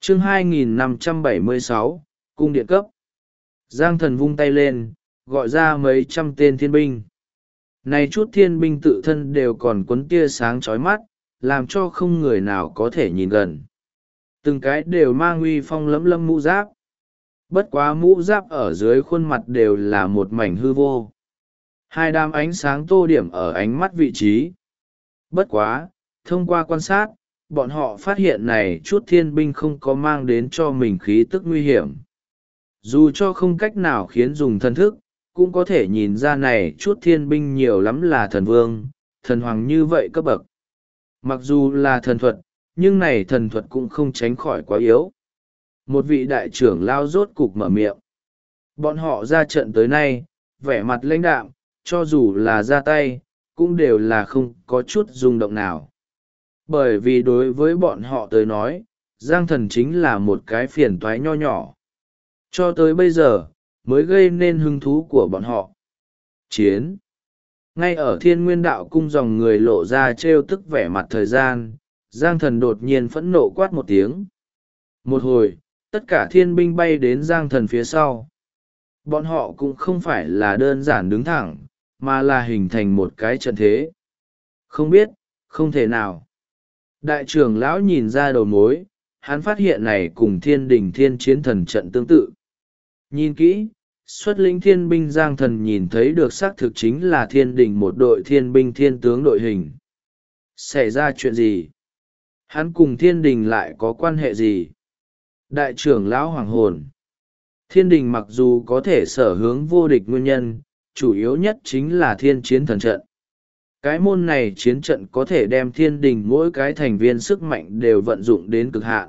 chương 2576, cung điện cấp. Giang thần vung tay lên, gọi ra mấy trăm tên thiên binh. Này chút thiên binh tự thân đều còn quấn tia sáng chói mắt, làm cho không người nào có thể nhìn gần. Từng cái đều mang uy phong lẫm lẫm mũ giáp. Bất quá mũ giáp ở dưới khuôn mặt đều là một mảnh hư vô. Hai đám ánh sáng tô điểm ở ánh mắt vị trí. Bất quá, thông qua quan sát, bọn họ phát hiện này chút thiên binh không có mang đến cho mình khí tức nguy hiểm. Dù cho không cách nào khiến dùng thần thức, cũng có thể nhìn ra này chút thiên binh nhiều lắm là thần vương, thần hoàng như vậy cấp bậc. Mặc dù là thần thuật, nhưng này thần thuật cũng không tránh khỏi quá yếu. Một vị đại trưởng lao rốt cục mở miệng. Bọn họ ra trận tới nay, vẻ mặt lãnh đạm, cho dù là ra tay, cũng đều là không có chút rung động nào. Bởi vì đối với bọn họ tới nói, Giang Thần chính là một cái phiền toái nho nhỏ. Cho tới bây giờ, mới gây nên hứng thú của bọn họ. Chiến. Ngay ở Thiên Nguyên Đạo Cung dòng người lộ ra trêu tức vẻ mặt thời gian, Giang Thần đột nhiên phẫn nộ quát một tiếng. Một hồi, tất cả thiên binh bay đến Giang Thần phía sau. Bọn họ cũng không phải là đơn giản đứng thẳng, mà là hình thành một cái trận thế. Không biết, không thể nào. Đại trưởng lão nhìn ra đầu mối, hắn phát hiện này cùng Thiên Đình Thiên Chiến Thần trận tương tự. Nhìn kỹ, xuất lĩnh thiên binh Giang Thần nhìn thấy được xác thực chính là Thiên Đình một đội thiên binh thiên tướng đội hình. Xảy ra chuyện gì? Hắn cùng Thiên Đình lại có quan hệ gì? Đại trưởng lão hoàng hồn. Thiên Đình mặc dù có thể sở hướng vô địch nguyên nhân, chủ yếu nhất chính là Thiên Chiến Thần trận. Cái môn này chiến trận có thể đem Thiên Đình mỗi cái thành viên sức mạnh đều vận dụng đến cực hạn.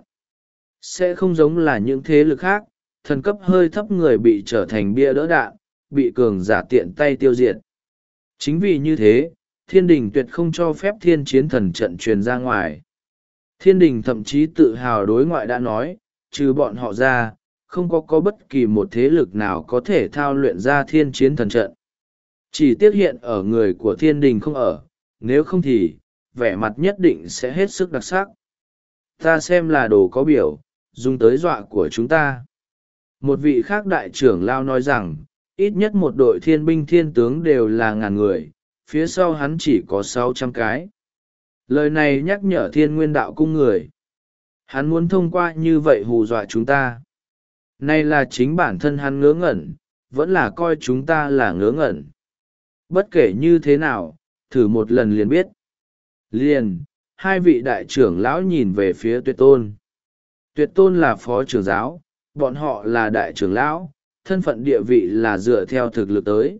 Sẽ không giống là những thế lực khác, thần cấp hơi thấp người bị trở thành bia đỡ đạn, bị cường giả tiện tay tiêu diệt. Chính vì như thế, Thiên Đình tuyệt không cho phép Thiên Chiến Thần trận truyền ra ngoài. Thiên Đình thậm chí tự hào đối ngoại đã nói, trừ bọn họ ra, không có bất kỳ một thế lực nào có thể thao luyện ra Thiên Chiến Thần trận. Chỉ tiếc hiện ở người của Thiên Đình không ở, nếu không thì, vẻ mặt nhất định sẽ hết sức đặc sắc. Ta xem là đồ có biểu, dùng tới dọa của chúng ta. Một vị khác đại trưởng lao nói rằng, ít nhất một đội thiên binh thiên tướng đều là ngàn người, phía sau hắn chỉ có 600 cái. Lời này nhắc nhở Thiên Nguyên Đạo Cung người. Hắn muốn thông qua như vậy hù dọa chúng ta. Này là chính bản thân hắn ngớ ngẩn, vẫn là coi chúng ta là ngớ ngẩn. Bất kể như thế nào, thử một lần liền biết. Liền, hai vị đại trưởng lão nhìn về phía Tuyệt Tôn. Tuyệt Tôn là phó trưởng giáo, bọn họ là đại trưởng lão, thân phận địa vị là dựa theo thực lực tới.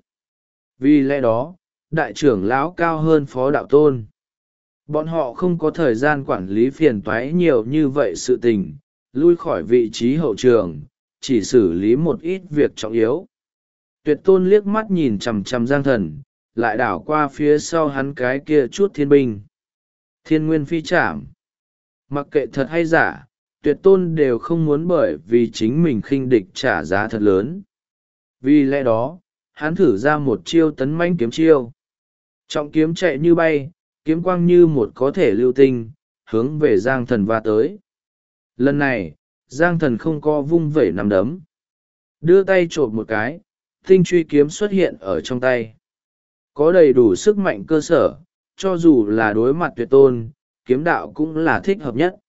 Vì lẽ đó, đại trưởng lão cao hơn phó đạo tôn. Bọn họ không có thời gian quản lý phiền toái nhiều như vậy sự tình, lui khỏi vị trí hậu trường, chỉ xử lý một ít việc trọng yếu. Tuyệt Tôn liếc mắt nhìn chằm chằm Giang Thần, lại đảo qua phía sau hắn cái kia chút thiên binh. Thiên nguyên phi trảm. Mặc kệ thật hay giả, Tuyệt Tôn đều không muốn bởi vì chính mình khinh địch trả giá thật lớn. Vì lẽ đó, hắn thử ra một chiêu tấn mãnh kiếm chiêu. Trọng kiếm chạy như bay, kiếm quang như một có thể lưu tinh, hướng về Giang Thần va tới. Lần này, Giang Thần không co vung vẩy nắm đấm. Đưa tay chộp một cái, tinh truy kiếm xuất hiện ở trong tay. Có đầy đủ sức mạnh cơ sở, cho dù là đối mặt Tuyệt Tôn, kiếm đạo cũng là thích hợp nhất.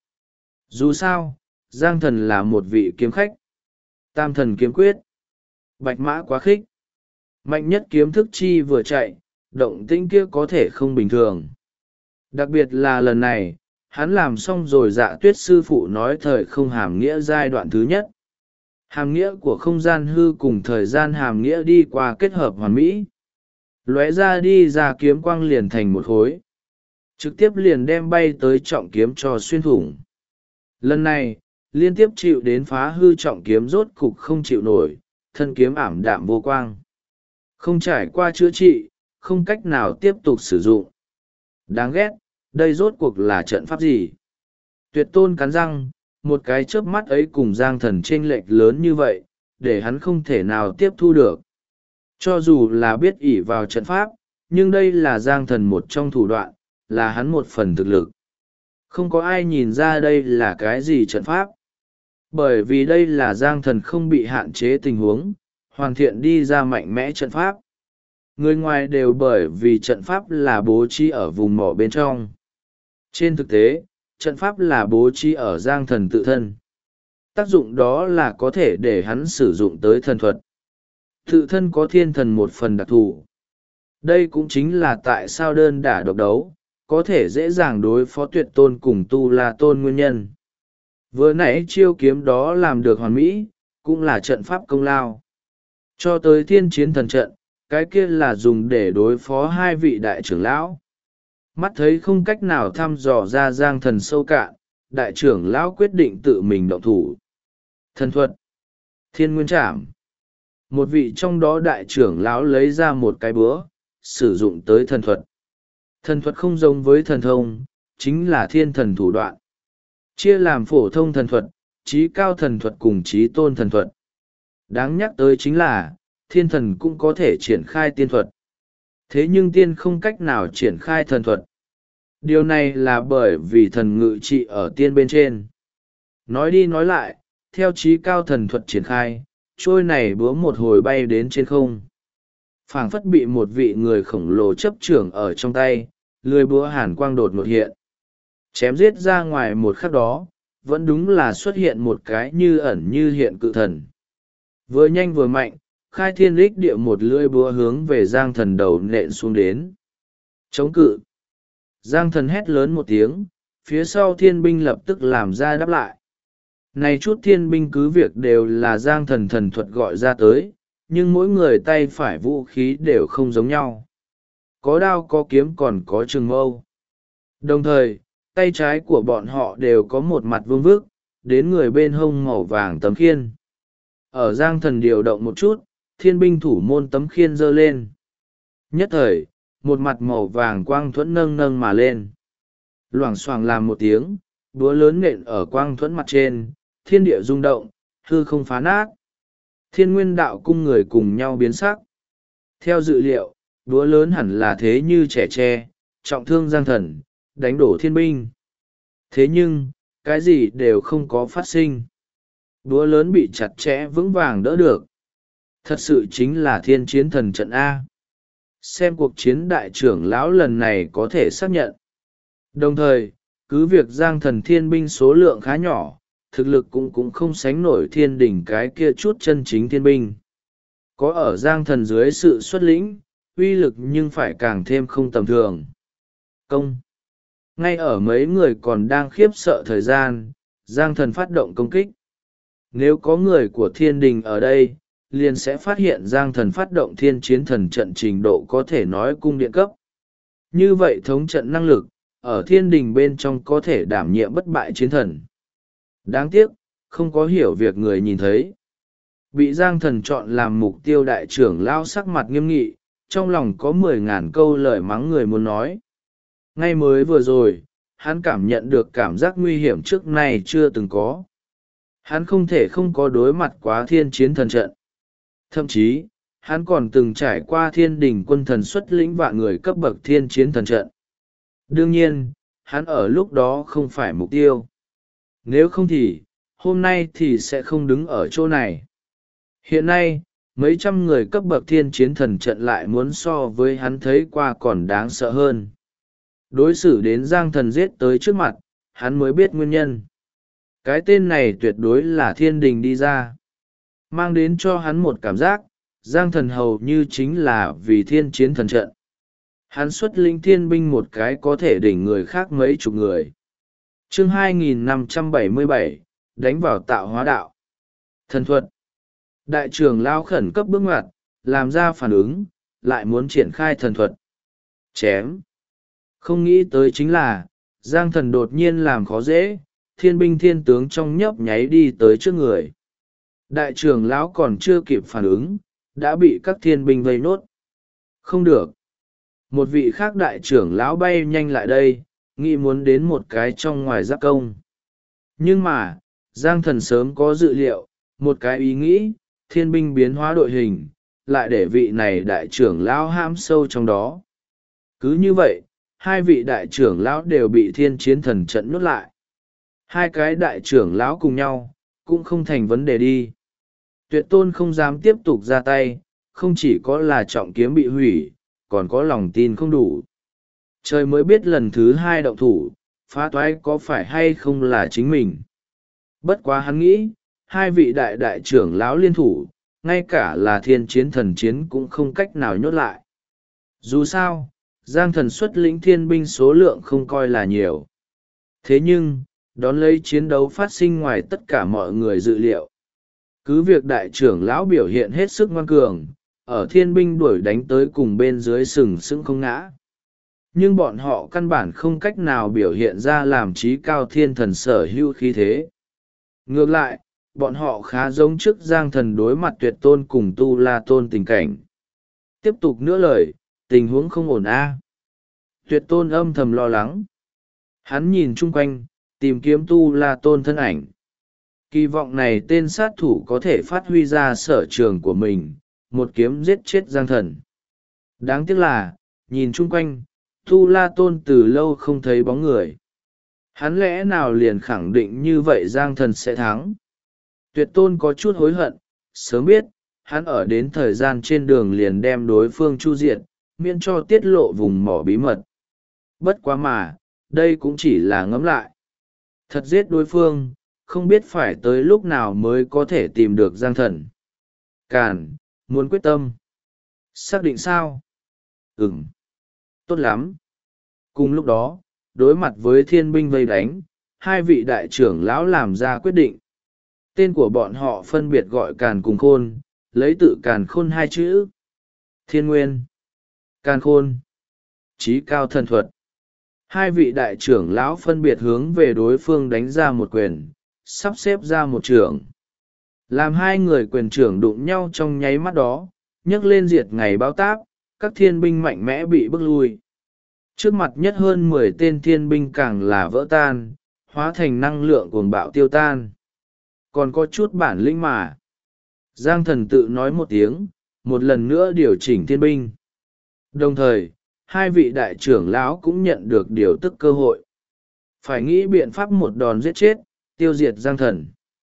Dù sao, Giang Thần là một vị kiếm khách. Tam thần kiếm quyết. Bạch mã quá khích. Mạnh nhất kiếm thức chi vừa chạy, động tĩnh kia có thể không bình thường. Đặc biệt là lần này, hắn làm xong rồi Dạ Tuyết sư phụ nói thời không hàm nghĩa giai đoạn thứ nhất. Hàm nghĩa của không gian hư cùng thời gian hàm nghĩa đi qua kết hợp hoàn mỹ. Lóe ra đi ra kiếm quang liền thành một khối. Trực tiếp liền đem bay tới trọng kiếm cho xuyên thủng. Lần này, liên tiếp chịu đến phá hư trọng kiếm rốt cục không chịu nổi, thân kiếm ảm đạm vô quang. Không trải qua chữa trị, không cách nào tiếp tục sử dụng. Đáng ghét, đây rốt cuộc là trận pháp gì? Tuyệt Tôn cắn răng, một cái chớp mắt ấy cùng Giang Thần chênh lệch lớn như vậy, để hắn không thể nào tiếp thu được. Cho dù là biết ỷ vào trận pháp, nhưng đây là Giang Thần một trong thủ đoạn, là hắn một phần thực lực. Không có ai nhìn ra đây là cái gì trận pháp. Bởi vì đây là giang thần không bị hạn chế tình huống, hoàn thiện đi ra mạnh mẽ trận pháp. Người ngoài đều bởi vì trận pháp là bố trí ở vùng mỏ bên trong. Trên thực tế, trận pháp là bố trí ở giang thần tự thân. Tác dụng đó là có thể để hắn sử dụng tới thần thuật. Tự thân có thiên thần một phần đặc thù. Đây cũng chính là tại sao đơn đả độc đấu, có thể dễ dàng đối phó tuyệt tôn cùng tu la tôn nguyên nhân. Vừa nãy chiêu kiếm đó làm được hoàn mỹ, cũng là trận pháp công lao. Cho tới thiên chiến thần trận, cái kia là dùng để đối phó hai vị đại trưởng lão. Mắt thấy không cách nào thăm dò ra giang thần sâu cạn, đại trưởng lão quyết định tự mình động thủ. Thần thuật, thiên nguyên trảm. Một vị trong đó đại trưởng lão lấy ra một cái búa, sử dụng tới thần thuật. Thần thuật không giống với thần thông, chính là thiên thần thủ đoạn. Chia làm phổ thông thần thuật, trí cao thần thuật cùng trí tôn thần thuật. Đáng nhắc tới chính là, thiên thần cũng có thể triển khai tiên thuật. Thế nhưng tiên không cách nào triển khai thần thuật. Điều này là bởi vì thần ngự trị ở tiên bên trên. Nói đi nói lại, theo trí cao thần thuật triển khai, trôi này búa một hồi bay đến trên không. Phảng phất bị một vị người khổng lồ chấp trưởng ở trong tay, lưỡi búa hàn quang đột ngột hiện. Chém giết ra ngoài một khắc đó, vẫn đúng là xuất hiện một cái như ẩn như hiện cự thần. Vừa nhanh vừa mạnh, khai thiên lích địa một lưỡi búa hướng về giang thần đầu nện xuống đến. Chống cự. Giang thần hét lớn một tiếng, phía sau thiên binh lập tức làm ra đáp lại. Này chút thiên binh cứ việc đều là giang thần thần thuật gọi ra tới, nhưng mỗi người tay phải vũ khí đều không giống nhau. Có đao có kiếm còn có trường mâu. Đồng thời, tay trái của bọn họ đều có một mặt vương vức, đến người bên hông màu vàng tấm khiên. Ở giang thần điều động một chút, thiên binh thủ môn tấm khiên giơ lên. Nhất thời, một mặt màu vàng quang thuẫn nâng nâng mà lên. Loảng xoảng làm một tiếng, búa lớn nện ở quang thuẫn mặt trên, thiên địa rung động, hư không phá nát. Thiên nguyên đạo cung người cùng nhau biến sắc. Theo dự liệu, búa lớn hẳn là thế như trẻ tre, trọng thương giang thần, đánh đổ thiên binh. Thế nhưng, cái gì đều không có phát sinh. Búa lớn bị chặt chẽ vững vàng đỡ được. Thật sự chính là thiên chiến thần trận A. Xem cuộc chiến đại trưởng lão lần này có thể xác nhận. Đồng thời, cứ việc giang thần thiên binh số lượng khá nhỏ, thực lực cũng không sánh nổi thiên đỉnh cái kia chút chân chính thiên binh. Có ở giang thần dưới sự xuất lĩnh, uy lực nhưng phải càng thêm không tầm thường. Công. Ngay ở mấy người còn đang khiếp sợ thời gian, giang thần phát động công kích. Nếu có người của thiên đình ở đây, liền sẽ phát hiện giang thần phát động thiên chiến thần trận trình độ có thể nói cung điện cấp. Như vậy thống trận năng lực, ở thiên đình bên trong có thể đảm nhiệm bất bại chiến thần. Đáng tiếc, không có hiểu việc người nhìn thấy. Bị giang thần chọn làm mục tiêu đại trưởng lao sắc mặt nghiêm nghị, trong lòng có 10.000 câu lời mắng người muốn nói. Ngay mới vừa rồi, hắn cảm nhận được cảm giác nguy hiểm trước nay chưa từng có. Hắn không thể không có đối mặt quá thiên chiến thần trận. Thậm chí, hắn còn từng trải qua thiên đình quân thần xuất lĩnh vạn người cấp bậc thiên chiến thần trận. Đương nhiên, hắn ở lúc đó không phải mục tiêu. Nếu không thì, hôm nay thì sẽ không đứng ở chỗ này. Hiện nay, mấy trăm người cấp bậc thiên chiến thần trận lại muốn so với hắn thấy qua còn đáng sợ hơn. Đối xử đến giang thần giết tới trước mặt, hắn mới biết nguyên nhân. Cái tên này tuyệt đối là thiên đình đi ra. Mang đến cho hắn một cảm giác, giang thần hầu như chính là vì thiên chiến thần trận. Hắn xuất lĩnh thiên binh một cái có thể đỉnh người khác mấy chục người. Chương 2577, đánh vào tạo hóa đạo. Thần thuật. Đại trưởng lao khẩn cấp bước ngoặt, làm ra phản ứng, lại muốn triển khai thần thuật. Chém. Không nghĩ tới chính là, giang thần đột nhiên làm khó dễ, thiên binh thiên tướng trong nhấp nháy đi tới trước người. Đại trưởng lão còn chưa kịp phản ứng, đã bị các thiên binh vây nốt. Không được. Một vị khác đại trưởng lão bay nhanh lại đây, nghĩ muốn đến một cái trong ngoài giáp công. Nhưng mà, giang thần sớm có dự liệu, một cái ý nghĩ, thiên binh biến hóa đội hình, lại để vị này đại trưởng lão hãm sâu trong đó. Cứ như vậy, hai vị đại trưởng lão đều bị thiên chiến thần trận nhốt lại. Hai cái đại trưởng lão cùng nhau, cũng không thành vấn đề đi. Tuyệt tôn không dám tiếp tục ra tay, không chỉ có là trọng kiếm bị hủy, còn có lòng tin không đủ. Trời mới biết lần thứ hai động thủ, phá toái có phải hay không là chính mình. Bất quá hắn nghĩ, hai vị đại đại trưởng lão liên thủ, ngay cả là thiên chiến thần chiến cũng không cách nào nhốt lại. Dù sao, Giang Thần xuất lĩnh thiên binh số lượng không coi là nhiều. Thế nhưng, đón lấy chiến đấu phát sinh ngoài tất cả mọi người dự liệu. Cứ việc đại trưởng lão biểu hiện hết sức ngoan cường, ở thiên binh đuổi đánh tới cùng bên dưới sừng sững không ngã. Nhưng bọn họ căn bản không cách nào biểu hiện ra làm trí cao thiên thần sở hữu khí thế. Ngược lại, bọn họ khá giống trước Giang Thần đối mặt Tuyệt Tôn cùng Tu La Tôn tình cảnh. Tiếp tục nữa lời, tình huống không ổn a. Tuyệt Tôn âm thầm lo lắng. Hắn nhìn chung quanh, tìm kiếm Tu La Tôn thân ảnh. Kỳ vọng này tên sát thủ có thể phát huy ra sở trường của mình, một kiếm giết chết Giang Thần. Đáng tiếc là, nhìn chung quanh, Tu La Tôn từ lâu không thấy bóng người. Hắn lẽ nào liền khẳng định như vậy Giang Thần sẽ thắng. Tuyệt Tôn có chút hối hận, sớm biết, hắn ở đến thời gian trên đường liền đem đối phương chu diệt, miễn cho tiết lộ vùng mỏ bí mật. Bất quá mà, đây cũng chỉ là ngẫm lại. Thật giết đối phương, không biết phải tới lúc nào mới có thể tìm được Giang Thần. Càn, muốn quyết tâm. Xác định sao? Ừm. Tốt lắm. Cùng lúc đó, đối mặt với thiên binh vây đánh, hai vị đại trưởng lão làm ra quyết định. Tên của bọn họ phân biệt gọi Càn cùng Khôn, lấy tự Càn Khôn hai chữ. Thiên Nguyên. Càn Khôn. Chí cao thần thuật. Hai vị đại trưởng lão phân biệt hướng về đối phương đánh ra một quyền, sắp xếp ra một trưởng. Làm hai người quyền trưởng đụng nhau trong nháy mắt đó, nhấc lên diệt ngày báo táp, các thiên binh mạnh mẽ bị bức lui. Trước mặt nhất hơn 10 tên thiên binh càng là vỡ tan, hóa thành năng lượng cuồng bạo tiêu tan. Còn có chút bản lĩnh mà. Giang Thần tự nói một tiếng, một lần nữa điều chỉnh thiên binh. Đồng thời, hai vị đại trưởng lão cũng nhận được điều tức cơ hội. Phải nghĩ biện pháp một đòn giết chết, tiêu diệt Giang Thần.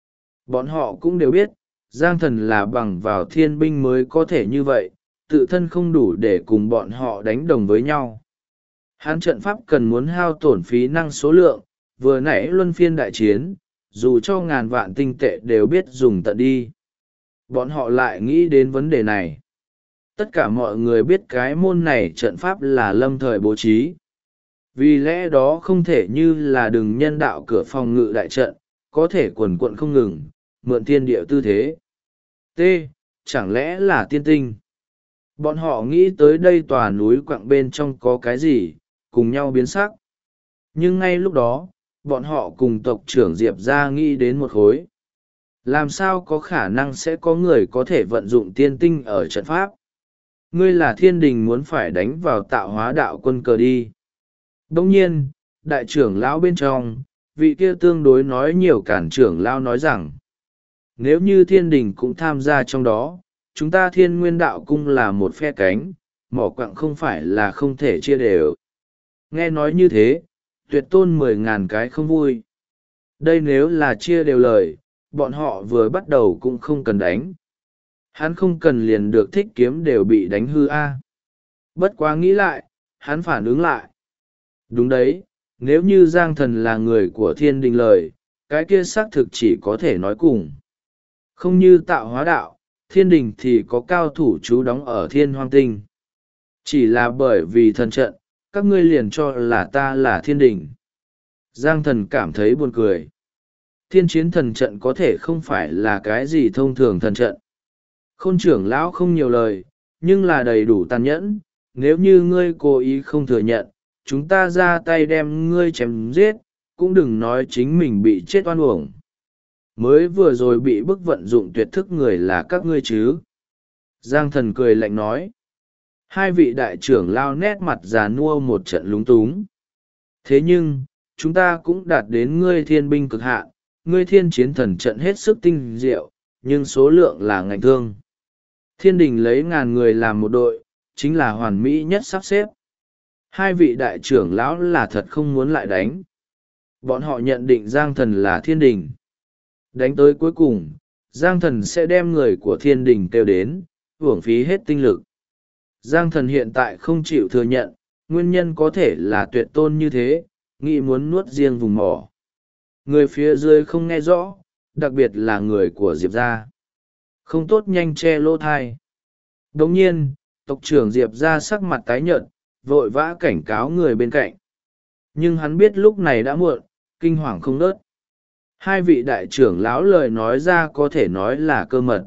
Bọn họ cũng đều biết, Giang Thần là bằng vào thiên binh mới có thể như vậy, tự thân không đủ để cùng bọn họ đánh đồng với nhau. Hán trận pháp cần muốn hao tổn phí năng số lượng, vừa nãy luân phiên đại chiến, dù cho ngàn vạn tinh tệ đều biết dùng tận đi. Bọn họ lại nghĩ đến vấn đề này. Tất cả mọi người biết cái môn này trận pháp là lâm thời bố trí. Vì lẽ đó không thể như là đừng nhân đạo cửa phòng ngự đại trận, có thể quần quận không ngừng, mượn thiên địa tư thế. T. Chẳng lẽ là tiên tinh? Bọn họ nghĩ tới đây tòa núi quặng bên trong có cái gì, cùng nhau biến sắc. Nhưng ngay lúc đó, bọn họ cùng tộc trưởng Diệp ra nghĩ đến một khối. Làm sao có khả năng sẽ có người có thể vận dụng tiên tinh ở trận pháp? Ngươi là thiên đình muốn phải đánh vào tạo hóa đạo quân cờ đi. Đồng nhiên, đại trưởng lão bên trong, vị kia tương đối nói nhiều cản trưởng lão nói rằng, nếu như thiên đình cũng tham gia trong đó, chúng ta thiên nguyên đạo cung là một phe cánh, mỏ quặng không phải là không thể chia đều. Nghe nói như thế, Tuyệt Tôn 10.000 cái không vui. Đây nếu là chia đều lời, bọn họ vừa bắt đầu cũng không cần đánh. Hắn không cần liền được thích kiếm đều bị đánh hư a. Bất quá nghĩ lại, hắn phản ứng lại. Đúng đấy, nếu như Giang Thần là người của thiên đình lời, cái kia xác thực chỉ có thể nói cùng. Không như tạo hóa đạo, thiên đình thì có cao thủ trú đóng ở thiên hoang tinh. Chỉ là bởi vì thần trận, các ngươi liền cho là ta là thiên đình. Giang Thần cảm thấy buồn cười. Thiên chiến thần trận có thể không phải là cái gì thông thường thần trận. Khôn trưởng lão không nhiều lời, nhưng là đầy đủ tàn nhẫn. Nếu như ngươi cố ý không thừa nhận, chúng ta ra tay đem ngươi chém giết, cũng đừng nói chính mình bị chết oan uổng. Mới vừa rồi bị bức vận dụng tuyệt thức người là các ngươi chứ. Giang Thần cười lạnh nói. Hai vị đại trưởng lao nét mặt già nua một trận lúng túng. Thế nhưng, chúng ta cũng đạt đến ngươi thiên binh cực hạn, ngươi thiên chiến thần trận hết sức tinh diệu, nhưng số lượng là ngạnh thương. Thiên đình lấy 1000 người làm một đội, chính là hoàn mỹ nhất sắp xếp. Hai vị đại trưởng lão là thật không muốn lại đánh. Bọn họ nhận định Giang Thần là thiên đình. Đánh tới cuối cùng, Giang Thần sẽ đem người của thiên đình kêu đến, uổng phí hết tinh lực. Giang Thần hiện tại không chịu thừa nhận, nguyên nhân có thể là tuyệt tôn như thế, nghĩ muốn nuốt riêng vùng mỏ. Người phía dưới không nghe rõ, đặc biệt là người của Diệp gia. Không tốt nhanh che lỗ thai. Đồng nhiên, tộc trưởng Diệp gia sắc mặt tái nhợt, vội vã cảnh cáo người bên cạnh. Nhưng hắn biết lúc này đã muộn, kinh hoàng không nớt. Hai vị đại trưởng lão lời nói ra có thể nói là cơ mật.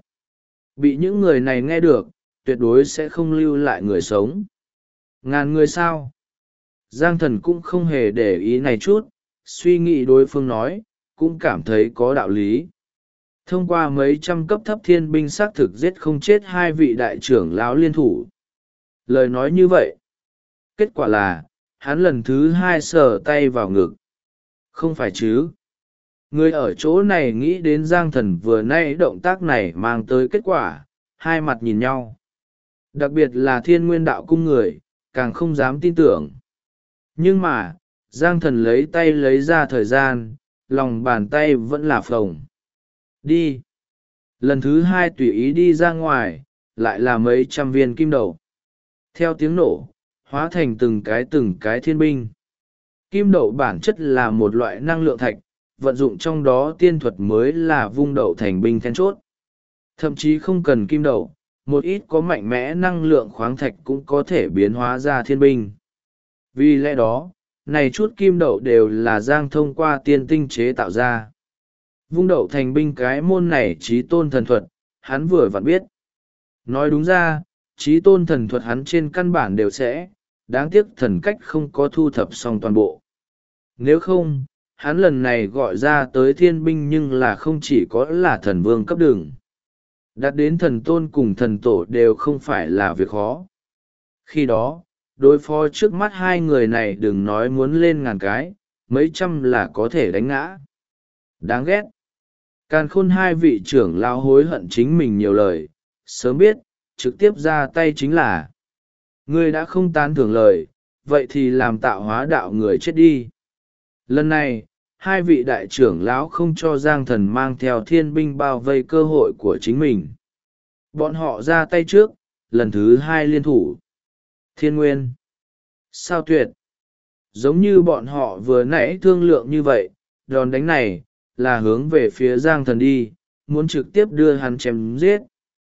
Bị những người này nghe được, tuyệt đối sẽ không lưu lại người sống. Ngàn người sao? Giang Thần cũng không hề để ý này chút, suy nghĩ đối phương nói, cũng cảm thấy có đạo lý. Thông qua mấy trăm cấp thấp thiên binh xác thực giết không chết hai vị đại trưởng lão liên thủ. Lời nói như vậy. Kết quả là, hắn lần thứ hai sờ tay vào ngực. Không phải chứ. Người ở chỗ này nghĩ đến Giang Thần vừa nãy động tác này mang tới kết quả, hai mặt nhìn nhau. Đặc biệt là thiên nguyên đạo cung người, càng không dám tin tưởng. Nhưng mà, Giang Thần lấy tay lấy ra thời gian, lòng bàn tay vẫn là phồng. Đi. Lần thứ hai tùy ý đi ra ngoài, lại là mấy trăm viên kim đậu. Theo tiếng nổ, hóa thành từng cái thiên binh. Kim đậu bản chất là một loại năng lượng thạch, vận dụng trong đó tiên thuật mới là vung đậu thành binh then chốt. Thậm chí không cần kim đậu, một ít có mạnh mẽ năng lượng khoáng thạch cũng có thể biến hóa ra thiên binh. Vì lẽ đó, này chút kim đậu đều là Giang thông qua tiên tinh chế tạo ra. Vung đậu thành binh cái môn này trí tôn thần thuật, hắn vừa vặn biết. Nói đúng ra, trí tôn thần thuật hắn trên căn bản đều sẽ, đáng tiếc thần cách không có thu thập xong toàn bộ. Nếu không, hắn lần này gọi ra tới thiên binh nhưng là không chỉ có là thần vương cấp đường. Đạt đến thần tôn cùng thần tổ đều không phải là việc khó. Khi đó, đối phó trước mắt hai người này đừng nói muốn lên ngàn cái, mấy trăm là có thể đánh ngã. Đáng ghét. Càn khôn hai vị trưởng lao hối hận chính mình nhiều lời, sớm biết, trực tiếp ra tay chính là. Ngươi đã không tán thưởng lời, vậy thì làm tạo hóa đạo người chết đi. Lần này, hai vị đại trưởng lão không cho Giang Thần mang theo thiên binh bao vây cơ hội của chính mình. Bọn họ ra tay trước, lần thứ hai liên thủ. Thiên Nguyên. Sao tuyệt. Giống như bọn họ vừa nãy thương lượng như vậy, đòn đánh này, là hướng về phía Giang Thần đi, muốn trực tiếp đưa hắn chém giết.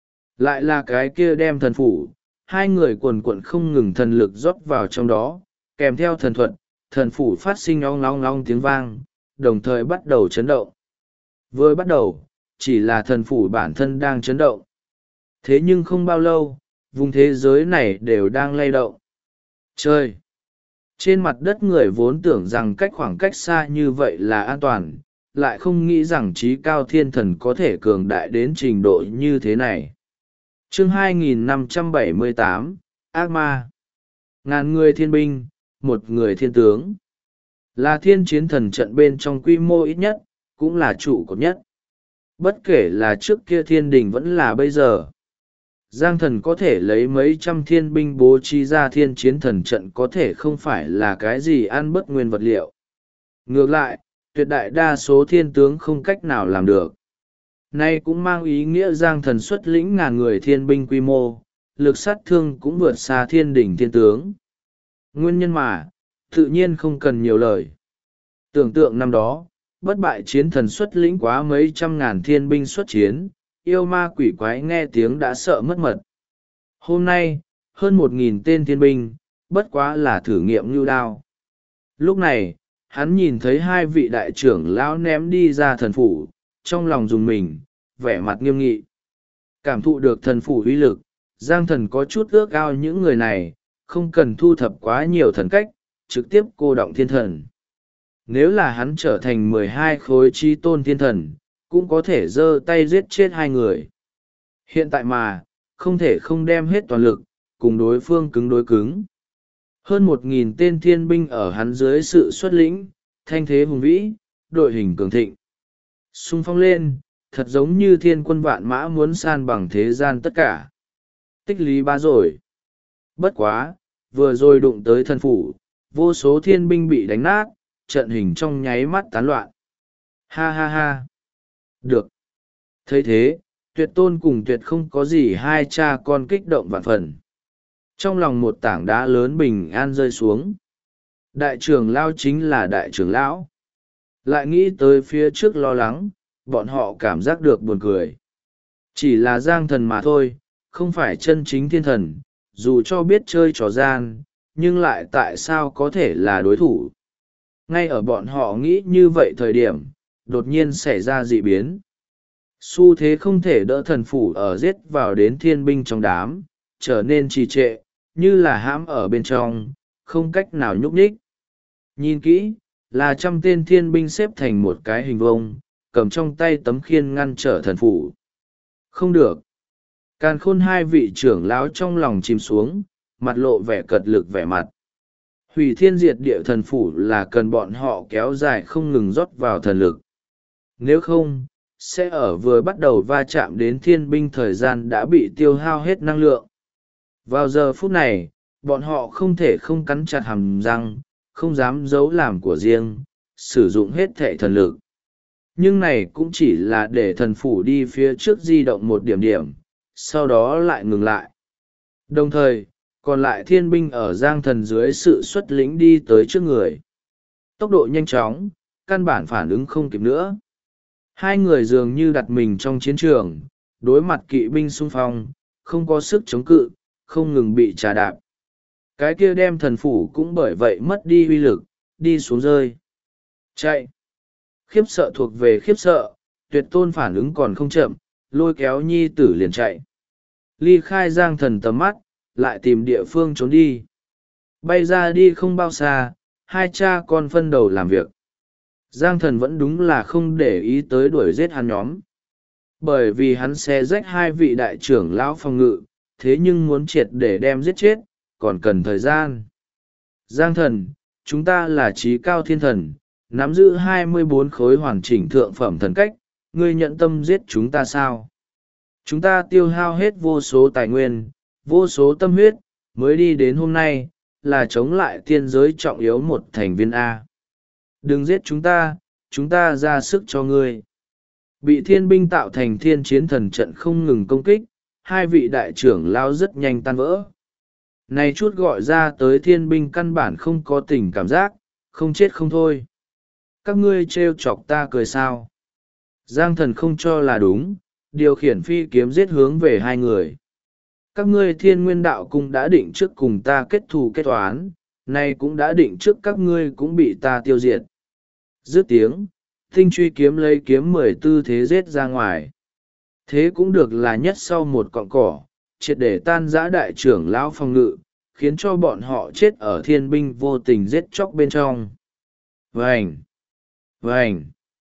Lại là cái kia đem thần phủ, hai người quần quận không ngừng thần lực rót vào trong đó, kèm theo thần thuật, thần phủ phát sinh ong long long tiếng vang, đồng thời bắt đầu chấn động. Vừa bắt đầu, chỉ là thần phủ bản thân đang chấn động. Thế nhưng không bao lâu, vùng thế giới này đều đang lay động. Chơi! Trên mặt đất người vốn tưởng rằng cách khoảng cách xa như vậy là an toàn, lại không nghĩ rằng trí cao thiên thần có thể cường đại đến trình độ như thế này. Chương 2578, Ác Ma. Ngàn người thiên binh, một người thiên tướng. Là thiên chiến thần trận bên trong quy mô ít nhất, cũng là trụ cột nhất. Bất kể là trước kia thiên đình vẫn là bây giờ. Giang thần có thể lấy mấy trăm thiên binh bố trí ra thiên chiến thần trận có thể không phải là cái gì ăn bất nguyên vật liệu. Ngược lại, tuyệt đại đa số thiên tướng không cách nào làm được. Nay cũng mang ý nghĩa Giang thần xuất lĩnh ngàn người thiên binh quy mô, lực sát thương cũng vượt xa thiên đỉnh thiên tướng. Nguyên nhân mà, tự nhiên không cần nhiều lời. Tưởng tượng năm đó, bất bại chiến thần xuất lĩnh quá mấy trăm ngàn thiên binh xuất chiến, yêu ma quỷ quái nghe tiếng đã sợ mất mật. Hôm nay, hơn 1.000 tên thiên binh, bất quá là thử nghiệm nhu đao. Lúc này, hắn nhìn thấy hai vị đại trưởng lão ném đi ra thần phủ, trong lòng dùng mình, vẻ mặt nghiêm nghị. Cảm thụ được thần phủ uy lực, Giang thần có chút ước ao những người này, không cần thu thập quá nhiều thần cách, trực tiếp cô động thiên thần. Nếu là hắn trở thành 12 khối chi tôn thiên thần, cũng có thể giơ tay giết chết hai người. Hiện tại mà, không thể không đem hết toàn lực, cùng đối phương cứng đối cứng. Hơn 1.000 tên thiên binh ở hắn dưới sự xuất lĩnh, thanh thế hùng vĩ, đội hình cường thịnh. Xung phong lên, thật giống như thiên quân vạn mã muốn san bằng thế gian tất cả. Tích lý ba rồi. Bất quá, vừa rồi đụng tới thần phủ, vô số thiên binh bị đánh nát, trận hình trong nháy mắt tán loạn. Ha ha ha. Được. Thấy thế, Tuyệt Tôn cùng Tuyệt không có gì hai cha con kích động vạn phần. Trong lòng một tảng đá lớn bình an rơi xuống. Đại trưởng lão chính là đại trưởng lão. Lại nghĩ tới phía trước lo lắng, bọn họ cảm giác được buồn cười. Chỉ là giang thần mà thôi, không phải chân chính thiên thần, dù cho biết chơi trò gian, nhưng lại tại sao có thể là đối thủ. Ngay ở bọn họ nghĩ như vậy thời điểm, đột nhiên xảy ra dị biến. Xu thế không thể đỡ thần phủ ở giết vào đến thiên binh trong đám, trở nên trì trệ, như là hãm ở bên trong, không cách nào nhúc nhích. Nhìn kỹ, là 100 tên thiên binh xếp thành một cái hình vông, cầm trong tay tấm khiên ngăn trở thần phủ. Không được. Càn khôn hai vị trưởng lão trong lòng chìm xuống, mặt lộ vẻ cật lực vẻ mặt. Hủy thiên diệt địa thần phủ là cần bọn họ kéo dài không ngừng rót vào thần lực. Nếu không, sẽ ở vừa bắt đầu va chạm đến thiên binh thời gian đã bị tiêu hao hết năng lượng. Vào giờ phút này, bọn họ không thể không cắn chặt hàm răng, không dám giấu làm của riêng, sử dụng hết thệ thần lực. Nhưng này cũng chỉ là để thần phủ đi phía trước di động một điểm điểm, sau đó lại ngừng lại. Đồng thời, còn lại thiên binh ở giang thần dưới sự xuất lĩnh đi tới trước người. Tốc độ nhanh chóng, căn bản phản ứng không kịp nữa. Hai người dường như đặt mình trong chiến trường, đối mặt kỵ binh xung phong, không có sức chống cự, không ngừng bị trà đạp. Cái kia đem thần phủ cũng bởi vậy mất đi uy lực, đi xuống rơi. Chạy! Khiếp sợ thuộc về khiếp sợ, Tuyệt Tôn phản ứng còn không chậm, lôi kéo nhi tử liền chạy. Ly khai giang thần tầm mắt, lại tìm địa phương trốn đi. Bay ra đi không bao xa, hai cha con phân đầu làm việc. Giang thần vẫn đúng là không để ý tới đuổi giết hắn nhóm. Bởi vì hắn xé rách hai vị đại trưởng lão phòng ngự, thế nhưng muốn triệt để đem giết chết, còn cần thời gian. Giang thần, chúng ta là trí cao thiên thần, nắm giữ 24 khối hoàn chỉnh thượng phẩm thần cách, ngươi nhận tâm giết chúng ta sao? Chúng ta tiêu hao hết vô số tài nguyên, vô số tâm huyết, mới đi đến hôm nay, là chống lại tiên giới trọng yếu một thành viên A. Đừng giết chúng ta ra sức cho ngươi. Bị thiên binh tạo thành thiên chiến thần trận không ngừng công kích, hai vị đại trưởng lao rất nhanh tan vỡ. Này chút gọi ra tới thiên binh căn bản không có tình cảm giác, không chết không thôi. Các ngươi trêu chọc ta cười sao? Giang thần không cho là đúng, điều khiển phi kiếm giết hướng về hai người. Các ngươi thiên nguyên đạo cung đã định trước cùng ta kết thù kết toán, nay cũng đã định trước các ngươi cũng bị ta tiêu diệt. Dứt tiếng, tinh truy kiếm lấy kiếm 14 thế giết ra ngoài. Thế cũng được là nhất sau một cọng cỏ, triệt để tan giã đại trưởng lão phòng ngự, khiến cho bọn họ chết ở thiên binh vô tình giết chóc bên trong. Vành! Vành!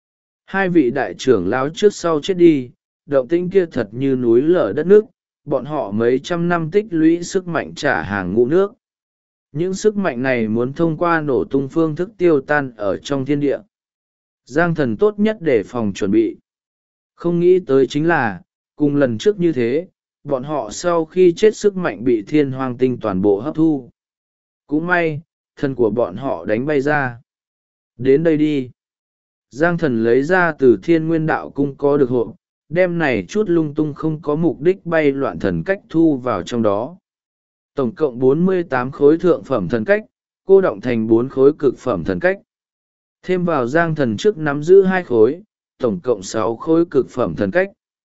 Hai vị đại trưởng lão trước sau chết đi, động tĩnh kia thật như núi lở đất nước, bọn họ mấy trăm năm tích lũy sức mạnh trả hàng ngũ nước. Những sức mạnh này muốn thông qua nổ tung phương thức tiêu tan ở trong thiên địa. Giang thần tốt nhất để phòng chuẩn bị. Không nghĩ tới chính là, cùng lần trước như thế, bọn họ sau khi chết sức mạnh bị thiên hoang tinh toàn bộ hấp thu. Cũng may, thần của bọn họ đánh bay ra. Đến đây đi. Giang thần lấy ra từ thiên nguyên đạo cung có được hộp, đem này chút lung tung không có mục đích bay loạn thần cách thu vào trong đó. Tổng cộng 48 khối thượng phẩm thần cách, cô động thành 4 khối cực phẩm thần cách. Thêm vào giang thần trước nắm giữ 2 khối, tổng cộng 6 khối cực phẩm thần cách.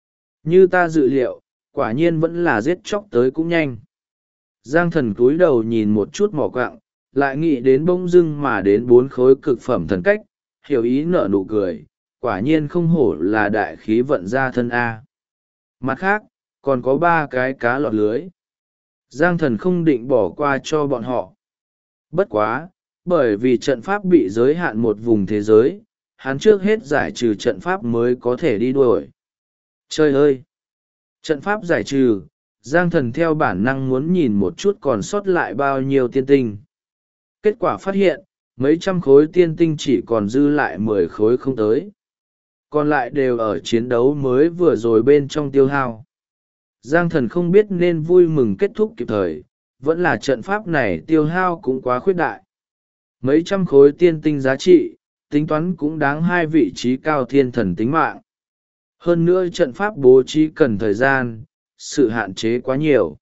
Như ta dự liệu, quả nhiên vẫn là giết chóc tới cũng nhanh. Giang thần cúi đầu nhìn một chút mỏ quạng, lại nghĩ đến bông dưng mà đến 4 khối cực phẩm thần cách, hiểu ý nở nụ cười, quả nhiên không hổ là đại khí vận gia thân A. Mặt khác, còn có 3 cái cá lọt lưới. Giang thần không định bỏ qua cho bọn họ. Bất quá, bởi vì trận pháp bị giới hạn một vùng thế giới, hắn trước hết giải trừ trận pháp mới có thể đi đuổi. Trời ơi! Trận pháp giải trừ, Giang thần theo bản năng muốn nhìn một chút còn sót lại bao nhiêu tiên tinh. Kết quả phát hiện, mấy trăm khối tiên tinh chỉ còn dư lại 10 khối không tới. Còn lại đều ở chiến đấu mới vừa rồi bên trong tiêu hao. Giang thần không biết nên vui mừng kết thúc kịp thời, vẫn là trận pháp này tiêu hao cũng quá khuyết đại. Mấy trăm khối tiên tinh giá trị, tính toán cũng đáng 2 vị trí cao thiên thần tính mạng. hơn nữa trận pháp bố trí cần thời gian, sự hạn chế quá nhiều.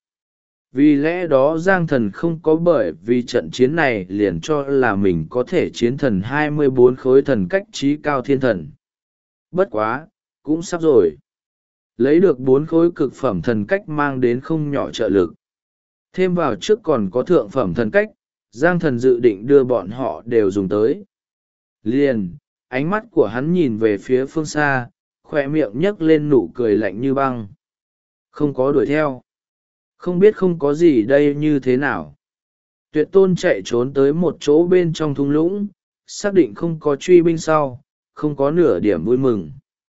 Vì lẽ đó Giang Thần không có bởi vì trận chiến này liền cho là mình có thể chiến thần 24 khối thần cách trí cao thiên thần. Bất quá, cũng sắp rồi. Lấy được 4 khối cực phẩm thần cách mang đến không nhỏ trợ lực. Thêm vào trước còn có thượng phẩm thần cách, Giang Thần dự định đưa bọn họ đều dùng tới. Liền, ánh mắt của hắn nhìn về phía phương xa, khoe miệng nhấc lên nụ cười lạnh như băng. Không có đuổi theo. Không biết không có gì đây như thế nào. Tuyệt Tôn chạy trốn tới một chỗ bên trong thung lũng, xác định không có truy binh sau, không có nửa điểm vui mừng.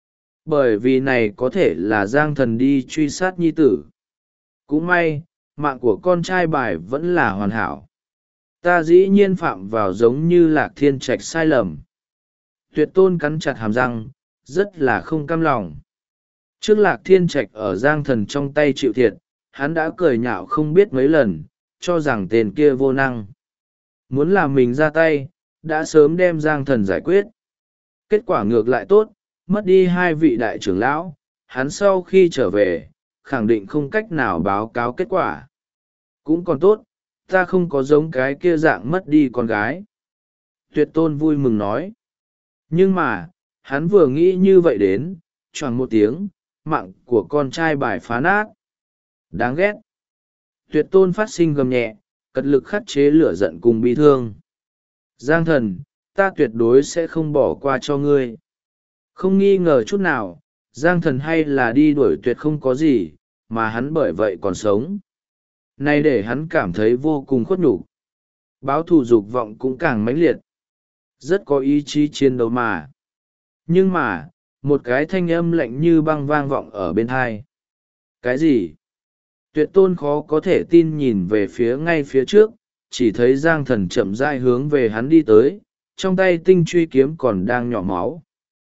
Bởi vì này có thể là Giang Thần đi truy sát nhi tử. Cũng may, mạng của con trai bài vẫn là hoàn hảo. Ta dĩ nhiên phạm vào giống như Lạc Thiên Trạch sai lầm. Tuyệt Tôn cắn chặt hàm răng, rất là không cam lòng. Trước Lạc Thiên Trạch ở Giang Thần trong tay chịu thiệt, hắn đã cười nhạo không biết mấy lần, cho rằng tên kia vô năng. Muốn làm mình ra tay, đã sớm đem Giang Thần giải quyết. Kết quả ngược lại tốt, mất đi 2 vị đại trưởng lão, hắn sau khi trở về, khẳng định không cách nào báo cáo kết quả. Cũng còn tốt, ta không có giống cái kia dạng mất đi con gái. Tuyệt Tôn vui mừng nói. Nhưng mà, hắn vừa nghĩ như vậy đến, choàng một tiếng, mạng của con trai bài phá nát. Đáng ghét. Tuyệt Tôn phát sinh gầm nhẹ, cật lực khắc chế lửa giận cùng bi thương. Giang Thần, ta tuyệt đối sẽ không bỏ qua cho ngươi. Không nghi ngờ chút nào, Giang Thần hay là đi đuổi tuyệt không có gì, mà hắn bởi vậy còn sống. Này để hắn cảm thấy vô cùng khuất nhục. Báo thù dục vọng cũng càng mãnh liệt. Rất có ý chí chiến đấu mà. Nhưng mà, một cái thanh âm lạnh như băng vang vọng ở bên tai. Cái gì? Tuyệt Tôn khó có thể tin nhìn về phía ngay phía trước, chỉ thấy Giang Thần chậm rãi hướng về hắn đi tới, trong tay tinh truy kiếm còn đang nhỏ máu.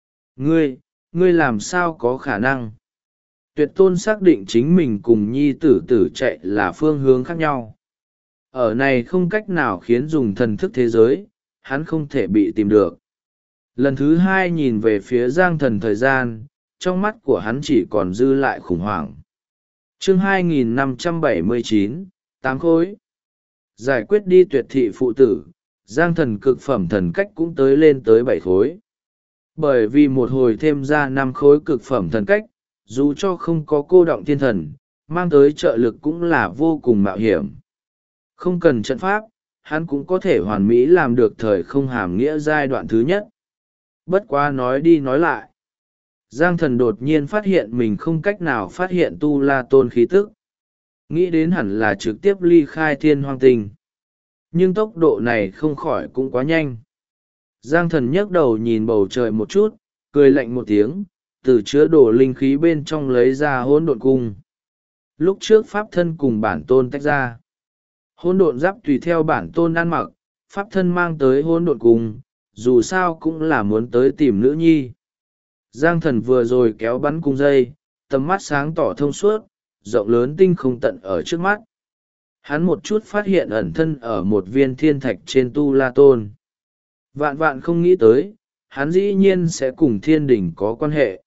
Ngươi làm sao có khả năng? Tuyệt Tôn xác định chính mình cùng nhi tử tử chạy là phương hướng khác nhau. Ở này không cách nào khiến dùng thần thức thế giới, hắn không thể bị tìm được. Lần thứ 2 nhìn về phía Giang Thần thời gian, trong mắt của hắn chỉ còn dư lại khủng hoảng. Chương 2579, 8 khối. Giải quyết đi tuyệt thị phụ tử, Giang Thần cực phẩm thần cách cũng tới lên tới 7 khối. Bởi vì một hồi thêm ra 5 khối cực phẩm thần cách, dù cho không có cô động thiên thần, mang tới trợ lực cũng là vô cùng mạo hiểm. Không cần trận pháp, hắn cũng có thể hoàn mỹ làm được thời không hàm nghĩa giai đoạn thứ nhất. Bất quá nói đi nói lại. Giang Thần đột nhiên phát hiện mình không cách nào phát hiện Tu La Tôn khí tức. Nghĩ đến hẳn là trực tiếp ly khai thiên hoang tinh. Nhưng tốc độ này không khỏi cũng quá nhanh. Giang Thần nhấc đầu nhìn bầu trời một chút, cười lạnh một tiếng, từ chứa đổ linh khí bên trong lấy ra hỗn độn cung. Lúc trước pháp thân cùng bản tôn tách ra. Hỗn độn giáp tùy theo bản tôn ăn mặc, pháp thân mang tới hỗn độn cung, dù sao cũng là muốn tới tìm nữ nhi. Giang Thần vừa rồi kéo bắn cung dây, tầm mắt sáng tỏ thông suốt, rộng lớn tinh không tận ở trước mắt. Hắn một chút phát hiện ẩn thân ở một viên thiên thạch trên Tu La Tôn. Vạn vạn không nghĩ tới, hắn dĩ nhiên sẽ cùng thiên đình có quan hệ.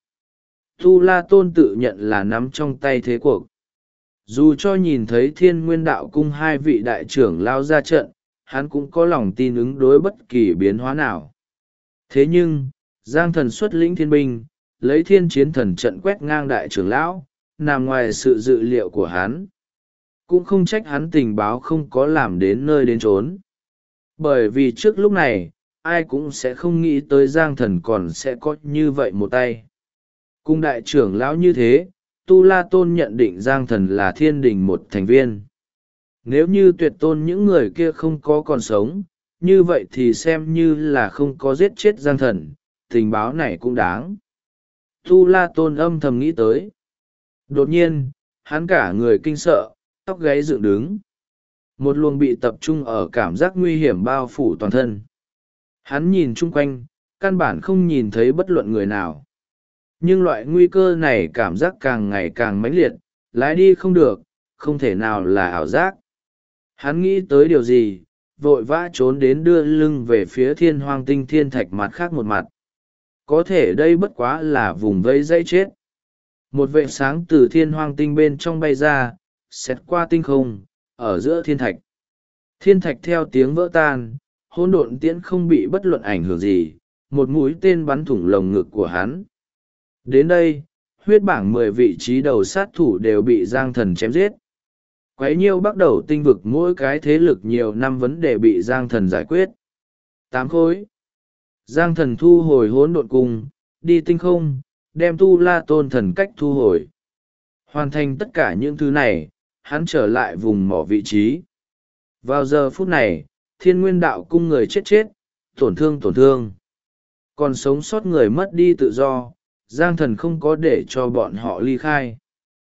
Tu La Tôn tự nhận là nắm trong tay thế cuộc. Dù cho nhìn thấy Thiên Nguyên Đạo Cung 2 vị đại trưởng lao ra trận, hắn cũng có lòng tin ứng đối bất kỳ biến hóa nào. Thế nhưng, Giang Thần xuất lĩnh thiên binh, lấy thiên chiến thần trận quét ngang đại trưởng lão, nằm ngoài sự dự liệu của hắn. Cũng không trách hắn tình báo không có làm đến nơi đến chốn. Bởi vì trước lúc này, ai cũng sẽ không nghĩ tới Giang Thần còn sẽ có như vậy một tay. Cùng đại trưởng lão như thế, Tu La Tôn nhận định Giang Thần là thiên đình một thành viên. Nếu như Tuyệt Tôn những người kia không có còn sống, như vậy thì xem như là không có giết chết Giang Thần, tình báo này cũng đáng. Tu La Tôn âm thầm nghĩ tới. Đột nhiên, hắn cả người kinh sợ, tóc gáy dựng đứng. Một luồng bị tập trung ở cảm giác nguy hiểm bao phủ toàn thân. Hắn nhìn chung quanh, căn bản không nhìn thấy bất luận người nào. Nhưng loại nguy cơ này cảm giác càng ngày càng mãnh liệt, lái đi không được, không thể nào là ảo giác. Hắn nghĩ tới điều gì, vội vã trốn đến đưa lưng về phía thiên hoang tinh thiên thạch mặt khác một mặt. Có thể đây bất quá là vùng vây dây chết. một vệt sáng từ thiên hoang tinh bên trong bay ra, xẹt qua tinh không, ở giữa thiên thạch. Thiên thạch theo tiếng vỡ tan, hỗn độn tiễn không bị bất luận ảnh hưởng gì, một mũi tên bắn thủng lồng ngực của hắn. Đến đây, huyết bảng 10 vị trí đầu sát thủ đều bị Giang Thần chém giết. Quấy nhiêu bắt đầu tinh vực mỗi cái thế lực nhiều năm vấn đề bị Giang Thần giải quyết. 8 khối. Giang Thần thu hồi hỗn độn cung, đi tinh không, đem Tu La Tôn thần cách thu hồi. Hoàn thành tất cả những thứ này, hắn trở lại vùng mỏ vị trí. Vào giờ phút này, Thiên Nguyên Đạo cung người chết chết, tổn thương. Còn sống sót người mất đi tự do, Giang Thần không có để cho bọn họ ly khai.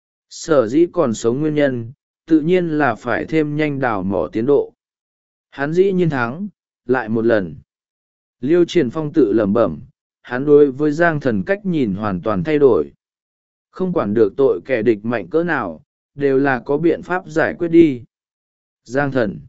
Sở dĩ còn sống nguyên nhân, tự nhiên là phải thêm nhanh đào mỏ tiến độ. Hắn dĩ nhiên thắng, lại một lần. Liêu Triển Phong tự lẩm bẩm, hắn đối với Giang Thần cách nhìn hoàn toàn thay đổi. Không quản được tội kẻ địch mạnh cỡ nào, đều là có biện pháp giải quyết đi. Giang Thần.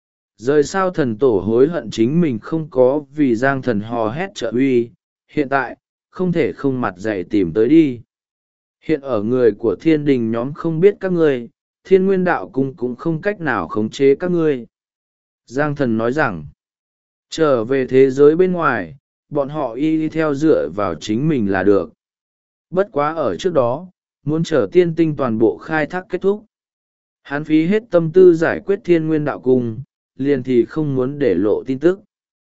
Rời sao thần tổ hối hận chính mình không có vì Giang Thần hò hét trợ uy, hiện tại, không thể không mặt dày tìm tới đi. Hiện ở người của thiên đình nhóm không biết các ngươi, Thiên Nguyên Đạo cung cũng không cách nào khống chế các ngươi. Giang Thần nói rằng, trở về thế giới bên ngoài, bọn họ y theo dựa vào chính mình là được. Bất quá ở trước đó, muốn chờ tiên tinh toàn bộ khai thác kết thúc. Hắn phí hết tâm tư giải quyết Thiên Nguyên Đạo cung, liền thì không muốn để lộ tin tức.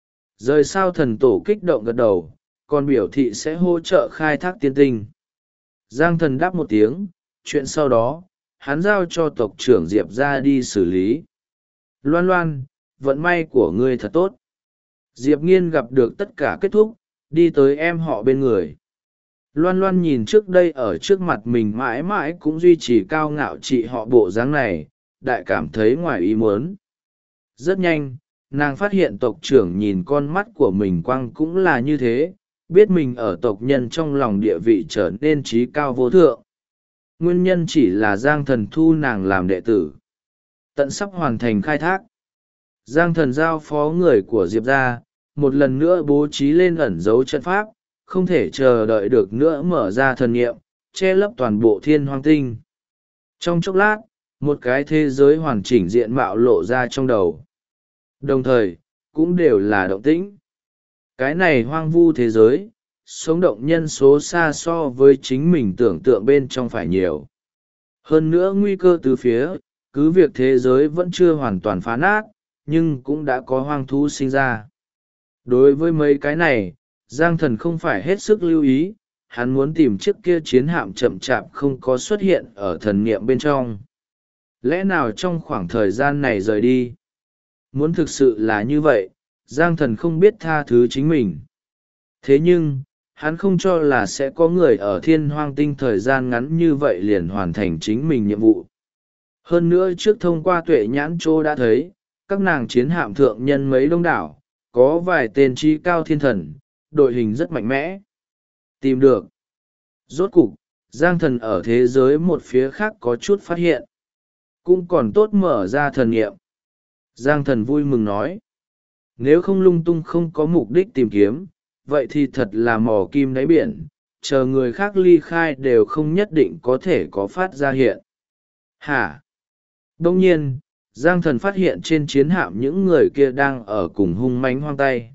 Rời sao thần tổ kích động gật đầu, còn biểu thị sẽ hỗ trợ khai thác tiên tinh. Giang Thần đáp một tiếng, chuyện sau đó, hắn giao cho tộc trưởng Diệp ra đi xử lý. Loan Loan, vận may của ngươi thật tốt. Diệp Nghiên gặp được tất cả kết thúc, đi tới em họ bên người. Loan Loan nhìn trước đây ở trước mặt mình mãi mãi cũng duy trì cao ngạo trị họ bộ dáng này, đại cảm thấy ngoài ý muốn. Rất nhanh, nàng phát hiện tộc trưởng nhìn con mắt của mình quăng cũng là như thế, biết mình ở tộc nhân trong lòng địa vị trở nên trí cao vô thượng. Nguyên nhân chỉ là Giang Thần thu nàng làm đệ tử. Tận sắp hoàn thành khai thác. Giang Thần giao phó người của Diệp ra, một lần nữa bố trí lên ẩn dấu trận pháp, không thể chờ đợi được nữa mở ra thần nghiệm, che lấp toàn bộ thiên hoang tinh. Trong chốc lát, một cái thế giới hoàn chỉnh diện mạo lộ ra trong đầu. Đồng thời, cũng đều là động tĩnh. Cái này hoang vu thế giới, sống động nhân số xa so với chính mình tưởng tượng bên trong phải nhiều. Hơn nữa nguy cơ từ phía, cứ việc thế giới vẫn chưa hoàn toàn phá nát, nhưng cũng đã có hoang thú sinh ra. Đối với mấy cái này, Giang Thần không phải hết sức lưu ý, hắn muốn tìm chiếc kia chiến hạm chậm chạp không có xuất hiện ở thần niệm bên trong. Lẽ nào trong khoảng thời gian này rời đi? Muốn thực sự là như vậy, Giang Thần không biết tha thứ chính mình. Thế nhưng, hắn không cho là sẽ có người ở thiên hoang tinh thời gian ngắn như vậy liền hoàn thành chính mình nhiệm vụ. Hơn nữa trước thông qua tuệ nhãn trô đã thấy, các nàng chiến hạm thượng nhân mấy đông đảo, có vài tên trí cao thiên thần, đội hình rất mạnh mẽ. Tìm được. Rốt cục, Giang Thần ở thế giới một phía khác có chút phát hiện. Cũng còn tốt mở ra thần nghiệm. Giang Thần vui mừng nói. Nếu không lung tung không có mục đích tìm kiếm, vậy thì thật là mò kim đáy biển, chờ người khác ly khai đều không nhất định có thể có phát ra hiện. Hả? Đông nhiên, Giang Thần phát hiện trên chiến hạm những người kia đang ở cùng hung mãnh hoang tay.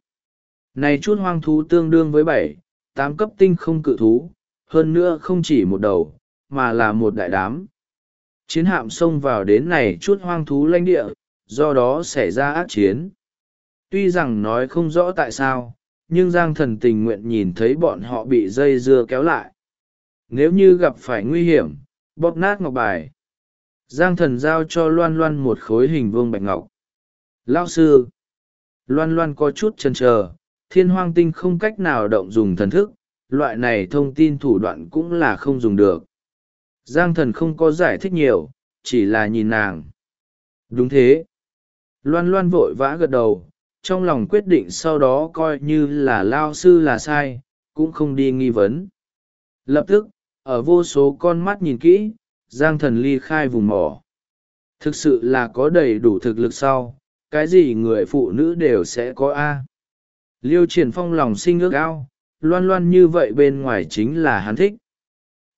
Này chút hoang thú tương đương với 7, 8 cấp tinh không cự thú, hơn nữa không chỉ một đầu, mà là một đại đám. Chiến hạm xông vào đến này chút hoang thú lãnh địa, do đó xảy ra ác chiến. Tuy rằng nói không rõ tại sao, nhưng Giang Thần tình nguyện nhìn thấy bọn họ bị dây dưa kéo lại. Nếu như gặp phải nguy hiểm, bóp nát ngọc bài. Giang Thần giao cho Loan Loan một khối hình vuông bạch ngọc. Lão sư. Loan Loan có chút chần chờ, thiên hoang tinh không cách nào động dùng thần thức, loại này thông tin thủ đoạn cũng là không dùng được. Giang Thần không có giải thích nhiều, chỉ là nhìn nàng. Đúng thế. Loan Loan vội vã gật đầu, trong lòng quyết định sau đó coi như là lao sư là sai, cũng không đi nghi vấn. Lập tức, ở vô số con mắt nhìn kỹ, Giang Thần ly khai vùng mỏ. Thực sự là có đầy đủ thực lực sau, cái gì người phụ nữ đều sẽ có A. Liêu Triển Phong lòng sinh ước ao, Loan Loan như vậy bên ngoài chính là hắn thích.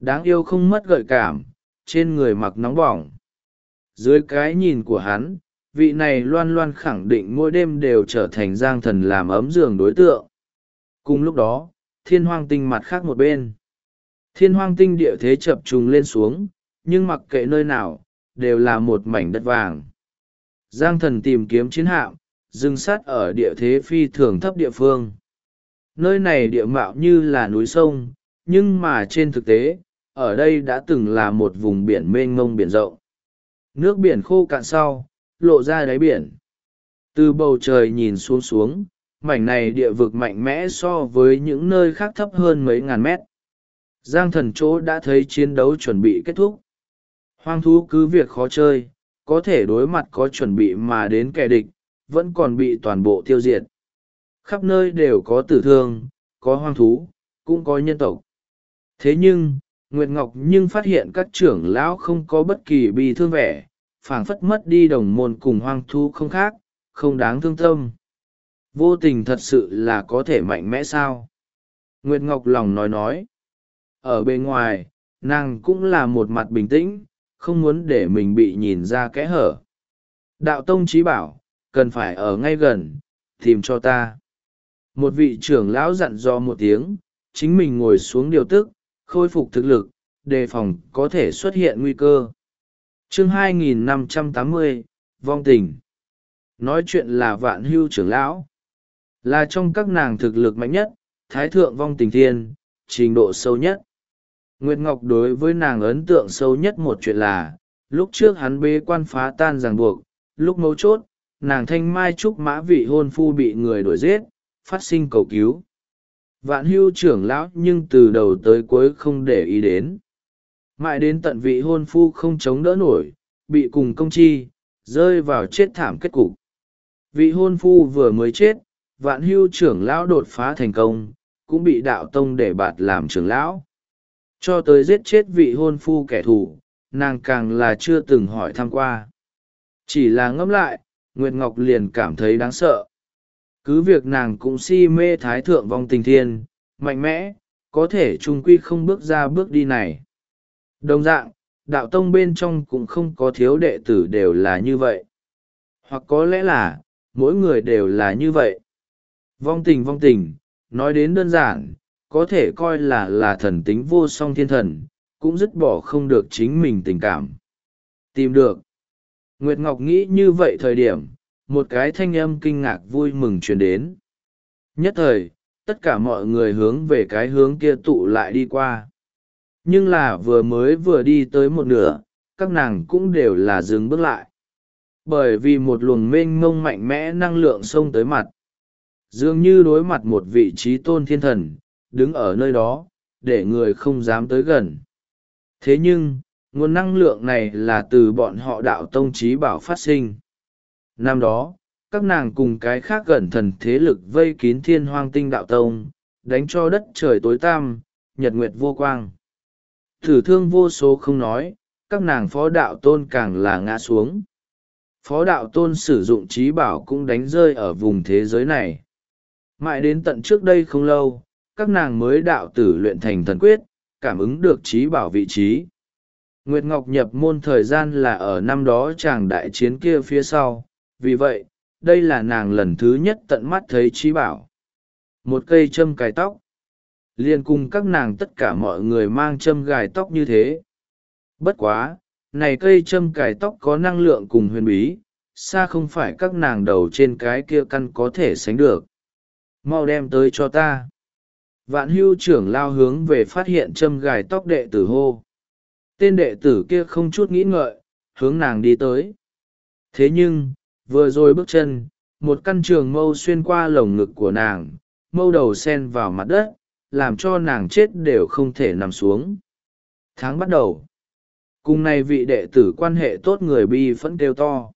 đáng yêu không mất gợi cảm, trên người mặc nóng bỏng. Dưới cái nhìn của hắn, vị này loan loan khẳng định mỗi đêm đều trở thành Giang Thần làm ấm giường đối tượng. Cùng lúc đó, thiên hoang tinh mặt khác một bên. Thiên hoang tinh địa thế chập trùng lên xuống, nhưng mặc kệ nơi nào, đều là một mảnh đất vàng. Giang Thần tìm kiếm chiến hạm, dừng sát ở địa thế phi thường thấp địa phương. Nơi này địa mạo như là núi sông, nhưng mà trên thực tế, ở đây đã từng là một vùng biển mênh mông biển rộng. Nước biển khô cạn sau, lộ ra đáy biển. Từ bầu trời nhìn xuống, mảnh này địa vực mạnh mẽ so với những nơi khác thấp hơn mấy ngàn mét. Giang Thần chỗ đã thấy chiến đấu chuẩn bị kết thúc. Hoang thú cứ việc khó chơi, có thể đối mặt có chuẩn bị mà đến kẻ địch, vẫn còn bị toàn bộ tiêu diệt. Khắp nơi đều có tử thương, có hoang thú, cũng có nhân tộc. Thế nhưng, Nguyệt Ngọc nhưng phát hiện các trưởng lão không có bất kỳ bi thương vẻ, phảng phất mất đi đồng môn cùng hoang thú không khác, không đáng thương tâm. Vô tình thật sự là có thể mạnh mẽ sao? Nguyệt Ngọc lòng nói. Ở bên ngoài, nàng cũng là một mặt bình tĩnh, không muốn để mình bị nhìn ra kẽ hở. Đạo tông chí bảo, cần phải ở ngay gần, tìm cho ta. Một vị trưởng lão dặn dò một tiếng, chính mình ngồi xuống điều tức, khôi phục thực lực, đề phòng có thể xuất hiện nguy cơ. Chương 2580, vong tình. Nói chuyện là Vạn Hưu trưởng lão. Là trong các nàng thực lực mạnh nhất, thái thượng vong tình thiên, trình độ sâu nhất. Nguyệt Ngọc đối với nàng ấn tượng sâu nhất một chuyện là, lúc trước hắn bế quan phá tan ràng buộc, lúc mấu chốt, nàng thanh mai trúc mã vị hôn phu bị người đuổi giết, phát sinh cầu cứu. Vạn Hưu trưởng lão nhưng từ đầu tới cuối không để ý đến. Mãi đến tận vị hôn phu không chống đỡ nổi, bị cùng công chi, rơi vào chết thảm kết cục. Vị hôn phu vừa mới chết, Vạn Hưu trưởng lão đột phá thành công, cũng bị đạo tông để bạt làm trưởng lão. Cho tới giết chết vị hôn phu kẻ thù, nàng càng là chưa từng hỏi thăm qua. Chỉ là ngẫm lại, Nguyệt Ngọc liền cảm thấy đáng sợ. Cứ việc nàng cũng si mê thái thượng vong tình thiên, mạnh mẽ, có thể trung quy không bước ra bước đi này. Đồng dạng, đạo tông bên trong cũng không có thiếu đệ tử đều là như vậy. Hoặc có lẽ là, mỗi người đều là như vậy. Vong tình, nói đến đơn giản, có thể coi là thần tính vô song thiên thần, cũng dứt bỏ không được chính mình tình cảm. Tìm được. Nguyệt Ngọc nghĩ như vậy thời điểm, một cái thanh âm kinh ngạc vui mừng truyền đến. Nhất thời, tất cả mọi người hướng về cái hướng kia tụ lại đi qua. Nhưng là vừa đi tới một nửa, các nàng cũng đều là dừng bước lại. Bởi vì một luồng mênh mông mạnh mẽ năng lượng xông tới mặt. Dường như đối mặt một vị trí tôn thiên thần, đứng ở nơi đó, để người không dám tới gần. Thế nhưng, nguồn năng lượng này là từ bọn họ đạo tông chí bảo phát sinh. Năm đó, các nàng cùng cái khác gần thần thế lực vây kín thiên hoang tinh đạo tông, đánh cho đất trời tối tăm, nhật nguyệt vô quang. Thử thương vô số không nói, các nàng phó đạo tôn càng là ngã xuống. Phó đạo tôn sử dụng chí bảo cũng đánh rơi ở vùng thế giới này. Mãi đến tận trước đây không lâu, các nàng mới đạo tử luyện thành thần quyết, cảm ứng được chí bảo vị trí. Nguyệt Ngọc nhập môn thời gian là ở năm đó chàng đại chiến kia phía sau, vì vậy, đây là nàng lần thứ nhất tận mắt thấy chí bảo. Một cây châm cài tóc. Liên cùng các nàng tất cả mọi người mang châm gài tóc như thế. Bất quá, này cây châm cài tóc có năng lượng cùng huyền bí, xa không phải các nàng đầu trên cái kia căn có thể sánh được. Mau đem tới cho ta. Vạn Hưu trưởng lao hướng về phát hiện châm gài tóc đệ tử hô. Tên đệ tử kia không chút nghĩ ngợi, hướng nàng đi tới. Thế nhưng, vừa rồi bước chân, một căn trường mâu xuyên qua lồng ngực của nàng, mâu đầu sen vào mặt đất, làm cho nàng chết đều không thể nằm xuống. Tháng bắt đầu. Cùng này vị đệ tử quan hệ tốt người bi phẫn kêu to.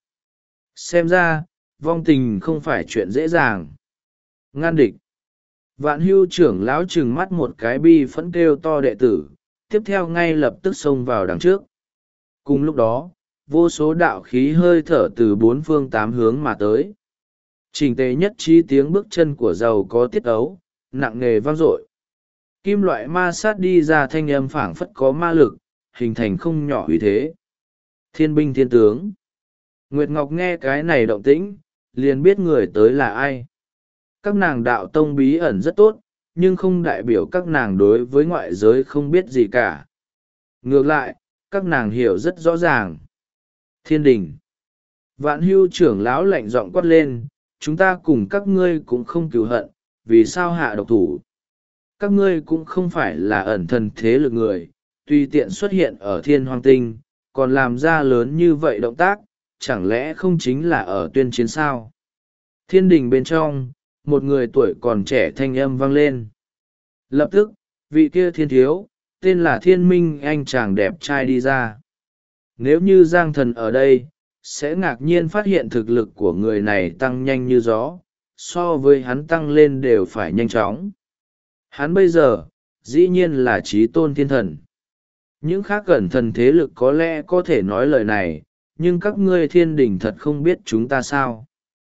Xem ra, vong tình không phải chuyện dễ dàng. Ngăn địch. Vạn Hưu trưởng lão trừng mắt một cái bi phẫn kêu to đệ tử, tiếp theo ngay lập tức xông vào đằng trước. Cùng lúc đó, vô số đạo khí hơi thở từ bốn phương tám hướng mà tới. Chỉnh tề nhất trí tiếng bước chân của giàu có tiết ấu, nặng nề vang dội. kim loại ma sát đi ra thanh âm phảng phất có ma lực, hình thành không nhỏ uy thế. Thiên binh thiên tướng. Nguyệt Ngọc nghe cái này động tĩnh, liền biết người tới là ai. Các nàng đạo tông bí ẩn rất tốt, nhưng không đại biểu các nàng đối với ngoại giới không biết gì cả. Ngược lại, các nàng hiểu rất rõ ràng. Thiên đình. Vạn Hưu trưởng lão lạnh giọng quát lên, chúng ta cùng các ngươi cũng không cừu hận, vì sao hạ độc thủ? Các ngươi cũng không phải là ẩn thần thế lực người, tùy tiện xuất hiện ở thiên hoang tinh, còn làm ra lớn như vậy động tác, chẳng lẽ không chính là ở tuyên chiến sao? Thiên đình bên trong, một người tuổi còn trẻ thanh âm vang lên. Lập tức, vị kia thiên thiếu, tên là Thiên Minh anh chàng đẹp trai đi ra. Nếu như Giang Thần ở đây, sẽ ngạc nhiên phát hiện thực lực của người này tăng nhanh như gió, so với hắn tăng lên đều phải nhanh chóng. Hắn bây giờ, dĩ nhiên là chí tôn thiên thần. Những khác cẩn thần thế lực có lẽ có thể nói lời này, nhưng các ngươi thiên đình thật không biết chúng ta sao.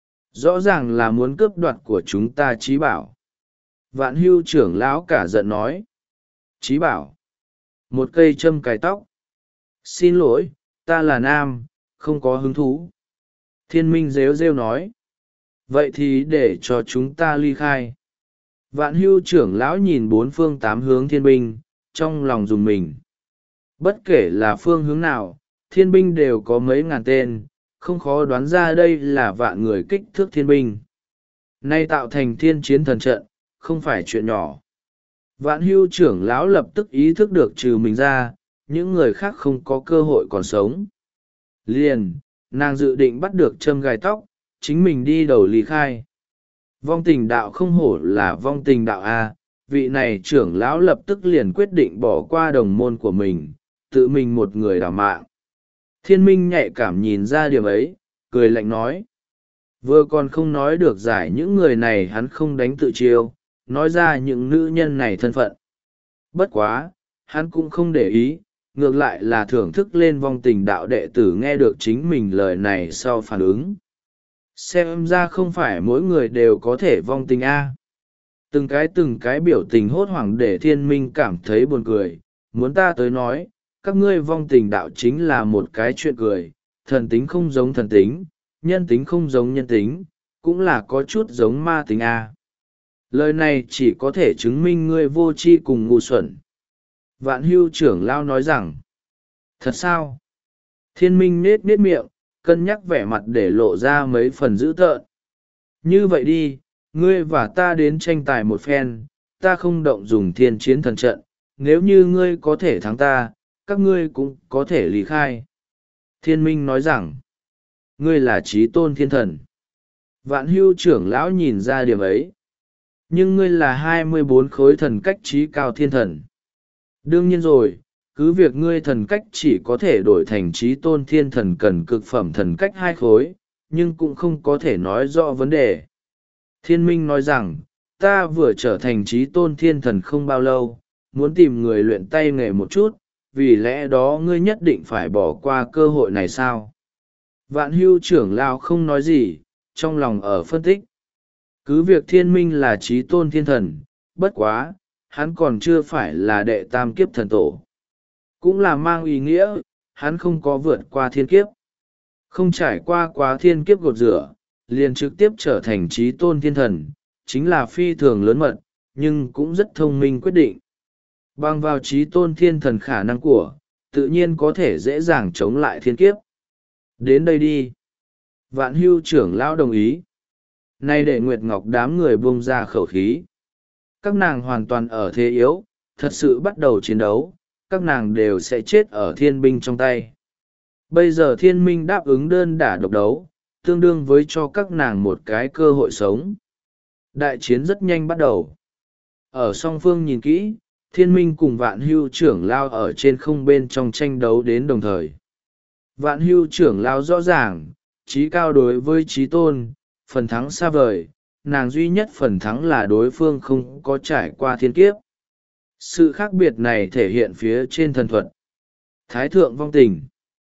Rõ ràng là muốn cướp đoạt của chúng ta trí bảo. Vạn Hưu trưởng lão cả giận nói. Trí bảo. Một cây châm cài tóc. Xin lỗi, ta là nam, không có hứng thú. Thiên Minh rếu rêu nói. Vậy thì để cho chúng ta ly khai. Vạn Hưu trưởng lão nhìn bốn phương tám hướng thiên binh, trong lòng dùng mình. Bất kể là phương hướng nào, thiên binh đều có mấy ngàn tên, không khó đoán ra đây là vạn người kích thước thiên binh. Nay tạo thành thiên chiến thần trận, không phải chuyện nhỏ. Vạn Hưu trưởng lão lập tức ý thức được trừ mình ra, những người khác không có cơ hội còn sống. Liền, nàng dự định bắt được châm gài tóc, chính mình đi đầu ly khai. Vong tình đạo không hổ là vong tình đạo A, vị này trưởng lão lập tức liền quyết định bỏ qua đồng môn của mình, tự mình một người đào mạng. Thiên Minh nhạy cảm nhìn ra điểm ấy, cười lạnh nói. Vừa còn không nói được giải những người này hắn không đánh tự chiêu, nói ra những nữ nhân này thân phận. Bất quá, hắn cũng không để ý, ngược lại là thưởng thức lên vong tình đạo đệ tử nghe được chính mình lời này sau phản ứng. Xem ra không phải mỗi người đều có thể vong tình A. Từng cái biểu tình hốt hoảng để Thiên Minh cảm thấy buồn cười, muốn ta tới nói, các ngươi vong tình đạo chính là một cái chuyện cười, thần tính không giống thần tính, nhân tính không giống nhân tính, cũng là có chút giống ma tính A. Lời này chỉ có thể chứng minh ngươi vô tri cùng ngu xuẩn. Vạn Hưu trưởng lao nói rằng, thật sao? Thiên Minh nết nết miệng, cân nhắc vẻ mặt để lộ ra mấy phần dữ tợn. Như vậy đi, ngươi và ta đến tranh tài một phen, ta không động dùng thiên chiến thần trận, nếu như ngươi có thể thắng ta, các ngươi cũng có thể lý khai. Thiên Minh nói rằng, ngươi là chí tôn thiên thần. Vạn Hưu trưởng lão nhìn ra điểm ấy. Nhưng ngươi là 24 khối thần cách trí cao thiên thần. Đương nhiên rồi, cứ việc ngươi thần cách chỉ có thể đổi thành trí tôn thiên thần cần cực phẩm thần cách 2 khối, nhưng cũng không có thể nói rõ vấn đề. Thiên Minh nói rằng, ta vừa trở thành trí tôn thiên thần không bao lâu, muốn tìm người luyện tay nghề một chút, vì lẽ đó ngươi nhất định phải bỏ qua cơ hội này sao? Vạn Hưu trưởng lão không nói gì, trong lòng ở phân tích. Cứ việc Thiên Minh là trí tôn thiên thần, bất quá, hắn còn chưa phải là đệ tam kiếp thần tổ. Cũng là mang ý nghĩa, hắn không có vượt qua thiên kiếp. Không trải qua quá thiên kiếp gột rửa, liền trực tiếp trở thành trí tôn thiên thần, chính là phi thường lớn mật, nhưng cũng rất thông minh quyết định. Bằng vào trí tôn thiên thần khả năng của, tự nhiên có thể dễ dàng chống lại thiên kiếp. Đến đây đi. Vạn Hưu trưởng lão đồng ý. Nay để Nguyệt Ngọc đám người buông ra khẩu khí. Các nàng hoàn toàn ở thế yếu, thật sự bắt đầu chiến đấu, các nàng đều sẽ chết ở thiên binh trong tay. Bây giờ thiên minh đáp ứng đơn đả độc đấu, tương đương với cho các nàng một cái cơ hội sống. Đại chiến rất nhanh bắt đầu. Ở song phương nhìn kỹ, thiên minh cùng Vạn Hưu trưởng lao ở trên không bên trong tranh đấu đến đồng thời. Vạn Hưu trưởng lao rõ ràng, trí cao đối với trí tôn, phần thắng xa vời, nàng duy nhất phần thắng là đối phương không có trải qua thiên kiếp. Sự khác biệt này thể hiện phía trên thần thuật. Thái thượng vong tình.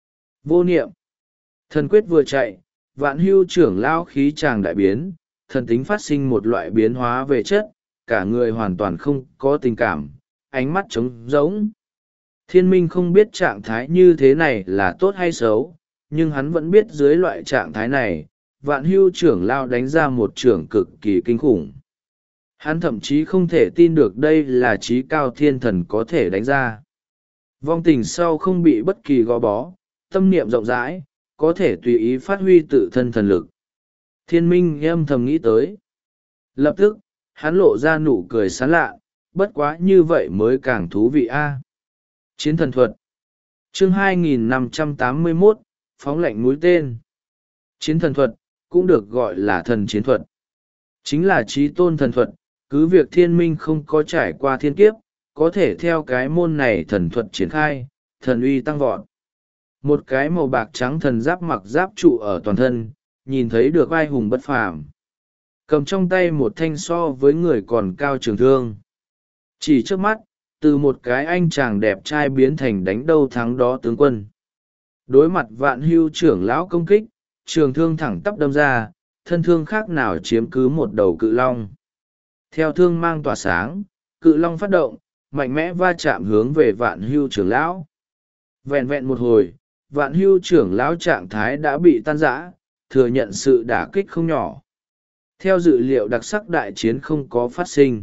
Vô niệm. Thần quyết vừa chạy, Vạn Hưu trưởng lao khí tràng đại biến, thần tính phát sinh một loại biến hóa về chất, cả người hoàn toàn không có tình cảm, ánh mắt trống rỗng. Thiên minh không biết trạng thái như thế này là tốt hay xấu, nhưng hắn vẫn biết dưới loại trạng thái này, Vạn Hưu trưởng lao đánh ra một trưởng cực kỳ kinh khủng. Hắn thậm chí không thể tin được đây là trí cao thiên thần có thể đánh ra. Vong tình sau không bị bất kỳ gò bó, tâm niệm rộng rãi, có thể tùy ý phát huy tự thân thần lực. Thiên minh âm thầm nghĩ tới. Lập tức, hắn lộ ra nụ cười sán lạ, bất quá như vậy mới càng thú vị a. Chiến thần thuật. Chương 2581, phóng lệnh mũi tên. Chiến thần thuật, cũng được gọi là thần chiến thuật. Chính là trí tôn thần thuật, cứ việc thiên minh không có trải qua thiên kiếp, có thể theo cái môn này thần thuật triển khai, thần uy tăng vọt. Một cái màu bạc trắng thần giáp mặc giáp trụ ở toàn thân, nhìn thấy được ai hùng bất phàm. Cầm trong tay một thanh so với người còn cao trường thương. Chỉ trước mắt, từ một cái anh chàng đẹp trai biến thành đánh đâu thắng đó tướng quân. Đối mặt Vạn Hưu trưởng lão công kích, trường thương thẳng tắp đâm ra, thân thương khác nào chiếm cứ một đầu cự long. Theo thương mang tỏa sáng, cự long phát động, mạnh mẽ va chạm hướng về Vạn Hưu trưởng lão. Vẹn vẹn một hồi, Vạn Hưu trưởng lão trạng thái đã bị tan rã, thừa nhận sự đả kích không nhỏ. Theo dự liệu đặc sắc đại chiến không có phát sinh.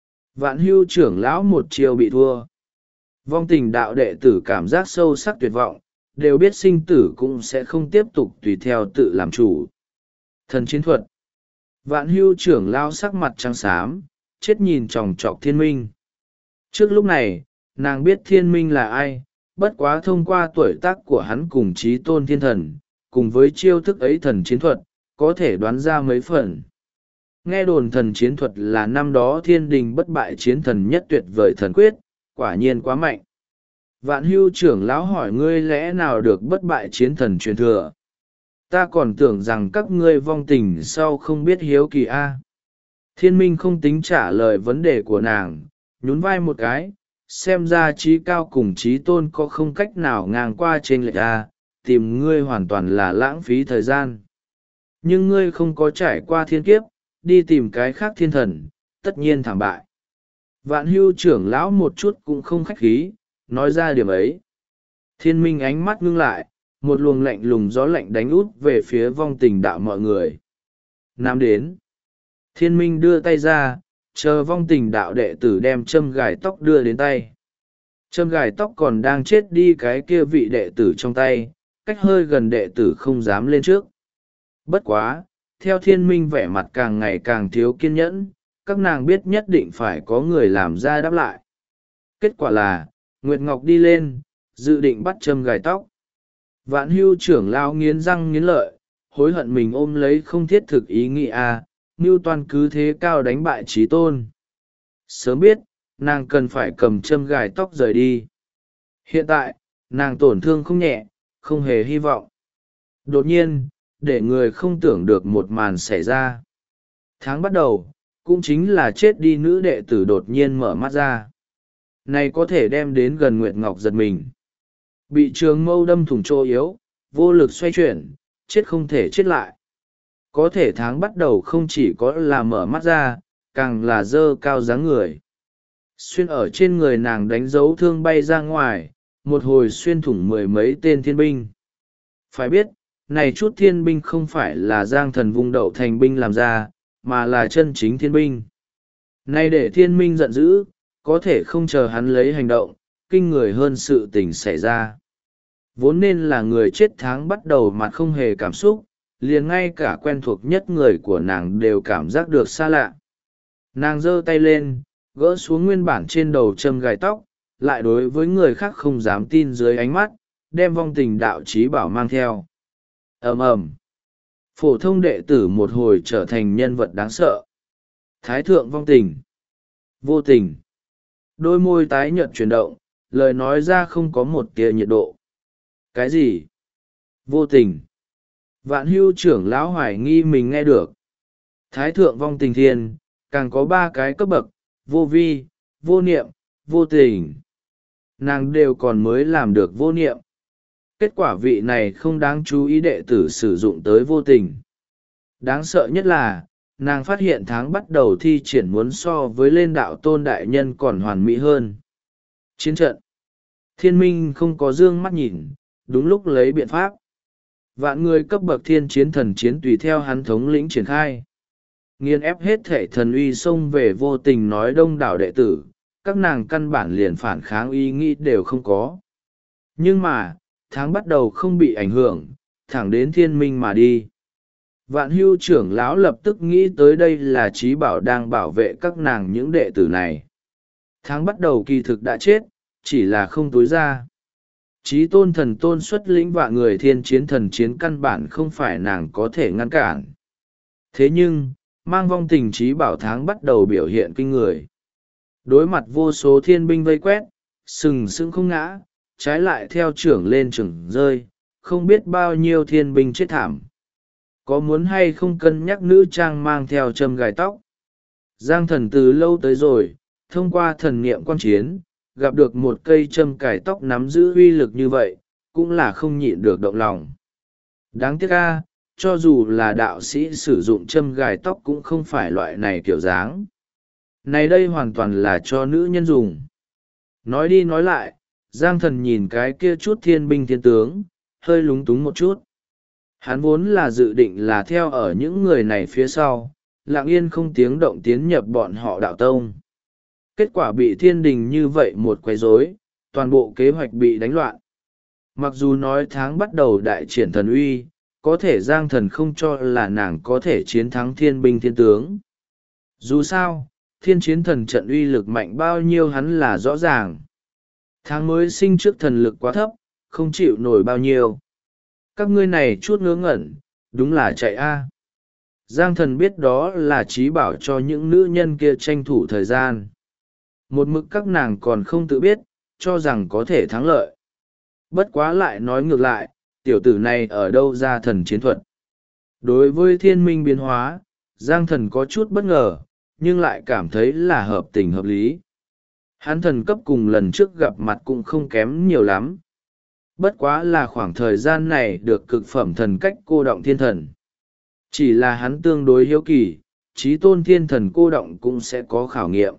Vạn Hưu trưởng lão một chiều bị thua. Vong tình đạo đệ tử cảm giác sâu sắc tuyệt vọng, đều biết sinh tử cũng sẽ không tiếp tục tùy theo tự làm chủ. Thần chiến thuật. Vạn Hưu trưởng lão sắc mặt trắng xám, chết nhìn chòng chọc thiên minh. Trước lúc này, nàng biết thiên minh là ai, bất quá thông qua tuổi tác của hắn cùng chí tôn thiên thần, cùng với chiêu thức ấy thần chiến thuật, có thể đoán ra mấy phần. Nghe đồn thần chiến thuật là năm đó thiên đình bất bại chiến thần nhất tuyệt vời thần quyết, quả nhiên quá mạnh. Vạn Hưu trưởng lão hỏi ngươi lẽ nào được bất bại chiến thần truyền thừa? Ta còn tưởng rằng các ngươi vong tình sau không biết hiếu kỳ a. Thiên minh không tính trả lời vấn đề của nàng, nhún vai một cái, xem ra trí cao cùng trí tôn có không cách nào ngang qua trên lệch a, tìm ngươi hoàn toàn là lãng phí thời gian. Nhưng ngươi không có trải qua thiên kiếp, đi tìm cái khác thiên thần, tất nhiên thảm bại. Vạn Hưu trưởng lão một chút cũng không khách khí, nói ra điểm ấy. Thiên minh ánh mắt ngưng lại, một luồng lạnh lùng gió lạnh đánh út về phía vong tình đạo mọi người. Nam đến. Thiên minh đưa tay ra, chờ vong tình đạo đệ tử đem châm gài tóc đưa đến tay. Châm gài tóc còn đang chết đi cái kia vị đệ tử trong tay, cách hơi gần đệ tử không dám lên trước. Bất quá, theo thiên minh vẻ mặt càng ngày càng thiếu kiên nhẫn, các nàng biết nhất định phải có người làm ra đáp lại. Kết quả là, Nguyệt Ngọc đi lên, dự định bắt châm gài tóc. Vạn Hưu trưởng lao nghiến răng nghiến lợi, hối hận mình ôm lấy không thiết thực ý nghĩ Ngưu Toan cứ thế cao đánh bại trí tôn. Sớm biết, nàng cần phải cầm châm gài tóc rời đi. Hiện tại, nàng tổn thương không nhẹ, không hề hy vọng. Đột nhiên, để người không tưởng được một màn xảy ra. Tháng bắt đầu, cũng chính là chết đi nữ đệ tử đột nhiên mở mắt ra. Này có thể đem đến gần Nguyệt Ngọc giật mình. Bị trường mâu đâm thủng chỗ yếu, vô lực xoay chuyển, chết không thể chết lại. Có thể tháng bắt đầu không chỉ có là mở mắt ra, càng là dơ cao dáng người. Xuyên ở trên người nàng đánh dấu thương bay ra ngoài, một hồi xuyên thủng mười mấy tên thiên binh. Phải biết, này chút thiên binh không phải là giang thần vung đậu thành binh làm ra, mà là chân chính thiên binh. Này để thiên minh giận dữ, có thể không chờ hắn lấy hành động, kinh người hơn sự tình xảy ra. Vốn nên là người chết tháng bắt đầu mặt không hề cảm xúc, liền ngay cả quen thuộc nhất người của nàng đều cảm giác được xa lạ. Nàng giơ tay lên, gỡ xuống nguyên bản trên đầu châm gài tóc, lại đối với người khác không dám tin dưới ánh mắt, đem vong tình đạo trí bảo mang theo. Ầm ầm, phổ thông đệ tử một hồi trở thành nhân vật đáng sợ. Thái thượng vong tình, vô tình, đôi môi tái nhợt chuyển động, lời nói ra không có một tia nhiệt độ. Cái gì? Vô tình? Vạn Hưu trưởng lão hoài nghi mình nghe được. Thái thượng vong tình thiên, càng có ba cái cấp bậc, vô vi, vô niệm, vô tình. Nàng đều còn mới làm được vô niệm. Kết quả vị này không đáng chú ý đệ tử sử dụng tới vô tình. Đáng sợ nhất là, nàng phát hiện tháng bắt đầu thi triển muốn so với lên đạo tôn đại nhân còn hoàn mỹ hơn. Chiến trận. Thiên minh không có dương mắt nhìn, đúng lúc lấy biện pháp. Vạn người cấp bậc thiên chiến thần chiến tùy theo hắn thống lĩnh triển khai. Nghiên ép hết thể thần uy xông về, vô tình nói đông đảo đệ tử, các nàng căn bản liền phản kháng ý nghĩ đều không có. Nhưng mà, tháng bắt đầu không bị ảnh hưởng, thẳng đến thiên minh mà đi. Vạn hưu trưởng lão lập tức nghĩ tới đây là trí bảo đang bảo vệ các nàng những đệ tử này. Tháng bắt đầu kỳ thực đã chết, chỉ là không túi ra. Chí tôn thần tôn xuất lĩnh vạn người thiên chiến thần chiến căn bản không phải nàng có thể ngăn cản. Thế nhưng, mang vong tình trí bảo tháng bắt đầu biểu hiện kinh người. Đối mặt vô số thiên binh vây quét, sừng sững không ngã, trái lại theo trưởng lên trưởng rơi, không biết bao nhiêu thiên binh chết thảm. Có muốn hay không cân nhắc nữ trang mang theo châm gài tóc? Giang thần từ lâu tới rồi, thông qua thần niệm quan chiến, gặp được một cây châm cài tóc nắm giữ uy lực như vậy, cũng là không nhịn được động lòng. Đáng tiếc a, cho dù là đạo sĩ sử dụng châm gài tóc cũng không phải loại này kiểu dáng. Này đây hoàn toàn là cho nữ nhân dùng. Nói đi nói lại, Giang thần nhìn cái kia chút thiên binh thiên tướng, hơi lúng túng một chút. Hắn vốn là dự định là theo ở những người này phía sau, lặng yên không tiếng động tiến nhập bọn họ đạo tông. Kết quả bị thiên đình như vậy một quấy rối, toàn bộ kế hoạch bị đánh loạn. Mặc dù nói tháng bắt đầu đại triển thần uy, có thể Giang thần không cho là nàng có thể chiến thắng thiên binh thiên tướng. Dù sao, thiên chiến thần trận uy lực mạnh bao nhiêu hắn là rõ ràng. Tháng mới sinh trước thần lực quá thấp, không chịu nổi bao nhiêu. Các ngươi này chút ngớ ngẩn, đúng là chạy a. Giang thần biết đó là trí bảo cho những nữ nhân kia tranh thủ thời gian. Một mực các nàng còn không tự biết, cho rằng có thể thắng lợi. Bất quá lại nói ngược lại, tiểu tử này ở đâu ra thần chiến thuật. Đối với thiên minh biến hóa, Giang thần có chút bất ngờ, nhưng lại cảm thấy là hợp tình hợp lý. Hắn thần cấp cùng lần trước gặp mặt cũng không kém nhiều lắm. Bất quá là khoảng thời gian này được cực phẩm thần cách cô động thiên thần. Chỉ là hắn tương đối hiếu kỳ, chí tôn thiên thần cô động cũng sẽ có khảo nghiệm.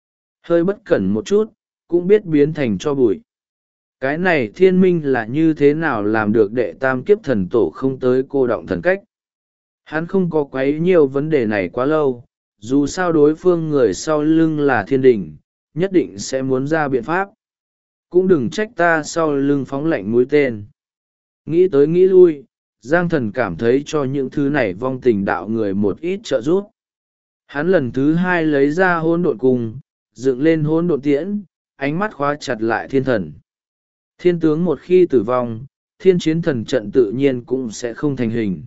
Hơi bất cẩn một chút, cũng biết biến thành cho bụi. Cái này thiên minh là như thế nào làm được đệ tam kiếp thần tổ không tới cô động thần cách. Hắn không có quấy nhiều vấn đề này quá lâu, dù sao đối phương người sau lưng là thiên đình, nhất định sẽ muốn ra biện pháp. Cũng đừng trách ta sau lưng phóng lạnh mũi tên. Nghĩ tới nghĩ lui, Giang thần cảm thấy cho những thứ này vong tình đạo người một ít trợ giúp. Hắn lần thứ hai lấy ra hỗn độn cung, dựng lên hỗn độn tiễn, ánh mắt khóa chặt lại thiên thần. Thiên tướng một khi tử vong, thiên chiến thần trận tự nhiên cũng sẽ không thành hình.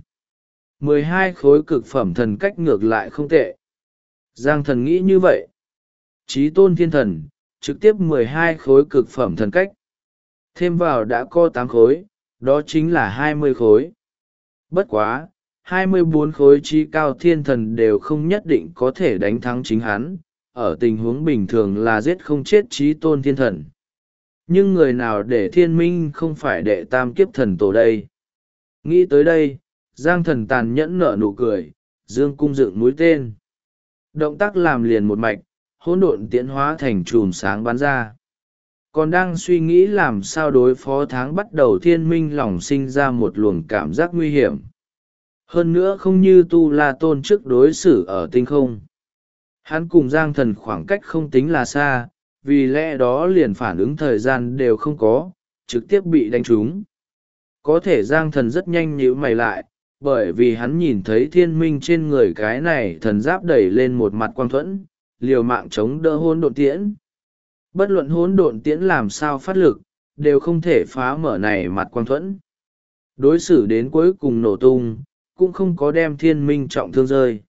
12 khối cực phẩm thần cách ngược lại không tệ. Giang thần nghĩ như vậy. Chí tôn thiên thần, trực tiếp 12 khối cực phẩm thần cách. Thêm vào đã có 8 khối, đó chính là 20 khối. Bất quá, 24 khối trí cao thiên thần đều không nhất định có thể đánh thắng chính hắn, ở tình huống bình thường là giết không chết chí tôn thiên thần. Nhưng người nào để thiên minh không phải đệ tam kiếp thần tổ đây? Nghĩ tới đây, Giang thần tàn nhẫn nở nụ cười, dương cung dựng mũi tên. Động tác làm liền một mạch, hỗn độn tiễn hóa thành chùm sáng bắn ra. Còn đang suy nghĩ làm sao đối phó tháng bắt đầu thiên minh lòng sinh ra một luồng cảm giác nguy hiểm. Hơn nữa không như Tu La Tôn trước đối xử ở tinh không. Hắn cùng Giang thần khoảng cách không tính là xa, vì lẽ đó liền phản ứng thời gian đều không có, trực tiếp bị đánh trúng. Có thể Giang thần rất nhanh nhíu mày lại, bởi vì hắn nhìn thấy thiên minh trên người cái này thần giáp đẩy lên một mặt quang thuẫn, liều mạng chống đỡ hỗn độn tiễn. Bất luận hỗn độn tiễn làm sao phát lực, đều không thể phá mở này mặt quang thuẫn. Đối xử đến cuối cùng nổ tung, cũng không có đem thiên minh trọng thương rơi.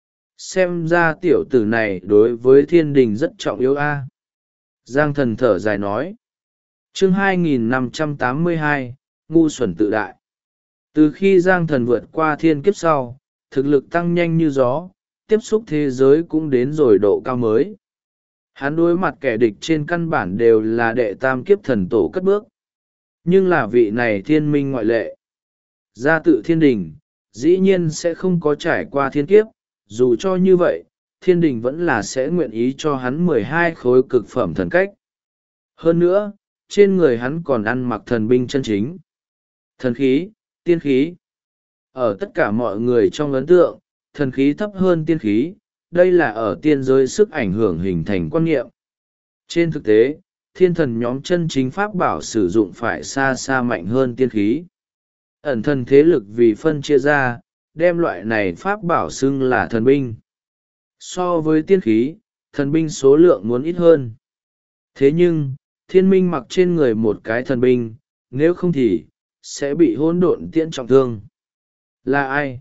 Xem ra tiểu tử này đối với thiên đình rất trọng yếu a. Giang thần thở dài nói. Chương 2582, ngu xuẩn tự đại. Từ khi Giang thần vượt qua thiên kiếp sau, thực lực tăng nhanh như gió, tiếp xúc thế giới cũng đến rồi độ cao mới. Hắn đối mặt kẻ địch trên căn bản đều là đệ tam kiếp thần tổ cất bước. Nhưng là vị này thiên minh ngoại lệ. Gia tự thiên đình, dĩ nhiên sẽ không có trải qua thiên kiếp, dù cho như vậy, thiên đình vẫn là sẽ nguyện ý cho hắn 12 khối cực phẩm thần cách. Hơn nữa, trên người hắn còn ăn mặc thần binh chân chính. Thần khí, tiên khí. Ở tất cả mọi người trong ấn tượng, thần khí thấp hơn tiên khí, đây là ở tiên giới sức ảnh hưởng hình thành quan niệm. Trên thực tế, thiên thần nhóm chân chính pháp bảo sử dụng phải xa xa mạnh hơn tiên khí. Ẩn thần thế lực vì phân chia ra, đem loại này pháp bảo xưng là thần binh. So với tiên khí, thần binh số lượng muốn ít hơn. Thế nhưng, thiên minh mặc trên người một cái thần binh, nếu không thì, sẽ bị hỗn độn tiễn trọng thương. Là ai?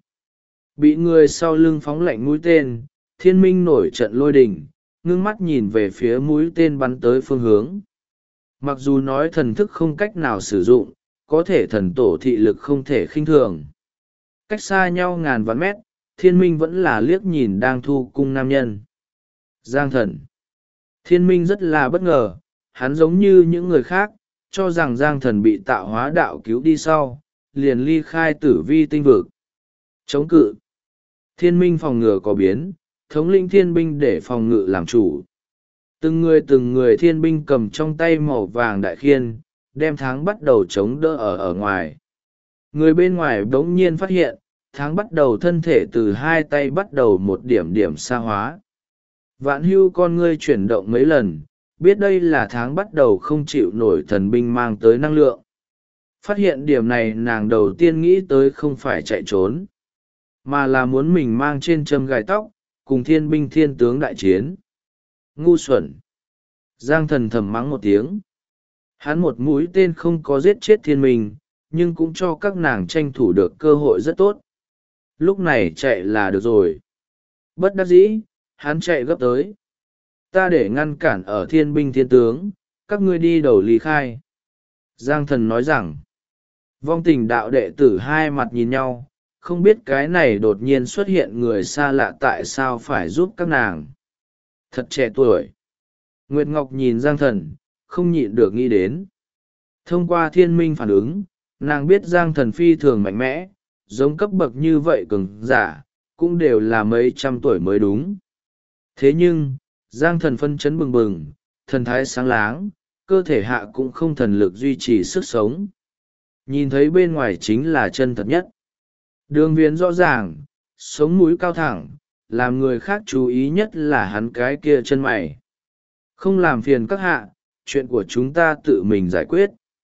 Bị người sau lưng phóng lạnh mũi tên, thiên minh nổi trận lôi đình, ngưng mắt nhìn về phía mũi tên bắn tới phương hướng. Mặc dù nói thần thức không cách nào sử dụng, có thể thần tổ thị lực không thể khinh thường. Cách xa nhau ngàn vạn mét, thiên minh vẫn là liếc nhìn đang thu cung nam nhân. Giang thần. Thiên minh rất là bất ngờ, hắn giống như những người khác, cho rằng Giang thần bị tạo hóa đạo cứu đi sau, liền ly khai tử vi tinh vực. Chống cự. Thiên minh phòng ngừa có biến, thống lĩnh thiên binh để phòng ngự làm chủ. Từng người thiên binh cầm trong tay màu vàng đại khiên, đem tháng bắt đầu chống đỡ ở ngoài. Người bên ngoài bỗng nhiên phát hiện, tháng bắt đầu thân thể từ hai tay bắt đầu một điểm điểm xa hóa. Vạn hưu con ngươi chuyển động mấy lần, biết đây là tháng bắt đầu không chịu nổi thần binh mang tới năng lượng. Phát hiện điểm này nàng đầu tiên nghĩ tới không phải chạy trốn, mà là muốn mình mang trên châm gài tóc, cùng thiên binh thiên tướng đại chiến. Ngu xuẩn. Giang thần thầm mắng một tiếng. Hắn một mũi tên không có giết chết thiên minh, nhưng cũng cho các nàng tranh thủ được cơ hội rất tốt. Lúc này chạy là được rồi. Bất đắc dĩ, hắn chạy gấp tới. Ta để ngăn cản ở thiên binh thiên tướng, các ngươi đi đầu ly khai. Giang thần nói rằng, vong tình đạo đệ tử hai mặt nhìn nhau, không biết cái này đột nhiên xuất hiện người xa lạ tại sao phải giúp các nàng. Thật trẻ tuổi. Nguyệt Ngọc nhìn Giang thần, không nhịn được nghĩ đến. Thông qua thiên minh phản ứng, nàng biết Giang thần phi thường mạnh mẽ, giống cấp bậc như vậy cường giả, cũng đều là mấy trăm tuổi mới đúng. Thế nhưng, Giang thần phân chấn bừng bừng, thần thái sáng láng, cơ thể hạ cũng không thần lực duy trì sức sống. Nhìn thấy bên ngoài chính là chân thật nhất. Đường viền rõ ràng, sống mũi cao thẳng, làm người khác chú ý nhất là hắn cái kia chân mày. Không làm phiền các hạ, chuyện của chúng ta tự mình giải quyết.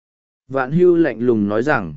Vạn hưu lạnh lùng nói rằng,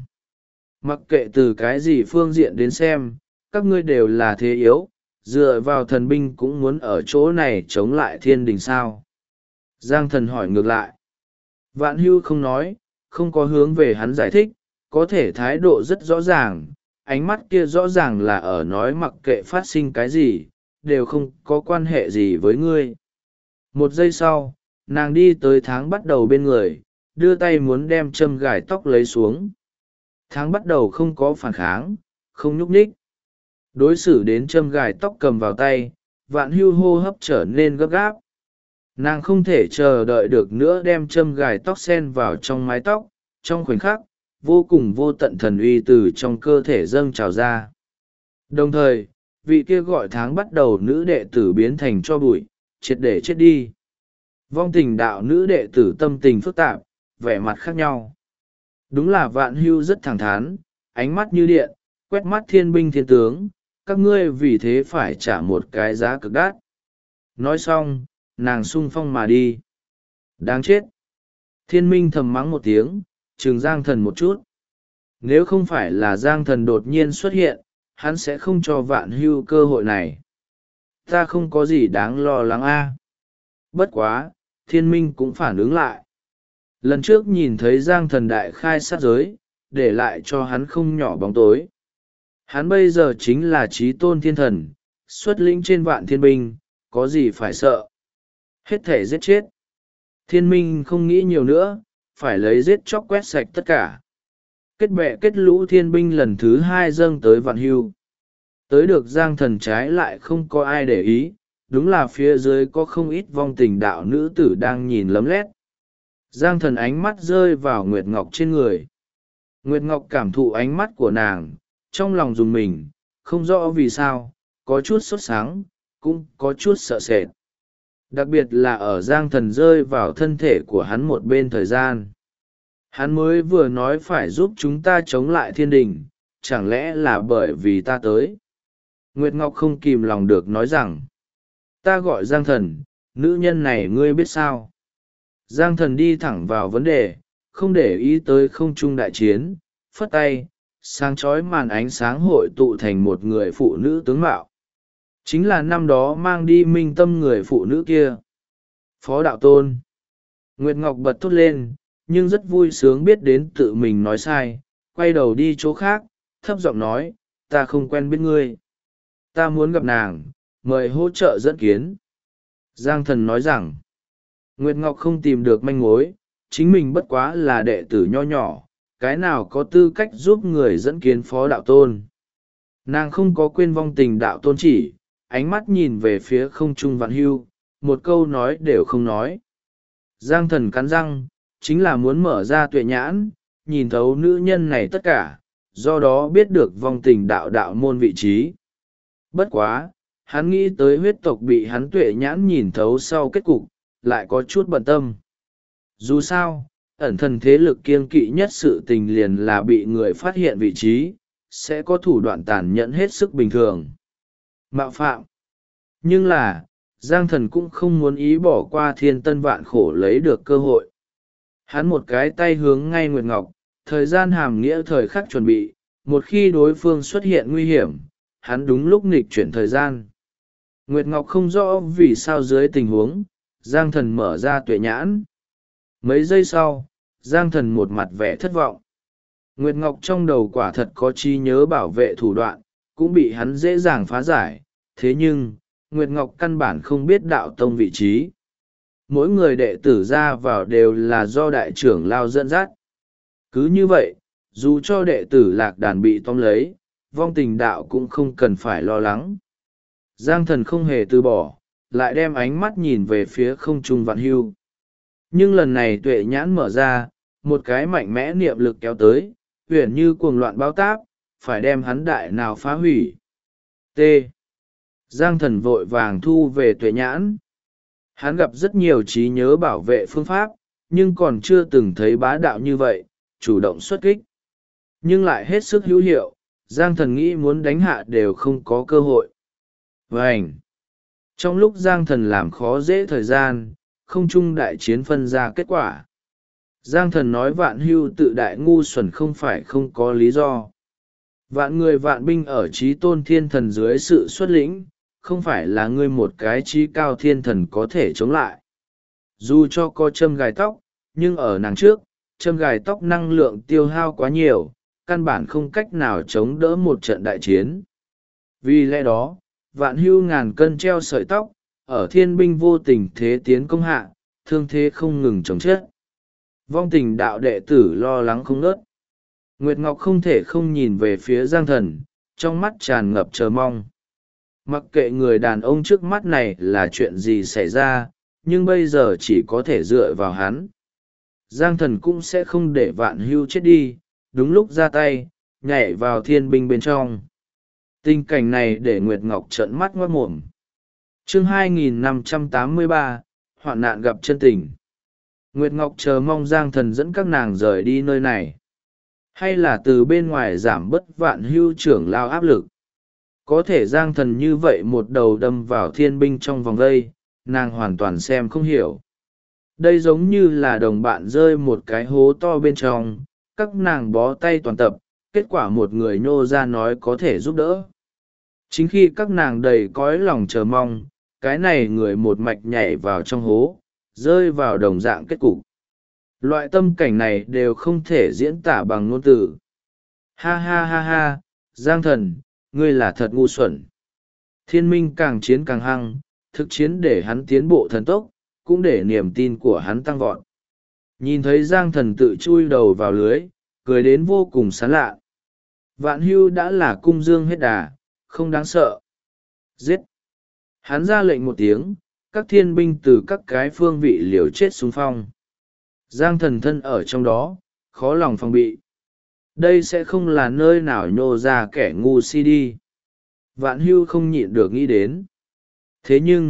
mặc kệ từ cái gì phương diện đến xem, các ngươi đều là thế yếu, dựa vào thần binh cũng muốn ở chỗ này chống lại thiên đình sao. Giang thần hỏi ngược lại. Vạn hưu không nói, không có hướng về hắn giải thích, có thể thái độ rất rõ ràng, ánh mắt kia rõ ràng là ở nói mặc kệ phát sinh cái gì, đều không có quan hệ gì với ngươi. Một giây sau, nàng đi tới tháng bắt đầu bên người, đưa tay muốn đem châm gài tóc lấy xuống. Tháng bắt đầu không có phản kháng, không nhúc nhích. Đối xử đến châm gài tóc cầm vào tay, vạn hưu hô hấp trở nên gấp gáp. Nàng không thể chờ đợi được nữa đem châm gài tóc sen vào trong mái tóc, trong khoảnh khắc, vô cùng vô tận thần uy từ trong cơ thể dâng trào ra. Đồng thời, vị kia gọi tháng bắt đầu nữ đệ tử biến thành cho bụi, triệt để chết đi. Vong tình đạo nữ đệ tử tâm tình phức tạp, vẻ mặt khác nhau. Đúng là vạn hưu rất thẳng thắn, ánh mắt như điện, quét mắt thiên binh thiên tướng, các ngươi vì thế phải trả một cái giá cực đắt. Nói xong, nàng sung phong mà đi. Đáng chết. Thiên minh thầm mắng một tiếng, trừng Giang thần một chút. Nếu không phải là Giang thần đột nhiên xuất hiện, hắn sẽ không cho vạn hưu cơ hội này. Ta không có gì đáng lo lắng a. Bất quá, thiên minh cũng phản ứng lại. Lần trước nhìn thấy Giang thần đại khai sát giới, để lại cho hắn không nhỏ bóng tối. Hắn bây giờ chính là trí tôn thiên thần, xuất lĩnh trên vạn thiên binh, có gì phải sợ. Hết thể giết chết. Thiên minh không nghĩ nhiều nữa, phải lấy giết chóc quét sạch tất cả. Kết bè kết lũ thiên binh lần thứ hai dâng tới vạn hưu. Tới được Giang thần trái lại không có ai để ý, đúng là phía dưới có không ít vong tình đạo nữ tử đang nhìn lấm lét. Giang thần ánh mắt rơi vào Nguyệt Ngọc trên người. Nguyệt Ngọc cảm thụ ánh mắt của nàng, trong lòng dùng mình, không rõ vì sao, có chút sốt sáng, cũng có chút sợ sệt. đặc biệt là ở Giang Thần rơi vào thân thể của hắn một bên thời gian. Hắn mới vừa nói phải giúp chúng ta chống lại thiên đình, chẳng lẽ là bởi vì ta tới? Nguyệt Ngọc không kìm lòng được nói rằng, ta gọi Giang Thần, nữ nhân này ngươi biết sao? Giang Thần đi thẳng vào vấn đề, không để ý tới không trung đại chiến, phất tay, sáng chói màn ánh sáng hội tụ thành một người phụ nữ tướng mạo. Chính là năm đó mang đi minh tâm người phụ nữ kia. Phó Đạo Tôn. Nguyệt Ngọc bật thốt lên, nhưng rất vui sướng biết đến tự mình nói sai, quay đầu đi chỗ khác, thấp giọng nói, ta không quen biết ngươi. Ta muốn gặp nàng, mời hỗ trợ dẫn kiến. Giang Thần nói rằng, Nguyệt Ngọc không tìm được manh mối, chính mình bất quá là đệ tử nho nhỏ, cái nào có tư cách giúp người dẫn kiến Phó Đạo Tôn. Nàng không có quên vong tình Đạo Tôn chỉ, ánh mắt nhìn về phía không trung Vạn Hưu, một câu nói đều không nói. Giang Thần cắn răng, chính là muốn mở ra tuệ nhãn, nhìn thấu nữ nhân này tất cả, do đó biết được vong tình đạo môn vị trí. Bất quá, hắn nghĩ tới huyết tộc bị hắn tuệ nhãn nhìn thấu sau kết cục, lại có chút bận tâm. Dù sao, ẩn thần thế lực kiêng kỵ nhất sự tình liền là bị người phát hiện vị trí, sẽ có thủ đoạn tàn nhẫn hết sức bình thường. Mạo phạm. Nhưng là, Giang Thần cũng không muốn ý bỏ qua thiên tân vạn khổ lấy được cơ hội. Hắn một cái tay hướng ngay Nguyệt Ngọc, thời gian hàm nghĩa thời khắc chuẩn bị, một khi đối phương xuất hiện nguy hiểm, hắn đúng lúc nghịch chuyển thời gian. Nguyệt Ngọc không rõ vì sao dưới tình huống, Giang Thần mở ra tuệ nhãn. Mấy giây sau, Giang Thần một mặt vẻ thất vọng. Nguyệt Ngọc trong đầu quả thật có trí nhớ bảo vệ thủ đoạn, cũng bị hắn dễ dàng phá giải, thế nhưng, Nguyệt Ngọc căn bản không biết đạo tông vị trí. Mỗi người đệ tử ra vào đều là do đại trưởng lao dẫn dắt. Cứ như vậy, dù cho đệ tử lạc đàn bị tóm lấy, vong tình đạo cũng không cần phải lo lắng. Giang Thần không hề từ bỏ, lại đem ánh mắt nhìn về phía không trung Vạn Hưu. Nhưng lần này tuệ nhãn mở ra, một cái mạnh mẽ niệm lực kéo tới, huyền như cuồng loạn bao táp, phải đem hắn đại nào phá hủy. T. Giang Thần vội vàng thu về tuệ nhãn. Hắn gặp rất nhiều trí nhớ bảo vệ phương pháp, nhưng còn chưa từng thấy bá đạo như vậy, chủ động xuất kích. Nhưng lại hết sức hữu hiệu, Giang Thần nghĩ muốn đánh hạ đều không có cơ hội. Vânh! Trong lúc Giang Thần làm khó dễ thời gian, không trung đại chiến phân ra kết quả. Giang Thần nói Vạn Hưu tự đại ngu xuẩn không phải không có lý do. Vạn người vạn binh ở trí tôn thiên thần dưới sự xuất lĩnh, không phải là ngươi một cái trí cao thiên thần có thể chống lại. Dù cho có châm gài tóc, nhưng ở nàng trước, châm gài tóc năng lượng tiêu hao quá nhiều, căn bản không cách nào chống đỡ một trận đại chiến. Vì lẽ đó, Vạn Hưu ngàn cân treo sợi tóc, ở thiên binh vô tình thế tiến công hạ, thương thế không ngừng chống chết. Vong tình đạo đệ tử lo lắng không ngớt. Nguyệt Ngọc không thể không nhìn về phía Giang Thần, trong mắt tràn ngập chờ mong. Mặc kệ người đàn ông trước mắt này là chuyện gì xảy ra, nhưng bây giờ chỉ có thể dựa vào hắn. Giang Thần cũng sẽ không để Vạn Hưu chết đi, đúng lúc ra tay, nhảy vào thiên binh bên trong. Tình cảnh này để Nguyệt Ngọc trợn mắt ngoát mồm. Chương 2583, hoạn nạn gặp chân tình. Nguyệt Ngọc chờ mong Giang Thần dẫn các nàng rời đi nơi này. Hay là từ bên ngoài giảm bớt Vạn Hưu trưởng lao áp lực. Có thể Giang Thần như vậy một đầu đâm vào thiên binh trong vòng vây, nàng hoàn toàn xem không hiểu. Đây giống như là đồng bạn rơi một cái hố to bên trong, các nàng bó tay toàn tập, kết quả một người nhô ra nói có thể giúp đỡ. Chính khi các nàng đầy cõi lòng chờ mong, cái này người một mạch nhảy vào trong hố, rơi vào đồng dạng kết cục. Loại tâm cảnh này đều không thể diễn tả bằng ngôn từ. Ha ha ha ha, Giang Thần, ngươi là thật ngu xuẩn. Thiên minh càng chiến càng hăng, thực chiến để hắn tiến bộ thần tốc, cũng để niềm tin của hắn tăng vọt. Nhìn thấy Giang Thần tự chui đầu vào lưới, cười đến vô cùng sán lạ. Vạn Hưu đã là cung dương hết đà, không đáng sợ. Giết! Hắn ra lệnh một tiếng, các thiên binh từ các cái phương vị liều chết xung phong. Giang Thần thân ở trong đó, khó lòng phòng bị. Đây sẽ không là nơi nào nhô ra kẻ ngu si đi. Vạn Hưu không nhịn được nghĩ đến. Thế nhưng,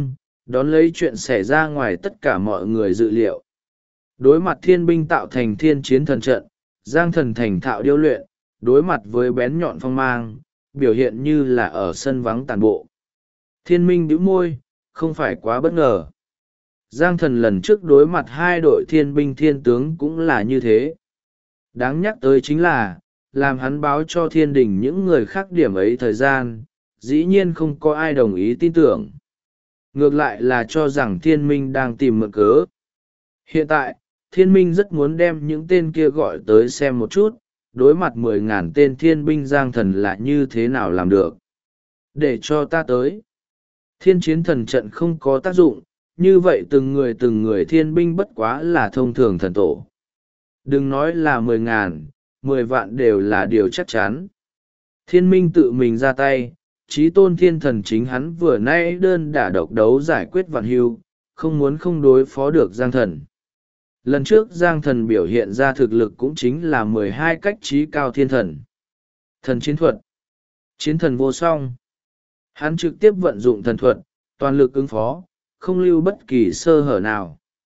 đón lấy chuyện xảy ra ngoài tất cả mọi người dự liệu. Đối mặt thiên binh tạo thành thiên chiến thần trận, Giang Thần thành thạo điêu luyện, đối mặt với bén nhọn phong mang, biểu hiện như là ở sân vắng tàn bộ. Thiên minh bĩu môi, không phải quá bất ngờ. Giang Thần lần trước đối mặt hai đội thiên binh thiên tướng cũng là như thế. Đáng nhắc tới chính là, làm hắn báo cho thiên đình những người khác điểm ấy thời gian, dĩ nhiên không có ai đồng ý tin tưởng. Ngược lại là cho rằng thiên minh đang tìm mượn cớ. Hiện tại, thiên minh rất muốn đem những tên kia gọi tới xem một chút, đối mặt 10.000 tên thiên binh Giang Thần là như thế nào làm được. Để cho ta tới. Thiên chiến thần trận không có tác dụng, như vậy từng người thiên binh bất quá là thông thường thần tổ. Đừng nói là 10.000, 10 vạn đều là điều chắc chắn. Thiên minh tự mình ra tay, chí tôn thiên thần chính hắn vừa nay đơn đả độc đấu giải quyết vạn hưu, không muốn không đối phó được Giang Thần. Lần trước Giang Thần biểu hiện ra thực lực cũng chính là 12 cách trí cao thiên thần. Thần chiến thuật, chiến thần vô song. Hắn trực tiếp vận dụng thần thuật, toàn lực ứng phó, không lưu bất kỳ sơ hở nào.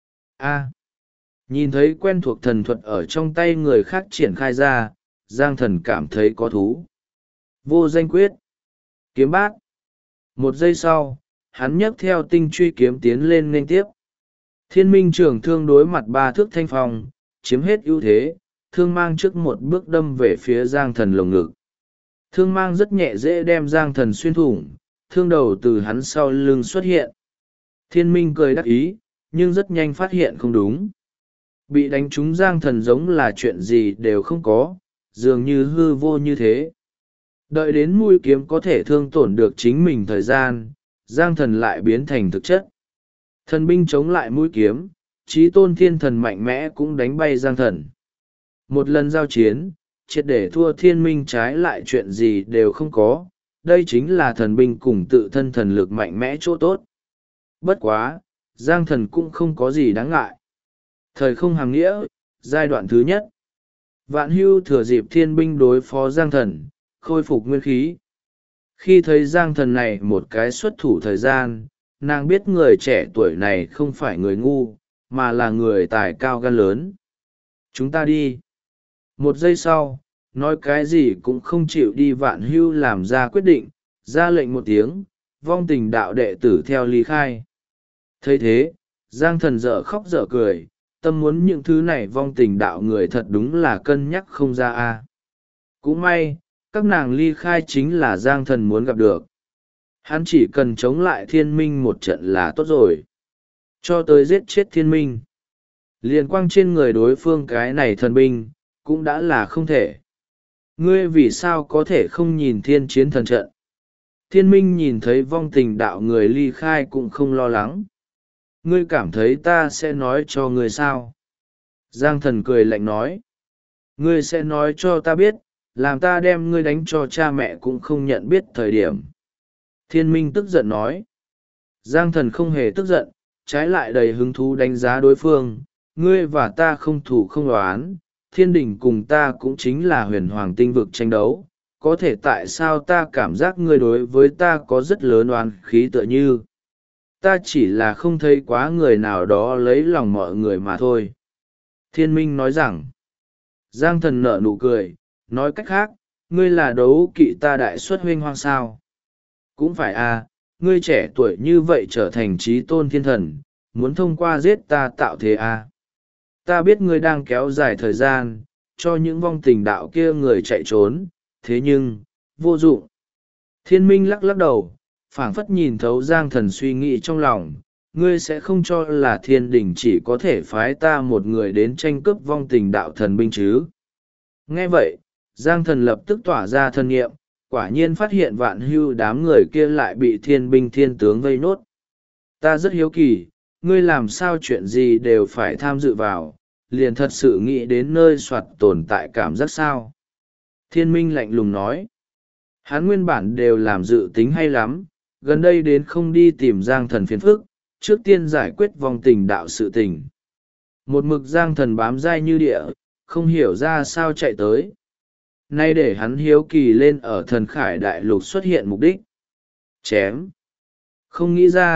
Nhìn thấy quen thuộc thần thuật ở trong tay người khác triển khai ra, Giang Thần cảm thấy có thú. Vô danh quyết, kiếm bát. Một giây sau, hắn nhấc theo tinh truy kiếm tiến lên nên tiếp. Thiên minh trường thương đối mặt 3 thước thanh phong, chiếm hết ưu thế, thương mang trước một bước đâm về phía Giang Thần lồng ngực. Thương mang rất nhẹ dễ đem Giang Thần xuyên thủng, thương đầu từ hắn sau lưng xuất hiện. Thiên minh cười đắc ý, nhưng rất nhanh phát hiện không đúng. Bị đánh trúng Giang Thần giống là chuyện gì đều không có, dường như hư vô như thế. Đợi đến mũi kiếm có thể thương tổn được chính mình thời gian, Giang Thần lại biến thành thực chất. Thần binh chống lại mũi kiếm, chí tôn thiên thần mạnh mẽ cũng đánh bay Giang Thần. Một lần giao chiến, triệt để thua thiên minh trái lại chuyện gì đều không có, đây chính là thần binh cùng tự thân thần lực mạnh mẽ chỗ tốt. Bất quá, Giang Thần cũng không có gì đáng ngại. Thời không hàm nghĩa, giai đoạn thứ nhất. Vạn Hưu thừa dịp thiên binh đối phó Giang Thần, khôi phục nguyên khí. Khi thấy Giang Thần này một cái xuất thủ thời gian, nàng biết người trẻ tuổi này không phải người ngu, mà là người tài cao gan lớn. Chúng ta đi. Một giây sau, nói cái gì cũng không chịu đi. Vạn Hưu làm ra quyết định, ra lệnh một tiếng, vong tình đạo đệ tử theo ly khai. Thấy thế, Giang Thần dở khóc dở cười, tâm muốn những thứ này vong tình đạo người thật đúng là cân nhắc không ra. Cũng may, các nàng ly khai chính là Giang Thần muốn gặp được. Hắn chỉ cần chống lại thiên minh một trận là tốt rồi. Cho tới giết chết thiên minh. Liên quang trên người đối phương cái này thần binh, cũng đã là không thể. Ngươi vì sao có thể không nhìn thiên chiến thần trận? Thiên minh nhìn thấy vong tình đạo người ly khai cũng không lo lắng. Ngươi cảm thấy ta sẽ nói cho ngươi sao? Giang Thần cười lạnh nói. Ngươi sẽ nói cho ta biết, làm ta đem ngươi đánh cho cha mẹ cũng không nhận biết thời điểm. Thiên minh tức giận nói. Giang Thần không hề tức giận, trái lại đầy hứng thú đánh giá đối phương. Ngươi và ta không thủ không oán, thiên đình cùng ta cũng chính là huyền hoàng tinh vực tranh đấu. Có thể tại sao ta cảm giác ngươi đối với ta có rất lớn oán khí tựa như. Ta chỉ là không thấy quá người nào đó lấy lòng mọi người mà thôi. Thiên minh nói rằng. Giang Thần nở nụ cười, nói cách khác, ngươi là đấu kỵ ta đại xuất huynh hoang sao. Cũng phải ngươi trẻ tuổi như vậy trở thành trí tôn thiên thần, muốn thông qua giết ta tạo thế Ta biết ngươi đang kéo dài thời gian, cho những vong tình đạo kia người chạy trốn, thế nhưng, vô dụng. Thiên minh lắc lắc đầu, phảng phất nhìn thấu Giang Thần suy nghĩ trong lòng, ngươi sẽ không cho là thiên đình chỉ có thể phái ta một người đến tranh cướp vong tình đạo thần binh chứ. Nghe vậy, Giang Thần lập tức tỏa ra thân nghiệm, quả nhiên phát hiện Vạn Hưu đám người kia lại bị thiên binh thiên tướng vây nốt. Ta rất hiếu kỳ, ngươi làm sao chuyện gì đều phải tham dự vào, liền thật sự nghĩ đến nơi soạt tồn tại cảm giác sao. Thiên minh lạnh lùng nói. Hắn nguyên bản đều làm dự tính hay lắm, gần đây đến không đi tìm Giang Thần phiền phức, trước tiên giải quyết vong tình đạo sự tình. Một mực Giang Thần bám dai như địa, không hiểu ra sao chạy tới. Nay để hắn hiếu kỳ lên ở thần khải đại lục xuất hiện mục đích. Chém. Không nghĩ ra,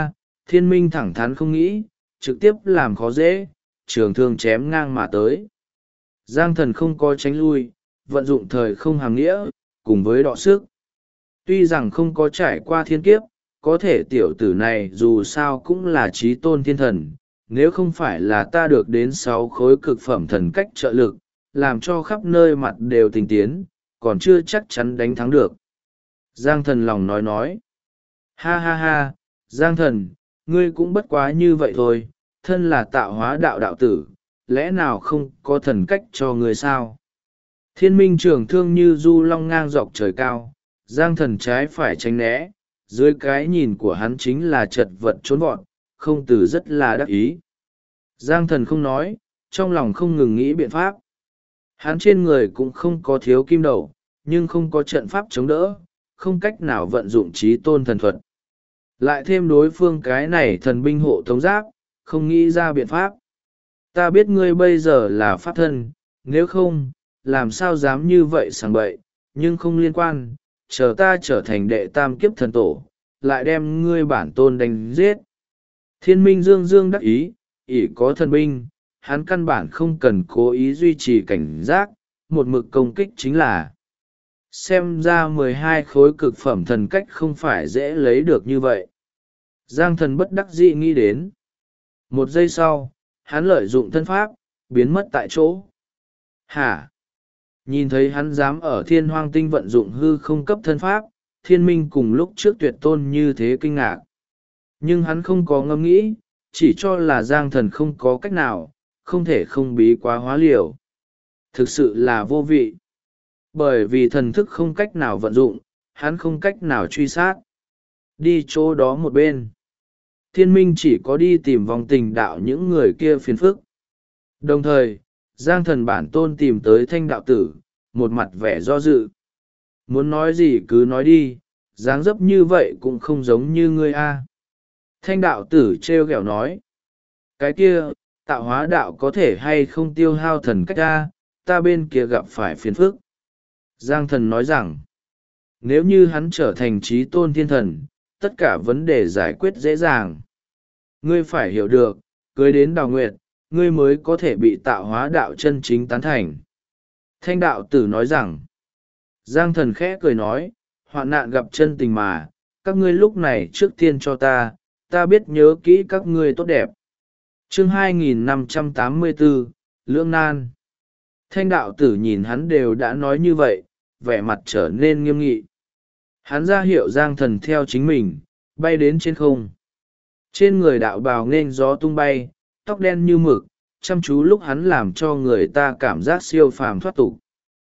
Thiên minh thẳng thắn không nghĩ, trực tiếp làm khó dễ, trường thương chém ngang mà tới. Giang thần không có tránh lui, vận dụng thời không hàm nghĩa, cùng với đọ sức. Tuy rằng không có trải qua thiên kiếp, có thể tiểu tử này dù sao cũng là trí tôn thiên thần, nếu không phải là ta được đến 6 khối cực phẩm thần cách trợ lực, làm cho khắp nơi mặt đều tinh tiến, còn chưa chắc chắn đánh thắng được. Giang thần lòng nói. Ha ha ha, Giang thần, ngươi cũng bất quá như vậy thôi, thân là tạo hóa đạo đạo tử, lẽ nào không có thần cách cho ngươi sao? Thiên minh trường thương như du long ngang dọc trời cao, Giang thần trái phải tránh né, dưới cái nhìn của hắn chính là chật vật trốn vọt, không từ rất là đắc ý. Giang thần không nói, trong lòng không ngừng nghĩ biện pháp. Hắn trên người cũng không có thiếu kim đầu, nhưng không có trận pháp chống đỡ, không cách nào vận dụng trí tôn thần thuật. Lại thêm đối phương cái này thần binh hộ tống giáp, không nghĩ ra biện pháp. Ta biết ngươi bây giờ là pháp thân, nếu không, làm sao dám như vậy sảng bậy, nhưng không liên quan, chờ ta trở thành đệ tam kiếp thần tổ, lại đem ngươi bản tôn đánh giết. Thiên minh dương dương đắc ý, ỷ có thần binh, hắn căn bản không cần cố ý duy trì cảnh giác, một mực công kích chính là. Xem ra 12 khối cực phẩm thần cách không phải dễ lấy được như vậy. Giang thần bất đắc dĩ nghĩ đến. Một giây sau, hắn lợi dụng thân pháp, biến mất tại chỗ. Hả? Nhìn thấy hắn dám ở thiên hoang tinh vận dụng hư không cấp thân pháp, thiên minh cùng lúc trước tuyệt tôn như thế kinh ngạc. Nhưng hắn không có ngẫm nghĩ, chỉ cho là Giang thần không có cách nào, không thể không bí quá hóa liều. Thực sự là vô vị. Bởi vì thần thức không cách nào vận dụng, hắn không cách nào truy sát. Đi chỗ đó một bên. Thiên minh chỉ có đi tìm vòng tình đạo những người kia phiền phức. Đồng thời, Giang thần bản tôn tìm tới thanh đạo tử, một mặt vẻ do dự. Muốn nói gì cứ nói đi, dáng dấp như vậy cũng không giống như ngươi a. Thanh đạo tử trêu ghẹo nói. Cái kia, tạo hóa đạo có thể hay không tiêu hao thần cách ta bên kia gặp phải phiền phức. Giang thần nói rằng, nếu như hắn trở thành trí tôn thiên thần, tất cả vấn đề giải quyết dễ dàng. Ngươi phải hiểu được, cưới đến Đào Nguyệt, ngươi mới có thể bị tạo hóa đạo chân chính tán thành. Thanh đạo tử nói rằng, Giang thần khẽ cười nói, hoạn nạn gặp chân tình mà, các ngươi lúc này trước tiên cho ta biết nhớ kỹ các ngươi tốt đẹp. Chương 2584, Lưỡng Nan. Thanh đạo tử nhìn hắn đều đã nói như vậy, vẻ mặt trở nên nghiêm nghị. Hắn ra hiệu Giang thần theo chính mình, bay đến trên không. Trên người đạo bào nghênh gió tung bay, tóc đen như mực, chăm chú lúc hắn làm cho người ta cảm giác siêu phàm thoát tục.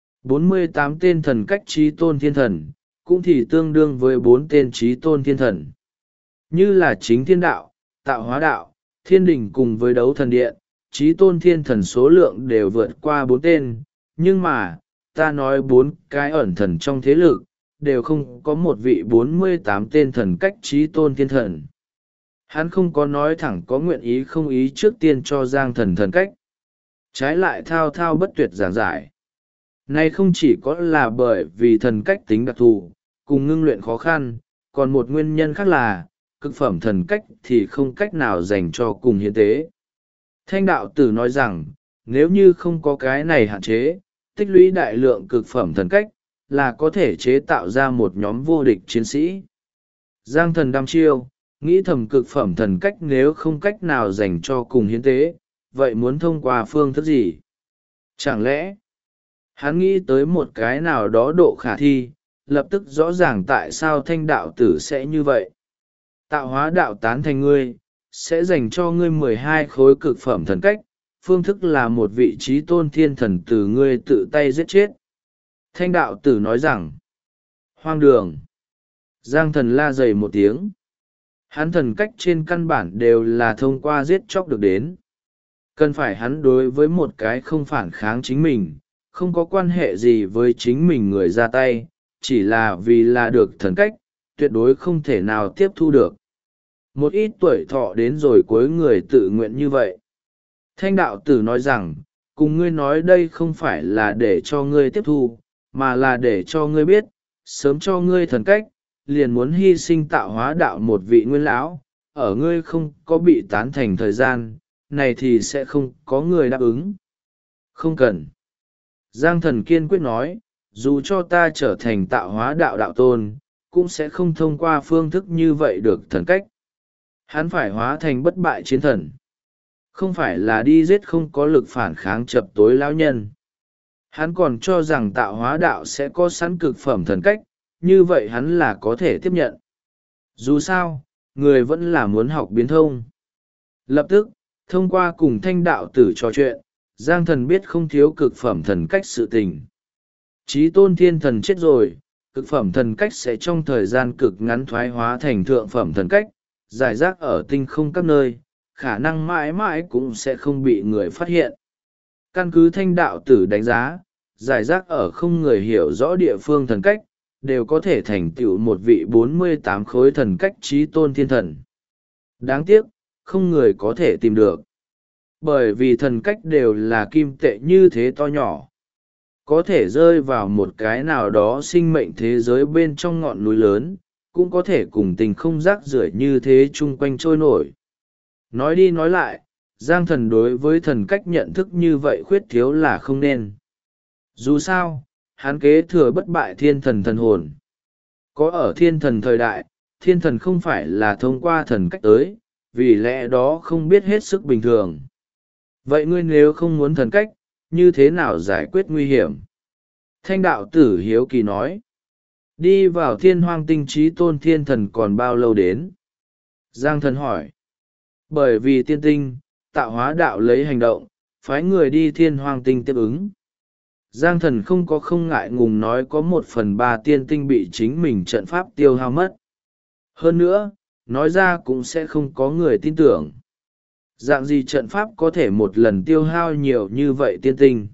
48 tên thần cách trí tôn thiên thần, cũng thì tương đương với 4 tên trí tôn thiên thần. Như là chính thiên đạo, tạo hóa đạo, thiên đình cùng với đấu thần điện, trí tôn thiên thần số lượng đều vượt qua 4 tên, nhưng mà, ta nói 4 cái ẩn thần trong thế lực, đều không có một vị 48 tên thần cách trí tôn thiên thần. Hắn không có nói thẳng có nguyện ý không ý trước tiên cho Giang thần thần cách. Trái lại thao thao bất tuyệt giảng giải. Này không chỉ có là bởi vì thần cách tính đặc thù, cùng ngưng luyện khó khăn, còn một nguyên nhân khác là, cực phẩm thần cách thì không cách nào dành cho cùng hiến tế. Thanh đạo tử nói rằng, nếu như không có cái này hạn chế, tích lũy đại lượng cực phẩm thần cách, là có thể chế tạo ra một nhóm vô địch chiến sĩ. Giang thần đăm chiêu, nghĩ thầm cực phẩm thần cách nếu không cách nào dành cho cùng hiến tế, vậy muốn thông qua phương thức gì? Chẳng lẽ, hắn nghĩ tới một cái nào đó độ khả thi, lập tức rõ ràng tại sao thanh đạo tử sẽ như vậy. Tạo hóa đạo tán thành ngươi, sẽ dành cho ngươi 12 khối cực phẩm thần cách, phương thức là một vị trí tôn thiên thần từ ngươi tự tay giết chết. Thanh đạo tử nói rằng, hoang đường. Giang thần la dày một tiếng. Hắn thần cách trên căn bản đều là thông qua giết chóc được đến. Cần phải hắn đối với một cái không phản kháng chính mình, không có quan hệ gì với chính mình người ra tay, chỉ là vì là được thần cách, tuyệt đối không thể nào tiếp thu được. Một ít tuổi thọ đến rồi cuối người tự nguyện như vậy. Thanh đạo tử nói rằng, cùng ngươi nói đây không phải là để cho ngươi tiếp thu, mà là để cho ngươi biết, sớm cho ngươi thần cách, liền muốn hy sinh tạo hóa đạo một vị nguyên lão, ở ngươi không có bị tán thành thời gian này thì sẽ không có người đáp ứng. Không cần. Giang Thần kiên quyết nói, dù cho ta trở thành tạo hóa đạo đạo tôn, cũng sẽ không thông qua phương thức như vậy được thần cách. Hắn phải hóa thành bất bại chiến thần. Không phải là đi giết không có lực phản kháng chập tối lão nhân. Hắn còn cho rằng tạo hóa đạo sẽ có sẵn cực phẩm thần cách, như vậy hắn là có thể tiếp nhận. Dù sao, người vẫn là muốn học biến thông. Lập tức, thông qua cùng Thanh đạo tử trò chuyện, Giang Thần biết không thiếu cực phẩm thần cách sự tình. Chí tôn thiên thần chết rồi, cực phẩm thần cách sẽ trong thời gian cực ngắn thoái hóa thành thượng phẩm thần cách, giải rác ở tinh không các nơi, khả năng mãi mãi cũng sẽ không bị người phát hiện. Căn cứ Thanh đạo tử đánh giá, giải rác ở không người hiểu rõ địa phương thần cách, đều có thể thành tựu một vị 48 khối thần cách chí tôn thiên thần. Đáng tiếc, không người có thể tìm được. Bởi vì thần cách đều là kim tệ như thế to nhỏ. Có thể rơi vào một cái nào đó sinh mệnh thế giới bên trong ngọn núi lớn, cũng có thể cùng tình không rác rưởi như thế chung quanh trôi nổi. Nói đi nói lại, Giang Thần đối với thần cách nhận thức như vậy khuyết thiếu là không nên. Dù sao, hắn kế thừa bất bại thiên thần thần hồn. Có ở thiên thần thời đại, thiên thần không phải là thông qua thần cách tới, vì lẽ đó không biết hết sức bình thường. Vậy ngươi nếu không muốn thần cách, như thế nào giải quyết nguy hiểm? Thanh đạo tử hiếu kỳ nói. Đi vào thiên hoang tinh trí tôn thiên thần còn bao lâu đến? Giang Thần hỏi. Bởi vì tiên tinh, tạo hóa đạo lấy hành động, phái người đi thiên hoang tinh tiếp ứng. Giang Thần không ngại ngùng nói có 1/3 tiên tinh bị chính mình trận pháp tiêu hao mất. Hơn nữa, nói ra cũng sẽ không có người tin tưởng. Dạng gì trận pháp có thể một lần tiêu hao nhiều như vậy tiên tinh?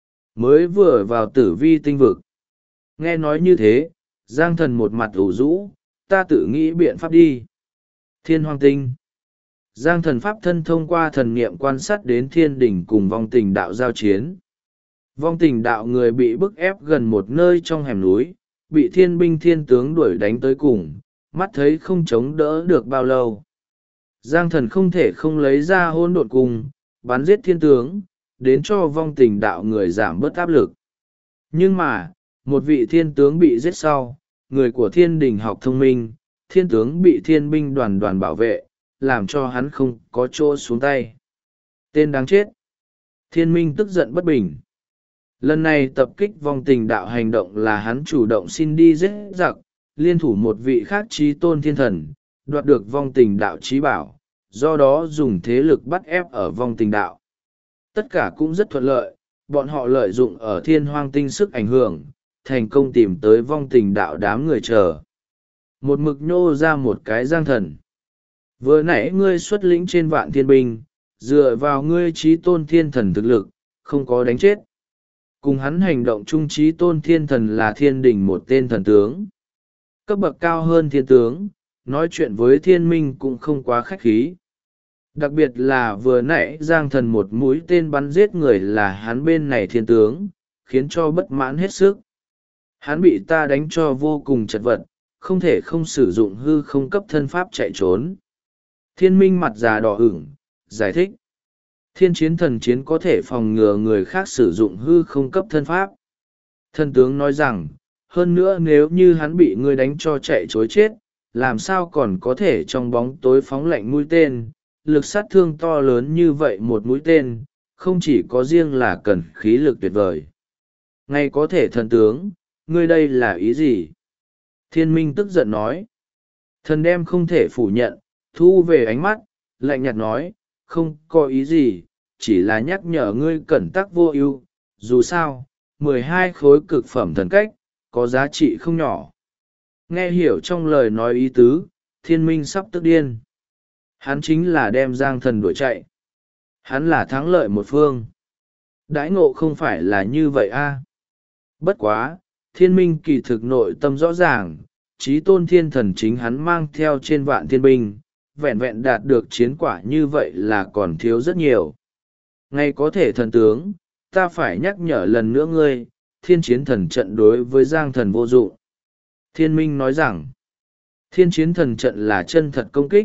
Mới vừa vào tử vi tinh vực. Nghe nói như thế, Giang Thần một mặt ủ rũ, ta tự nghĩ biện pháp đi. Thiên hoang tinh. Giang Thần pháp thân thông qua thần niệm quan sát đến thiên đỉnh cùng vong tình đạo giao chiến. Vong tình đạo người bị bức ép gần một nơi trong hẻm núi, bị thiên binh thiên tướng đuổi đánh tới cùng, mắt thấy không chống đỡ được bao lâu. Giang Thần không thể không lấy ra hôn độn cung, bắn giết thiên tướng, đến cho vong tình đạo người giảm bớt áp lực. Nhưng mà, một vị thiên tướng bị giết sau, người của thiên đình học thông minh, thiên tướng bị thiên binh đoàn đoàn bảo vệ, làm cho hắn không có chỗ xuống tay. Tên đáng chết. Thiên minh tức giận bất bình. Lần này tập kích vong tình đạo hành động là hắn chủ động xin đi giết giặc, liên thủ một vị khác chí tôn thiên thần, đoạt được vong tình đạo chí bảo, do đó dùng thế lực bắt ép ở vong tình đạo. Tất cả cũng rất thuận lợi, bọn họ lợi dụng ở thiên hoang tinh sức ảnh hưởng, thành công tìm tới vong tình đạo đám người chờ. Một mực nhô ra một cái Giang Thần. Vừa nãy ngươi xuất lĩnh trên vạn thiên binh, dựa vào ngươi chí tôn thiên thần thực lực, không có đánh chết. Cùng hắn hành động chung chí tôn thiên thần là thiên đình một tên thần tướng. Cấp bậc cao hơn thiên tướng, nói chuyện với thiên minh cũng không quá khách khí. Đặc biệt là vừa nãy Giang Thần một mũi tên bắn giết người là hắn bên này thiên tướng, khiến cho bất mãn hết sức. Hắn bị ta đánh cho vô cùng chật vật, không thể không sử dụng hư không cấp thân pháp chạy trốn. Thiên minh mặt già đỏ ửng, giải thích. Thiên chiến thần chiến có thể phòng ngừa người khác sử dụng hư không cấp thân pháp. Thần tướng nói rằng, hơn nữa nếu như hắn bị ngươi đánh cho chạy chối chết, làm sao còn có thể trong bóng tối phóng lạnh mũi tên, lực sát thương to lớn như vậy một mũi tên, không chỉ có riêng là cần khí lực tuyệt vời. Ngay có thể thần tướng, ngươi đây là ý gì? Thiên minh tức giận nói. Thần đem không thể phủ nhận, thu về ánh mắt, lạnh nhạt nói, không có ý gì, chỉ là nhắc nhở ngươi cẩn tắc vô ưu. Dù sao, 12 khối cực phẩm thần cách, có giá trị không nhỏ. Nghe hiểu trong lời nói ý tứ, thiên minh sắp tức điên. Hắn chính là đem Giang Thần đuổi chạy. Hắn là thắng lợi một phương. Đãi ngộ không phải là như vậy a. Bất quá, thiên minh kỳ thực nội tâm rõ ràng, chí tôn thiên thần chính hắn mang theo trên vạn thiên binh, vẹn vẹn đạt được chiến quả như vậy là còn thiếu rất nhiều. Ngay có thể thần tướng, ta phải nhắc nhở lần nữa ngươi, thiên chiến thần trận đối với Giang Thần vô dụng. Thiên minh nói rằng, thiên chiến thần trận là chân thật công kích,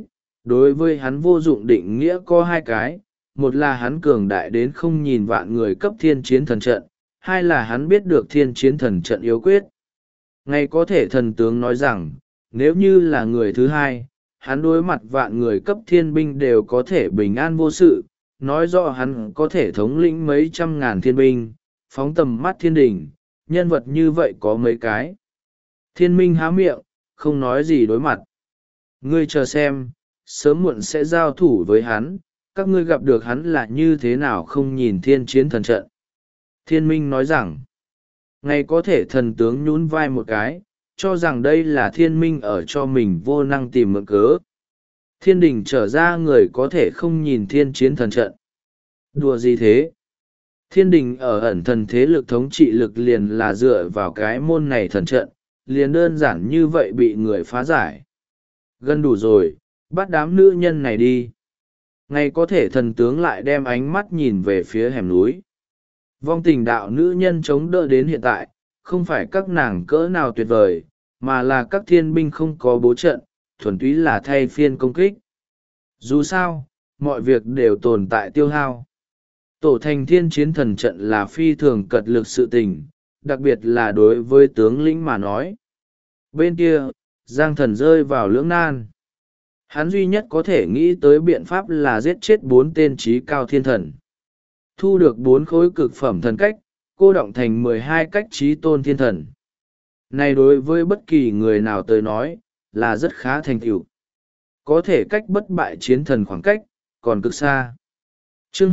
Đối với hắn vô dụng định nghĩa có hai cái, một là hắn cường đại đến không nhìn vạn người cấp thiên chiến thần trận, hai là hắn biết được thiên chiến thần trận yếu quyết. Ngay có thể thần tướng nói rằng, nếu như là người thứ hai, hắn đối mặt vạn người cấp thiên binh đều có thể bình an vô sự, nói rõ hắn có thể thống lĩnh mấy trăm ngàn thiên binh, phóng tầm mắt thiên đình, nhân vật như vậy có mấy cái. Thiên minh há miệng, không nói gì đối mặt. Ngươi chờ xem, sớm muộn sẽ giao thủ với hắn, các ngươi gặp được hắn là như thế nào không nhìn thiên chiến thần trận. Thiên minh nói rằng, ngay có thể thần tướng nhún vai một cái, cho rằng đây là thiên minh ở cho mình vô năng tìm mượn cớ. Thiên đình trở ra người có thể không nhìn thiên chiến thần trận. Đùa gì thế? Thiên đình ở ẩn thần thế lực thống trị lực liền là dựa vào cái môn này thần trận, liền đơn giản như vậy bị người phá giải. Gần đủ rồi, bắt đám nữ nhân này đi. Ngay có thể thần tướng lại đem ánh mắt nhìn về phía hẻm núi. Vong tình đạo nữ nhân chống đỡ đến hiện tại, không phải các nàng cỡ nào tuyệt vời, mà là các thiên binh không có bố trận, thuần túy là thay phiên công kích. Dù sao, mọi việc đều tồn tại tiêu hao. Tổ thành thiên chiến thần trận là phi thường cật lực sự tình, đặc biệt là đối với tướng lĩnh mà nói. Bên kia, Giang Thần rơi vào lưỡng nan. Hắn duy nhất có thể nghĩ tới biện pháp là giết chết 4 tên trí cao thiên thần. Thu được 4 khối cực phẩm thần cách, cô động thành 12 cách trí tôn thiên thần. Này đối với bất kỳ người nào tới nói, là rất khá thành tựu. Có thể cách bất bại chiến thần khoảng cách, còn cực xa. Chương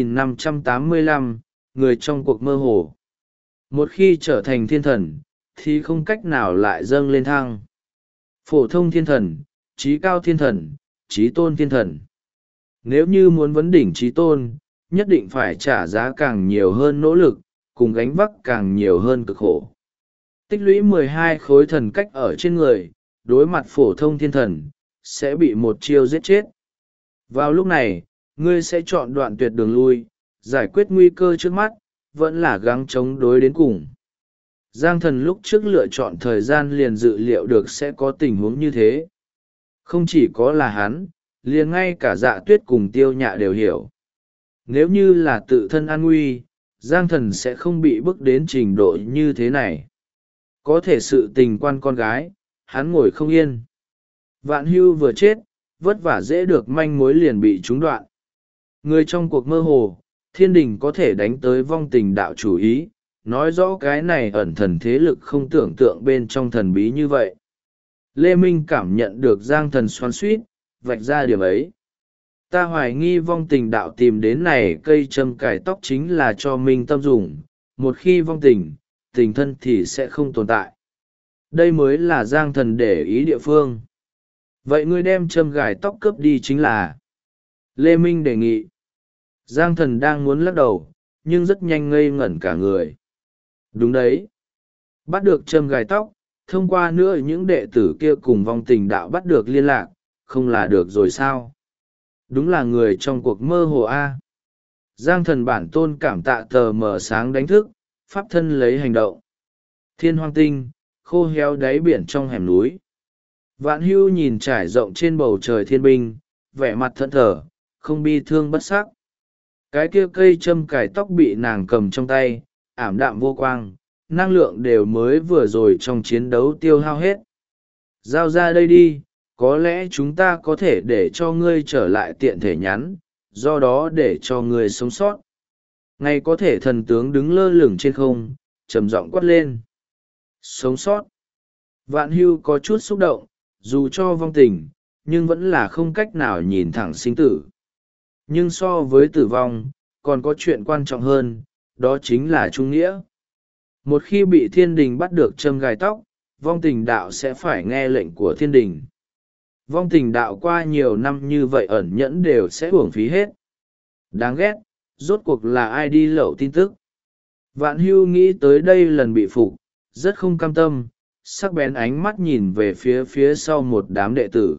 2585, người trong cuộc mơ hồ. Một khi trở thành thiên thần, thì không cách nào lại dâng lên thăng. Phổ thông thiên thần, trí cao thiên thần, trí tôn thiên thần. Nếu như muốn vấn đỉnh trí tôn, nhất định phải trả giá càng nhiều hơn nỗ lực, cùng gánh vác càng nhiều hơn cực khổ. Tích lũy 12 khối thần cách ở trên người, đối mặt phổ thông thiên thần, sẽ bị một chiêu giết chết. Vào lúc này, ngươi sẽ chọn đoạn tuyệt đường lui, giải quyết nguy cơ trước mắt, vẫn là gắng chống đối đến cùng. Giang Thần lúc trước lựa chọn thời gian liền dự liệu được sẽ có tình huống như thế. Không chỉ có là hắn, liền ngay cả Dạ Tuyết cùng Tiêu Nhạ đều hiểu. Nếu như là tự thân an nguy, Giang Thần sẽ không bị bức đến trình độ như thế này. Có thể sự tình quan con gái, hắn ngồi không yên. Vạn Hưu vừa chết, vất vả dễ được manh mối liền bị trúng đoạn. Người trong cuộc mơ hồ, thiên đình có thể đánh tới vong tình đạo chủ ý, nói rõ cái này ẩn thần thế lực không tưởng tượng bên trong thần bí như vậy. Lê Minh cảm nhận được Giang Thần xoắn suýt, vạch ra điểm ấy. Ta hoài nghi vong tình đạo tìm đến này cây châm cải tóc chính là cho Minh Tâm dùng, một khi vong tình, tình thân thì sẽ không tồn tại. Đây mới là Giang Thần để ý địa phương. Vậy ngươi đem châm gài tóc cướp đi chính là... Lê Minh đề nghị. Giang Thần đang muốn lắc đầu, nhưng rất nhanh ngây ngẩn cả người. Đúng đấy. Bắt được châm gài tóc, thông qua nữa những đệ tử kia cùng vong tình đạo bắt được liên lạc, không là được rồi sao? Đúng là người trong cuộc mơ hồ A. Giang Thần bản tôn cảm tạ tờ mờ sáng đánh thức, pháp thân lấy hành động. Thiên hoang tinh, khô héo đáy biển trong hẻm núi. Vạn Hưu nhìn trải rộng trên bầu trời thiên binh, vẻ mặt thẫn thờ, không bi thương bất sắc. Cái kia cây châm cài tóc bị nàng cầm trong tay, ảm đạm vô quang, năng lượng đều mới vừa rồi trong chiến đấu tiêu hao hết. Giao ra đây đi, có lẽ chúng ta có thể để cho ngươi trở lại tiện thể nhắn, do đó để cho ngươi sống sót. Ngay có thể thần tướng đứng lơ lửng trên không, trầm giọng quát lên. Sống sót. Vạn Hưu có chút xúc động, dù cho vong tình, nhưng vẫn là không cách nào nhìn thẳng sinh tử. Nhưng so với tử vong, còn có chuyện quan trọng hơn, đó chính là trung nghĩa. Một khi bị thiên đình bắt được châm gài tóc, vong tình đạo sẽ phải nghe lệnh của thiên đình. Vong tình đạo qua nhiều năm như vậy ẩn nhẫn đều sẽ uổng phí hết. Đáng ghét, rốt cuộc là ai đi lậu tin tức. Vạn Hưu nghĩ tới đây lần bị phục, rất không cam tâm, sắc bén ánh mắt nhìn về phía sau một đám đệ tử.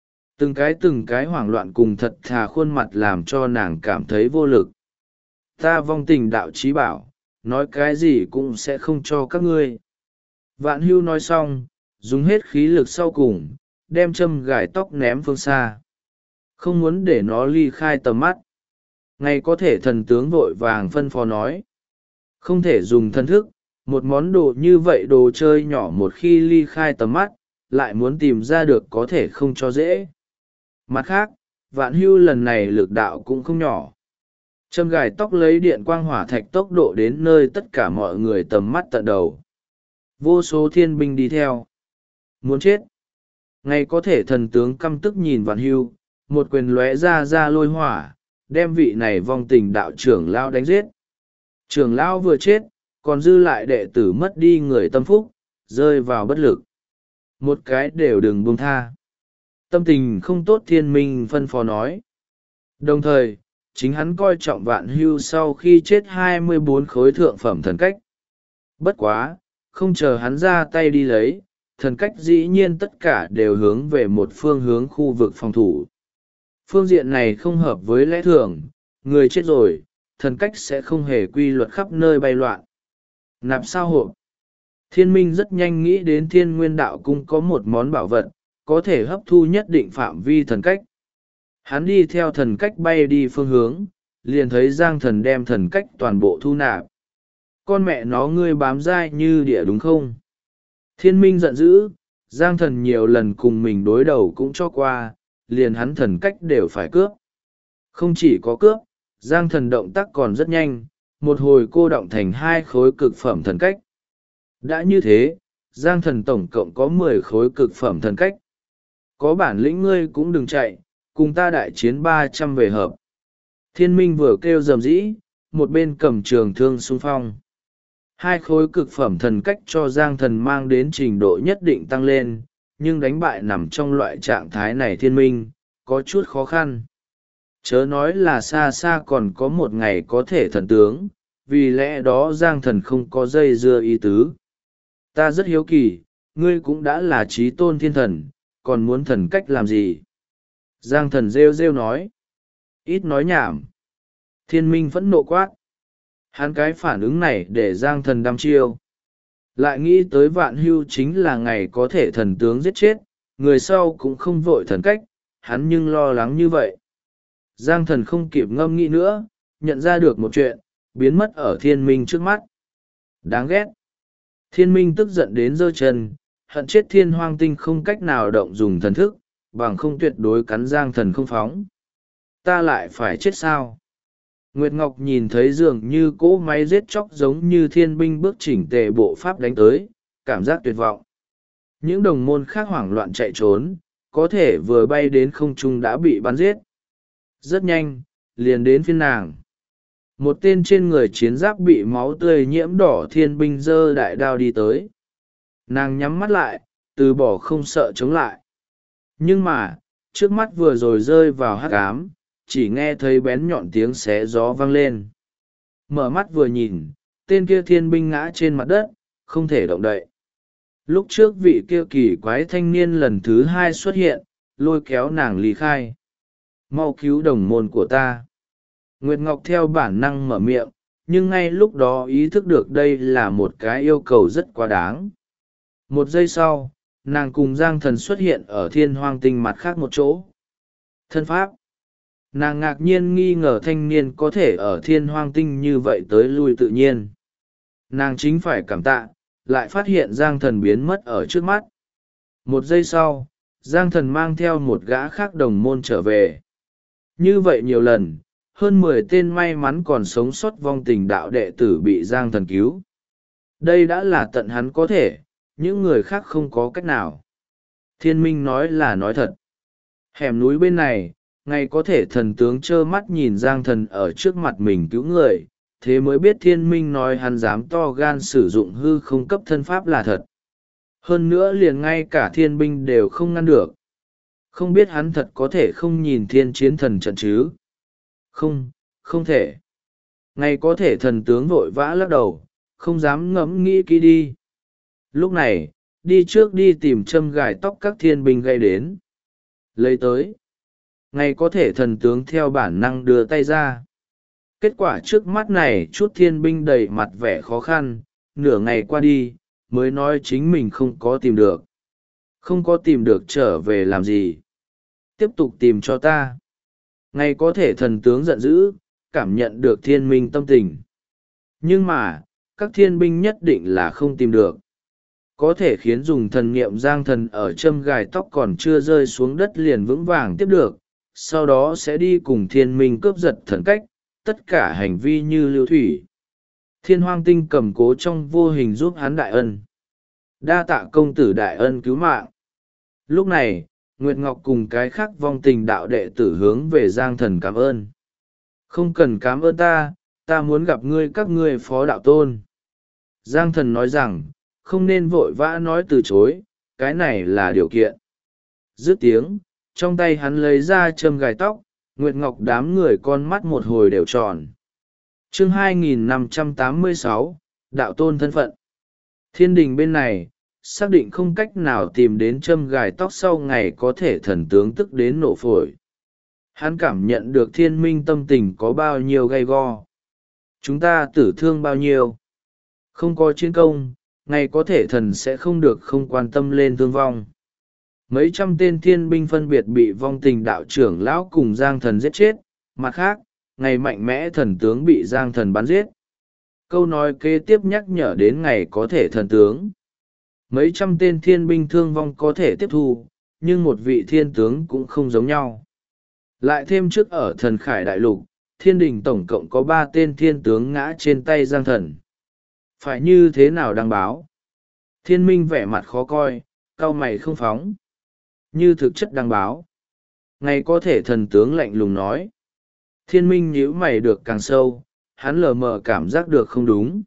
Từng cái hoảng loạn cùng thật thà khuôn mặt làm cho nàng cảm thấy vô lực. Ta vong tình đạo trí bảo, nói cái gì cũng sẽ không cho các ngươi. Vạn Hưu nói xong, dùng hết khí lực sau cùng, đem châm gài tóc ném phương xa. không muốn để nó ly khai tầm mắt. Ngay có thể thần tướng vội vàng phân phó nói, không thể dùng thân thức, một món đồ như vậy đồ chơi nhỏ một khi ly khai tầm mắt, lại muốn tìm ra được có thể không cho dễ. Mặt khác, Vạn Hưu lần này lực đạo cũng không nhỏ. Châm gài tóc lấy điện quang hỏa thạch tốc độ đến nơi tất cả mọi người tầm mắt tận đầu. Vô số thiên binh đi theo. Muốn chết. Ngay có thể thần tướng căm tức nhìn Vạn Hưu, một quyền lóe ra lôi hỏa, đem vị này vong tình đạo trưởng lão đánh giết. Trưởng lão vừa chết, còn dư lại đệ tử mất đi người tâm phúc, rơi vào bất lực. Một cái đều đừng buông tha. Tâm tình không tốt thiên minh phân phó nói. Đồng thời, chính hắn coi trọng Vạn Hưu sau khi chết 24 khối thượng phẩm thần cách. Bất quá, không chờ hắn ra tay đi lấy, thần cách dĩ nhiên tất cả đều hướng về một phương hướng khu vực phòng thủ. Phương diện này không hợp với lẽ thường, người chết rồi, thần cách sẽ không hề quy luật khắp nơi bay loạn. Nạp sao hộp. Thiên minh rất nhanh nghĩ đến Thiên Nguyên Đạo Cung có một món bảo vật, có thể hấp thu nhất định phạm vi thần cách. Hắn đi theo thần cách bay đi phương hướng, liền thấy Giang Thần đem thần cách toàn bộ thu nạp. Con mẹ nó ngươi bám dai như địa đúng không? Thiên minh giận dữ, Giang Thần nhiều lần cùng mình đối đầu cũng cho qua, liền hắn thần cách đều phải cướp. Không chỉ có cướp, Giang Thần động tác còn rất nhanh, một hồi cô động thành 2 khối cực phẩm thần cách. Đã như thế, Giang Thần tổng cộng có 10 khối cực phẩm thần cách. Có bản lĩnh ngươi cũng đừng chạy, cùng ta đại chiến 300 về hợp. Thiên minh vừa kêu rầm rĩ, một bên cầm trường thương xung phong. 2 khối cực phẩm thần cách cho Giang Thần mang đến trình độ nhất định tăng lên, nhưng đánh bại nằm trong loại trạng thái này thiên minh, có chút khó khăn. Chớ nói là xa xa còn có một ngày có thể thần tướng, vì lẽ đó Giang Thần không có dây dưa ý tứ. Ta rất hiếu kỳ, ngươi cũng đã là trí tôn thiên thần, còn muốn thần cách làm gì? Giang Thần rêu rêu nói. Ít nói nhảm. Thiên minh phẫn nộ quát. Hắn cái phản ứng này để Giang Thần đăm chiêu. Lại nghĩ tới Vạn Hưu chính là ngày có thể thần tướng giết chết, người sau cũng không vội thần cách, hắn nhưng lo lắng như vậy. Giang Thần không kịp ngâm nghĩ nữa, nhận ra được một chuyện, biến mất ở thiên minh trước mắt. Đáng ghét. Thiên minh tức giận đến giơ chân, hận chết Thiên Hoang Tinh không cách nào động dùng thần thức, bằng không tuyệt đối cắn Giang Thần không phóng. Ta lại phải chết sao? Nguyệt Ngọc nhìn thấy dường như cỗ máy giết chóc giống như thiên binh bước chỉnh tề bộ pháp đánh tới, cảm giác tuyệt vọng. Những đồng môn khác hoảng loạn chạy trốn, có thể vừa bay đến không trung đã bị bắn giết. Rất nhanh, liền đến phiên nàng. Một tên trên người chiến giáp bị máu tươi nhiễm đỏ thiên binh giơ đại đao đi tới. Nàng nhắm mắt lại, từ bỏ không sợ chống lại. Nhưng mà, trước mắt vừa rồi rơi vào hắc ám, chỉ nghe thấy bén nhọn tiếng xé gió vang lên. Mở mắt vừa nhìn, tên kia thiên binh ngã trên mặt đất, không thể động đậy. Lúc trước vị kia kỳ quái thanh niên lần thứ 2 xuất hiện, lôi kéo nàng ly khai. Mau cứu đồng môn của ta. Nguyệt Ngọc theo bản năng mở miệng, nhưng ngay lúc đó ý thức được đây là một cái yêu cầu rất quá đáng. Một giây sau, nàng cùng Giang Thần xuất hiện ở Thiên Hoang Tinh mặt khác một chỗ. Thân pháp. Nàng ngạc nhiên nghi ngờ thanh niên có thể ở Thiên Hoang Tinh như vậy tới lui tự nhiên. Nàng chính phải cảm tạ, lại phát hiện Giang Thần biến mất ở trước mắt. Một giây sau, Giang Thần mang theo một gã khác đồng môn trở về. Như vậy nhiều lần, hơn 10 tên may mắn còn sống sót vong tình đạo đệ tử bị Giang Thần cứu. Đây đã là tận hắn có thể, những người khác không có cách nào. Thiên minh nói là nói thật. Hẻm núi bên này, ngay có thể thần tướng trơ mắt nhìn Giang Thần ở trước mặt mình cứu người, thế mới biết thiên minh nói hắn dám to gan sử dụng hư không cấp thân pháp là thật. Hơn nữa liền ngay cả thiên binh đều không ngăn được. Không biết hắn thật có thể không nhìn thiên chiến thần trận chứ? Không, không thể. Ngay có thể thần tướng vội vã lắc đầu, không dám ngẫm nghĩ kỹ đi. Lúc này, đi trước đi tìm châm gài tóc các thiên binh gây đến. Lấy tới. Ngay có thể thần tướng theo bản năng đưa tay ra. Kết quả trước mắt này chút thiên binh đầy mặt vẻ khó khăn, nửa ngày qua đi, mới nói chính mình không có tìm được. Không có tìm được trở về làm gì. Tiếp tục tìm cho ta. Ngày có thể thần tướng giận dữ, cảm nhận được thiên minh tâm tình. Nhưng mà, các thiên binh nhất định là không tìm được. Có thể khiến dùng thần niệm giang thần ở châm gài tóc còn chưa rơi xuống đất liền vững vàng tiếp được, sau đó sẽ đi cùng thiên minh cướp giật thần cách, tất cả hành vi như lưu thủy. Thiên hoang tinh cầm cố trong vô hình giúp hắn đại ân. Đa tạ công tử đại ân cứu mạng. Lúc này, Nguyệt Ngọc cùng cái khác vong tình đạo đệ tử hướng về Giang Thần cảm ơn. Không cần cảm ơn ta muốn gặp ngươi các ngươi phó đạo tôn. Giang Thần nói rằng, không nên vội vã nói từ chối, cái này là điều kiện. Dứt tiếng, trong tay hắn lấy ra châm gài tóc, Nguyệt Ngọc đám người con mắt một hồi đều tròn. Chương 2586, Đạo Tôn thân phận. Thiên đình bên này, xác định không cách nào tìm đến châm gài tóc sau ngày có thể thần tướng tức đến nổ phổi. Hắn cảm nhận được thiên minh tâm tình có bao nhiêu gay go. Chúng ta tử thương bao nhiêu. Không có chiến công, ngày có thể thần sẽ không được không quan tâm lên thương vong. Mấy trăm tên thiên binh phân biệt bị vong tình đạo trưởng lão cùng Giang Thần giết chết, mặt khác, ngày mạnh mẽ thần tướng bị Giang Thần bắn giết. Câu nói kế tiếp nhắc nhở đến ngày có thể thần tướng. Mấy trăm tên thiên binh thương vong có thể tiếp thu, nhưng một vị thiên tướng cũng không giống nhau. Lại thêm trước ở thần khải đại lục, thiên đình tổng cộng có 3 tên thiên tướng ngã trên tay Giang Thần. Phải như thế nào đăng báo? Thiên minh vẻ mặt khó coi, cau mày không phóng. Như thực chất đăng báo. Ngày có thể thần tướng lạnh lùng nói. Thiên minh nhíu mày được càng sâu, hắn lờ mờ cảm giác được không đúng.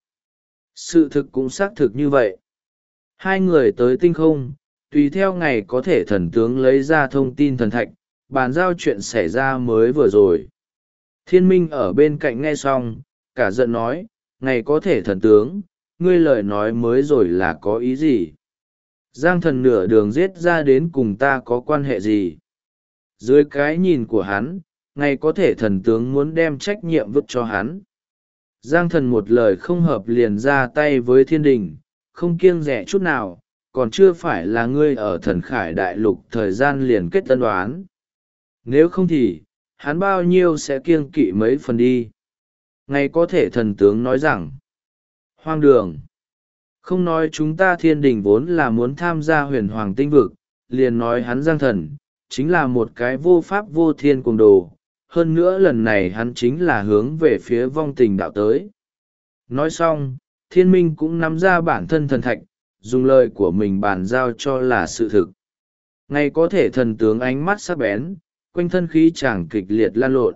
Sự thực cũng xác thực như vậy. Hai người tới tinh không, tùy theo ngày có thể thần tướng lấy ra thông tin thần thạch, bàn giao chuyện xảy ra mới vừa rồi. Thiên minh ở bên cạnh nghe xong, cả giận nói, ngày có thể thần tướng, ngươi lời nói mới rồi là có ý gì? Giang Thần nửa đường giết ra đến cùng ta có quan hệ gì? Dưới cái nhìn của hắn, ngày có thể thần tướng muốn đem trách nhiệm vứt cho hắn. Giang Thần một lời không hợp liền ra tay với thiên đình, không kiêng rẻ chút nào, còn chưa phải là ngươi ở thần khải đại lục thời gian liền kết tân đoán. Nếu không thì, hắn bao nhiêu sẽ kiêng kỵ mấy phần đi. Ngày có thể thần tướng nói rằng, hoang đường. Không nói chúng ta thiên đình vốn là muốn tham gia huyền hoàng tinh vực, liền nói hắn Giang Thần, chính là một cái vô pháp vô thiên cùng đồ. Hơn nữa lần này hắn chính là hướng về phía vong tình đạo tới. Nói xong, thiên minh cũng nắm ra bản thân thần thạch, dùng lời của mình bàn giao cho là sự thực. Ngày có thể thần tướng ánh mắt sắc bén, quanh thân khí chàng kịch liệt lan lộn.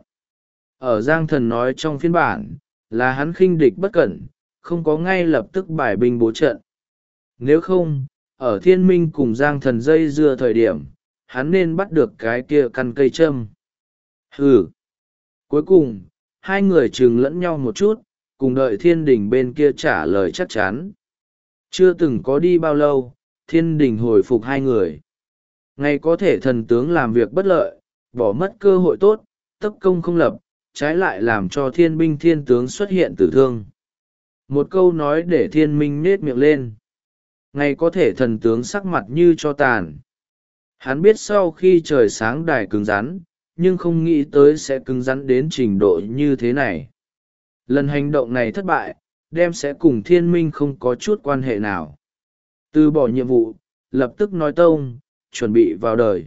Ở Giang Thần nói trong phiên bản, là hắn khinh địch bất cẩn, không có ngay lập tức bài binh bố trận. Nếu không, ở thiên minh cùng Giang Thần dây dưa thời điểm, hắn nên bắt được cái kia căn cây châm. Hừ. Cuối cùng, hai người chừng lẫn nhau một chút, cùng đợi thiên đình bên kia trả lời chắc chắn. Chưa từng có đi bao lâu, thiên đình hồi phục hai người. Ngày có thể thần tướng làm việc bất lợi, bỏ mất cơ hội tốt, tất công không lập, trái lại làm cho thiên binh thiên tướng xuất hiện tử thương. Một câu nói để thiên minh nết miệng lên. Ngày có thể thần tướng sắc mặt như cho tàn. Hắn biết sau khi trời sáng đài cứng rắn, nhưng không nghĩ tới sẽ cứng rắn đến trình độ như thế này. Lần hành động này thất bại, đem sẽ cùng thiên minh không có chút quan hệ nào. Từ bỏ nhiệm vụ, lập tức nói tông, chuẩn bị vào đời.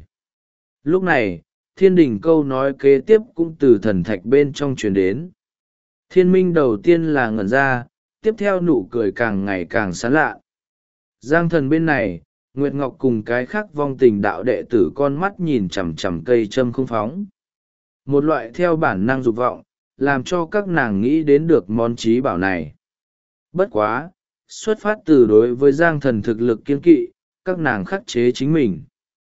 Lúc này, thiên đình câu nói kế tiếp cũng từ thần thạch bên trong truyền đến. Thiên minh đầu tiên là ngẩn ra, tiếp theo nụ cười càng ngày càng sán lạ. Giang Thần bên này, Nguyệt Ngọc cùng cái khác vong tình đạo đệ tử con mắt nhìn chằm chằm cây châm không phóng. Một loại theo bản năng dục vọng, làm cho các nàng nghĩ đến được món trí bảo này. Bất quá, xuất phát từ đối với Giang Thần thực lực kiên kỵ, các nàng khắc chế chính mình.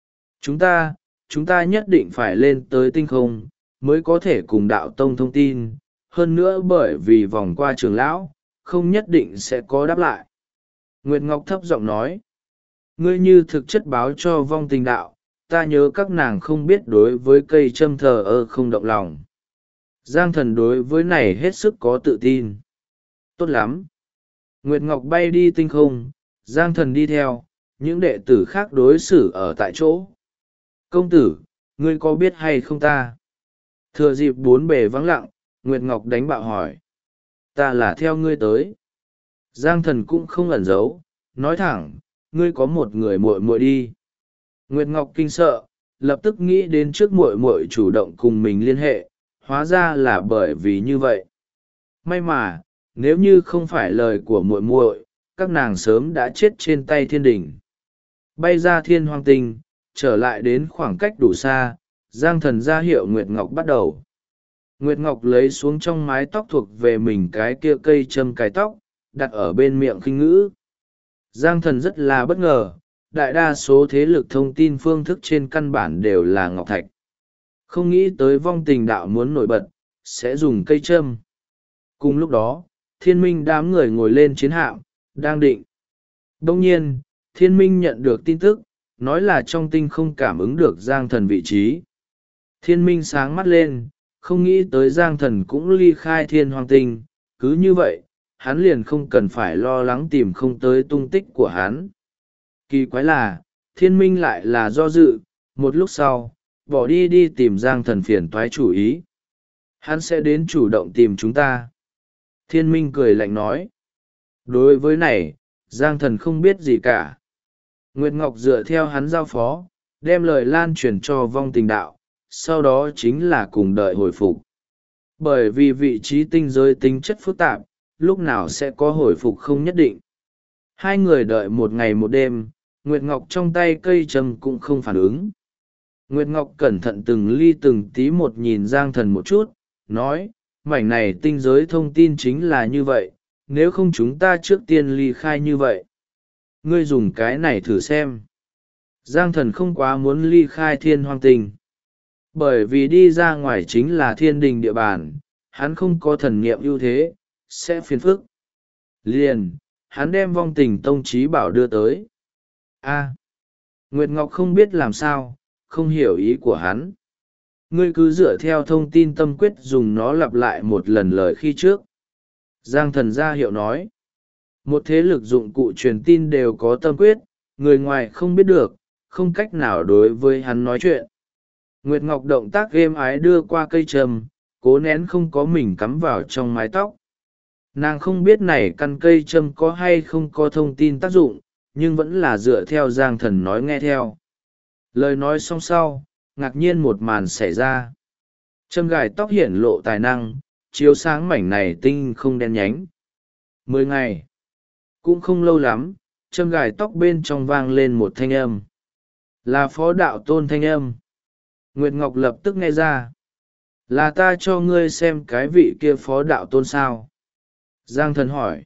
Chúng ta nhất định phải lên tới tinh không, mới có thể cùng đạo tông thông tin, hơn nữa bởi vì vòng qua trường lão, không nhất định sẽ có đáp lại. Nguyệt Ngọc thấp giọng nói, ngươi như thực chất báo cho vong tình đạo, ta nhớ các nàng không biết đối với cây châm thờ ơ không động lòng. Giang Thần đối với này hết sức có tự tin. Tốt lắm. Nguyệt Ngọc bay đi tinh không, Giang Thần đi theo, những đệ tử khác đối xử ở tại chỗ. Công tử, ngươi có biết hay không ta? Thừa dịp bốn bề vắng lặng, Nguyệt Ngọc đánh bạo hỏi. Ta là theo ngươi tới. Giang Thần cũng không ẩn giấu, nói thẳng, ngươi có một người muội muội đi. Nguyệt Ngọc kinh sợ, lập tức nghĩ đến trước muội muội chủ động cùng mình liên hệ, hóa ra là bởi vì như vậy. May mà, nếu như không phải lời của muội muội, các nàng sớm đã chết trên tay thiên đình. Bay ra thiên hoang tinh, trở lại đến khoảng cách đủ xa, Giang Thần ra hiệu Nguyệt Ngọc bắt đầu. Nguyệt Ngọc lấy xuống trong mái tóc thuộc về mình cái kia cây châm cài tóc, đặt ở bên miệng khinh ngữ. Giang Thần rất là bất ngờ, đại đa số thế lực thông tin phương thức trên căn bản đều là ngọc thạch. Không nghĩ tới vong tình đạo muốn nổi bật, sẽ dùng cây châm. Cùng lúc đó, thiên minh đám người ngồi lên chiến hạm, đang định. Đông nhiên, thiên minh nhận được tin tức, nói là trong tinh không cảm ứng được Giang Thần vị trí. Thiên minh sáng mắt lên, không nghĩ tới Giang Thần cũng ly khai thiên hoàng tinh, cứ như vậy, hắn liền không cần phải lo lắng tìm không tới tung tích của hắn. Kỳ quái là, thiên minh lại là do dự, một lúc sau, bỏ đi tìm Giang Thần phiền toái chủ ý. Hắn sẽ đến chủ động tìm chúng ta. Thiên minh cười lạnh nói. Đối với này, Giang Thần không biết gì cả. Nguyệt Ngọc dựa theo hắn giao phó, đem lời lan truyền cho vong tình đạo, sau đó chính là cùng đợi hồi phục. Bởi vì vị trí tinh giới tính chất phức tạp, lúc nào sẽ có hồi phục không nhất định. Hai người đợi một ngày một đêm, Nguyệt Ngọc trong tay cây châm cũng không phản ứng. Nguyệt Ngọc cẩn thận từng ly từng tí một nhìn Giang Thần một chút, nói, mảnh này tinh giới thông tin chính là như vậy, nếu không chúng ta trước tiên ly khai như vậy. Ngươi dùng cái này thử xem. Giang Thần không quá muốn ly khai thiên hoang tinh. Bởi vì đi ra ngoài chính là thiên đình địa bàn, hắn không có thần niệm ưu thế, sẽ phiền phức. Liền, hắn đem vong tình tông trí bảo đưa tới. Nguyệt Ngọc không biết làm sao, không hiểu ý của hắn. Ngươi cứ dựa theo thông tin tâm quyết dùng nó lặp lại một lần lời khi trước. Giang Thần ra hiệu nói. Một thế lực dụng cụ truyền tin đều có tâm quyết, người ngoài không biết được, không cách nào đối với hắn nói chuyện. Nguyệt Ngọc động tác êm ái đưa qua cây trầm, cố nén không có mình cắm vào trong mái tóc. Nàng không biết này căn cây châm có hay không có thông tin tác dụng, nhưng vẫn là dựa theo Giang Thần nói nghe theo. Lời nói xong sau, ngạc nhiên một màn xảy ra. Châm gài tóc hiển lộ tài năng, chiếu sáng mảnh này tinh không đen nhánh. 10 ngày. Cũng không lâu lắm, châm gài tóc bên trong vang lên một thanh âm. Là Phó Đạo Tôn thanh âm. Nguyệt Ngọc lập tức nghe ra. Là ta cho ngươi xem cái vị kia Phó Đạo Tôn sao? Giang Thần hỏi.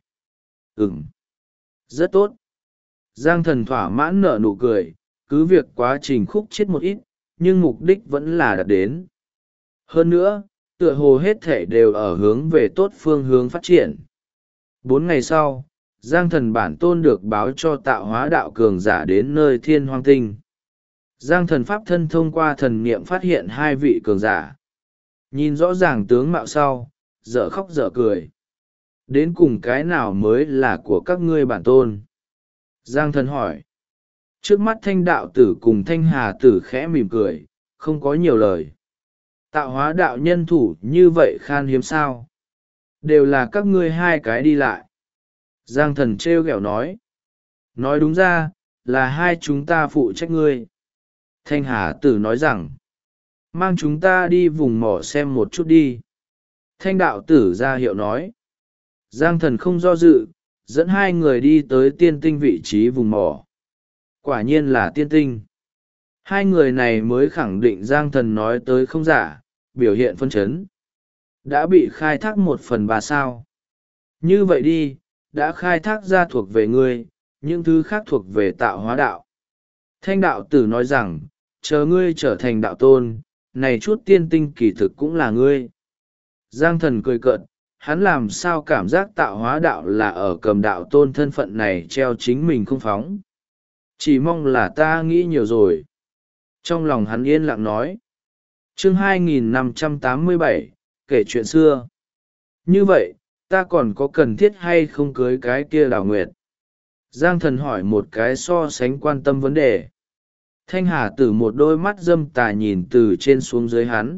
Rất tốt. Giang Thần thỏa mãn nở nụ cười, cứ việc quá trình khúc chết một ít, nhưng mục đích vẫn là đạt đến. Hơn nữa, tựa hồ hết thể đều ở hướng về tốt phương hướng phát triển. 4 ngày sau, Giang Thần bản tôn được báo cho tạo hóa đạo cường giả đến nơi thiên hoang tinh. Giang Thần pháp thân thông qua thần niệm phát hiện 2 vị cường giả. Nhìn rõ ràng tướng mạo sau, dở khóc dở cười. Đến cùng cái nào mới là của các ngươi bản tôn? Giang Thần hỏi. Trước mắt Thanh đạo tử cùng Thanh hà tử khẽ mỉm cười, không có nhiều lời. Tạo hóa đạo nhân thủ như vậy khan hiếm sao? Đều là các ngươi 2 cái đi lại. Giang Thần trêu ghẹo nói. Nói đúng ra, là 2 chúng ta phụ trách ngươi. Thanh hà tử nói rằng. Mang chúng ta đi vùng mỏ xem một chút đi. Thanh đạo tử ra hiệu nói. Giang Thần không do dự, dẫn 2 người đi tới tiên tinh vị trí vùng mỏ. Quả nhiên là tiên tinh. 2 người này mới khẳng định Giang Thần nói tới không giả, biểu hiện phân chấn. Đã bị khai thác 1/3 sao. Như vậy đi, đã khai thác ra thuộc về ngươi, những thứ khác thuộc về tạo hóa đạo. Thanh đạo tử nói rằng, chờ ngươi trở thành đạo tôn, này chút tiên tinh kỳ thực cũng là ngươi. Giang Thần cười cợt, hắn làm sao cảm giác tạo hóa đạo là ở cầm đạo tôn thân phận này treo chính mình không phóng. Chỉ mong là ta nghĩ nhiều rồi. Trong lòng hắn yên lặng nói. Chương 2587, kể chuyện xưa. Như vậy, ta còn có cần thiết hay không cưới cái kia Đào Nguyệt? Giang Thần hỏi một cái so sánh quan tâm vấn đề. Thanh hà tử một đôi mắt dâm tà nhìn từ trên xuống dưới hắn,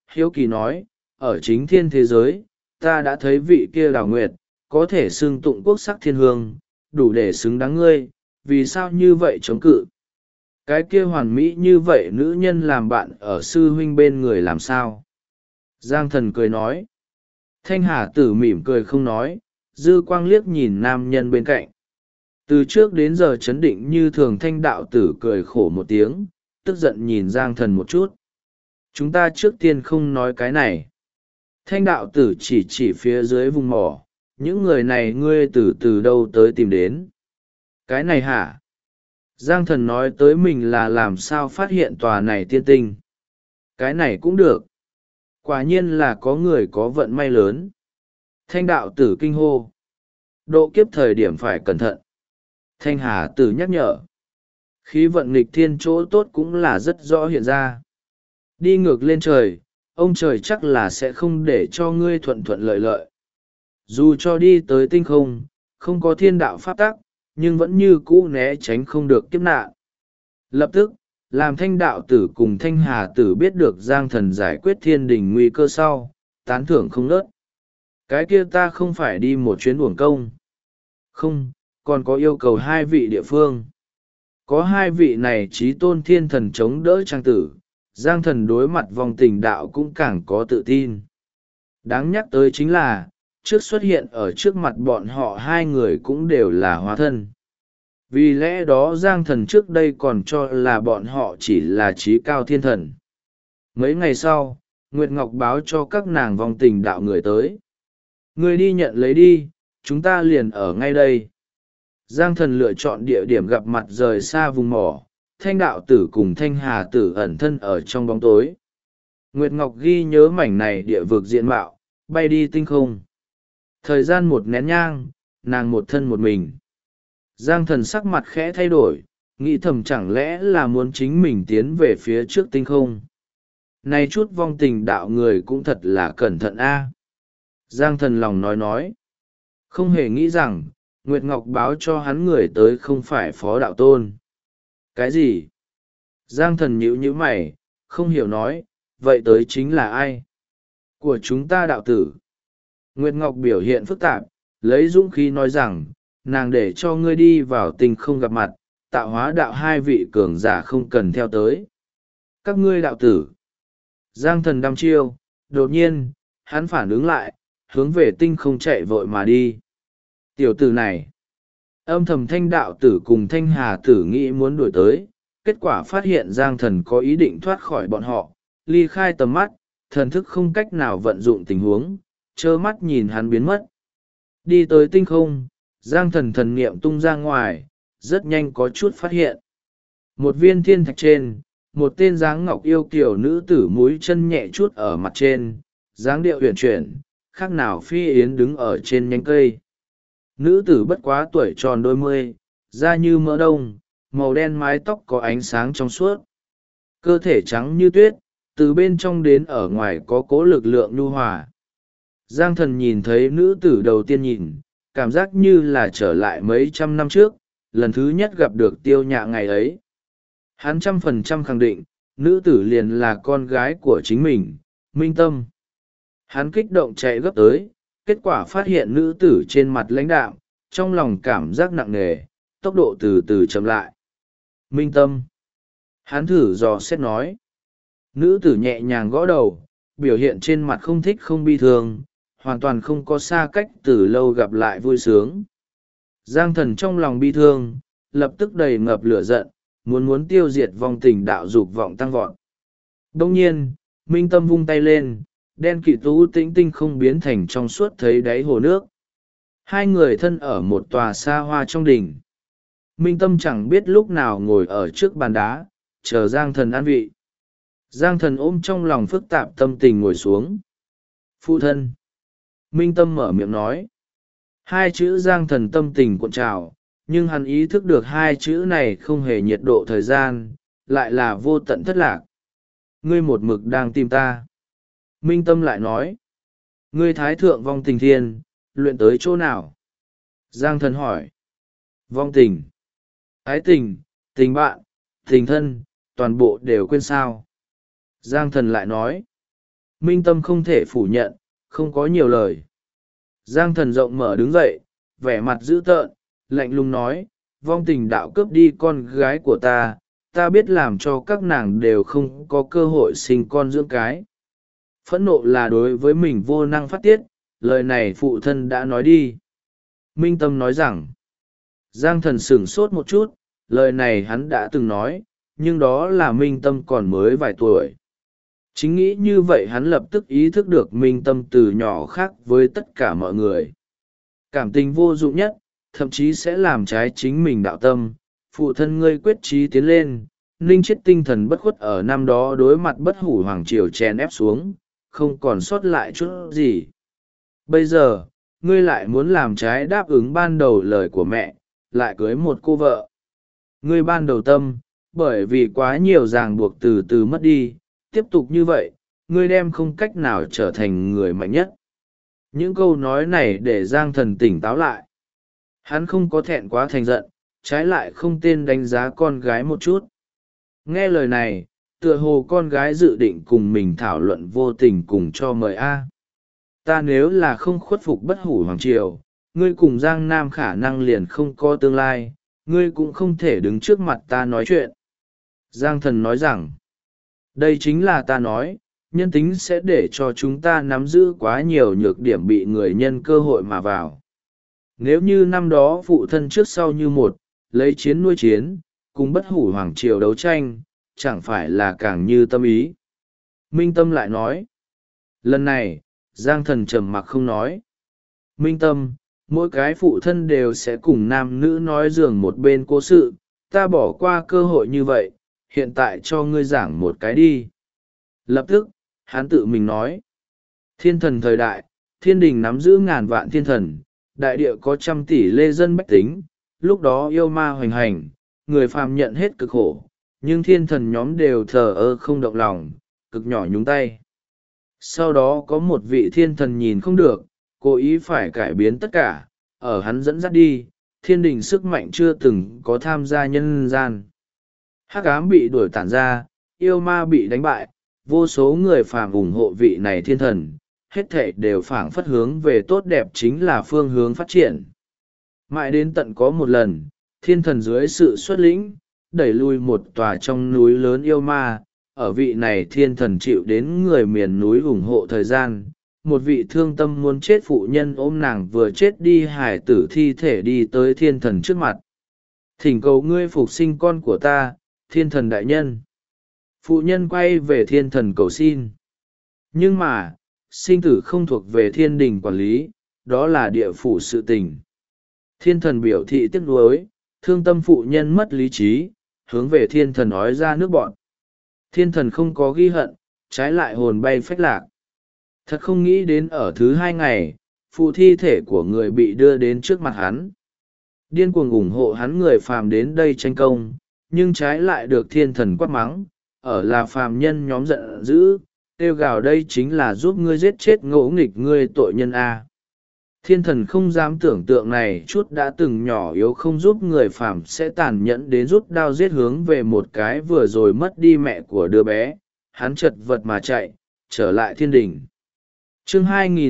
hiếu kỳ nói, ở chính thiên thế giới, ta đã thấy vị kia đào nguyệt, có thể xưng tụng quốc sắc thiên hương, đủ để xứng đáng ngươi, vì sao như vậy chống cự? Cái kia hoàn mỹ như vậy nữ nhân làm bạn ở sư huynh bên người làm sao? Giang thần cười nói. Thanh hà tử mỉm cười không nói, dư quang liếc nhìn nam nhân bên cạnh. Từ trước đến giờ chấn định như thường thanh đạo tử cười khổ một tiếng, tức giận nhìn Giang thần một chút. Chúng ta trước tiên không nói cái này. Thanh đạo tử chỉ phía dưới vùng mỏ, những người này ngươi từ đâu tới tìm đến? Cái này hả? Giang thần nói tới mình là làm sao phát hiện tòa này tiên tinh. Cái này cũng được. Quả nhiên là có người có vận may lớn. Thanh đạo tử kinh hô. Độ kiếp thời điểm phải cẩn thận. Thanh hà tử nhắc nhở. Khí vận nghịch thiên chỗ tốt cũng là rất rõ hiện ra. Đi ngược lên trời, ông trời chắc là sẽ không để cho ngươi thuận thuận lợi lợi. Dù cho đi tới tinh không, không có thiên đạo pháp tắc, nhưng vẫn như cũ né tránh không được kiếp nạn. Lập tức, làm thanh đạo tử cùng thanh hà tử biết được Giang thần giải quyết thiên đình nguy cơ sau, tán thưởng không nớt. Cái kia ta không phải đi một chuyến uổng công. Không, còn có yêu cầu hai vị địa phương. Có hai vị này trí tôn thiên thần chống đỡ trang tử, Giang thần đối mặt vòng tình đạo cũng càng có tự tin. Đáng nhắc tới chính là, trước xuất hiện ở trước mặt bọn họ hai người cũng đều là hóa thân. Vì lẽ đó Giang thần trước đây còn cho là bọn họ chỉ là trí cao thiên thần. Mấy ngày sau, Nguyệt Ngọc báo cho các nàng vòng tình đạo người tới. Người đi nhận lấy đi, chúng ta liền ở ngay đây. Giang thần lựa chọn địa điểm gặp mặt rời xa vùng mỏ, thanh đạo tử cùng thanh hà tử ẩn thân ở trong bóng tối. Nguyệt Ngọc ghi nhớ mảnh này địa vực diện mạo, bay đi tinh không. Thời gian một nén nhang, nàng một thân một mình. Giang thần sắc mặt khẽ thay đổi, nghĩ thầm chẳng lẽ là muốn chính mình tiến về phía trước tinh không. Này chút vong tình đạo người cũng thật là cẩn thận a. Giang thần lòng nói. Không hề nghĩ rằng, Nguyệt Ngọc báo cho hắn người tới không phải Phó Đạo Tôn. Cái gì? Giang thần nhíu mày, không hiểu nói, vậy tới chính là ai? Của chúng ta đạo tử. Nguyệt Ngọc biểu hiện phức tạp, lấy dũng khí nói rằng, nàng để cho ngươi đi vào tình không gặp mặt, tạo hóa đạo hai vị cường giả không cần theo tới. Các ngươi đạo tử. Giang thần đăm chiêu, đột nhiên, hắn phản ứng lại, hướng về tinh không chạy vội mà đi. Tiểu tử này, âm thầm thanh đạo tử cùng thanh hà tử nghĩ muốn đuổi tới, kết quả phát hiện Giang thần có ý định thoát khỏi bọn họ, ly khai tầm mắt, thần thức không cách nào vận dụng tình huống, trơ mắt nhìn hắn biến mất. Đi tới tinh không, Giang thần thần niệm tung ra ngoài, rất nhanh có chút phát hiện. Một viên thiên thạch trên, một tên dáng ngọc yêu kiều nữ tử múi chân nhẹ chút ở mặt trên, dáng điệu huyền chuyển, khác nào phi yến đứng ở trên nhánh cây. Nữ tử bất quá tuổi tròn đôi mươi, da như mỡ đông, màu đen mái tóc có ánh sáng trong suốt. Cơ thể trắng như tuyết, từ bên trong đến ở ngoài có cố lực lượng nhu hòa. Giang thần nhìn thấy nữ tử đầu tiên nhìn, cảm giác như là trở lại mấy trăm năm trước, lần thứ nhất gặp được Tiêu Nhạ ngày ấy. Hắn 100% khẳng định, nữ tử liền là con gái của chính mình, Minh Tâm. Hắn kích động chạy gấp tới, kết quả phát hiện nữ tử trên mặt lãnh đạm, trong lòng cảm giác nặng nề, tốc độ từ từ chậm lại. Minh Tâm. Hắn thử dò xét nói. Nữ tử nhẹ nhàng gõ đầu, biểu hiện trên mặt không thích không bi thương, hoàn toàn không có xa cách từ lâu gặp lại vui sướng. Giang thần trong lòng bi thương, lập tức đầy ngập lửa giận, muốn tiêu diệt vong tình đạo dục vọng tăng vọt. Đông nhiên, Minh Tâm vung tay lên, đen kịt tú tĩnh tinh không biến thành trong suốt thấy đáy hồ nước. Hai người thân ở một tòa xa hoa trong đình. Minh Tâm chẳng biết lúc nào ngồi ở trước bàn đá, chờ Giang thần an vị. Giang thần ôm trong lòng phức tạp tâm tình ngồi xuống. Phụ thân. Minh Tâm mở miệng nói. Hai chữ Giang thần tâm tình cuộn trào, nhưng hắn ý thức được hai chữ này không hề nhiệt độ thời gian, lại là vô tận thất lạc. Ngươi một mực đang tìm ta. Minh Tâm lại nói. Ngươi thái thượng vong tình thiên, luyện tới chỗ nào? Giang thần hỏi. Vong tình, ái tình, tình bạn, tình thân, toàn bộ đều quên sao? Giang thần lại nói. Minh Tâm không thể phủ nhận, không có nhiều lời. Giang Thần rộng mở đứng dậy, vẻ mặt dữ tợn, lạnh lùng nói, vong tình đạo cướp đi con gái của ta, ta biết làm cho các nàng đều không có cơ hội sinh con dưỡng cái. Phẫn nộ là đối với mình vô năng phát tiết, lời này phụ thân đã nói đi. Minh Tâm nói rằng, Giang Thần sửng sốt một chút, lời này hắn đã từng nói, nhưng đó là Minh Tâm còn mới vài tuổi. Chính nghĩ như vậy hắn lập tức ý thức được Minh Tâm từ nhỏ khác với tất cả mọi người. Cảm tình vô dụng nhất, thậm chí sẽ làm trái chính mình đạo tâm. Phụ thân ngươi quyết chí tiến lên, ninh chết tinh thần bất khuất ở năm đó đối mặt bất hủ hoàng triều chèn ép xuống, không còn sót lại chút gì. Bây giờ, ngươi lại muốn làm trái đáp ứng ban đầu lời của mẹ, lại cưới một cô vợ. Ngươi ban đầu tâm, bởi vì quá nhiều ràng buộc từ từ mất đi, tiếp tục như vậy, ngươi đem không cách nào trở thành người mạnh nhất. Những câu nói này để Giang Thần tỉnh táo lại. Hắn không có thẹn quá thành giận, trái lại không tên đánh giá con gái một chút. Nghe lời này, tựa hồ con gái dự định cùng mình thảo luận vô tình cùng cho mời A. Ta nếu là không khuất phục bất hủ hoàng triều, ngươi cùng Giang Nam khả năng liền không có tương lai, ngươi cũng không thể đứng trước mặt ta nói chuyện. Giang Thần nói rằng, đây chính là ta nói, nhân tính sẽ để cho chúng ta nắm giữ quá nhiều nhược điểm bị người nhân cơ hội mà vào. Nếu như năm đó phụ thân trước sau như một, lấy chiến nuôi chiến, cùng bất hủ hoàng triều đấu tranh, chẳng phải là càng như tâm ý. Minh Tâm lại nói, lần này, Giang Thần trầm mặc không nói. Minh Tâm, mỗi cái phụ thân đều sẽ cùng nam nữ nói giường một bên cố sự, ta bỏ qua cơ hội như vậy, hiện tại cho ngươi giảng một cái đi. Lập tức, hắn tự mình nói, thiên thần thời đại, thiên đình nắm giữ ngàn vạn thiên thần, đại địa có trăm tỷ lê dân bách tính, lúc đó yêu ma hoành hành, người phàm nhận hết cực khổ, nhưng thiên thần nhóm đều thờ ơ không động lòng, cực nhỏ nhúng tay. Sau đó có một vị thiên thần nhìn không được, cố ý phải cải biến tất cả, ở hắn dẫn dắt đi, thiên đình sức mạnh chưa từng có tham gia nhân gian. Hắc ám bị đuổi tản ra, yêu ma bị đánh bại, vô số người phàm ủng hộ vị này thiên thần, hết thảy đều phảng phất hướng về tốt đẹp chính là phương hướng phát triển. Mãi đến tận có một lần, thiên thần dưới sự xuất lĩnh, đẩy lui một tòa trong núi lớn yêu ma, ở vị này thiên thần chịu đến người miền núi ủng hộ thời gian. Một vị thương tâm muốn chết phụ nhân ôm nàng vừa chết đi hải tử thi thể đi tới thiên thần trước mặt. Thỉnh cầu ngươi phục sinh con của ta, thiên thần đại nhân. Phụ nhân quay về thiên thần cầu xin. Nhưng mà, sinh tử không thuộc về thiên đình quản lý, đó là địa phủ sự tình. Thiên thần biểu thị tiếc nuối, thương tâm phụ nhân mất lý trí, hướng về thiên thần nói ra nước bọn. Thiên thần không có ghi hận, trái lại hồn bay phách lạc. Thật không nghĩ đến ở thứ 2 ngày, phụ thi thể của người bị đưa đến trước mặt hắn. Điên cuồng ủng hộ hắn người phàm đến đây tranh công, nhưng trái lại được thiên thần quát mắng, ở là phàm nhân nhóm giận dữ, kêu gào đây chính là giúp ngươi giết chết ngỗ nghịch ngươi tội nhân A. Thiên thần không dám tưởng tượng này chút đã từng nhỏ yếu không giúp người phàm sẽ tàn nhẫn đến rút đao giết hướng về một cái vừa rồi mất đi mẹ của đứa bé, hắn chật vật mà chạy, trở lại thiên đình. Chương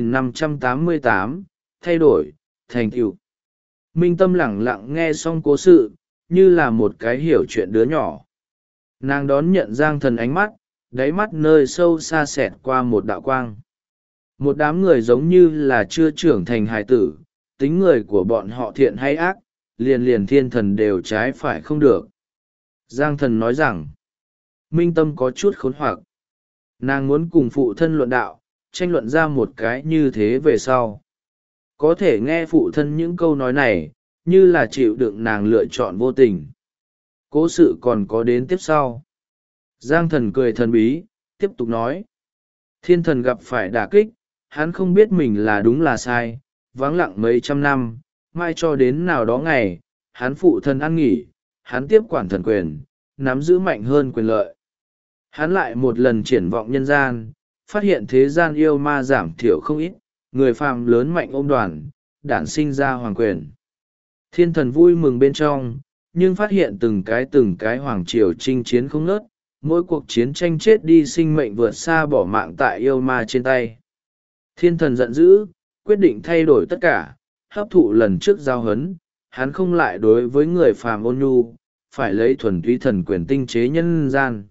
2588, thay đổi, thành tựu. Minh Tâm lẳng lặng nghe xong cố sự, như là một cái hiểu chuyện đứa nhỏ. Nàng đón nhận Giang Thần ánh mắt, đáy mắt nơi sâu xa xẹt qua một đạo quang. Một đám người giống như là chưa trưởng thành hài tử, tính người của bọn họ thiện hay ác, liền liền thiên thần đều trái phải không được. Giang Thần nói rằng, Minh Tâm có chút khốn hoặc. Nàng muốn cùng phụ thân luận đạo, tranh luận ra một cái như thế về sau. Có thể nghe phụ thân những câu nói này, như là chịu đựng nàng lựa chọn vô tình. Cố sự còn có đến tiếp sau. Giang Thần cười thần bí, tiếp tục nói. Thiên thần gặp phải đả kích, hắn không biết mình là đúng là sai, vắng lặng mấy trăm năm, mai cho đến nào đó ngày, hắn phụ thân ăn nghỉ, hắn tiếp quản thần quyền, nắm giữ mạnh hơn quyền lợi. Hắn lại một lần triển vọng nhân gian, phát hiện thế gian yêu ma giảm thiểu không ít, người phàm lớn mạnh ôm đoàn, đản sinh ra hoàng quyền. Thiên thần vui mừng bên trong, nhưng phát hiện từng cái hoàng triều chinh chiến không ngớt, mỗi cuộc chiến tranh chết đi sinh mệnh vượt xa bỏ mạng tại yêu ma trên tay. Thiên thần giận dữ, quyết định thay đổi tất cả, hấp thụ lần trước giao hấn, hắn không lại đối với người phàm ôn nhu, phải lấy thuần túy thần quyền tinh chế nhân gian.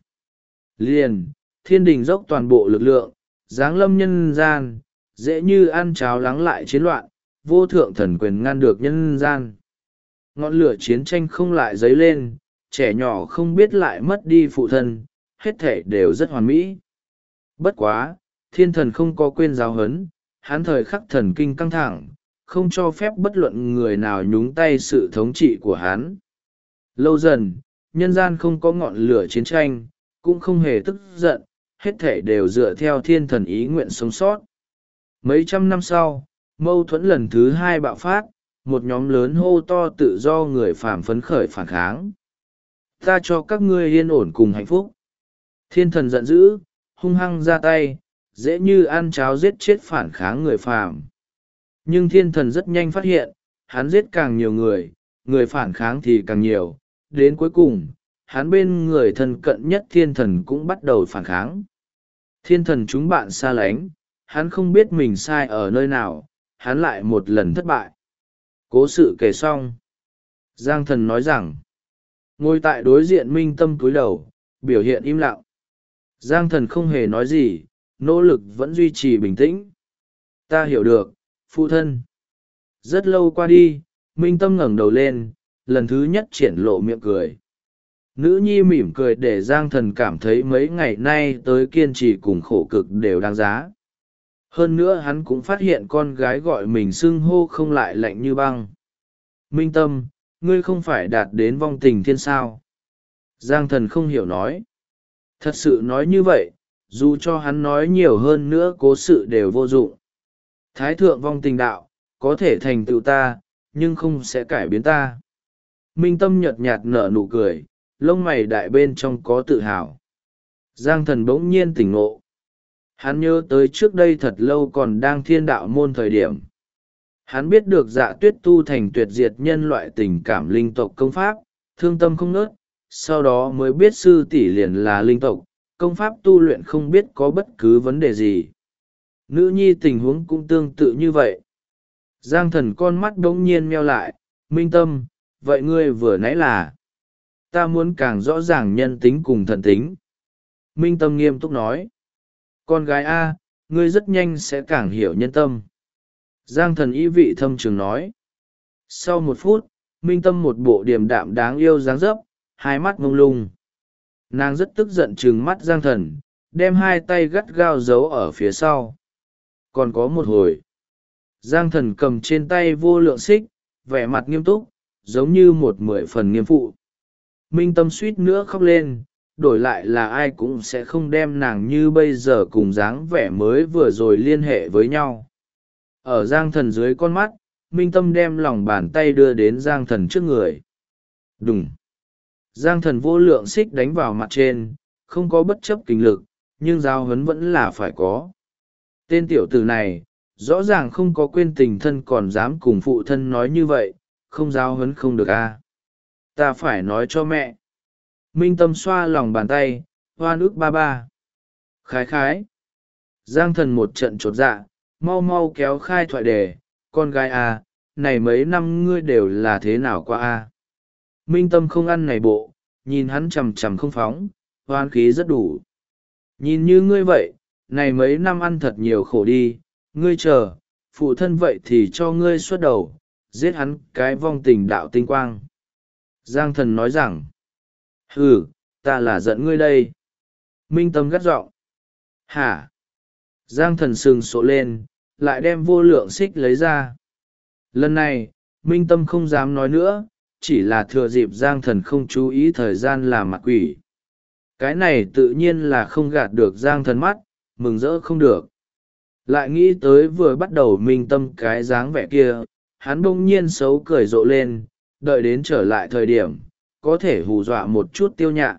Liền, thiên đình dốc toàn bộ lực lượng, giáng lâm nhân gian, dễ như ăn cháo lắng lại chiến loạn, vô thượng thần quyền ngăn được nhân gian. Ngọn lửa chiến tranh không lại dấy lên, trẻ nhỏ không biết lại mất đi phụ thân, hết thể đều rất hoàn mỹ. Bất quá, thiên thần không có quên giáo huấn, hắn thời khắc thần kinh căng thẳng, không cho phép bất luận người nào nhúng tay sự thống trị của hắn. Lâu dần, nhân gian không có ngọn lửa chiến tranh, cũng không hề tức giận, hết thể đều dựa theo thiên thần ý nguyện sống sót. Mấy trăm năm sau, mâu thuẫn lần thứ hai bạo phát, một nhóm lớn hô to tự do người phàm phấn khởi phản kháng. Ta cho các ngươi yên ổn cùng hạnh phúc. Thiên thần giận dữ, hung hăng ra tay, dễ như ăn cháo giết chết phản kháng người phàm. Nhưng thiên thần rất nhanh phát hiện, hắn giết càng nhiều người, người phản kháng thì càng nhiều, đến cuối cùng, hắn bên người thân cận nhất thiên thần cũng bắt đầu phản kháng. Thiên thần chúng bạn xa lánh, hắn không biết mình sai ở nơi nào, hắn lại một lần thất bại. Cố sự kể xong. Giang thần nói rằng, ngồi tại đối diện Minh Tâm cúi đầu, biểu hiện im lặng. Giang thần không hề nói gì, nỗ lực vẫn duy trì bình tĩnh. Ta hiểu được, phụ thân. Rất lâu qua đi, Minh Tâm ngẩng đầu lên, lần thứ nhất triển lộ miệng cười. Nữ nhi mỉm cười để Giang thần cảm thấy mấy ngày nay tới kiên trì cùng khổ cực đều đáng giá. Hơn nữa hắn cũng phát hiện con gái gọi mình xưng hô không lại lạnh như băng. Minh Tâm, ngươi không phải đạt đến vong tình thiên sao? Giang thần không hiểu nói. Thật sự nói như vậy, dù cho hắn nói nhiều hơn nữa cố sự đều vô dụng. Thái thượng vong tình đạo, có thể thành tựu ta, nhưng không sẽ cải biến ta. Minh Tâm nhợt nhạt nở nụ cười, lông mày đại bên trong có tự hào. Giang thần bỗng nhiên tỉnh ngộ. Hắn nhớ tới trước đây thật lâu còn đang thiên đạo môn thời điểm. Hắn biết được Dạ Tuyết tu thành tuyệt diệt nhân loại tình cảm linh tộc công pháp, thương tâm không nớt, sau đó mới biết sư tỷ liền là linh tộc, công pháp tu luyện không biết có bất cứ vấn đề gì. Nữ nhi tình huống cũng tương tự như vậy. Giang thần con mắt đống nhiên meo lại, Minh Tâm, vậy ngươi vừa nãy là... Ta muốn càng rõ ràng nhân tính cùng thần tính. Minh Tâm nghiêm túc nói. Con gái A, ngươi rất nhanh sẽ càng hiểu nhân tâm. Giang thần ý vị thâm trường nói. Sau một phút, Minh Tâm một bộ điềm đạm đáng yêu dáng dấp, hai mắt mông lung. Nàng rất tức giận trừng mắt Giang thần, đem hai tay gắt gao giấu ở phía sau. Còn có một hồi, Giang thần cầm trên tay vô lượng xích, vẻ mặt nghiêm túc, giống như một 10 phần nghiêm phụ. Minh Tâm suýt nữa khóc lên, đổi lại là ai cũng sẽ không đem nàng như bây giờ cùng dáng vẻ mới vừa rồi liên hệ với nhau. Ở Giang thần dưới con mắt, Minh Tâm đem lòng bàn tay đưa đến Giang thần trước người. Đùng! Giang thần vô lượng xích đánh vào mặt trên, không có bất chấp kinh lực, nhưng giáo huấn vẫn là phải có. Tên tiểu tử này, rõ ràng không có quên tình thân còn dám cùng phụ thân nói như vậy, không giáo huấn không được a. Ta phải nói cho mẹ. Minh Tâm xoa lòng bàn tay, hoan ức ba ba. Khái khái. Giang thần một trận chột dạ, mau mau kéo khai thoại đề, con gái à, này mấy năm ngươi đều là thế nào qua a? Minh Tâm không ăn này bộ, nhìn hắn chằm chằm không phóng, hoan khí rất đủ. Nhìn như ngươi vậy, này mấy năm ăn thật nhiều khổ đi, ngươi chờ, phụ thân vậy thì cho ngươi xuất đầu, giết hắn cái vong tình đạo tinh quang. Giang thần nói rằng, hừ, ta là giận ngươi đây. Minh Tâm gắt giọng. Hả? Giang thần sừng sộ lên, lại đem vô lượng xích lấy ra. Lần này, Minh Tâm không dám nói nữa, chỉ là thừa dịp Giang thần không chú ý thời gian làm mặt quỷ. Cái này tự nhiên là không gạt được Giang thần mắt, mừng rỡ không được. Lại nghĩ tới vừa bắt đầu Minh Tâm cái dáng vẻ kia, hắn bỗng nhiên xấu cười rộ lên, đợi đến trở lại thời điểm, có thể hù dọa một chút Tiêu Nhạ.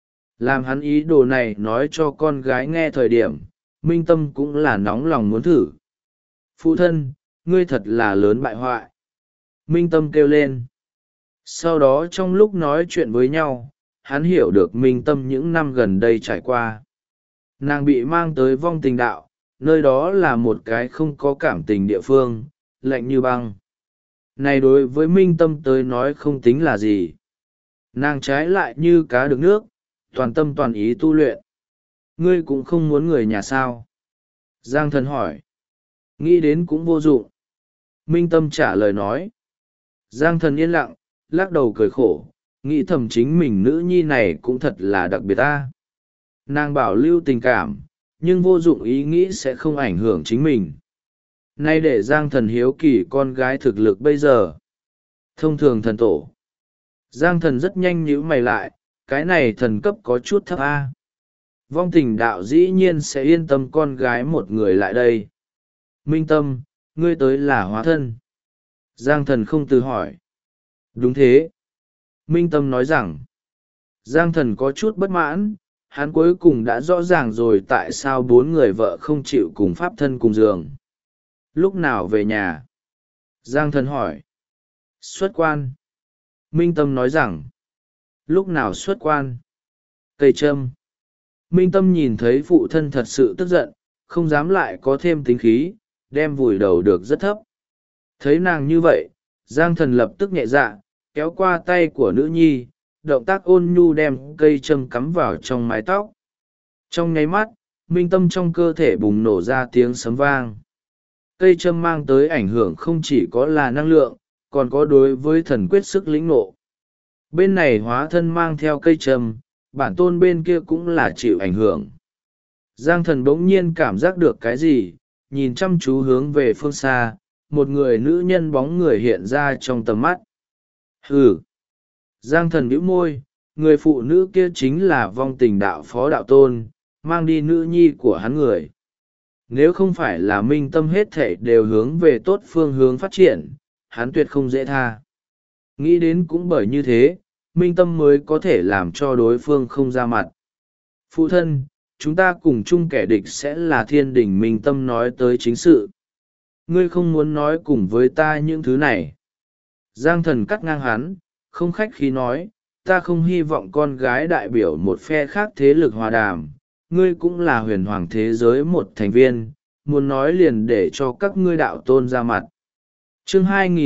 Làm hắn ý đồ này nói cho con gái nghe thời điểm, Minh Tâm cũng là nóng lòng muốn thử. Phụ thân, ngươi thật là lớn bại hoại. Minh Tâm kêu lên. Sau đó trong lúc nói chuyện với nhau, hắn hiểu được minh tâm những năm gần đây trải qua. Nàng bị mang tới vong tình đạo, nơi đó là một cái không có cảm tình địa phương, lạnh như băng. Này đối với minh tâm tới nói không tính là gì. Nàng trái lại như cá được nước, toàn tâm toàn ý tu luyện. Ngươi cũng không muốn người nhà sao? Giang thần hỏi. Nghĩ đến cũng vô dụng. Minh tâm trả lời nói. Giang thần yên lặng, lắc đầu cười khổ, nghĩ thầm chính mình nữ nhi này cũng thật là đặc biệt ta. Nàng bảo lưu tình cảm, nhưng vô dụng ý nghĩ sẽ không ảnh hưởng chính mình. Nay để Giang thần hiếu kỳ con gái thực lực bây giờ. Thông thường thần tổ. Giang thần rất nhanh nhíu mày lại, cái này thần cấp có chút thấp a. Vong tình đạo dĩ nhiên sẽ yên tâm con gái một người lại đây. Minh tâm, ngươi tới là hóa thân. Giang thần không từ hỏi. Đúng thế. Minh tâm nói rằng. Giang thần có chút bất mãn, hắn cuối cùng đã rõ ràng rồi tại sao 4 người vợ không chịu cùng pháp thân cùng giường. Lúc nào về nhà? Giang thần hỏi. Xuất quan. Minh tâm nói rằng. Lúc nào xuất quan? Cây trâm. Minh tâm nhìn thấy phụ thân thật sự tức giận, không dám lại có thêm tính khí, đem vùi đầu được rất thấp. Thấy nàng như vậy, Giang thần lập tức nhẹ dạ, kéo qua tay của nữ nhi, động tác ôn nhu đem cây châm cắm vào trong mái tóc. Trong nháy mắt, minh tâm trong cơ thể bùng nổ ra tiếng sấm vang. Cây châm mang tới ảnh hưởng không chỉ có là năng lượng, còn có đối với thần quyết sức lĩnh ngộ. Bên này hóa thân mang theo cây châm, bản tôn bên kia cũng là chịu ảnh hưởng. Giang thần bỗng nhiên cảm giác được cái gì, nhìn chăm chú hướng về phương xa, một người nữ nhân bóng người hiện ra trong tầm mắt. Hừ! Giang thần bĩu môi, người phụ nữ kia chính là vong tình đạo phó đạo tôn, mang đi nữ nhi của hắn người. Nếu không phải là minh tâm hết thể đều hướng về tốt phương hướng phát triển, hắn tuyệt không dễ tha. Nghĩ đến cũng bởi như thế, minh tâm mới có thể làm cho đối phương không ra mặt. Phụ thân, chúng ta cùng chung kẻ địch sẽ là thiên đình. Minh tâm nói tới chính sự. Ngươi không muốn nói cùng với ta những thứ này. Giang thần cắt ngang hắn, không khách khí nói, ta không hy vọng con gái đại biểu một phe khác thế lực hòa đàm. Ngươi cũng là huyền hoàng thế giới một thành viên, muốn nói liền để cho các ngươi đạo tôn ra mặt. Chương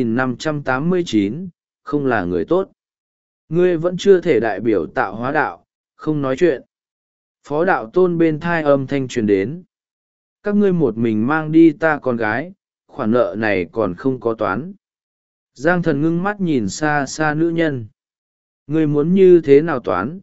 2589, không là người tốt. Ngươi vẫn chưa thể đại biểu tạo hóa đạo, không nói chuyện. Phó đạo tôn bên thai âm thanh truyền đến. Các ngươi một mình mang đi ta con gái, khoản nợ này còn không có toán. Giang thần ngưng mắt nhìn xa xa nữ nhân. Ngươi muốn như thế nào toán?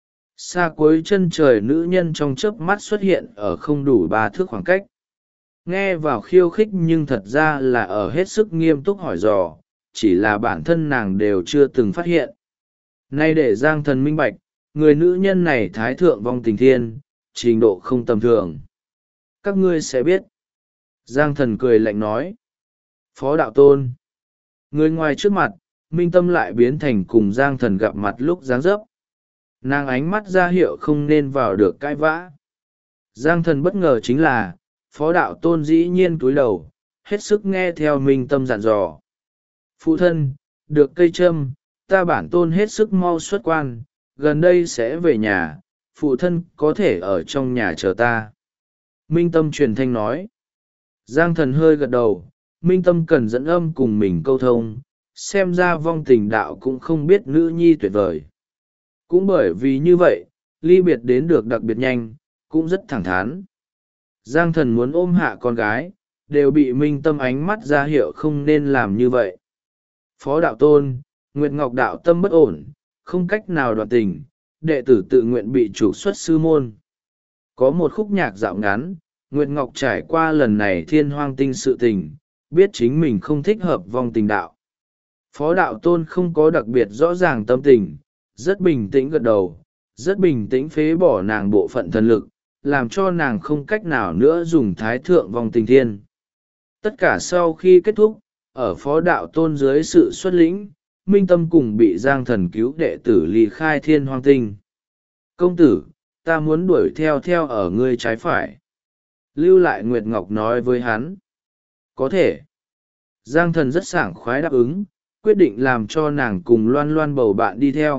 Xa cuối chân trời nữ nhân trong chớp mắt xuất hiện ở không đủ 3 thước khoảng cách. Nghe vào khiêu khích nhưng thật ra là ở hết sức nghiêm túc hỏi dò, chỉ là bản thân nàng đều chưa từng phát hiện. Nay để Giang thần minh bạch, người nữ nhân này thái thượng vong tình thiên, trình độ không tầm thường. Các ngươi sẽ biết. Giang thần cười lạnh nói. Phó đạo tôn. Người ngoài trước mặt, minh tâm lại biến thành cùng Giang thần gặp mặt lúc dáng dấp. Nàng ánh mắt ra hiệu không nên vào được cãi vã. Giang thần bất ngờ chính là, phó đạo tôn dĩ nhiên cúi đầu, hết sức nghe theo minh tâm dặn dò. Phụ thân, được cây châm, ta bản tôn hết sức mau xuất quan, gần đây sẽ về nhà, phụ thân có thể ở trong nhà chờ ta. Minh tâm truyền thanh nói. Giang thần hơi gật đầu, minh tâm cần dẫn âm cùng mình câu thông, xem ra vong tình đạo cũng không biết nữ nhi tuyệt vời. Cũng bởi vì như vậy, ly biệt đến được đặc biệt nhanh, cũng rất thẳng thắn. Giang thần muốn ôm hạ con gái, đều bị minh tâm ánh mắt ra hiệu không nên làm như vậy. Phó đạo tôn, Nguyệt Ngọc đạo tâm bất ổn, không cách nào đoạn tình, đệ tử tự nguyện bị trục xuất sư môn. Có một khúc nhạc dạo ngắn, Nguyệt Ngọc trải qua lần này thiên hoang tinh sự tình, biết chính mình không thích hợp vong tình đạo. Phó đạo tôn không có đặc biệt rõ ràng tâm tình, rất bình tĩnh gật đầu, rất bình tĩnh phế bỏ nàng bộ phận thần lực, làm cho nàng không cách nào nữa dùng thái thượng vong tình thiên. Tất cả sau khi kết thúc, ở phó đạo tôn dưới sự xuất lĩnh, minh tâm cùng bị Giang thần cứu đệ tử ly khai thiên hoang tinh. Công tử, ta muốn đuổi theo ở ngươi trái phải. Lưu lại Nguyệt Ngọc nói với hắn. Có thể. Giang thần rất sảng khoái đáp ứng, quyết định làm cho nàng cùng loan loan bầu bạn đi theo,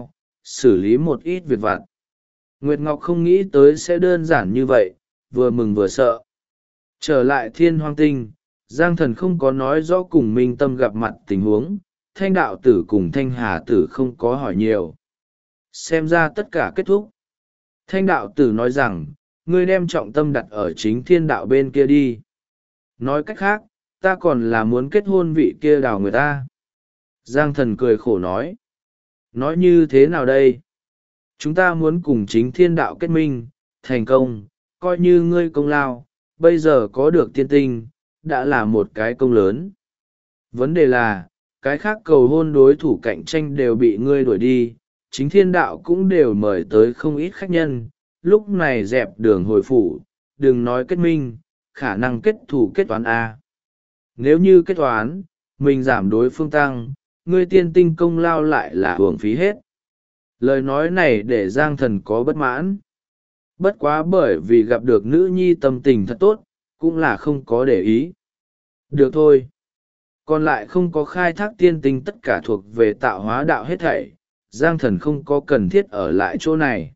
xử lý một ít việc vặt. Nguyệt Ngọc không nghĩ tới sẽ đơn giản như vậy, vừa mừng vừa sợ. Trở lại Thiên Hoang Tinh, Giang Thần không có nói rõ cùng Minh Tâm gặp mặt tình huống, Thanh đạo tử cùng Thanh Hà tử không có hỏi nhiều. Xem ra tất cả kết thúc. Thanh đạo tử nói rằng, ngươi đem trọng tâm đặt ở chính thiên đạo bên kia đi. Nói cách khác, ta còn là muốn kết hôn vị kia đào người ta. Giang Thần cười khổ nói. Nói như thế nào đây? Chúng ta muốn cùng chính thiên đạo kết minh, thành công, coi như ngươi công lao, bây giờ có được tiên tinh, đã là một cái công lớn. Vấn đề là, cái khác cầu hôn đối thủ cạnh tranh đều bị ngươi đuổi đi, chính thiên đạo cũng đều mời tới không ít khách nhân, lúc này dẹp đường hồi phủ, đừng nói kết minh, khả năng kết thủ kết toán A. Nếu như kết toán, mình giảm đối phương tăng, ngươi tiên tinh công lao lại là hưởng phí hết. Lời nói này để Giang Thần có bất mãn. Bất quá bởi vì gặp được nữ nhi tâm tình thật tốt, cũng là không có để ý. Được thôi. Còn lại không có khai thác tiên tinh tất cả thuộc về tạo hóa đạo hết thảy, Giang Thần không có cần thiết ở lại chỗ này.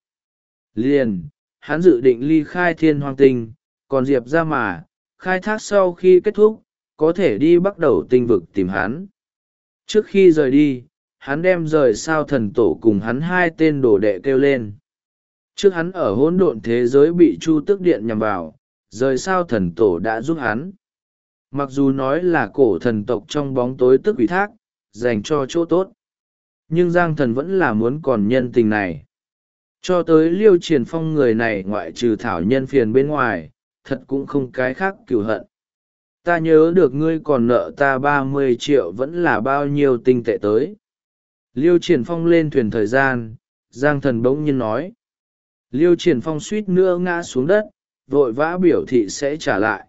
Liền, hắn dự định ly khai Thiên Hoang Tinh, còn Diệp ra mà, khai thác sau khi kết thúc, có thể đi bắt đầu tinh vực tìm hắn. Trước khi rời đi, hắn đem rời sao thần tổ cùng hắn hai tên đồ đệ kêu lên. Trước hắn ở hỗn độn thế giới bị Chu Tước Điện nhằm vào, rời sao thần tổ đã giúp hắn. Mặc dù nói là cổ thần tộc trong bóng tối tức ủy thác, dành cho chỗ tốt. Nhưng Giang Thần vẫn là muốn còn nhân tình này. Cho tới Liêu Triển Phong người này ngoại trừ thảo nhân phiền bên ngoài, thật cũng không cái khác cửu hận. Ta nhớ được ngươi còn nợ ta 30 triệu vẫn là bao nhiêu tinh tệ tới. Liêu Triển Phong lên thuyền thời gian, Giang Thần bỗng nhiên nói. Liêu Triển Phong suýt nữa ngã xuống đất, vội vã biểu thị sẽ trả lại.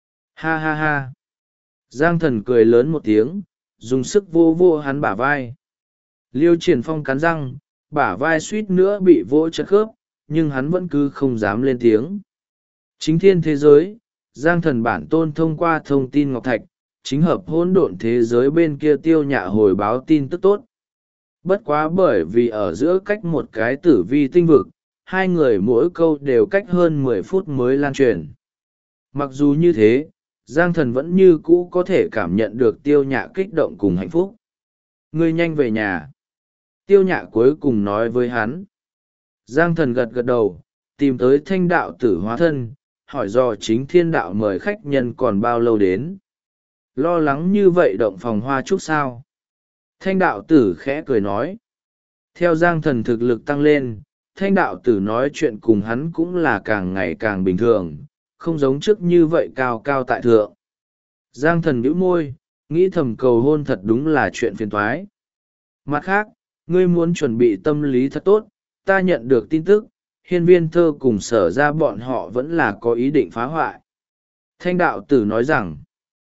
Ha ha ha. Giang Thần cười lớn một tiếng, dùng sức vô vô hắn bả vai. Liêu Triển Phong cắn răng, bả vai suýt nữa bị vỗ chật khớp, nhưng hắn vẫn cứ không dám lên tiếng. Chính thiên thế giới, Giang Thần bản tôn thông qua thông tin Ngọc Thạch, chính hợp hỗn độn thế giới bên kia Tiêu Nhạ hồi báo tin tức tốt. Bất quá bởi vì ở giữa cách một cái tử vi tinh vực, hai người mỗi câu đều cách hơn 10 phút mới lan truyền. Mặc dù như thế, Giang Thần vẫn như cũ có thể cảm nhận được Tiêu Nhạ kích động cùng hạnh phúc. Ngươi nhanh về nhà. Tiêu Nhạ cuối cùng nói với hắn. Giang Thần gật gật đầu, tìm tới Thanh đạo tử hóa thân, hỏi do chính thiên đạo mời khách nhân còn bao lâu đến. Lo lắng như vậy động phòng hoa chúc sao. Thanh đạo tử khẽ cười nói. Theo Giang Thần thực lực tăng lên, Thanh đạo tử nói chuyện cùng hắn cũng là càng ngày càng bình thường, không giống trước như vậy cao cao tại thượng. Giang Thần bĩu môi, nghĩ thầm cầu hôn thật đúng là chuyện phiền toái. Mặt khác, ngươi muốn chuẩn bị tâm lý thật tốt, ta nhận được tin tức, Hiên Viên Thơ cùng Sở ra bọn họ vẫn là có ý định phá hoại. Thanh đạo tử nói rằng,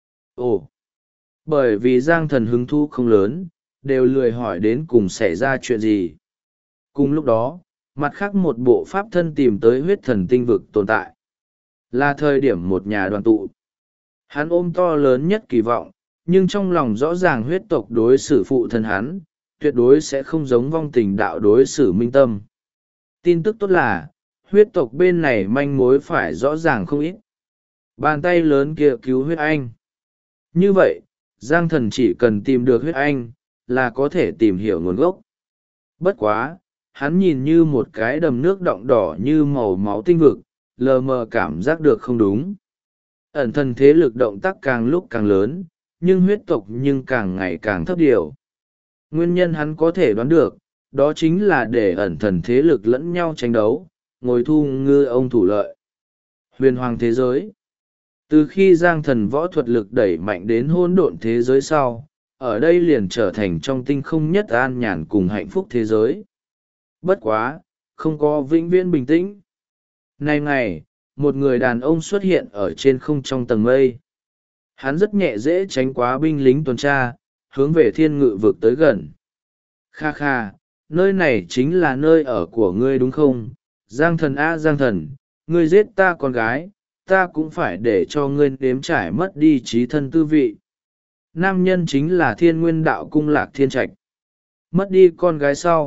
ồ, bởi vì Giang Thần hứng thú không lớn, đều lười hỏi đến cùng xảy ra chuyện gì. Cùng lúc đó, mặt khác một bộ pháp thân tìm tới huyết thần tinh vực tồn tại. Là thời điểm một nhà đoàn tụ. Hắn ôm to lớn nhất kỳ vọng, nhưng trong lòng rõ ràng huyết tộc đối xử phụ thân hắn, tuyệt đối sẽ không giống vong tình đạo đối xử Minh Tâm. Tin tức tốt là, huyết tộc bên này manh mối phải rõ ràng không ít. Bàn tay lớn kia cứu huyết anh. Như vậy, Giang Thần chỉ cần tìm được huyết anh, là có thể tìm hiểu nguồn gốc. Bất quá, hắn nhìn như một cái đầm nước đọng đỏ như màu máu tinh vực, lờ mờ cảm giác được không đúng. Ẩn thần thế lực động tác càng lúc càng lớn, nhưng huyết tộc nhưng càng ngày càng thấp điều. Nguyên nhân hắn có thể đoán được, đó chính là để ẩn thần thế lực lẫn nhau tranh đấu, ngồi thu ngư ông thủ lợi. Huyền hoàng thế giới. Từ khi Giang Thần võ thuật lực đẩy mạnh đến hỗn độn thế giới sau, ở đây liền trở thành trong tinh không nhất an nhàn cùng hạnh phúc thế giới. Bất quá, không có vĩnh viễn bình tĩnh. Nay ngày, một người đàn ông xuất hiện ở trên không trong tầng mây. Hắn rất nhẹ dễ tránh quá binh lính tuần tra, hướng về thiên ngự vực tới gần. Kha kha, nơi này chính là nơi ở của ngươi đúng không? Giang Thần a Giang Thần, ngươi giết ta con gái, ta cũng phải để cho ngươi nếm trải mất đi trí thân tư vị. Nam nhân chính là Thiên Nguyên Đạo Cung Lạc Thiên Trạch. Mất đi con gái sau,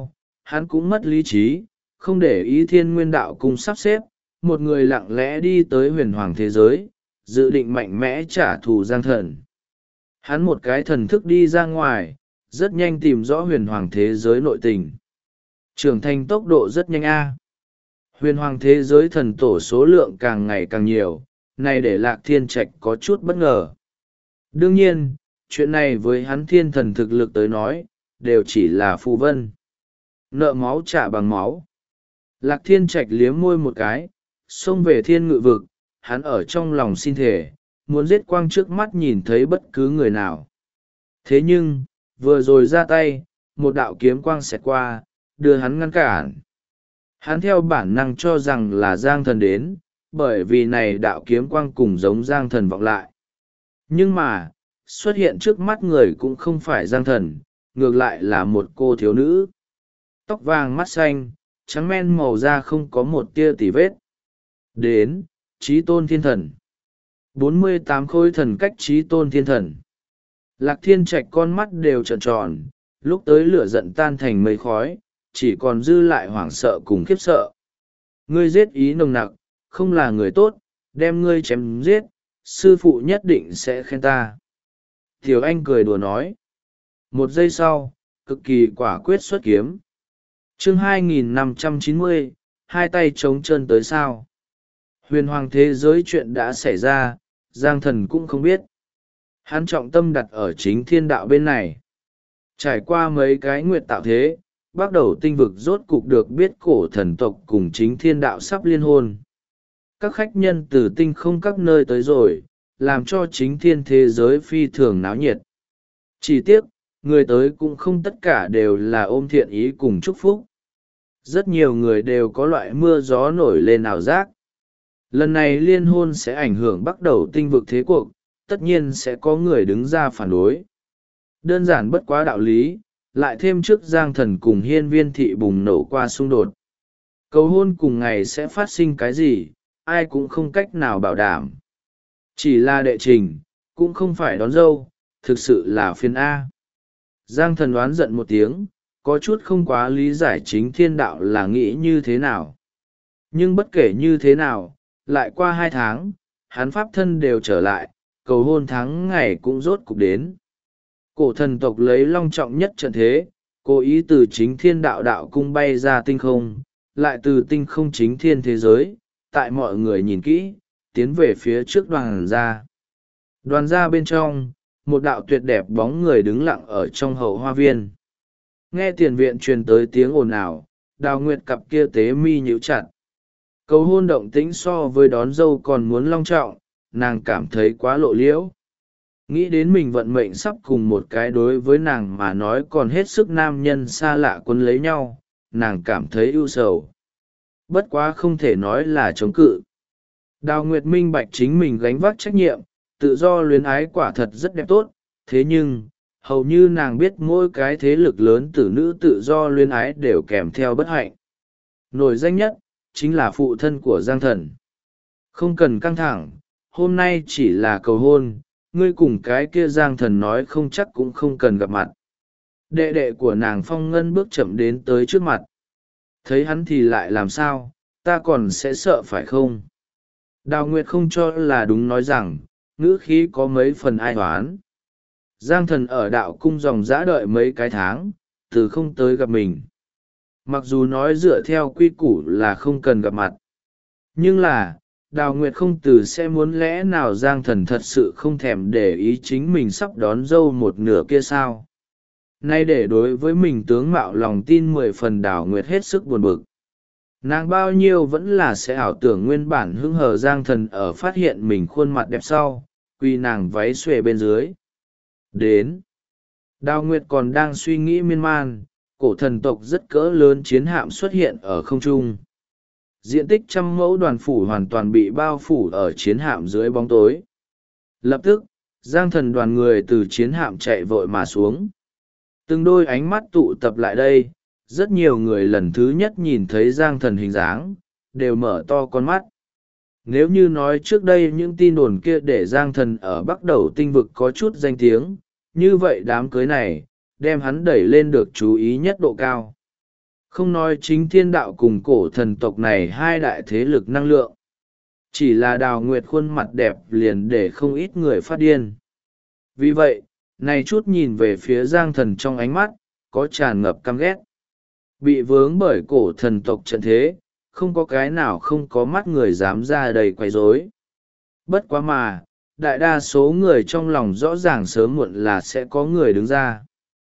hắn cũng mất lý trí, không để ý Thiên Nguyên Đạo Cung sắp xếp, một người lặng lẽ đi tới huyền hoàng thế giới, dự định mạnh mẽ trả thù Giang Thần. Hắn một cái thần thức đi ra ngoài, rất nhanh tìm rõ huyền hoàng thế giới nội tình. Trưởng thành tốc độ rất nhanh a. Huyền hoàng thế giới thần tổ số lượng càng ngày càng nhiều, này để Lạc Thiên Trạch có chút bất ngờ. Đương nhiên, chuyện này với hắn thiên thần thực lực tới nói, đều chỉ là phù vân. Nợ máu trả bằng máu. Lạc Thiên Trạch liếm môi một cái, xông về thiên ngự vực, hắn ở trong lòng xin thể, muốn giết quang trước mắt nhìn thấy bất cứ người nào. Thế nhưng, vừa rồi ra tay, một đạo kiếm quang xẹt qua, đưa hắn ngăn cản. Hắn theo bản năng cho rằng là Giang Thần đến, bởi vì này đạo kiếm quang cùng giống Giang Thần vọng lại. Nhưng mà, xuất hiện trước mắt người cũng không phải Giang Thần, ngược lại là một cô thiếu nữ. Tóc vàng mắt xanh, trắng men màu da không có một tia tì vết. Đến, Chí Tôn Thiên Thần. 48 khối thần cách Chí Tôn Thiên Thần. Lạc Thiên Trạch con mắt đều trợn tròn, lúc tới lửa giận tan thành mây khói, chỉ còn dư lại hoảng sợ cùng khiếp sợ. Ngươi giết ý nồng nặc, không là người tốt, đem ngươi chém giết, sư phụ nhất định sẽ khen ta. Tiểu Anh cười đùa nói. Một giây sau, cực kỳ quả quyết xuất kiếm. Chương 2590, hai tay trống chân tới sao. Huyền hoàng thế giới chuyện đã xảy ra, Giang Thần cũng không biết. Hắn trọng tâm đặt ở chính thiên đạo bên này. Trải qua mấy cái nguyệt tạo thế, bắt đầu tinh vực rốt cục được biết cổ thần tộc cùng chính thiên đạo sắp liên hôn. Các khách nhân từ tinh không các nơi tới rồi, làm cho chính thiên thế giới phi thường náo nhiệt. Chỉ tiếc, người tới cũng không tất cả đều là ôm thiện ý cùng chúc phúc. Rất nhiều người đều có loại mưa gió nổi lên ảo giác. Lần này liên hôn sẽ ảnh hưởng bắt đầu tinh vực thế cuộc, tất nhiên sẽ có người đứng ra phản đối. Đơn giản bất quá đạo lý, lại thêm trước Giang Thần cùng Hiên Viên thị bùng nổ qua xung đột. Cầu hôn cùng ngày sẽ phát sinh cái gì, ai cũng không cách nào bảo đảm. Chỉ là đệ trình, cũng không phải đón dâu, thực sự là phiền A. Giang Thần đoán giận một tiếng, có chút không quá lý giải chính thiên đạo là nghĩ như thế nào. Nhưng bất kể như thế nào, lại qua 2 tháng, hắn pháp thân đều trở lại, cầu hôn tháng ngày cũng rốt cục đến. Cổ thần tộc lấy long trọng nhất trận thế, cố ý từ chính thiên đạo đạo cung bay ra tinh không, lại từ tinh không chính thiên thế giới, tại mọi người nhìn kỹ, tiến về phía trước đoàn gia. Đoàn gia bên trong, một đạo tuyệt đẹp bóng người đứng lặng ở trong hậu hoa viên. Nghe tiền viện truyền tới tiếng ồn ào, Đào Nguyệt cặp kia tế mi nhíu chặt. Cầu hôn động tĩnh so với đón dâu còn muốn long trọng, nàng cảm thấy quá lộ liễu. Nghĩ đến mình vận mệnh sắp cùng một cái đối với nàng mà nói còn hết sức nam nhân xa lạ quấn lấy nhau, nàng cảm thấy ưu sầu. Bất quá không thể nói là chống cự. Đào Nguyệt minh bạch chính mình gánh vác trách nhiệm, tự do luyến ái quả thật rất đẹp tốt, thế nhưng, hầu như nàng biết mỗi cái thế lực lớn tử nữ tự do luyến ái đều kèm theo bất hạnh. Nổi danh nhất, chính là phụ thân của Giang Thần. Không cần căng thẳng, hôm nay chỉ là cầu hôn, ngươi cùng cái kia Giang Thần nói không chắc cũng không cần gặp mặt. Đệ đệ của nàng Phong Ngân bước chậm đến tới trước mặt. Thấy hắn thì lại làm sao, ta còn sẽ sợ phải không? Đào Nguyệt không cho là đúng nói rằng, ngữ khí có mấy phần ai toán. Giang Thần ở đạo cung dòng dã đợi mấy cái tháng, từ không tới gặp mình. Mặc dù nói dựa theo quy củ là không cần gặp mặt. Nhưng là, Đào Nguyệt không từ sẽ muốn lẽ nào Giang Thần thật sự không thèm để ý chính mình sắp đón dâu một nửa kia sao. Nay để đối với mình tướng mạo lòng tin 10 phần Đào Nguyệt hết sức buồn bực. Nàng bao nhiêu vẫn là sẽ ảo tưởng nguyên bản hứng hờ Giang Thần ở phát hiện mình khuôn mặt đẹp sau, quy nàng váy xuề bên dưới. Đến. Đào Nguyệt còn đang suy nghĩ miên man, cổ thần tộc rất cỡ lớn chiến hạm xuất hiện ở không trung. Diện tích 100 mẫu đoàn phủ hoàn toàn bị bao phủ ở chiến hạm dưới bóng tối. Lập tức, Giang Thần đoàn người từ chiến hạm chạy vội mà xuống. Từng đôi ánh mắt tụ tập lại đây, rất nhiều người lần thứ nhất nhìn thấy Giang Thần hình dáng, đều mở to con mắt. Nếu như nói trước đây những tin đồn kia để Giang Thần ở Bắc Đầu tinh vực có chút danh tiếng, như vậy đám cưới này, đem hắn đẩy lên được chú ý nhất độ cao. Không nói chính thiên đạo cùng cổ thần tộc này hai đại thế lực năng lượng, chỉ là Đào Nguyệt khuôn mặt đẹp liền để không ít người phát điên. Vì vậy, này chút nhìn về phía Giang Thần trong ánh mắt có tràn ngập căm ghét. Bị vướng bởi cổ thần tộc trận thế, không có cái nào không có mắt người dám ra đầy quấy rối. Bất quá mà, đại đa số người trong lòng rõ ràng sớm muộn là sẽ có người đứng ra.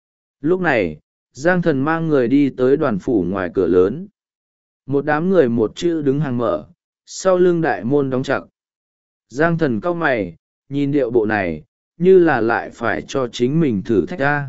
Lúc này, Giang Thần mang người đi tới đoàn phủ ngoài cửa lớn. Một đám người một chữ đứng hàng mở, sau lưng đại môn đóng chặt. Giang Thần cau mày, nhìn điệu bộ này, như là lại phải cho chính mình thử thách ra.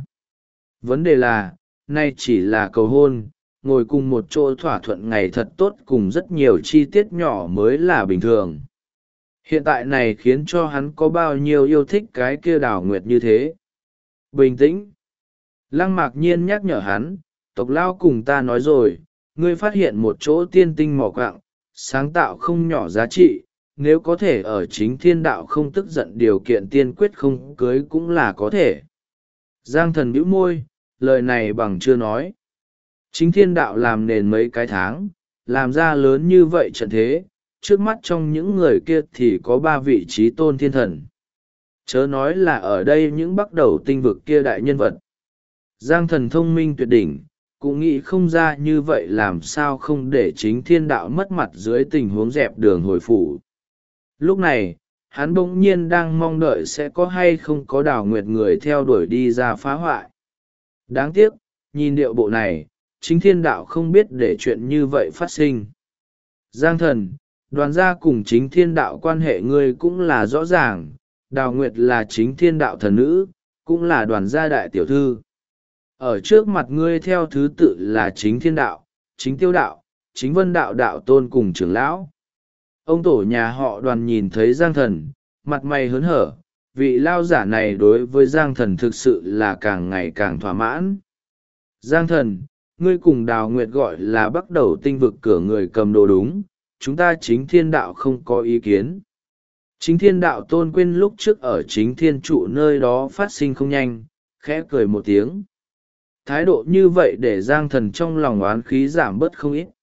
Vấn đề là, nay chỉ là cầu hôn, ngồi cùng một chỗ thỏa thuận ngày thật tốt cùng rất nhiều chi tiết nhỏ mới là bình thường. Hiện tại này khiến cho hắn có bao nhiêu yêu thích cái kia Đào Nguyệt như thế. Bình tĩnh. Lăng Mạc Nhiên nhắc nhở hắn, tộc lao cùng ta nói rồi, ngươi phát hiện một chỗ tiên tinh mỏ quạng, sáng tạo không nhỏ giá trị, nếu có thể ở chính thiên đạo không tức giận điều kiện tiên quyết không cưới cũng là có thể. Giang Thần bĩu môi, lời này bằng chưa nói. Chính thiên đạo làm nền mấy cái tháng, làm ra lớn như vậy trận thế, trước mắt trong những người kia thì có 3 vị trí tôn thiên thần. Chớ nói là ở đây những bắt đầu tinh vực kia đại nhân vật. Giang Thần thông minh tuyệt đỉnh, cũng nghĩ không ra như vậy làm sao không để chính thiên đạo mất mặt dưới tình huống dẹp đường hồi phủ. Lúc này, hắn bỗng nhiên đang mong đợi sẽ có hay không có Đào Nguyệt người theo đuổi đi ra phá hoại. Đáng tiếc, nhìn điệu bộ này, chính thiên đạo không biết để chuyện như vậy phát sinh. Giang Thần, đoàn gia cùng chính thiên đạo quan hệ ngươi cũng là rõ ràng, Đào Nguyệt là chính thiên đạo thần nữ, cũng là đoàn gia đại tiểu thư. Ở trước mặt ngươi theo thứ tự là chính thiên đạo, chính tiêu đạo, chính vân đạo đạo tôn cùng trưởng lão. Ông tổ nhà họ Đoàn nhìn thấy Giang Thần, mặt mày hớn hở, vị lao giả này đối với Giang Thần thực sự là càng ngày càng thỏa mãn. Giang Thần, ngươi cùng Đào Nguyệt gọi là bắt đầu tinh vực cửa người cầm đồ đúng, chúng ta chính thiên đạo không có ý kiến. Chính thiên đạo tôn quên lúc trước ở chính thiên trụ nơi đó phát sinh không nhanh, khẽ cười một tiếng. Thái độ như vậy để Giang Thần trong lòng oán khí giảm bớt không ít.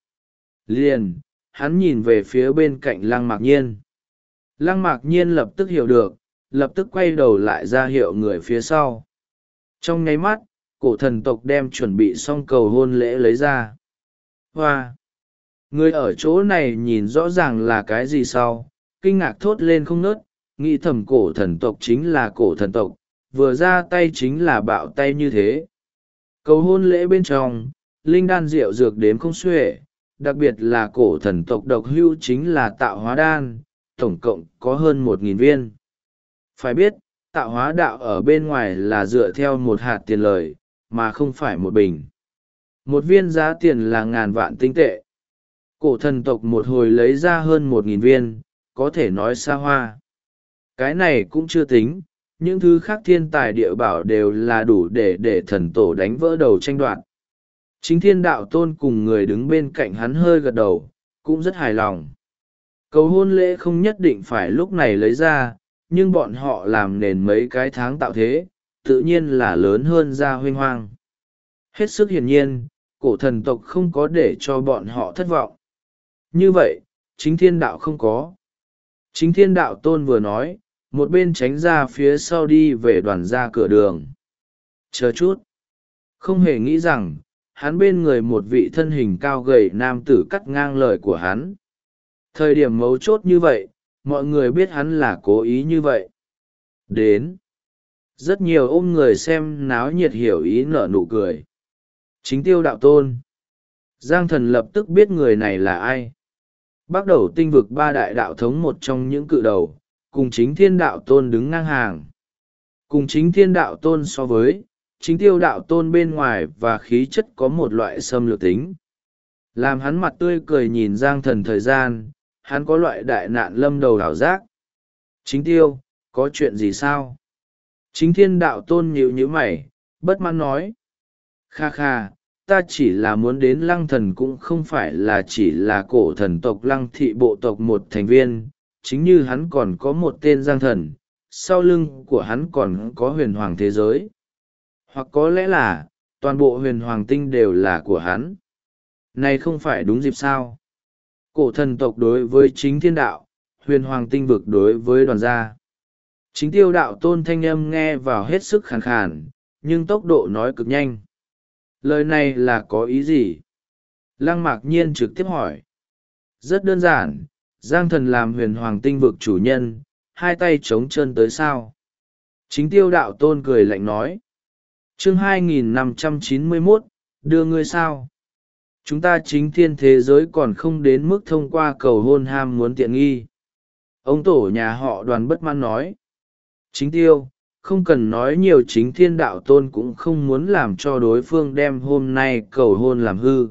Liền, hắn nhìn về phía bên cạnh Lăng Mạc Nhiên. Lăng Mạc Nhiên lập tức hiểu được, lập tức quay đầu lại ra hiệu người phía sau. Trong nháy mắt, cổ thần tộc đem chuẩn bị xong cầu hôn lễ lấy ra. Hoa! Người ở chỗ này nhìn rõ ràng là cái gì sau, kinh ngạc thốt lên không nớt, nghĩ thầm cổ thần tộc chính là cổ thần tộc, vừa ra tay chính là bạo tay như thế. Cầu hôn lễ bên trong, linh đan rượu dược đếm không xuể, đặc biệt là cổ thần tộc độc hưu chính là tạo hóa đan, tổng cộng có hơn 1.000 viên. Phải biết, tạo hóa đạo ở bên ngoài là dựa theo một hạt tiền lời, mà không phải một bình. Một viên giá tiền là ngàn vạn tinh tệ. Cổ thần tộc một hồi lấy ra hơn 1.000 viên, có thể nói xa hoa. Cái này cũng chưa tính, những thứ khác thiên tài địa bảo đều là đủ để thần tổ đánh vỡ đầu tranh đoạt. Chính thiên đạo tôn cùng người đứng bên cạnh hắn hơi gật đầu, cũng rất hài lòng. Cầu hôn lễ không nhất định phải lúc này lấy ra, nhưng bọn họ làm nền mấy cái tháng tạo thế, tự nhiên là lớn hơn ra huênh hoang. Hết sức hiển nhiên, cổ thần tộc không có để cho bọn họ thất vọng. Như vậy, chính thiên đạo không có. Chính thiên đạo tôn vừa nói, một bên tránh ra phía sau đi về đoàn ra cửa đường. Chờ chút. Không hề nghĩ rằng, hắn bên người một vị thân hình cao gầy nam tử cắt ngang lời của hắn. Thời điểm mấu chốt như vậy, mọi người biết hắn là cố ý như vậy. Đến. Rất nhiều ôm người xem náo nhiệt hiểu ý nở nụ cười. Chính tiêu đạo tôn. Giang Thần lập tức biết người này là ai. Bắt đầu tinh vực 3 đại đạo thống một trong những cự đầu, cùng chính thiên đạo tôn đứng ngang hàng. Cùng chính thiên đạo tôn so với, chính tiêu đạo tôn bên ngoài và khí chất có một loại xâm lược tính. Làm hắn mặt tươi cười nhìn Giang Thần thời gian, hắn có loại đại nạn lâm đầu đảo giác. Chính tiêu, có chuyện gì sao? Chính thiên đạo tôn nhíu nhíu mày, bất mãn nói. Kha kha, ta chỉ là muốn đến Lăng Thần cũng không phải là chỉ là cổ thần tộc Lăng thị bộ tộc một thành viên, chính như hắn còn có một tên Giang Thần, sau lưng của hắn còn có huyền hoàng thế giới. Hoặc có lẽ là, toàn bộ huyền hoàng tinh đều là của hắn. Này không phải đúng dịp sao? Cổ thần tộc đối với chính thiên đạo, huyền hoàng tinh vực đối với đoàn gia. Chính tiêu đạo tôn thanh âm nghe vào hết sức khàn khàn, nhưng tốc độ nói cực nhanh. Lời này là có ý gì? Lăng Mạc Nhiên trực tiếp hỏi. Rất đơn giản, Giang Thần làm huyền hoàng tinh vực chủ nhân, hai tay trống chân tới sao? Chính tiêu đạo tôn cười lạnh nói. Chương 2591, đưa ngươi sao? Chúng ta chính thiên thế giới còn không đến mức thông qua cầu hôn ham muốn tiện nghi. Ông tổ nhà họ Đoàn bất mãn nói. Chính tiêu, không cần nói nhiều, chính thiên đạo tôn cũng không muốn làm cho đối phương đem hôm nay cầu hôn làm hư.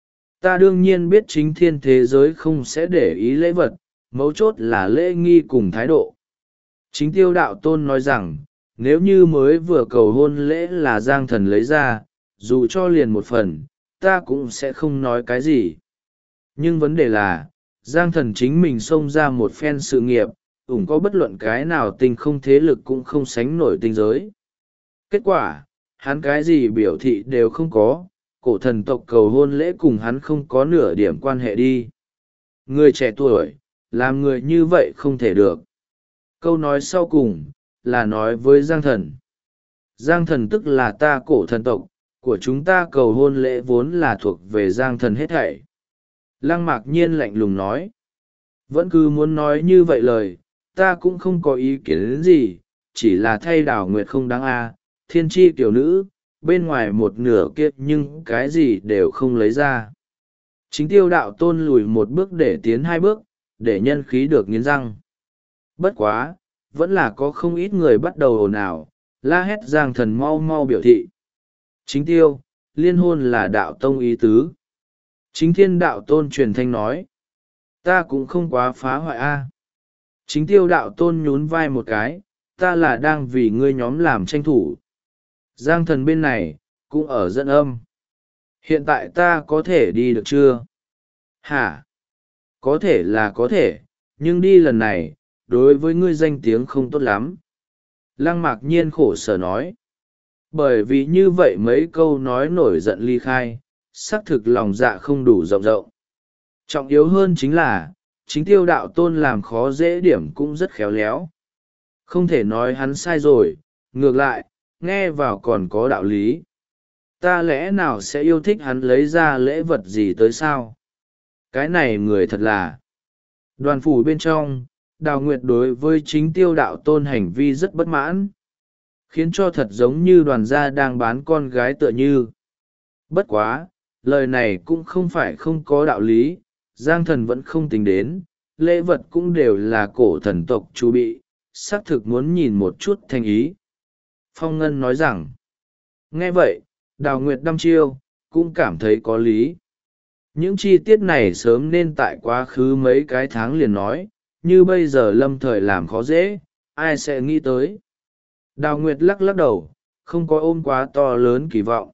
Ta đương nhiên biết chính thiên thế giới không sẽ để ý lễ vật, mấu chốt là lễ nghi cùng thái độ. Chính tiêu đạo tôn nói rằng, nếu như mới vừa cầu hôn lễ là Giang Thần lấy ra, dù cho liền một phần, ta cũng sẽ không nói cái gì. Nhưng vấn đề là, Giang Thần chính mình xông ra một phen sự nghiệp, có bất luận cái nào tinh không thế lực cũng không sánh nổi tinh giới. Kết quả, hắn cái gì biểu thị đều không có, cổ thần tộc cầu hôn lễ cùng hắn không có nửa điểm quan hệ đi. Người trẻ tuổi, làm người như vậy không thể được. Câu nói sau cùng, là nói với Giang Thần. Giang Thần tức là ta cổ thần tộc, của chúng ta cầu hôn lễ vốn là thuộc về Giang Thần hết thảy. Lăng Mạc Nhiên lạnh lùng nói. Vẫn cứ muốn nói như vậy lời, ta cũng không có ý kiến gì, chỉ là thay Đào Nguyệt không đáng thiên tri tiểu nữ, bên ngoài một nửa kia nhưng cái gì đều không lấy ra. Chính tiêu đạo tôn lùi một bước để tiến hai bước, để nhân khí được nghiến răng. Bất quá, vẫn là có không ít người bắt đầu ồn ào, la hét Giang Thần mau mau biểu thị. Chính tiêu, liên hôn là đạo tông ý tứ. Chính thiên đạo tôn truyền thanh nói. Ta cũng không quá phá hoại Chính tiêu đạo tôn nhún vai một cái, ta là đang vì ngươi nhóm làm tranh thủ. Giang Thần bên này, cũng ở dẫn âm. Hiện tại ta có thể đi được chưa? Hả? Có thể là có thể, nhưng đi lần này, đối với ngươi danh tiếng không tốt lắm. Lăng Mạc Nhiên khổ sở nói. Bởi vì như vậy mấy câu nói nổi giận ly khai, xác thực lòng dạ không đủ rộng rộng. Trọng yếu hơn chính là, chính tiêu đạo tôn làm khó dễ điểm cũng rất khéo léo. Không thể nói hắn sai rồi, ngược lại, nghe vào còn có đạo lý. Ta lẽ nào sẽ yêu thích hắn lấy ra lễ vật gì tới sao? Cái này người thật là. Đoàn phủ bên trong, Đào Nguyệt đối với chính tiêu đạo tôn hành vi rất bất mãn. Khiến cho thật giống như đoàn gia đang bán con gái tựa như. Bất quá, lời này cũng không phải không có đạo lý, Giang Thần vẫn không tính đến, lễ vật cũng đều là cổ thần tộc chu bị, xác thực muốn nhìn một chút thành ý. Phong Ngân nói rằng, nghe vậy, Đào Nguyệt đăm chiêu, cũng cảm thấy có lý. Những chi tiết này sớm nên tại quá khứ mấy cái tháng liền nói, như bây giờ lâm thời làm khó dễ, ai sẽ nghĩ tới. Đào Nguyệt lắc lắc đầu, không có ôm quá to lớn kỳ vọng.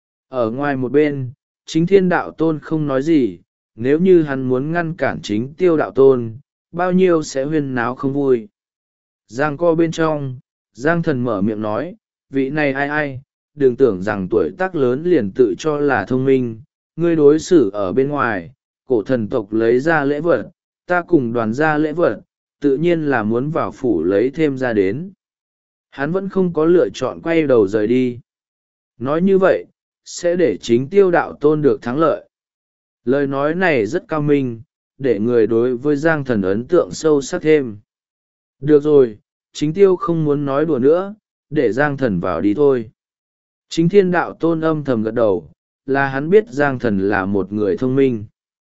Ở ngoài một bên, chính thiên đạo tôn không nói gì, nếu như hắn muốn ngăn cản chính tiêu đạo tôn, bao nhiêu sẽ huyên náo không vui. Giang co bên trong, Giang Thần mở miệng nói, vị này ai, đừng tưởng rằng tuổi tác lớn liền tự cho là thông minh, ngươi đối xử ở bên ngoài, cổ thần tộc lấy ra lễ vật, ta cùng đoàn ra lễ vật, tự nhiên là muốn vào phủ lấy thêm ra đến. Hắn vẫn không có lựa chọn quay đầu rời đi. Nói như vậy, sẽ để chính tiêu đạo tôn được thắng lợi. Lời nói này rất cao minh, để người đối với Giang Thần ấn tượng sâu sắc thêm. Được rồi, chính tiêu không muốn nói đùa nữa, để Giang Thần vào đi thôi. Chính thiên đạo tôn âm thầm gật đầu, là hắn biết Giang Thần là một người thông minh.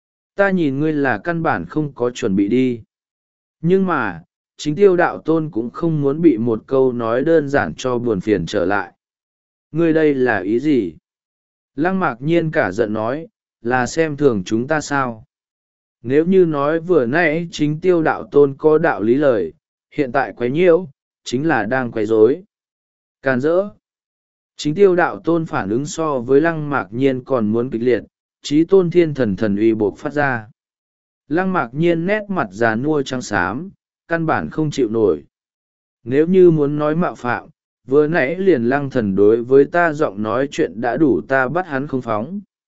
Ta nhìn ngươi là căn bản không có chuẩn bị đi. Nhưng mà, chính tiêu đạo tôn cũng không muốn bị một câu nói đơn giản cho buồn phiền trở lại. Ngươi đây là ý gì? Lăng Mạc Nhiên cả giận nói, là xem thường chúng ta sao? Nếu như nói vừa nãy chính tiêu đạo tôn có đạo lý lời, hiện tại quấy nhiễu, chính là đang quấy rối. Càn rỡ. Chính tiêu đạo tôn phản ứng so với Lăng Mạc Nhiên còn muốn kịch liệt, chí tôn thiên thần thần uy buộc phát ra. Lăng Mạc Nhiên nét mặt già nua trắng xám, căn bản không chịu nổi. Nếu như muốn nói mạo phạm, vừa nãy liền Lăng Thần đối với ta giọng nói chuyện đã đủ ta bắt hắn không phóng.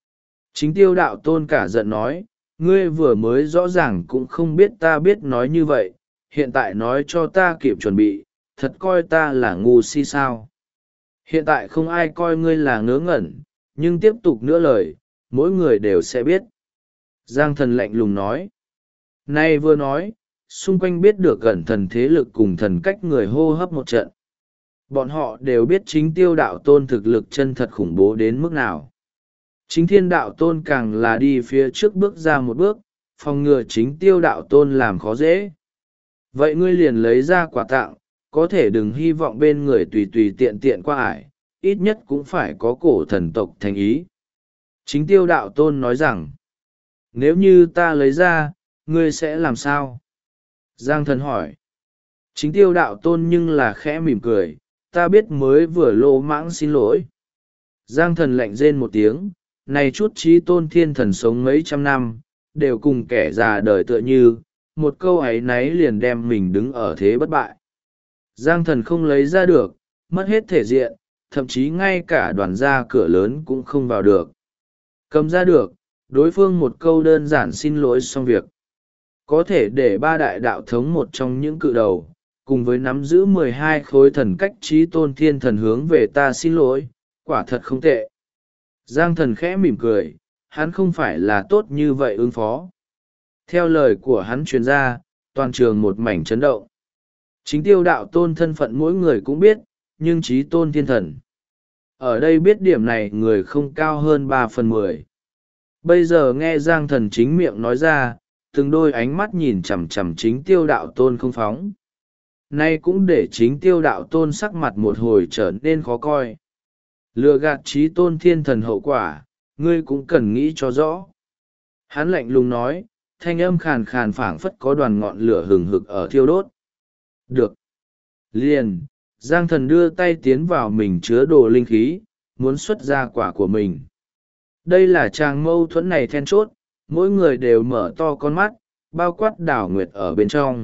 Chính Tiêu Đạo Tôn cả giận nói, ngươi vừa mới rõ ràng cũng không biết ta biết nói như vậy, hiện tại nói cho ta kịp chuẩn bị, thật coi ta là ngu si sao. Hiện tại không ai coi ngươi là ngớ ngẩn, nhưng tiếp tục nữa lời, mỗi người đều sẽ biết. Giang Thần lạnh lùng nói. Nay vừa nói, xung quanh biết được gần thần thế lực cùng thần cách người hô hấp một trận. Bọn họ đều biết chính Tiêu Đạo Tôn thực lực chân thật khủng bố đến mức nào. Chính Thiên Đạo Tôn càng là đi phía trước bước ra một bước, phòng ngừa chính Tiêu Đạo Tôn làm khó dễ. Vậy ngươi liền lấy ra quà tặng, có thể đừng hy vọng bên người tùy tùy tiện tiện qua ải, ít nhất cũng phải có cổ thần tộc thành ý. Chính Tiêu Đạo Tôn nói rằng, nếu như ta lấy ra, ngươi sẽ làm sao? Giang Thần hỏi. Chính Tiêu Đạo Tôn nhưng là khẽ mỉm cười, ta biết mới vừa lô mãng xin lỗi. Giang Thần lạnh rên một tiếng, này chút trí tôn thiên thần sống mấy trăm năm, đều cùng kẻ già đời tựa như, một câu ấy nấy liền đem mình đứng ở thế bất bại. Giang Thần không lấy ra được, mất hết thể diện, thậm chí ngay cả đoàn gia cửa lớn cũng không vào được. Cầm ra được, đối phương một câu đơn giản xin lỗi xong việc. Có thể để ba đại đạo thống một trong những cự đầu, cùng với nắm giữ 12 khối thần cách trí tôn thiên thần hướng về ta xin lỗi, quả thật không tệ. Giang Thần khẽ mỉm cười, hắn không phải là tốt như vậy ứng phó. Theo lời của hắn truyền ra, toàn trường một mảnh chấn động. Chính Tiêu Đạo Tôn thân phận mỗi người cũng biết, nhưng trí tôn thiên thần. Ở đây biết điểm này người không cao hơn 3/10. Bây giờ nghe Giang Thần chính miệng nói ra, từng đôi ánh mắt nhìn chằm chằm chính Tiêu Đạo Tôn không phóng. Nay cũng để chính Tiêu Đạo Tôn sắc mặt một hồi trở nên khó coi. Lừa gạt trí tôn thiên thần hậu quả, ngươi cũng cần nghĩ cho rõ. Hắn lạnh lùng nói, thanh âm khàn khàn phảng phất có đoàn ngọn lửa hừng hực ở thiêu đốt. Được. Liền, Giang Thần đưa tay tiến vào mình chứa đồ linh khí, muốn xuất ra quả của mình. Đây là tràng mâu thuẫn này then chốt, mỗi người đều mở to con mắt, bao quát Đào Nguyệt ở bên trong.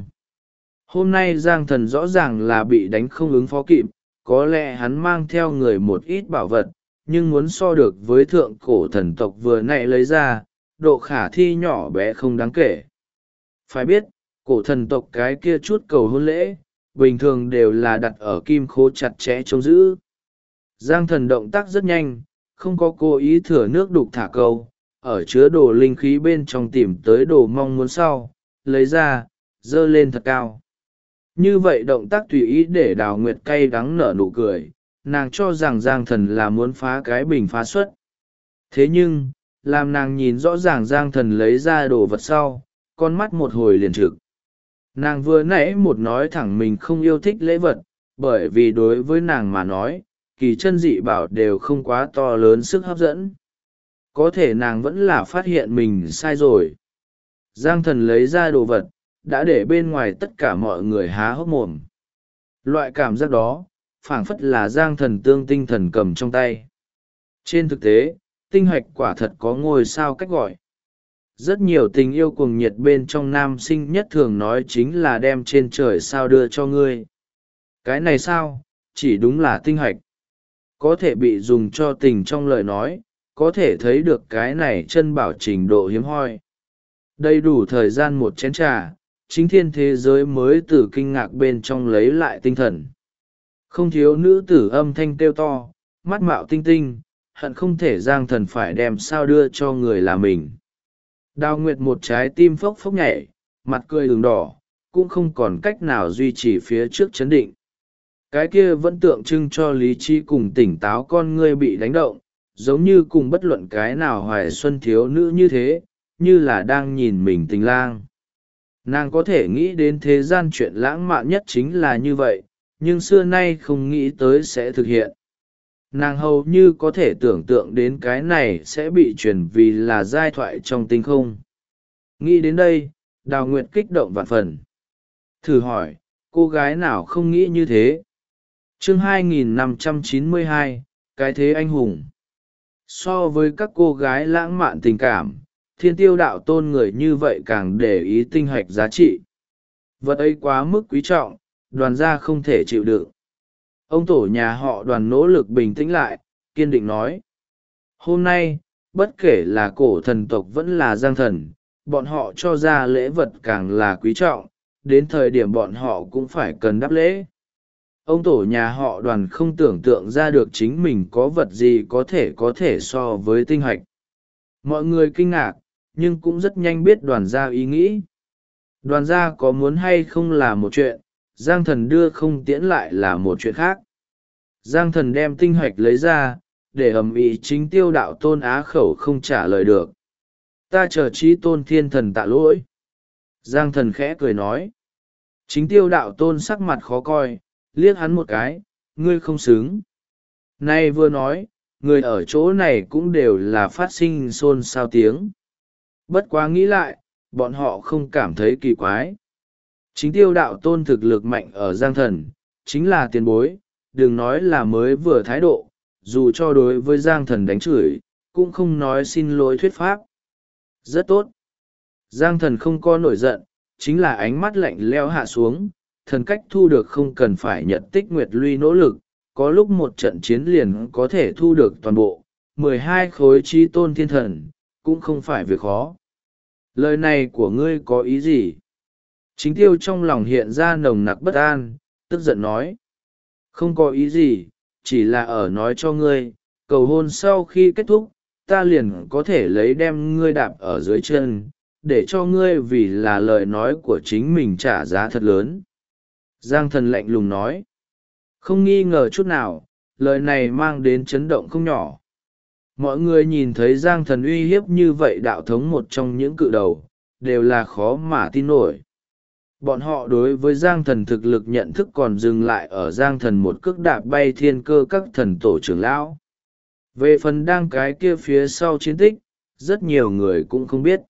Hôm nay Giang Thần rõ ràng là bị đánh không ứng phó kịp, có lẽ hắn mang theo người một ít bảo vật, nhưng muốn so được với thượng cổ thần tộc vừa nãy lấy ra, độ khả thi nhỏ bé không đáng kể. Phải biết, cổ thần tộc cái kia chút cầu hôn lễ, bình thường đều là đặt ở kim khố chặt chẽ trông giữ. Giang Thần động tác rất nhanh, không có cố ý thừa nước đục thả câu, ở chứa đồ linh khí bên trong tìm tới đồ mong muốn sau, lấy ra, dơ lên thật cao. Như vậy động tác tùy ý để Đào Nguyệt cay đắng nở nụ cười, nàng cho rằng Giang Thần là muốn phá cái bình phá xuất. Thế nhưng, làm nàng nhìn rõ ràng Giang Thần lấy ra đồ vật sau, con mắt một hồi liền trực. Nàng vừa nãy một nói thẳng mình không yêu thích lễ vật, bởi vì đối với nàng mà nói, kỳ chân dị bảo đều không quá to lớn sức hấp dẫn. Có thể nàng vẫn là phát hiện mình sai rồi. Giang Thần lấy ra đồ vật, đã để bên ngoài tất cả mọi người há hốc mồm. Loại cảm giác đó, phảng phất là Giang Thần tương tinh thần cầm trong tay. Trên thực tế, tinh hoạch quả thật có ngôi sao cách gọi. Rất nhiều tình yêu cuồng nhiệt bên trong nam sinh nhất thường nói chính là đem trên trời sao đưa cho ngươi. Cái này sao, chỉ đúng là tinh hoạch. Có thể bị dùng cho tình trong lời nói, có thể thấy được cái này chân bảo trình độ hiếm hoi. Đầy đủ thời gian một chén trà, chính thiên thế giới mới từ kinh ngạc bên trong lấy lại tinh thần. Không thiếu nữ tử âm thanh kêu to, mắt mạo tinh tinh, hận không thể Giang Thần phải đem sao đưa cho người là mình. Đào Nguyệt một trái tim phốc phốc nhảy, mặt cười ửng đỏ, cũng không còn cách nào duy trì phía trước chấn định. Cái kia vẫn tượng trưng cho lý trí cùng tỉnh táo con ngươi bị đánh động, giống như cùng bất luận cái nào hoài xuân thiếu nữ như thế, như là đang nhìn mình tình lang. Nàng có thể nghĩ đến thế gian chuyện lãng mạn nhất chính là như vậy, nhưng xưa nay không nghĩ tới sẽ thực hiện. Nàng hầu như có thể tưởng tượng đến cái này sẽ bị truyền vì là giai thoại trong tinh không. Nghĩ đến đây, Đào Nguyệt kích động vạn phần. Thử hỏi, cô gái nào không nghĩ như thế? Chương 2592, cái thế anh hùng. So với các cô gái lãng mạn tình cảm, Thiên Tiêu Đạo Tôn người như vậy càng để ý tinh hoạch giá trị. Vật ấy quá mức quý trọng, Đoàn gia không thể chịu đựng. Ông tổ nhà họ Đoàn nỗ lực bình tĩnh lại, kiên định nói. Hôm nay, bất kể là cổ thần tộc vẫn là giang thần, bọn họ cho ra lễ vật càng là quý trọng, đến thời điểm bọn họ cũng phải cần đáp lễ. Ông tổ nhà họ Đoàn không tưởng tượng ra được chính mình có vật gì có thể so với tinh hạch. Mọi người kinh ngạc, nhưng cũng rất nhanh biết Đoàn gia ý nghĩ. Đoàn gia có muốn hay không là một chuyện, Giang Thần đưa không tiễn lại là một chuyện khác. Giang Thần đem tinh hạch lấy ra, để ầm ĩ chính Tiêu Đạo Tôn á khẩu không trả lời được. Ta chờ Chí Tôn Thiên Thần tạ lỗi. Giang Thần khẽ cười nói. Chính Tiêu Đạo Tôn sắc mặt khó coi, liếc hắn một cái, ngươi không xứng. Nay vừa nói, người ở chỗ này cũng đều là phát sinh xôn xao tiếng. Bất quá nghĩ lại, bọn họ không cảm thấy kỳ quái. Chính Tiêu Đạo Tôn thực lực mạnh ở Giang Thần, chính là tiền bối, đừng nói là mới vừa thái độ, dù cho đối với Giang Thần đánh chửi, cũng không nói xin lỗi thuyết pháp. Rất tốt. Giang Thần không có nổi giận, chính là ánh mắt lạnh leo hạ xuống, thần cách thu được không cần phải nhận tích nguyệt luy nỗ lực, có lúc một trận chiến liền có thể thu được toàn bộ, 12 khối Chí Tôn Thiên Thần, cũng không phải việc khó. Lời này của ngươi có ý gì? Chính Tiêu trong lòng hiện ra nồng nặc bất an, tức giận nói. Không có ý gì, chỉ là ở nói cho ngươi, cầu hôn sau khi kết thúc, ta liền có thể lấy đem ngươi đạp ở dưới chân, để cho ngươi vì là lời nói của chính mình trả giá thật lớn. Giang Thần lạnh lùng nói. Không nghi ngờ chút nào, lời này mang đến chấn động không nhỏ. Mọi người nhìn thấy Giang Thần uy hiếp như vậy đạo thống một trong những cự đầu, đều là khó mà tin nổi. Bọn họ đối với Giang Thần thực lực nhận thức còn dừng lại ở Giang Thần một cước đạp bay thiên cơ các thần tổ trưởng lão. Về phần đang cái kia phía sau chiến tích, rất nhiều người cũng không biết.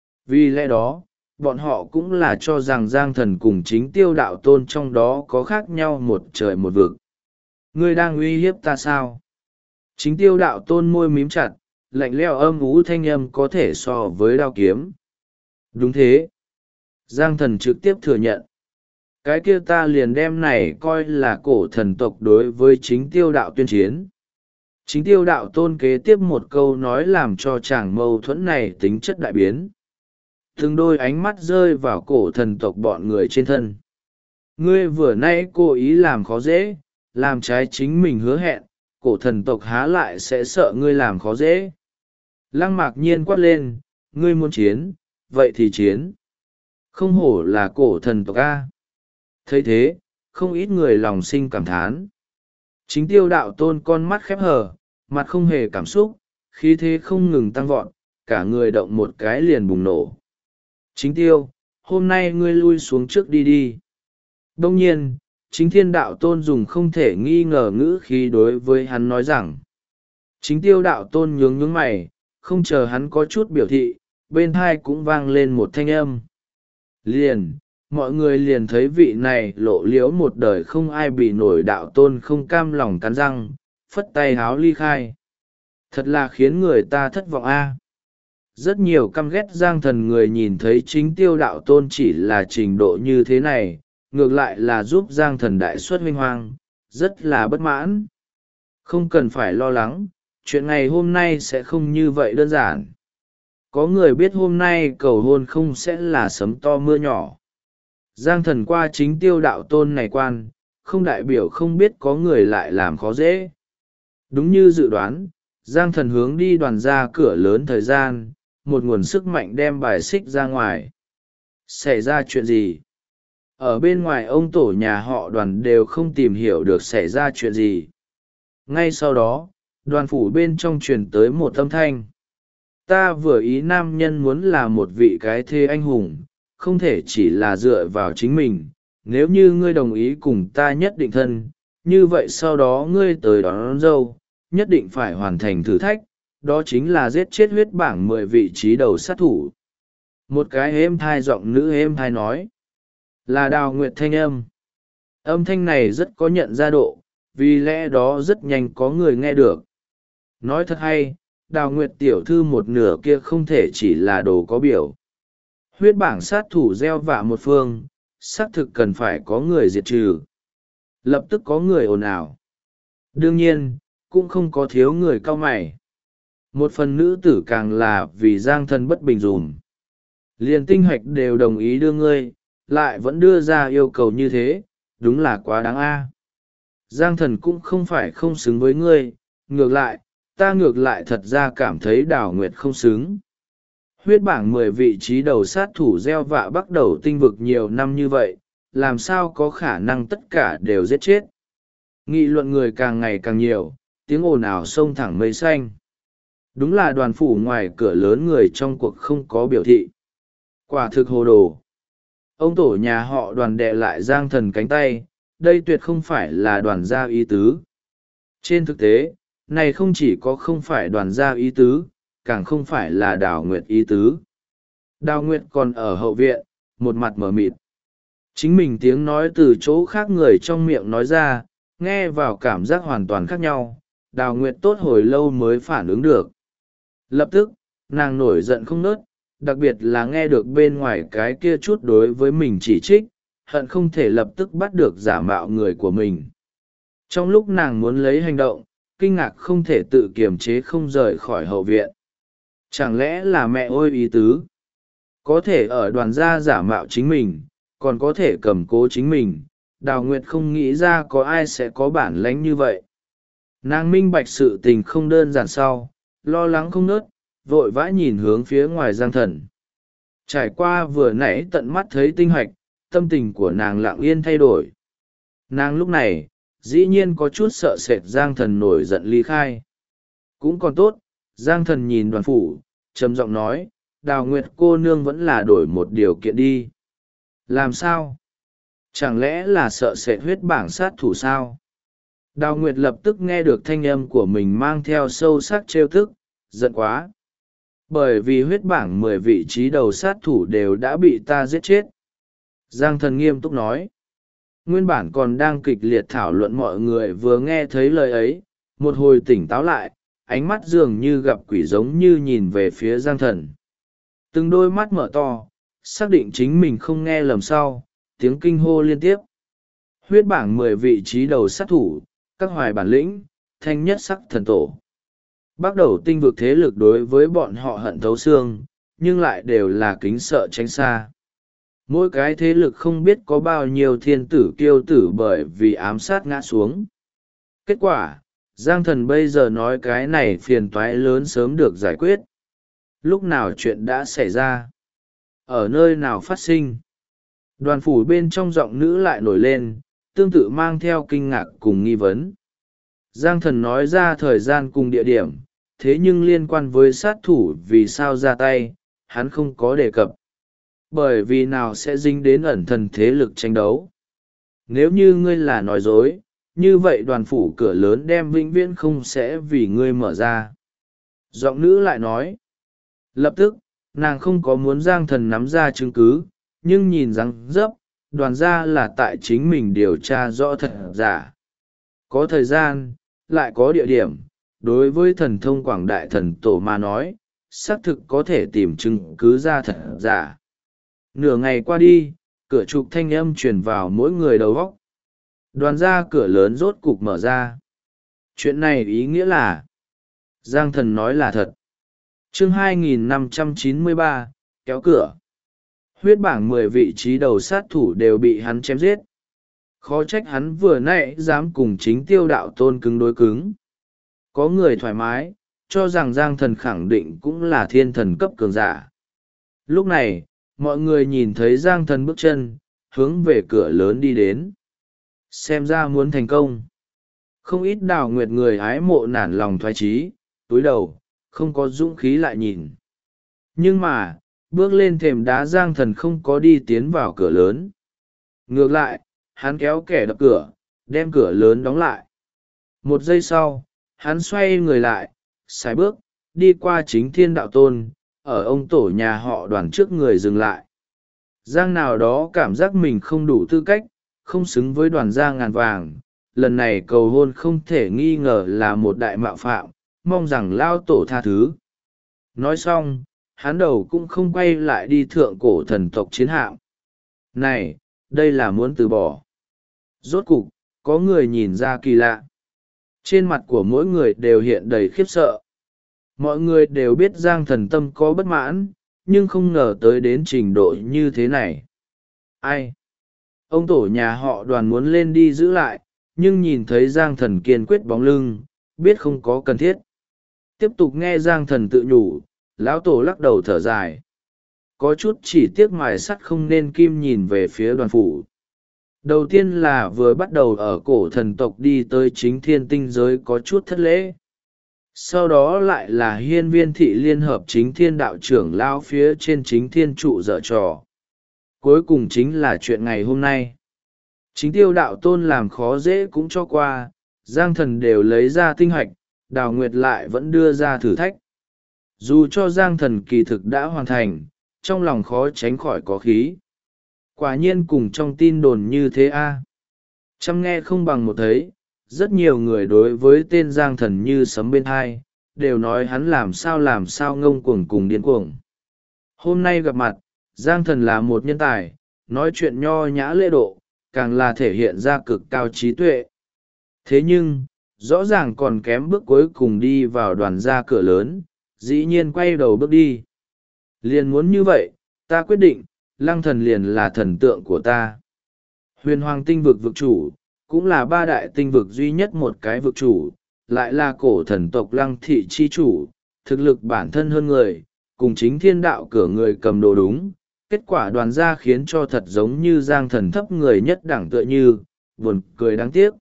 Vì lẽ đó, bọn họ cũng là cho rằng Giang Thần cùng chính Tiêu Đạo Tôn trong đó có khác nhau một trời một vực. Ngươi đang uy hiếp ta sao? Chính Tiêu Đạo Tôn môi mím chặt, lạnh lẽo âm ú thanh âm có thể so với đao kiếm. Đúng thế. Giang Thần trực tiếp thừa nhận. Cái kia ta liền đem này coi là cổ thần tộc đối với chính Tiêu Đạo tuyên chiến. Chính Tiêu Đạo Tôn kế tiếp một câu nói làm cho chàng mâu thuẫn này tính chất đại biến. Từng đôi ánh mắt rơi vào cổ thần tộc bọn người trên thân. Ngươi vừa nay cố ý làm khó dễ, làm trái chính mình hứa hẹn, cổ thần tộc há lại sẽ sợ ngươi làm khó dễ. Lăng Mạc Nhiên quát lên, ngươi muốn chiến, vậy thì chiến. Không hổ là cổ thần tộc A. Thấy thế, không ít người lòng sinh cảm thán. Chính Tiêu Đạo Tôn con mắt khép hờ, mặt không hề cảm xúc, khí thế không ngừng tăng vọt, cả người động một cái liền bùng nổ. Chính Tiêu, hôm nay ngươi lui xuống trước đi đi. Đông nhiên, Chính Thiên Đạo Tôn dùng không thể nghi ngờ ngữ khí đối với hắn nói rằng. Chính Tiêu Đạo Tôn nhướng nhướng mày, không chờ hắn có chút biểu thị, bên thai cũng vang lên một thanh âm. Liền, mọi người liền thấy vị này lộ liễu một đời không ai bị nổi Đạo Tôn không cam lòng cắn răng, phất tay háo ly khai. Thật là khiến người ta thất vọng a. Rất nhiều căm ghét Giang Thần người nhìn thấy chính Tiêu Đạo Tôn chỉ là trình độ như thế này, ngược lại là giúp Giang Thần đại xuất vinh hoang, rất là bất mãn. Không cần phải lo lắng, chuyện ngày hôm nay sẽ không như vậy đơn giản. Có người biết hôm nay cầu hôn không sẽ là sấm to mưa nhỏ. Giang Thần qua chính Tiêu Đạo Tôn này quan, không đại biểu không biết có người lại làm khó dễ. Đúng như dự đoán, Giang Thần hướng đi Đoàn ra cửa lớn thời gian, một nguồn sức mạnh đem bài xích ra ngoài. Xảy ra chuyện gì? Ở bên ngoài ông tổ nhà họ Đoàn đều không tìm hiểu được xảy ra chuyện gì. Ngay sau đó, Đoàn phủ bên trong truyền tới một âm thanh. Ta vừa ý nam nhân muốn là một vị cái thê anh hùng, không thể chỉ là dựa vào chính mình. Nếu như ngươi đồng ý cùng ta nhất định thân, như vậy sau đó ngươi tới đón dâu, nhất định phải hoàn thành thử thách, đó chính là giết chết huyết bảng 10 vị trí đầu sát thủ. Một cái êm thai giọng nữ êm thai nói. Là Đào Nguyệt thanh âm. Âm thanh này rất có nhận ra độ, vì lẽ đó rất nhanh có người nghe được. Nói thật hay, Đào Nguyệt tiểu thư một nửa kia không thể chỉ là đồ có biểu. Huyết bảng sát thủ gieo vạ một phương, xác thực cần phải có người diệt trừ. Lập tức có người ồn ào. Đương nhiên, cũng không có thiếu người cau mày. một phần nữ tử càng là vì Giang Thần bất bình dùm. Liền tinh hoạch đều đồng ý đưa ngươi, lại vẫn đưa ra yêu cầu như thế, đúng là quá đáng a. Giang Thần cũng không phải không xứng với ngươi, ngược lại, ta ngược lại thật ra cảm thấy Đào Nguyệt không xứng. Huyết bảng 10 vị trí đầu sát thủ gieo vạ bắt đầu tinh vực nhiều năm như vậy, làm sao có khả năng tất cả đều giết chết. Nghị luận người càng ngày càng nhiều, tiếng ồn ào xông thẳng mây xanh. Đúng là Đoàn phủ ngoài cửa lớn người trong cuộc không có biểu thị. Quả thực hồ đồ. Ông tổ nhà họ Đoàn đè lại Giang Thần cánh tay, đây tuyệt không phải là Đoàn gia ý tứ. Trên thực tế, này không chỉ có không phải Đoàn gia ý tứ, càng không phải là Đào Nguyệt ý tứ. Đào Nguyệt còn ở hậu viện, một mặt mở mịt. Chính mình tiếng nói từ chỗ khác người trong miệng nói ra, nghe vào cảm giác hoàn toàn khác nhau. Đào Nguyệt tốt hồi lâu mới phản ứng được. Lập tức, nàng nổi giận không nớt, đặc biệt là nghe được bên ngoài cái kia chút đối với mình chỉ trích, hận không thể lập tức bắt được giả mạo người của mình. Trong lúc nàng muốn lấy hành động, kinh ngạc không thể tự kiềm chế không rời khỏi hậu viện. Chẳng lẽ là mẹ ôi ý tứ? Có thể ở Đoàn gia giả mạo chính mình, còn có thể cầm cố chính mình, Đào Nguyệt không nghĩ ra có ai sẽ có bản lĩnh như vậy. Nàng minh bạch sự tình không đơn giản sau, lo lắng không nớt, vội vã nhìn hướng phía ngoài Giang Thần. Trải qua vừa nãy tận mắt thấy tinh hoạch, tâm tình của nàng lặng yên thay đổi. Nàng lúc này, dĩ nhiên có chút sợ sệt Giang Thần nổi giận ly khai. Cũng còn tốt, Giang Thần nhìn Đoàn phủ, trầm giọng nói, Đào Nguyệt cô nương vẫn là đổi một điều kiện đi. Làm sao? Chẳng lẽ là sợ sệt huyết bảng sát thủ sao? Đào Nguyệt lập tức nghe được thanh âm của mình mang theo sâu sắc trêu tức, giận quá. Bởi vì huyết bảng 10 vị trí đầu sát thủ đều đã bị ta giết chết. Giang Thần nghiêm túc nói. Nguyên bản còn đang kịch liệt thảo luận mọi người vừa nghe thấy lời ấy, một hồi tỉnh táo lại, ánh mắt dường như gặp quỷ giống như nhìn về phía Giang Thần. Từng đôi mắt mở to, xác định chính mình không nghe lầm sau, tiếng kinh hô liên tiếp. Huyết bảng 10 vị trí đầu sát thủ, các hoài bản lĩnh, thanh nhất sắc thần tổ. Bắt đầu tinh vực thế lực đối với bọn họ hận thấu xương, nhưng lại đều là kính sợ tránh xa. Mỗi cái thế lực không biết có bao nhiêu thiên tử kiêu tử bởi vì ám sát ngã xuống. Kết quả, Giang Thần bây giờ nói cái này phiền toái lớn sớm được giải quyết. Lúc nào chuyện đã xảy ra? Ở nơi nào phát sinh? Đoàn phủ bên trong giọng nữ lại nổi lên, tương tự mang theo kinh ngạc cùng nghi vấn. Giang Thần nói ra thời gian cùng địa điểm, thế nhưng liên quan với sát thủ vì sao ra tay, hắn không có đề cập. Bởi vì nào sẽ dính đến ẩn thần thế lực tranh đấu. Nếu như ngươi là nói dối, như vậy Đoàn phủ cửa lớn đem vĩnh viễn không sẽ vì ngươi mở ra. Giọng nữ lại nói. Lập tức, nàng không có muốn Giang Thần nắm ra chứng cứ, nhưng nhìn răng dấp, Đoàn ra là tại chính mình điều tra rõ thật giả. Có thời gian, lại có địa điểm, đối với thần thông quảng đại thần tổ mà nói, xác thực có thể tìm chứng cứ ra thật giả. Nửa ngày qua đi, cửa trục thanh âm truyền vào mỗi người đầu góc. Đoàn ra cửa lớn rốt cục mở ra. Chuyện này ý nghĩa là Giang Thần nói là thật. Chương 2593, kéo cửa. Huyết bảng 10 vị trí đầu sát thủ đều bị hắn chém giết. Khó trách hắn vừa nãy dám cùng chính Tiêu Đạo Tôn cứng đối cứng. Có người thoải mái, cho rằng Giang Thần khẳng định cũng là thiên thần cấp cường giả. Lúc này, mọi người nhìn thấy Giang Thần bước chân, hướng về cửa lớn đi đến. Xem ra muốn thành công. Không ít Đào Nguyệt người ái mộ nản lòng thoái chí, túi đầu, không có dũng khí lại nhìn. Nhưng mà, bước lên thềm đá Giang Thần không có đi tiến vào cửa lớn. Ngược lại, hắn kéo kẻ đập cửa, đem cửa lớn đóng lại. Một giây sau, hắn xoay người lại, sải bước, đi qua chính Thiên Đạo Tôn, ở ông tổ nhà họ Đoàn trước người dừng lại. Giang nào đó cảm giác mình không đủ tư cách, không xứng với Đoàn gia ngàn vàng, lần này cầu hôn không thể nghi ngờ là một đại mạo phạm, mong rằng lao tổ tha thứ. Nói xong, hắn đầu cũng không quay lại đi thượng cổ thần tộc chiến hạm. Này, đây là muốn từ bỏ. Rốt cục, có người nhìn ra kỳ lạ. Trên mặt của mỗi người đều hiện đầy khiếp sợ. mọi người đều biết Giang Thần tâm có bất mãn, nhưng không ngờ tới đến trình độ như thế này. Ai? Ông tổ nhà họ Đoàn muốn lên đi giữ lại, nhưng nhìn thấy Giang Thần kiên quyết bóng lưng, biết không có cần thiết. Tiếp tục nghe Giang Thần tự nhủ, lão tổ lắc đầu thở dài. Có chút chỉ tiếc mài sắt không nên kim, nhìn về phía Đoàn phủ. Đầu tiên là vừa bắt đầu ở cổ thần tộc đi tới chính thiên tinh giới có chút thất lễ. Sau đó lại là hiên viên thị liên hợp chính thiên đạo trưởng lao phía trên chính thiên trụ dở trò. Cuối cùng chính là chuyện ngày hôm nay. Chính tiêu đạo tôn làm khó dễ cũng cho qua, Giang Thần đều lấy ra tinh hoạch, Đào Nguyệt lại vẫn đưa ra thử thách. Dù cho Giang Thần kỳ thực đã hoàn thành, trong lòng khó tránh khỏi có khí. Quả nhiên cùng trong tin đồn như thế a. Chăm nghe không bằng một thấy, rất nhiều người đối với tên Giang Thần như sấm bên tai, đều nói hắn làm sao ngông cuồng cùng điên cuồng. Hôm nay gặp mặt, Giang Thần là một nhân tài, nói chuyện nho nhã lễ độ, càng là thể hiện ra cực cao trí tuệ. Thế nhưng, rõ ràng còn kém bước cuối cùng đi vào đoàn gia cửa lớn, dĩ nhiên quay đầu bước đi. Liền muốn như vậy, ta quyết định, Lăng Thần liền là thần tượng của ta. Huyền Hoàng tinh vực vực chủ, cũng là ba đại tinh vực duy nhất một cái vực chủ, lại là cổ thần tộc Lăng thị chi chủ, thực lực bản thân hơn người, cùng chính thiên đạo cửa người cầm đồ đúng. Kết quả đoàn gia khiến cho thật giống như Giang Thần thấp người nhất đẳng tựa như, buồn cười đáng tiếc.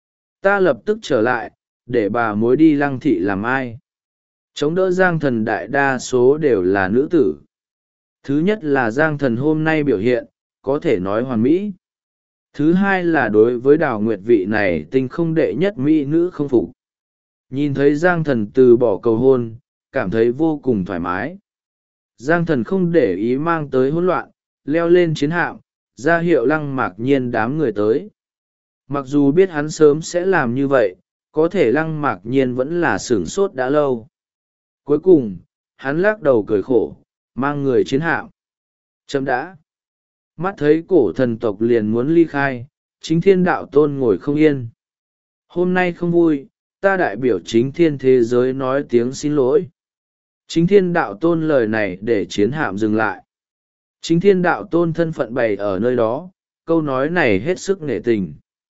Ta lập tức trở lại, để bà mối đi Lăng thị làm ai. Chống đỡ Giang Thần đại đa số đều là nữ tử. Thứ nhất là Giang Thần hôm nay biểu hiện, có thể nói hoàn mỹ. Thứ hai là đối với Đào Nguyệt vị này tinh không đệ nhất mỹ nữ không phục. Nhìn thấy Giang Thần từ bỏ cầu hôn, cảm thấy vô cùng thoải mái. Giang Thần không để ý mang tới hỗn loạn, leo lên chiến hạm, ra hiệu Lăng Mạc Nhiên đám người tới. Mặc dù biết hắn sớm sẽ làm như vậy, có thể Lăng Mạc Nhiên vẫn là sửng sốt đã lâu. Cuối cùng, hắn lắc đầu cười khổ, mang người chiến hạm. Chấm đã. Mắt thấy cổ thần tộc liền muốn ly khai, chính thiên đạo tôn ngồi không yên. Hôm nay không vui, ta đại biểu chính thiên thế giới nói tiếng xin lỗi. Chính thiên đạo tôn lời này để chiến hạm dừng lại. Chính thiên đạo tôn thân phận bày ở nơi đó, câu nói này hết sức nể tình.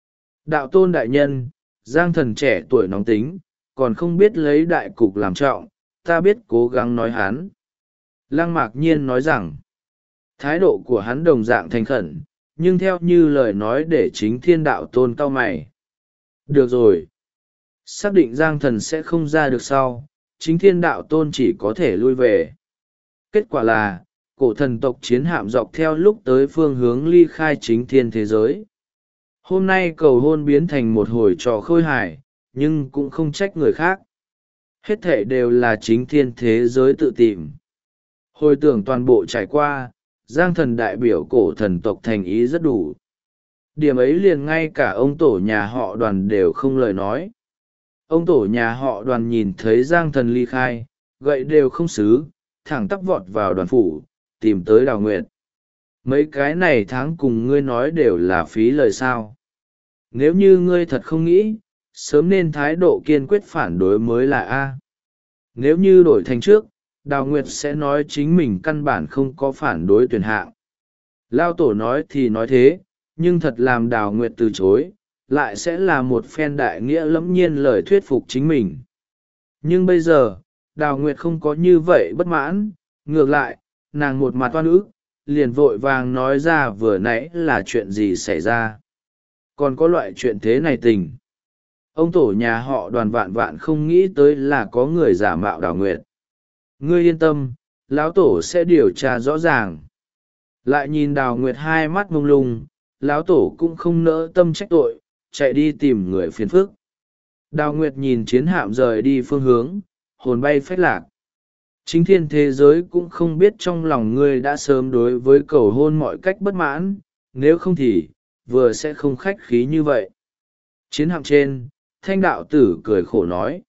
Đạo tôn đại nhân, Giang Thần trẻ tuổi nóng tính, còn không biết lấy đại cục làm trọng, ta biết cố gắng nói hắn. Lăng Mạc Nhiên nói rằng, thái độ của hắn đồng dạng thành khẩn, nhưng theo như lời nói để chính thiên đạo tôn cau mày. Được rồi. Xác định Giang Thần sẽ không ra được sau, chính thiên đạo tôn chỉ có thể lui về. Kết quả là, cổ thần tộc chiến hạm dọc theo lúc tới phương hướng ly khai chính thiên thế giới. Hôm nay cầu hôn biến thành một hồi trò khôi hài, nhưng cũng không trách người khác. Hết thể đều là chính thiên thế giới tự tìm. Hồi tưởng toàn bộ trải qua, Giang Thần đại biểu cổ thần tộc thành ý rất đủ. Điểm ấy liền ngay cả ông tổ nhà họ Đoàn đều không lời nói. Ông tổ nhà họ Đoàn nhìn thấy Giang Thần ly khai, gậy đều không xứ, thẳng tắp vọt vào đoàn phủ, tìm tới Đào Nguyệt. Mấy cái này tháng cùng ngươi nói đều là phí lời sao. Nếu như ngươi thật không nghĩ, sớm nên thái độ kiên quyết phản đối mới là A. Nếu như đổi thành trước, Đào Nguyệt sẽ nói chính mình căn bản không có phản đối tuyển hạng. Lao tổ nói thì nói thế, nhưng thật làm Đào Nguyệt từ chối, lại sẽ là một phen đại nghĩa lẫm nhiên lời thuyết phục chính mình. Nhưng bây giờ, Đào Nguyệt không có như vậy bất mãn, ngược lại, nàng một mặt oan ức, liền vội vàng nói ra vừa nãy là chuyện gì xảy ra. Còn có loại chuyện thế này tình. Ông tổ nhà họ Đoàn vạn vạn không nghĩ tới là có người giả mạo Đào Nguyệt. Ngươi yên tâm, lão tổ sẽ điều tra rõ ràng. Lại nhìn Đào Nguyệt hai mắt mông lung, lão tổ cũng không nỡ tâm trách tội, chạy đi tìm người phiền phức. Đào Nguyệt nhìn chiến hạm rời đi phương hướng, hồn bay phách lạc. Chính thiên thế giới cũng không biết trong lòng ngươi đã sớm đối với cầu hôn mọi cách bất mãn, nếu không thì, vừa sẽ không khách khí như vậy. Chiến hạm trên, thanh đạo tử cười khổ nói.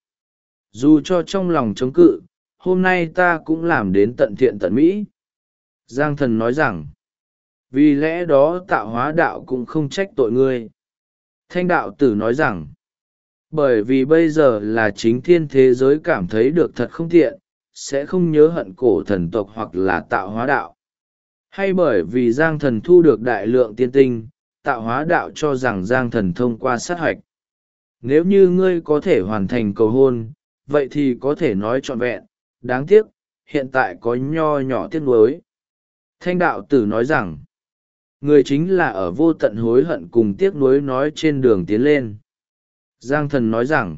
Dù cho trong lòng chống cự, hôm nay ta cũng làm đến tận thiện tận mỹ. Giang Thần nói rằng, vì lẽ đó tạo hóa đạo cũng không trách tội ngươi. Thanh đạo tử nói rằng, Bởi vì bây giờ là chính thiên thế giới cảm thấy được thật không tiện, sẽ không nhớ hận cổ thần tộc hoặc là tạo hóa đạo. Hay bởi vì Giang Thần thu được đại lượng tiên tinh, tạo hóa đạo cho rằng Giang Thần thông qua sát hoạch. Nếu như ngươi có thể hoàn thành cầu hôn, vậy thì có thể nói trọn vẹn, đáng tiếc, hiện tại có nho nhỏ tiếc nuối. Thanh đạo tử nói rằng, người chính là ở vô tận hối hận cùng tiếc nuối nói trên đường tiến lên. Giang Thần nói rằng,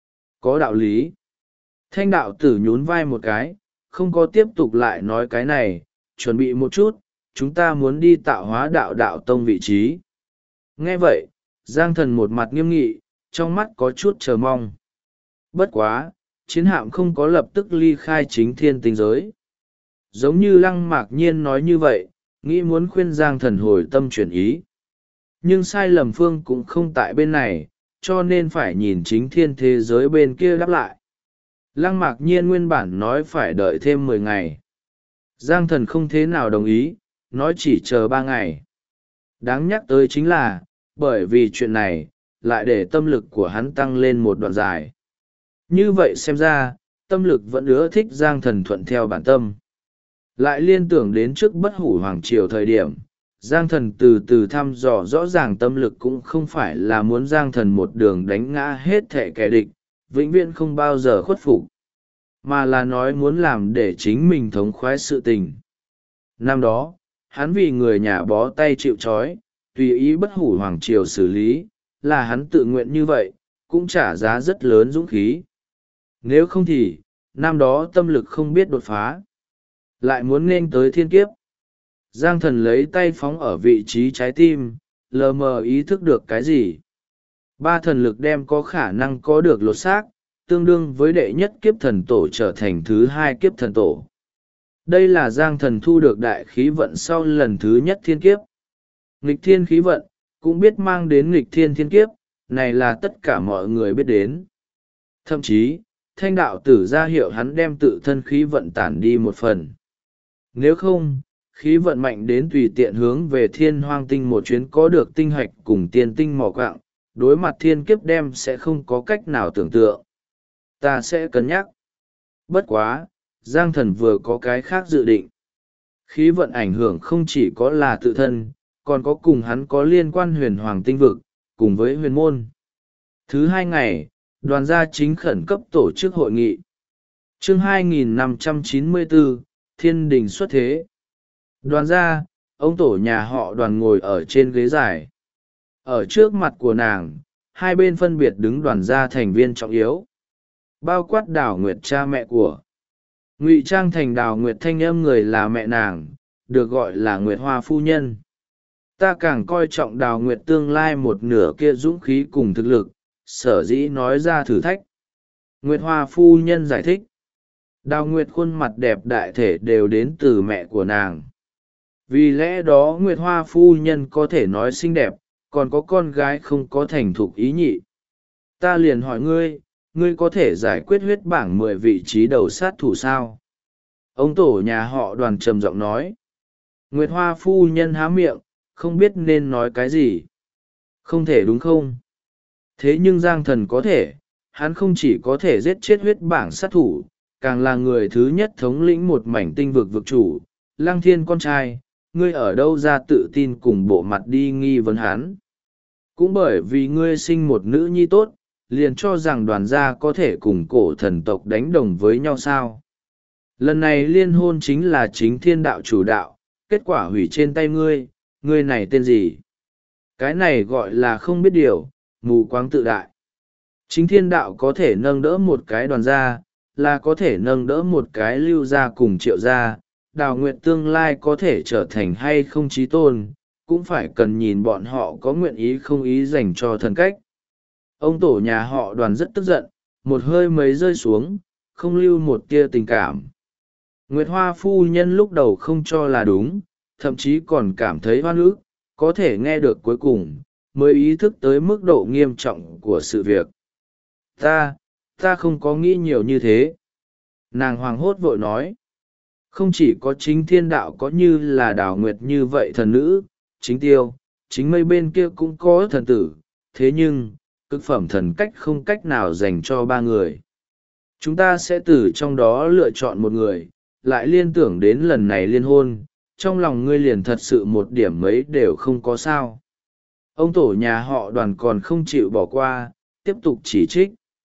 có đạo lý. Thanh đạo tử nhún vai một cái, không có tiếp tục lại nói cái này, chuẩn bị một chút, chúng ta muốn đi tạo hóa đạo đạo tông vị trí. Nghe vậy, Giang Thần một mặt nghiêm nghị, trong mắt có chút chờ mong. Bất quá, chiến hạm không có lập tức ly khai chính thiên tinh giới. Giống như Lăng Mạc Nhiên nói như vậy, nghĩ muốn khuyên Giang Thần hồi tâm chuyển ý. Nhưng sai lầm phương cũng không tại bên này, cho nên phải nhìn chính thiên thế giới bên kia đáp lại. Lăng Mạc Nhiên nguyên bản nói phải đợi thêm 10 ngày. Giang Thần không thế nào đồng ý, nói chỉ chờ 3 ngày. Đáng nhắc tới chính là, bởi vì chuyện này, lại để tâm lực của hắn tăng lên một đoạn dài. Như vậy xem ra, tâm lực vẫn ưa thích Giang Thần thuận theo bản tâm. Lại liên tưởng đến trước bất hủ hoàng triều thời điểm, Giang Thần từ từ thăm dò rõ ràng tâm lực cũng không phải là muốn Giang Thần một đường đánh ngã hết thệ kẻ địch, vĩnh viễn không bao giờ khuất phục, mà là nói muốn làm để chính mình thống khoái sự tình. Năm đó, hắn vì người nhà bó tay chịu trói, tùy ý bất hủ hoàng triều xử lý, là hắn tự nguyện như vậy, cũng trả giá rất lớn dũng khí. Nếu không thì, năm đó tâm lực không biết đột phá, lại muốn nên tới thiên kiếp. Giang Thần lấy tay phóng ở vị trí trái tim, lờ mờ ý thức được cái gì. 3 thần lực đem có khả năng có được lột xác, tương đương với đệ nhất kiếp thần tổ trở thành thứ 2 kiếp thần tổ. Đây là Giang Thần thu được đại khí vận sau lần thứ nhất thiên kiếp. Nghịch thiên khí vận, cũng biết mang đến nghịch thiên thiên kiếp, này là tất cả mọi người biết đến. Thậm chí, thanh đạo tử ra hiệu hắn đem tự thân khí vận tản đi một phần. Nếu không, khí vận mạnh đến tùy tiện hướng về thiên hoang tinh một chuyến có được tinh hạch cùng tiên tinh mỏ quạng, đối mặt thiên kiếp đem sẽ không có cách nào tưởng tượng. Ta sẽ cân nhắc. Bất quá, Giang Thần vừa có cái khác dự định. Khí vận ảnh hưởng không chỉ có là tự thân, còn có cùng hắn có liên quan huyền hoàng tinh vực, cùng với huyền môn. Thứ 2 ngày, đoàn gia chính khẩn cấp tổ chức hội nghị. Chương 2594, Thiên đình xuất thế. Đoàn gia, ông tổ nhà họ Đoàn ngồi ở trên ghế dài. Ở trước mặt của nàng, hai bên phân biệt đứng đoàn gia thành viên trọng yếu. Bao quát Đào Nguyệt cha mẹ của. Ngụy trang thành Đào Nguyệt thanh âm người là mẹ nàng, được gọi là Nguyệt Hoa phu nhân. Ta càng coi trọng Đào Nguyệt tương lai một nửa kia dũng khí cùng thực lực, sở dĩ nói ra thử thách. Nguyệt Hoa phu nhân giải thích. Đào Nguyệt khuôn mặt đẹp đại thể đều đến từ mẹ của nàng. Vì lẽ đó Nguyệt Hoa phu nhân có thể nói xinh đẹp, còn có con gái không có thành thục ý nhị. Ta liền hỏi ngươi, ngươi có thể giải quyết huyết bảng 10 vị trí đầu sát thủ sao? Ông tổ nhà họ Đoàn trầm giọng nói. Nguyệt Hoa phu nhân há miệng, không biết nên nói cái gì. Không thể đúng không? Thế nhưng Giang Thần có thể, hắn không chỉ có thể giết chết huyết bảng sát thủ, càng là người thứ nhất thống lĩnh một mảnh tinh vực vực chủ, Lăng Thiên con trai, ngươi ở đâu ra tự tin cùng bộ mặt đi nghi vấn hắn. Cũng bởi vì ngươi sinh một nữ nhi tốt, liền cho rằng đoàn gia có thể cùng cổ thần tộc đánh đồng với nhau sao. Lần này liên hôn chính là chính thiên đạo chủ đạo, kết quả hủy trên tay ngươi, ngươi này tên gì? Cái này gọi là không biết điều, mù quáng tự đại. Chính thiên đạo có thể nâng đỡ một cái đoàn gia, là có thể nâng đỡ một cái lưu gia cùng triệu gia. Đào Nguyệt tương lai có thể trở thành hay không chí tôn, cũng phải cần nhìn bọn họ có nguyện ý không ý dành cho thần cách. Ông tổ nhà họ Đoàn rất tức giận, một hơi mấy rơi xuống, không lưu một tia tình cảm. Nguyệt Hoa phu nhân lúc đầu không cho là đúng, thậm chí còn cảm thấy oan ức, có thể nghe được cuối cùng, mới ý thức tới mức độ nghiêm trọng của sự việc. Ta không có nghĩ nhiều như thế. Nàng hoảng hốt vội nói. Không chỉ có chính thiên đạo có như là Đào Nguyệt như vậy thần nữ, chính tiêu, chính mây bên kia cũng có thần tử, thế nhưng, cực phẩm thần cách không cách nào dành cho ba người. Chúng ta sẽ từ trong đó lựa chọn một người, lại liên tưởng đến lần này liên hôn, trong lòng ngươi liền thật sự một điểm mấy đều không có sao. Ông tổ nhà họ Đoàn còn không chịu bỏ qua, tiếp tục chỉ trích.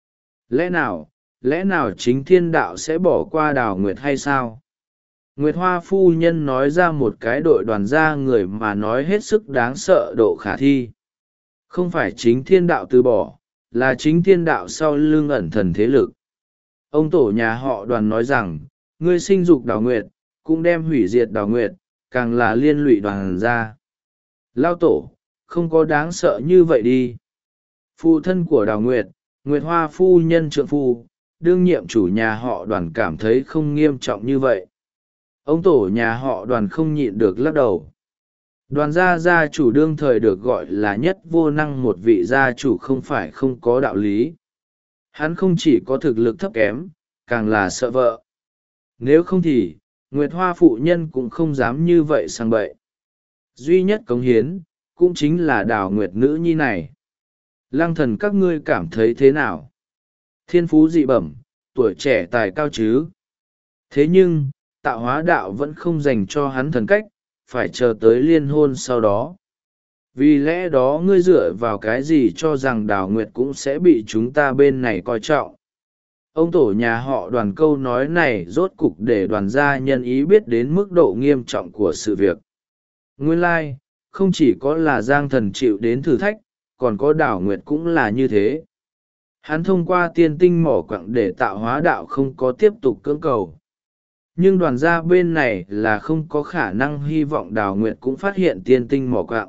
Lẽ nào chính thiên đạo sẽ bỏ qua Đào Nguyệt hay sao? Nguyệt Hoa phu nhân nói ra một cái đội đoàn gia người mà nói hết sức đáng sợ độ khả thi. Không phải chính thiên đạo từ bỏ, là chính thiên đạo sau lưng ẩn thần thế lực. Ông tổ nhà họ Đoàn nói rằng, ngươi sinh dục Đào Nguyệt, cũng đem hủy diệt Đào Nguyệt, càng là liên lụy đoàn gia. Lao tổ, không có đáng sợ như vậy đi. Phụ thân của Đào Nguyệt, Nguyệt Hoa phu nhân trượng phu, đương nhiệm chủ nhà họ Đoàn cảm thấy không nghiêm trọng như vậy. Ông tổ nhà họ Đoàn không nhịn được lắc đầu. Đoàn gia chủ đương thời được gọi là nhất vô năng, một vị gia chủ không phải không có đạo lý. Hắn không chỉ có thực lực thấp kém, càng là sợ vợ. Nếu không thì, Nguyệt Hoa phụ nhân cũng không dám như vậy sang bậy. Duy nhất cống hiến, cũng chính là Đào Nguyệt nữ nhi này. Lăng thần các ngươi cảm thấy thế nào? Thiên phú dị bẩm, tuổi trẻ tài cao chứ. Thế nhưng, tạo hóa đạo vẫn không dành cho hắn thần cách, phải chờ tới liên hôn sau đó. Vì lẽ đó ngươi dựa vào cái gì cho rằng Đào Nguyệt cũng sẽ bị chúng ta bên này coi trọng? Ông tổ nhà họ Đoàn câu nói này rốt cục để đoàn gia nhân ý biết đến mức độ nghiêm trọng của sự việc. Nguyên lai, không chỉ có là Giang Thần chịu đến thử thách, còn có Đào Nguyệt cũng là như thế. Hắn thông qua tiên tinh mỏ quặng để tạo hóa đạo không có tiếp tục cưỡng cầu. Nhưng đoàn gia bên này là không có khả năng hy vọng Đào Nguyệt cũng phát hiện tiên tinh mỏ quặng.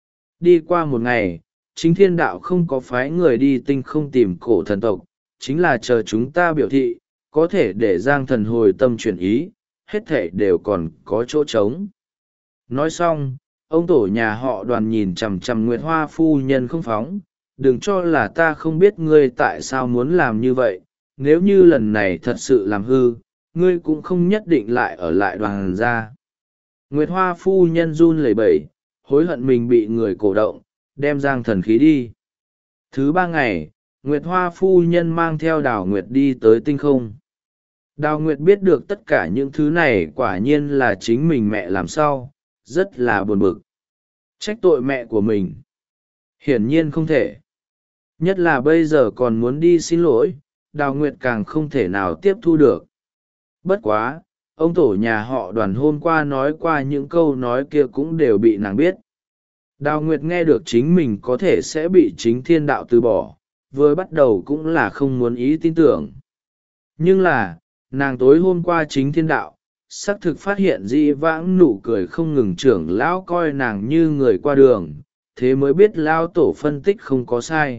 Đi qua một ngày, chính thiên đạo không có phái người đi tinh không tìm cổ thần tộc, chính là chờ chúng ta biểu thị, có thể để Giang Thần hồi tâm chuyển ý, hết thể đều còn có chỗ trống. Nói xong, ông tổ nhà họ Đoàn nhìn chằm chằm Nguyệt Hoa phu nhân không phóng, đừng cho là ta không biết ngươi tại sao muốn làm như vậy, nếu như lần này thật sự làm hư, ngươi cũng không nhất định lại ở lại đoàn gia. Nguyệt Hoa phu nhân run lẩy bẩy, hối hận mình bị người cổ động, đem Giang Thần khí đi. Thứ 3 ngày, Nguyệt Hoa phu nhân mang theo Đào Nguyệt đi tới tinh không. Đào Nguyệt biết được tất cả những thứ này quả nhiên là chính mình mẹ làm sao, rất là buồn bực. Trách tội mẹ của mình. Hiển nhiên không thể. Nhất là bây giờ còn muốn đi xin lỗi, Đào Nguyệt càng không thể nào tiếp thu được. Bất quá, ông tổ nhà họ Đoàn hôm qua nói qua những câu nói kia cũng đều bị nàng biết. Đào Nguyệt nghe được chính mình có thể sẽ bị chính thiên đạo từ bỏ, vừa bắt đầu cũng là không muốn ý tin tưởng. Nhưng là, nàng tối hôm qua chính thiên đạo, xác thực phát hiện dĩ vãng nụ cười không ngừng trưởng lão coi nàng như người qua đường, thế mới biết lão tổ phân tích không có sai.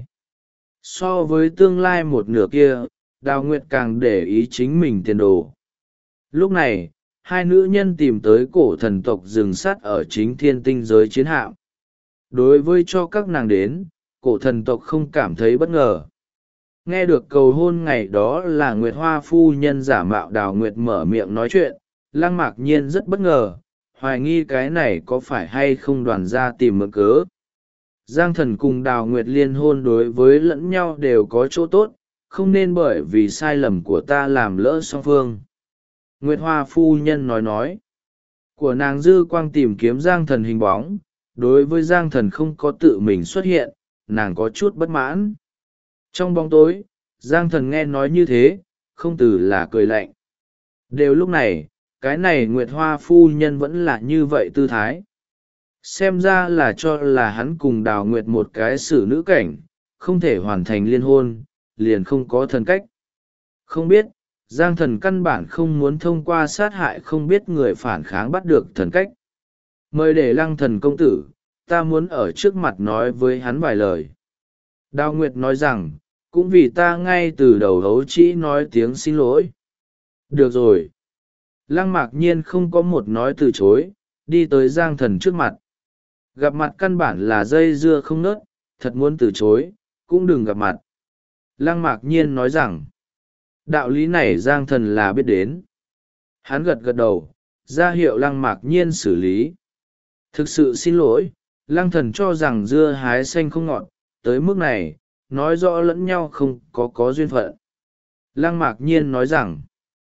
So với tương lai một nửa kia, Đào Nguyệt càng để ý chính mình tiền đồ. Lúc này, hai nữ nhân tìm tới cổ thần tộc rừng sắt ở chính thiên tinh giới chiến hạm. Đối với cho các nàng đến, cổ thần tộc không cảm thấy bất ngờ. Nghe được cầu hôn ngày đó là Nguyệt Hoa phu nhân giả mạo Đào Nguyệt mở miệng nói chuyện, Lăng Mạc Nhiên rất bất ngờ, hoài nghi cái này có phải hay không đoàn ra tìm mượn cớ. Giang Thần cùng Đào Nguyệt liên hôn đối với lẫn nhau đều có chỗ tốt, không nên bởi vì sai lầm của ta làm lỡ song phương. Nguyệt Hoa phu nhân nói. Của nàng dư quang tìm kiếm Giang Thần hình bóng, đối với Giang Thần không có tự mình xuất hiện, nàng có chút bất mãn. Trong bóng tối, Giang Thần nghe nói như thế, không từ là cười lạnh. Đều lúc này, cái này Nguyệt Hoa phu nhân vẫn là như vậy tư thái. Xem ra là cho là hắn cùng Đào Nguyệt một cái xử nữ cảnh, không thể hoàn thành liên hôn, liền không có thần cách. Không biết, Giang Thần căn bản không muốn thông qua sát hại không biết người phản kháng bắt được thần cách. Mời để Lăng Thần công tử, ta muốn ở trước mặt nói với hắn vài lời. Đào Nguyệt nói rằng, cũng vì ta ngay từ đầu hấu trĩ nói tiếng xin lỗi. Được rồi. Lăng Mạc Nhiên không có một nói từ chối, đi tới Giang Thần trước mặt. Gặp mặt căn bản là dây dưa không nớt, thật muốn từ chối, cũng đừng gặp mặt. Lăng Mạc Nhiên nói rằng, đạo lý này Giang Thần là biết đến. Hắn gật gật đầu, ra hiệu Lăng Mạc Nhiên xử lý. Thực sự xin lỗi, Lăng Thần cho rằng dưa hái xanh không ngọt, tới mức này, nói rõ lẫn nhau không có duyên phận. Lăng Mạc Nhiên nói rằng,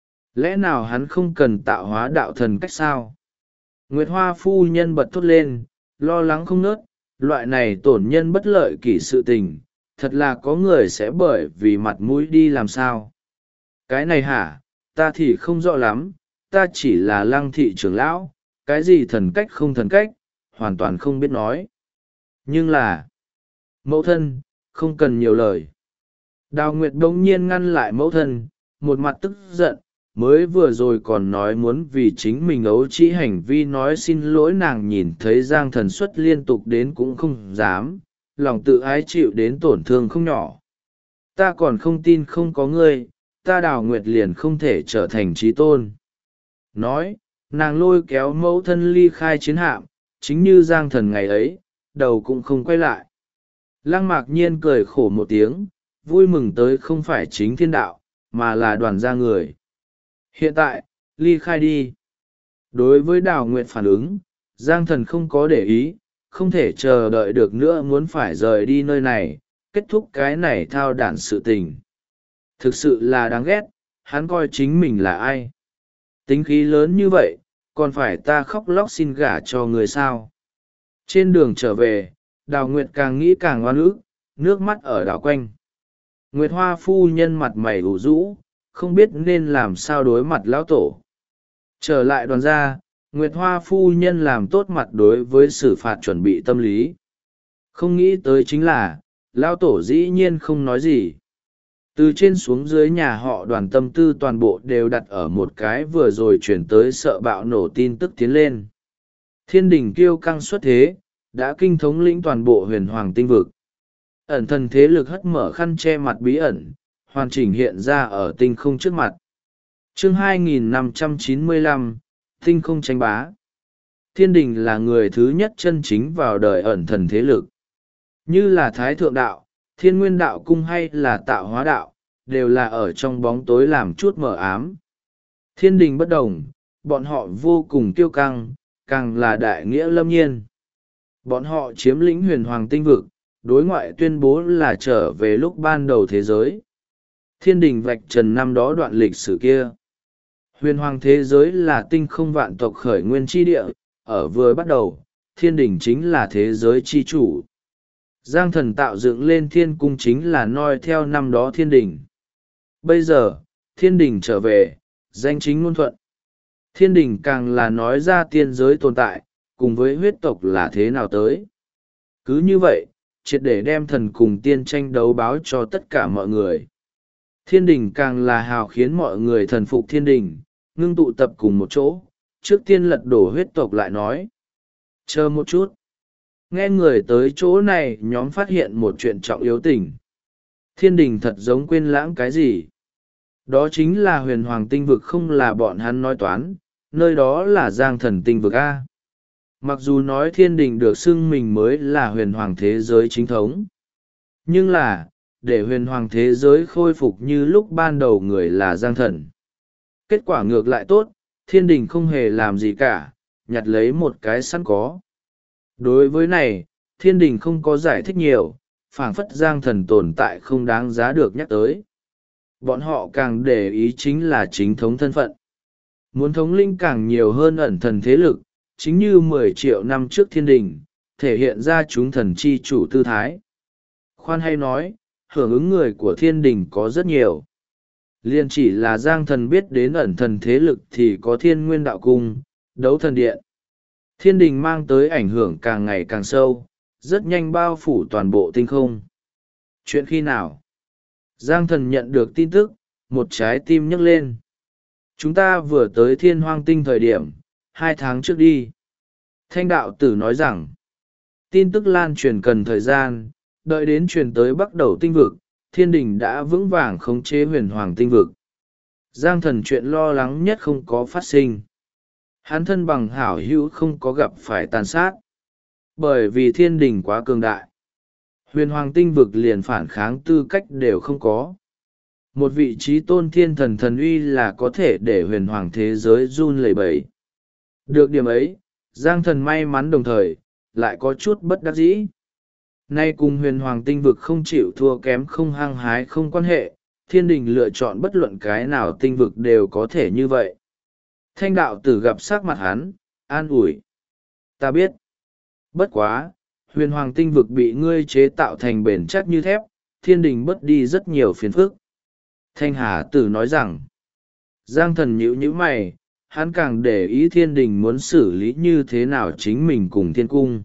lẽ nào hắn không cần tạo hóa đạo thần cách sao? Nguyệt Hoa phu nhân bật thốt lên, lo lắng không nớt, loại này tổn nhân bất lợi kỷ sự tình, thật là có người sẽ bởi vì mặt mũi đi làm sao? Cái này hả, ta thì không rõ lắm, ta chỉ là Lăng thị trưởng lão, cái gì thần cách không thần cách, hoàn toàn không biết nói. Nhưng là, mẫu thân, không cần nhiều lời. Đào Nguyệt bỗng nhiên ngăn lại mẫu thân, một mặt tức giận, mới vừa rồi còn nói muốn vì chính mình ấu trĩ hành vi nói xin lỗi, nàng nhìn thấy Giang Thần xuất liên tục đến cũng không dám, lòng tự ái chịu đến tổn thương không nhỏ. Ta còn không tin không có ngươi, ta Đào Nguyệt liền không thể trở thành trí tôn. Nói, nàng lôi kéo mẫu thân ly khai chiến hạm, chính như Giang Thần ngày ấy, đầu cũng không quay lại. Lăng Mạc Nhiên cười khổ một tiếng, vui mừng tới không phải chính thiên đạo, mà là đoàn gia người. Hiện tại, ly khai đi. Đối với Đào Nguyệt phản ứng, Giang Thần không có để ý, không thể chờ đợi được nữa, muốn phải rời đi nơi này, kết thúc cái này thao đản sự tình. Thực sự là đáng ghét, hắn coi chính mình là ai? Tính khí lớn như vậy, còn phải ta khóc lóc xin gả cho người sao? Trên đường trở về, Đào Nguyệt càng nghĩ càng oan ức, nước mắt ở đảo quanh. Nguyệt Hoa phu nhân mặt mày ủ rũ, không biết nên làm sao đối mặt lão tổ. Trở lại đoàn gia, Nguyệt Hoa phu nhân làm tốt mặt đối với xử phạt chuẩn bị tâm lý. Không nghĩ tới chính là, lão tổ dĩ nhiên không nói gì. Từ trên xuống dưới nhà họ đoàn tâm tư toàn bộ đều đặt ở một cái vừa rồi chuyển tới sợ bạo nổ tin tức tiến lên. Thiên đình kiêu căng xuất thế, đã kinh thống lĩnh toàn bộ huyền hoàng tinh vực. Ẩn thần thế lực hất mở khăn che mặt bí ẩn, hoàn chỉnh hiện ra ở tinh không trước mặt. Chương 2595, tinh không tranh bá. Thiên đình là người thứ nhất chân chính vào đời ẩn thần thế lực. Như là Thái Thượng Đạo, Thiên Nguyên Đạo Cung hay là Tạo Hóa Đạo, đều là ở trong bóng tối làm chút mờ ám. Thiên đình bất đồng, bọn họ vô cùng kiêu căng, càng là đại nghĩa lâm nhiên. Bọn họ chiếm lĩnh huyền hoàng tinh vực, đối ngoại tuyên bố là trở về lúc ban đầu thế giới. Thiên đình vạch trần năm đó đoạn lịch sử kia. Huyền hoàng thế giới là tinh không vạn tộc khởi nguyên chi địa, ở vừa bắt đầu, thiên đình chính là thế giới chi chủ. Giang Thần tạo dựng lên thiên cung chính là noi theo năm đó thiên đình. Bây giờ, thiên đình trở về, danh chính ngôn thuận. Thiên đình càng là nói ra tiên giới tồn tại, cùng với huyết tộc là thế nào tới. Cứ như vậy, triệt để đem thần cùng tiên tranh đấu báo cho tất cả mọi người. Thiên đình càng là hào khiến mọi người thần phục thiên đình, ngưng tụ tập cùng một chỗ, trước tiên lật đổ huyết tộc lại nói. Chờ một chút. Nghe người tới chỗ này nhóm phát hiện một chuyện trọng yếu tình. Thiên đình thật giống quên lãng cái gì. Đó chính là huyền hoàng tinh vực không là bọn hắn nói toán, nơi đó là Giang Thần tinh vực A. Mặc dù nói thiên đình được xưng mình mới là huyền hoàng thế giới chính thống. Nhưng là, để huyền hoàng thế giới khôi phục như lúc ban đầu người là Giang Thần. Kết quả ngược lại tốt, thiên đình không hề làm gì cả, nhặt lấy một cái sẵn có. Đối với này, thiên đình không có giải thích nhiều, phảng phất Giang Thần tồn tại không đáng giá được nhắc tới. Bọn họ càng để ý chính là chính thống thân phận. Muốn thống linh càng nhiều hơn ẩn thần thế lực, chính như 10 triệu năm trước thiên đình, thể hiện ra chúng thần chi chủ tư thái. Khoan hay nói, hưởng ứng người của thiên đình có rất nhiều. Liên chỉ là Giang Thần biết đến ẩn thần thế lực thì có Thiên Nguyên Đạo Cung, Đấu Thần Điện. Thiên đình mang tới ảnh hưởng càng ngày càng sâu, rất nhanh bao phủ toàn bộ tinh không. Chuyện khi nào? Giang Thần nhận được tin tức, một trái tim nhấc lên. Chúng ta vừa tới Thiên Hoang Tinh thời điểm, 2 tháng trước đi. Thanh đạo tử nói rằng, tin tức lan truyền cần thời gian, đợi đến truyền tới Bắc Đầu tinh vực, thiên đình đã vững vàng khống chế huyền hoàng tinh vực. Giang Thần chuyện lo lắng nhất không có phát sinh. Hắn thân bằng hảo hữu không có gặp phải tàn sát. Bởi vì thiên đình quá cường đại. Huyền hoàng tinh vực liền phản kháng tư cách đều không có. Một vị trí tôn thiên thần thần uy là có thể để huyền hoàng thế giới run lẩy bẩy. Được điểm ấy, Giang Thần may mắn đồng thời, lại có chút bất đắc dĩ. Nay cùng huyền hoàng tinh vực không chịu thua kém không hăng hái không quan hệ, thiên đình lựa chọn bất luận cái nào tinh vực đều có thể như vậy. Thanh đạo tử gặp sắc mặt hắn, an ủi. Ta biết. Bất quá, huyền hoàng tinh vực bị ngươi chế tạo thành bền chắc như thép, thiên đình bớt đi rất nhiều phiền phức. Thanh Hà Tử nói rằng, Giang Thần nhíu mày, hắn càng để ý thiên đình muốn xử lý như thế nào chính mình cùng thiên cung.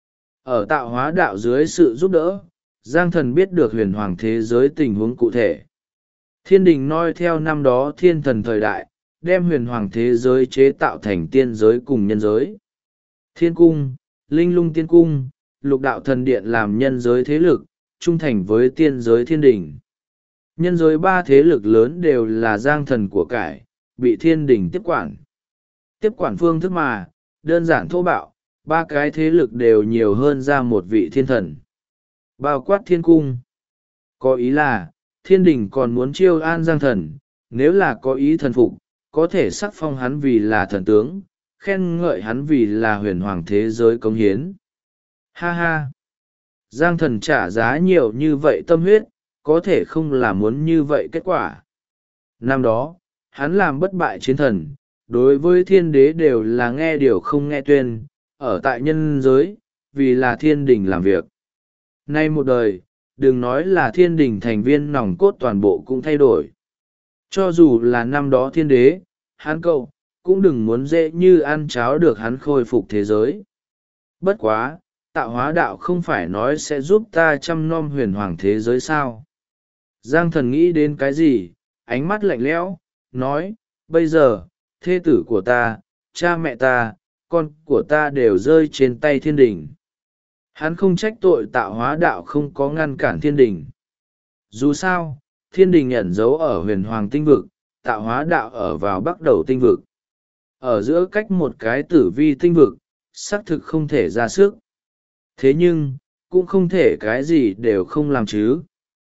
Ở tạo hóa đạo dưới sự giúp đỡ, Giang Thần biết được huyền hoàng thế giới tình huống cụ thể. Thiên đình noi theo năm đó thiên thần thời đại, đem huyền hoàng thế giới chế tạo thành tiên giới cùng nhân giới. Thiên cung, linh lung tiên cung, lục đạo thần điện làm nhân giới thế lực, trung thành với tiên giới thiên đình. Nhân giới ba thế lực lớn đều là giang thần của cải, bị thiên đình tiếp quản. Tiếp quản phương thức mà, đơn giản thô bạo, ba cái thế lực đều nhiều hơn ra một vị thiên thần. Bao quát thiên cung. Có ý là, thiên đình còn muốn chiêu an giang thần, nếu là có ý thần phục, có thể sắc phong hắn vì là thần tướng, khen ngợi hắn vì là huyền hoàng thế giới cống hiến. Ha ha! Giang thần trả giá nhiều như vậy tâm huyết, có thể không là muốn như vậy kết quả. Năm đó, hắn làm bất bại chiến thần, đối với thiên đế đều là nghe điều không nghe tuyên, ở tại nhân giới, vì là thiên đình làm việc. Nay một đời, đừng nói là thiên đình thành viên nòng cốt toàn bộ cũng thay đổi. Cho dù là năm đó thiên đế, hắn cậu, cũng đừng muốn dễ như ăn cháo được hắn khôi phục thế giới. Bất quá, tạo hóa đạo không phải nói sẽ giúp ta chăm nom huyền hoàng thế giới sao. Giang thần nghĩ đến cái gì, ánh mắt lạnh lẽo, nói, bây giờ, thê tử của ta, cha mẹ ta, con của ta đều rơi trên tay thiên đình. Hắn không trách tội tạo hóa đạo không có ngăn cản thiên đình. Dù sao, thiên đình ẩn giấu ở huyền hoàng tinh vực, tạo hóa đạo ở vào bắc đầu tinh vực. Ở giữa cách một cái tử vi tinh vực, xác thực không thể ra sức. Thế nhưng, cũng không thể cái gì đều không làm chứ.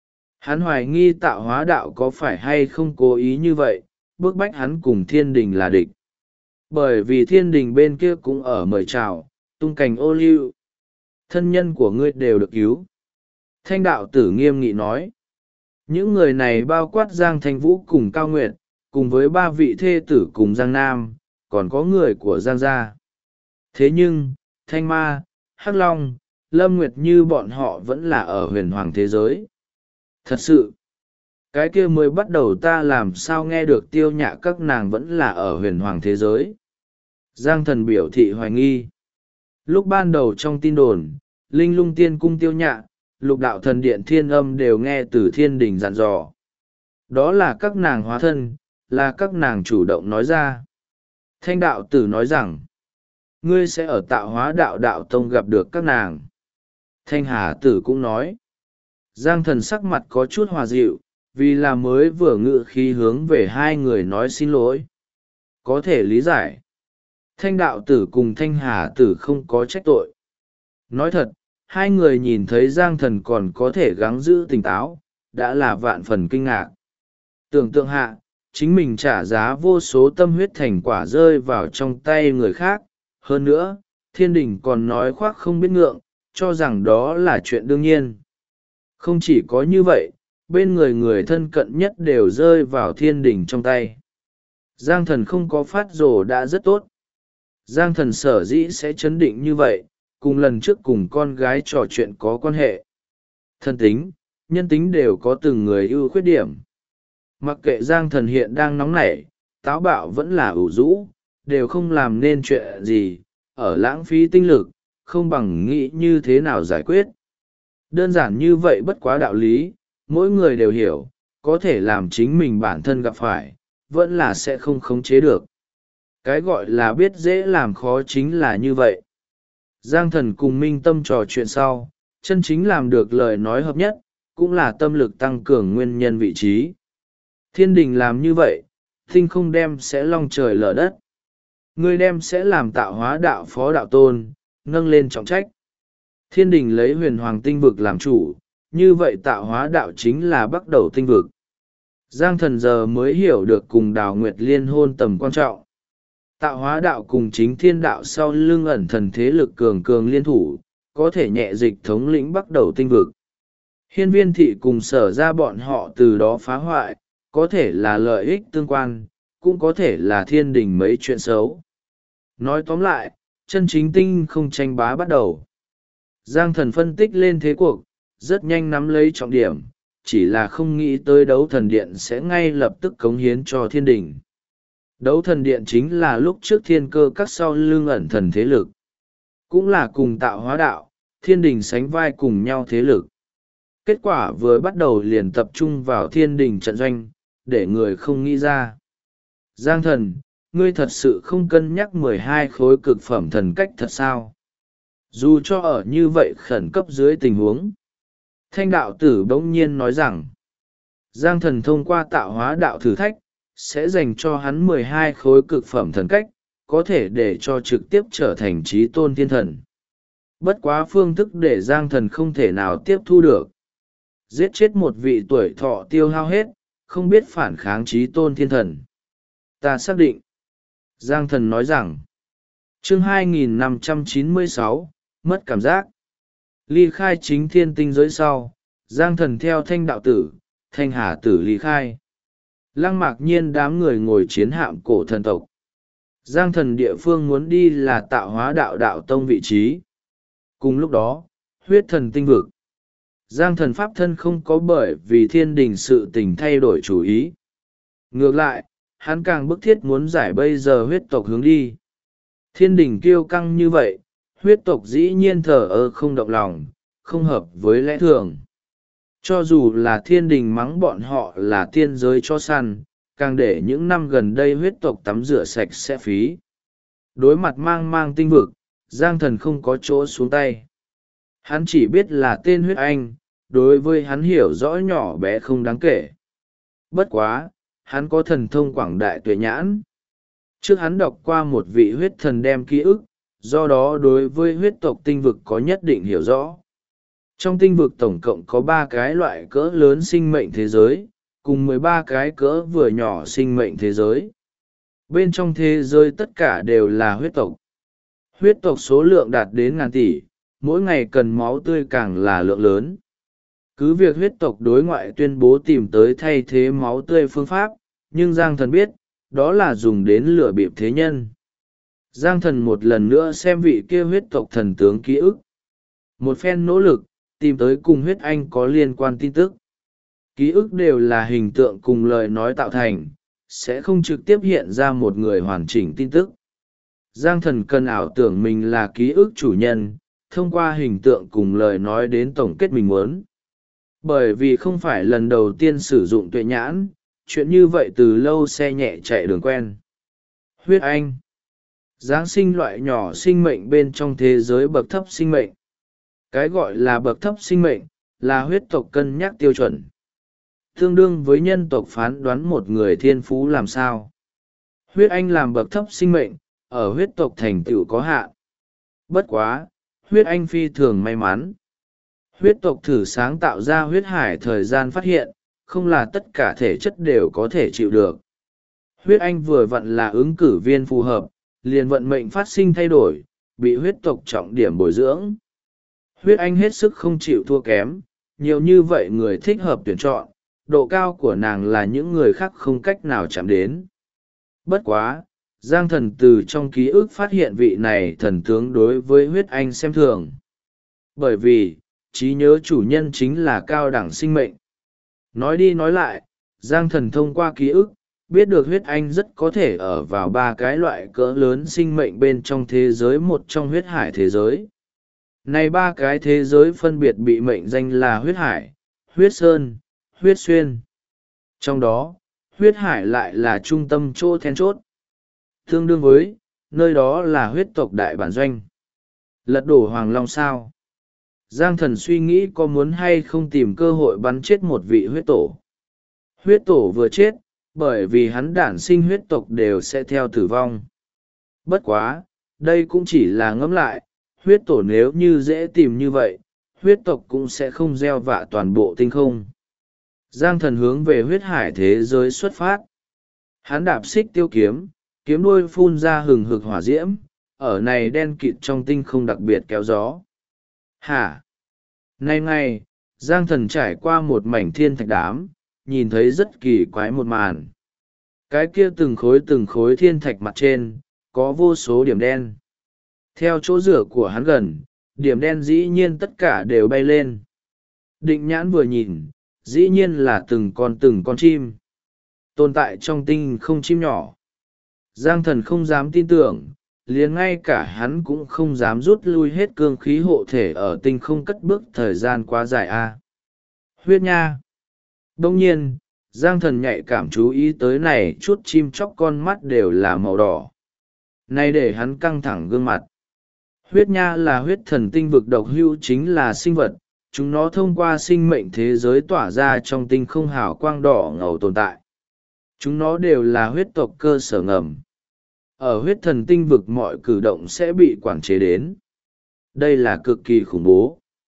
Hắn hoài nghi tạo hóa đạo có phải hay không cố ý như vậy, bức bách hắn cùng thiên đình là địch. Bởi vì thiên đình bên kia cũng ở mời chào, tung cành ô liu. Thân nhân của ngươi đều được cứu. Thanh đạo tử nghiêm nghị nói. Những người này bao quát Giang Thanh Vũ cùng Cao Nguyệt, cùng với ba vị thê tử cùng Giang Nam, còn có người của Giang gia. Thế nhưng, Thanh Ma, Hắc Long, Lâm Nguyệt như bọn họ vẫn là ở huyền hoàng thế giới. Thật sự, cái kia mới bắt đầu ta làm sao nghe được Tiêu Nhạ các nàng vẫn là ở huyền hoàng thế giới. Giang thần biểu thị hoài nghi. Lúc ban đầu trong tin đồn, Linh Lung Tiên Cung Tiêu Nhạ, lục đạo thần điện thiên âm đều nghe từ thiên đình dặn dò. Đó là các nàng hóa thân, là các nàng chủ động nói ra. Thanh đạo tử nói rằng, ngươi sẽ ở tạo hóa đạo đạo tông gặp được các nàng. Thanh Hà tử cũng nói. Giang thần sắc mặt có chút hòa dịu, vì là mới vừa ngự khí hướng về hai người nói xin lỗi. Có thể lý giải. Thanh đạo tử cùng Thanh Hà tử không có trách tội. Nói thật, hai người nhìn thấy Giang thần còn có thể gắng giữ tỉnh táo, đã là vạn phần kinh ngạc. Tưởng tượng hạ, chính mình trả giá vô số tâm huyết thành quả rơi vào trong tay người khác. Hơn nữa, thiên đình còn nói khoác không biết ngượng, cho rằng đó là chuyện đương nhiên. Không chỉ có như vậy, bên người người thân cận nhất đều rơi vào thiên đình trong tay. Giang thần không có phát rồ đã rất tốt. Giang thần sở dĩ sẽ chấn định như vậy, cùng lần trước cùng con gái trò chuyện có quan hệ. Thân tính, nhân tính đều có từng người ưu khuyết điểm. Mặc kệ Giang thần hiện đang nóng nảy, táo bạo vẫn là ủ rũ, đều không làm nên chuyện gì, ở lãng phí tinh lực, không bằng nghĩ như thế nào giải quyết. Đơn giản như vậy bất quá đạo lý, mỗi người đều hiểu, có thể làm chính mình bản thân gặp phải, vẫn là sẽ không khống chế được. Cái gọi là biết dễ làm khó chính là như vậy. Giang thần cùng Minh Tâm trò chuyện sau, chân chính làm được lời nói hợp nhất, cũng là tâm lực tăng cường nguyên nhân vị trí. Thiên đình làm như vậy, tinh không đem sẽ long trời lở đất. Ngươi đem sẽ làm tạo hóa đạo phó đạo tôn, nâng lên trọng trách. Thiên đình lấy huyền hoàng tinh vực làm chủ, như vậy tạo hóa đạo chính là bắt đầu tinh vực. Giang thần giờ mới hiểu được cùng Đào Nguyệt liên hôn tầm quan trọng. Tạo hóa đạo cùng chính thiên đạo sau lưng ẩn thần thế lực cường cường liên thủ, có thể nhẹ dịch thống lĩnh bắt đầu tinh vực. Hiên Viên thị cùng Sở ra bọn họ từ đó phá hoại, có thể là lợi ích tương quan, cũng có thể là thiên đình mấy chuyện xấu. Nói tóm lại, chân chính tinh không tranh bá bắt đầu. Giang Thần phân tích lên thế cuộc, rất nhanh nắm lấy trọng điểm, chỉ là không nghĩ tới Đấu Thần Điện sẽ ngay lập tức cống hiến cho thiên đình. Đấu Thần Điện chính là lúc trước thiên cơ các sau lưng ẩn thần thế lực. Cũng là cùng tạo hóa đạo, thiên đình sánh vai cùng nhau thế lực. Kết quả vừa bắt đầu liền tập trung vào thiên đình trận doanh, để người không nghĩ ra. Giang Thần, ngươi thật sự không cân nhắc 12 khối cực phẩm thần cách thật sao? Dù cho ở như vậy khẩn cấp dưới tình huống. Thanh đạo tử bỗng nhiên nói rằng, Giang Thần thông qua tạo hóa đạo thử thách, sẽ dành cho hắn 12 khối cực phẩm thần cách, có thể để cho trực tiếp trở thành trí tôn thiên thần. Bất quá phương thức để Giang Thần không thể nào tiếp thu được. Giết chết một vị tuổi thọ tiêu hao hết, không biết phản kháng trí tôn thiên thần. Ta xác định. Giang Thần nói rằng, chương 2596, mất cảm giác. Ly khai chính thiên tinh giới sau, Giang Thần theo Thanh đạo tử, Thanh hà tử ly khai. Lăng Mạc Nhiên đám người ngồi chiến hạm cổ thần tộc. Giang Thần địa phương muốn đi là tạo hóa đạo đạo tông vị trí. Cùng lúc đó, huyết thần tinh vực. Giang Thần pháp thân không có bởi vì thiên đình sự tình thay đổi chủ ý. Ngược lại, hắn càng bức thiết muốn giải bây giờ huyết tộc hướng đi. Thiên đình kiêu căng như vậy, huyết tộc dĩ nhiên thờ ơ không động lòng, không hợp với lẽ thường. Cho dù là thiên đình mắng bọn họ là tiên giới cho săn, càng để những năm gần đây huyết tộc tắm rửa sạch sẽ phí. Đối mặt mang mang tinh vực, Giang Thần không có chỗ xuống tay. Hắn chỉ biết là tên huyết anh, đối với hắn hiểu rõ nhỏ bé không đáng kể. Bất quá, hắn có thần thông quảng đại tuệ nhãn. Trước hắn đọc qua một vị huyết thần đem ký ức, do đó đối với huyết tộc tinh vực có nhất định hiểu rõ. Trong tinh vực tổng cộng có 3 cái loại cỡ lớn sinh mệnh thế giới, cùng 13 cái cỡ vừa nhỏ sinh mệnh thế giới. Bên trong thế giới tất cả đều là huyết tộc. Huyết tộc số lượng đạt đến ngàn tỷ, mỗi ngày cần máu tươi càng là lượng lớn. Cứ việc huyết tộc đối ngoại tuyên bố tìm tới thay thế máu tươi phương pháp, nhưng Giang Thần biết, đó là dùng đến lừa bịp thế nhân. Giang Thần một lần nữa xem vị kia huyết tộc thần tướng ký ức. Một phen nỗ lực, tìm tới cùng huyết anh có liên quan tin tức. Ký ức đều là hình tượng cùng lời nói tạo thành, sẽ không trực tiếp hiện ra một người hoàn chỉnh tin tức. Giang Thần cần ảo tưởng mình là ký ức chủ nhân, thông qua hình tượng cùng lời nói đến tổng kết mình muốn. Bởi vì không phải lần đầu tiên sử dụng tuệ nhãn, chuyện như vậy từ lâu xe nhẹ chạy đường quen. Huyết anh. Giáng sinh loại nhỏ sinh mệnh bên trong thế giới bậc thấp sinh mệnh. Cái gọi là bậc thấp sinh mệnh, là huyết tộc cân nhắc tiêu chuẩn. Tương đương với nhân tộc phán đoán một người thiên phú làm sao. Huyết anh làm bậc thấp sinh mệnh, ở huyết tộc thành tựu có hạn. Bất quá, huyết anh phi thường may mắn. Huyết tộc thử sáng tạo ra huyết hải thời gian phát hiện, không là tất cả thể chất đều có thể chịu được. Huyết anh vừa vặn là ứng cử viên phù hợp, liền vận mệnh phát sinh thay đổi, bị huyết tộc trọng điểm bồi dưỡng. Huyết anh hết sức không chịu thua kém, nhiều như vậy người thích hợp tuyển chọn, độ cao của nàng là những người khác không cách nào chạm đến. Bất quá, Giang Thần từ trong ký ức phát hiện vị này thần tướng đối với huyết anh xem thường. Bởi vì, trí nhớ chủ nhân chính là cao đẳng sinh mệnh. Nói đi nói lại, Giang Thần thông qua ký ức, biết được huyết anh rất có thể ở vào 3 cái loại cỡ lớn sinh mệnh bên trong thế giới một trong huyết hải thế giới. Này 3 cái thế giới phân biệt bị mệnh danh là huyết hải, huyết sơn, huyết xuyên. Trong đó, huyết hải lại là trung tâm chỗ then chốt. Tương đương với, nơi đó là huyết tộc đại bản doanh. Lật đổ Hoàng Long sao? Giang Thần suy nghĩ có muốn hay không tìm cơ hội bắn chết một vị huyết tổ. Huyết tổ vừa chết, bởi vì hắn đản sinh huyết tộc đều sẽ theo tử vong. Bất quá, đây cũng chỉ là ngẫm lại, huyết tổ nếu như dễ tìm như vậy, huyết tộc cũng sẽ không gieo vạ toàn bộ tinh không. Giang Thần hướng về huyết hải thế giới xuất phát. Hắn đạp xích tiêu kiếm, kiếm đuôi phun ra hừng hực hỏa diễm, ở này đen kịt trong tinh không đặc biệt kéo gió. Hả? Nay ngày, Giang Thần trải qua một mảnh thiên thạch đám, nhìn thấy rất kỳ quái một màn. Cái kia từng khối thiên thạch mặt trên, có vô số điểm đen. Theo chỗ rửa của hắn gần, điểm đen dĩ nhiên tất cả đều bay lên. Định nhãn vừa nhìn, dĩ nhiên là từng con chim. Tồn tại trong tinh không chim nhỏ. Giang Thần không dám tin tưởng, liền ngay cả hắn cũng không dám rút lui hết cương khí hộ thể ở tinh không cất bước thời gian quá dài a. Huyết nha. Đông nhiên, Giang Thần nhạy cảm chú ý tới này chút chim chóc con mắt đều là màu đỏ. Này để hắn căng thẳng gương mặt. Huyết nha là huyết thần tinh vực độc hữu, chính là sinh vật, chúng nó thông qua sinh mệnh thế giới tỏa ra trong tinh không hào quang đỏ ngầu tồn tại. Chúng nó đều là huyết tộc cơ sở ngầm. Ở huyết thần tinh vực mọi cử động sẽ bị quản chế đến. Đây là cực kỳ khủng bố.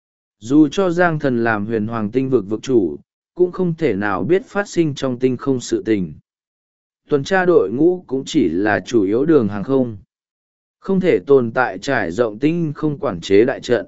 Dù cho Giang Thần làm huyền hoàng tinh vực vực chủ, cũng không thể nào biết phát sinh trong tinh không sự tình. Tuần tra đội ngũ cũng chỉ là chủ yếu đường hàng không. Không thể tồn tại trải rộng tinh không quản chế đại trận.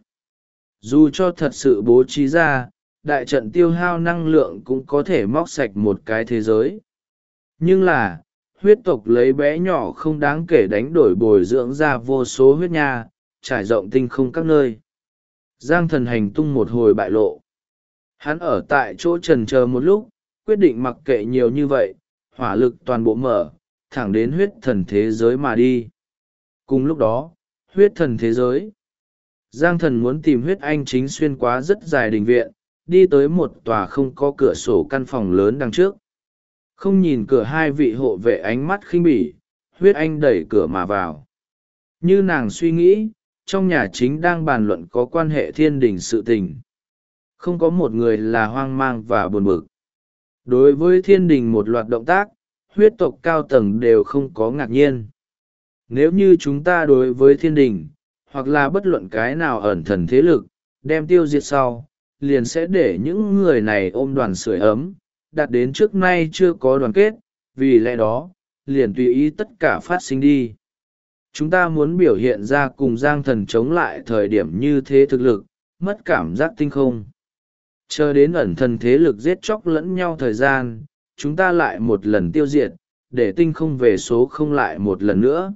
Dù cho thật sự bố trí ra, đại trận tiêu hao năng lượng cũng có thể móc sạch một cái thế giới. Nhưng là, huyết tộc lấy bé nhỏ không đáng kể đánh đổi bồi dưỡng ra vô số huyết nha, trải rộng tinh không các nơi. Giang Thần hành tung một hồi bại lộ. Hắn ở tại chỗ chần chờ một lúc, quyết định mặc kệ nhiều như vậy, hỏa lực toàn bộ mở, thẳng đến huyết thần thế giới mà đi. Cùng lúc đó, huyết thần thế giới. Giang Thần muốn tìm huyết anh chính xuyên qua rất dài đình viện, đi tới một tòa không có cửa sổ căn phòng lớn đằng trước. Không nhìn cửa hai vị hộ vệ ánh mắt khinh bỉ, huyết anh đẩy cửa mà vào. Như nàng suy nghĩ, trong nhà chính đang bàn luận có quan hệ thiên đình sự tình. Không có một người là hoang mang và buồn bực. Đối với thiên đình một loạt động tác, huyết tộc cao tầng đều không có ngạc nhiên. Nếu như chúng ta đối với thiên đình, hoặc là bất luận cái nào ẩn thần thế lực, đem tiêu diệt sau, liền sẽ để những người này ôm đoàn sưởi ấm, đạt đến trước nay chưa có đoàn kết, vì lẽ đó, liền tùy ý tất cả phát sinh đi. Chúng ta muốn biểu hiện ra cùng Giang Thần chống lại thời điểm như thế thực lực, mất cảm giác tinh không. Chờ đến ẩn thần thế lực giết chóc lẫn nhau thời gian, chúng ta lại một lần tiêu diệt, để tinh không về số không lại một lần nữa.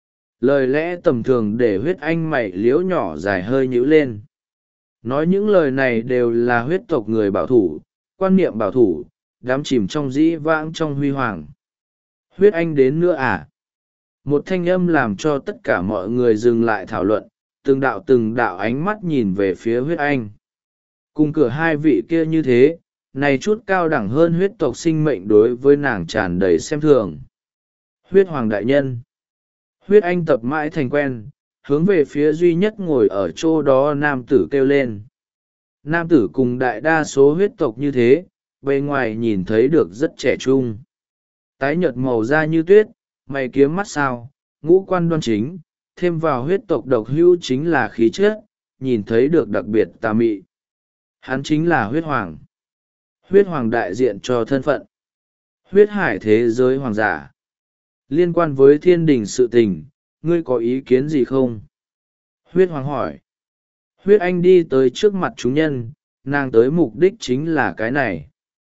Lời lẽ tầm thường để huyết anh mày liếu nhỏ dài hơi nhíu lên. Nói những lời này đều là huyết tộc người bảo thủ, quan niệm bảo thủ, đắm chìm trong dĩ vãng trong huy hoàng. Huyết anh đến nữa à? Một thanh âm làm cho tất cả mọi người dừng lại thảo luận, từng đạo ánh mắt nhìn về phía huyết anh. Cùng cửa hai vị kia như thế, này chút cao đẳng hơn huyết tộc sinh mệnh đối với nàng tràn đầy xem thường. Huyết hoàng đại nhân. Huyết anh tập mãi thành quen, hướng về phía duy nhất ngồi ở chỗ đó nam tử kêu lên. Nam tử cùng đại đa số huyết tộc như thế, bề ngoài nhìn thấy được rất trẻ trung. Tái nhợt màu da như tuyết, mày kiếm mắt sao, ngũ quan đoan chính, thêm vào huyết tộc độc hữu chính là khí chất, nhìn thấy được đặc biệt tà mị. Hắn chính là huyết hoàng. Huyết hoàng đại diện cho thân phận. Huyết hải thế giới hoàng giả. Liên quan với thiên đình sự tình, ngươi có ý kiến gì không? Huyết hoàng hỏi. Huyết anh đi tới trước mặt chúng nhân, nàng tới mục đích chính là cái này.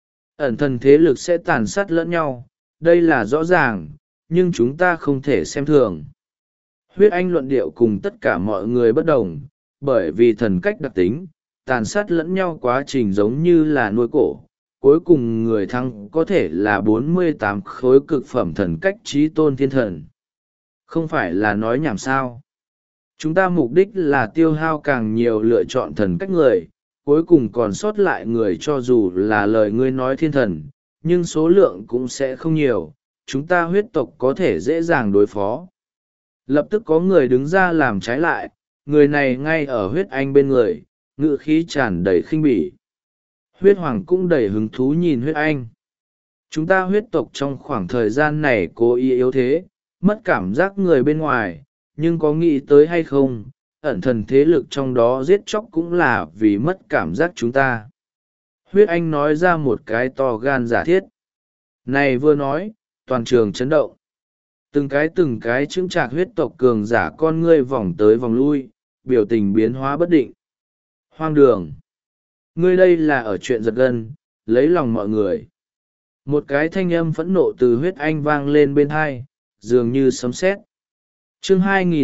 Ẩn thần thế lực sẽ tàn sát lẫn nhau, đây là rõ ràng, nhưng chúng ta không thể xem thường. Huyết anh luận điệu cùng tất cả mọi người bất đồng, bởi vì thần cách đặc tính, tàn sát lẫn nhau quá trình giống như là nuôi cổ. Cuối cùng người thắng có thể là 48 khối cực phẩm thần cách trí tôn thiên thần. Không phải là nói nhảm sao. Chúng ta mục đích là tiêu hao càng nhiều lựa chọn thần cách người, cuối cùng còn sót lại người cho dù là lời ngươi nói thiên thần, nhưng số lượng cũng sẽ không nhiều, chúng ta huyết tộc có thể dễ dàng đối phó. Lập tức có người đứng ra làm trái lại, người này ngay ở huyết anh bên người, ngự khí tràn đầy khinh bỉ. Huyết hoàng cũng đầy hứng thú nhìn huyết anh. Chúng ta huyết tộc trong khoảng thời gian này cố ý yếu thế, mất cảm giác người bên ngoài, nhưng có nghĩ tới hay không, ẩn thần thế lực trong đó giết chóc cũng là vì mất cảm giác chúng ta. Huyết anh nói ra một cái to gan giả thiết. Này vừa nói, toàn trường chấn động. Từng cái chững chạc huyết tộc cường giả con ngươi vòng tới vòng lui, biểu tình biến hóa bất định. Hoang đường! Ngươi đây là ở chuyện giật gân, lấy lòng mọi người. Một cái thanh âm phẫn nộ từ huyết anh vang lên bên tai, dường như sấm sét. Chương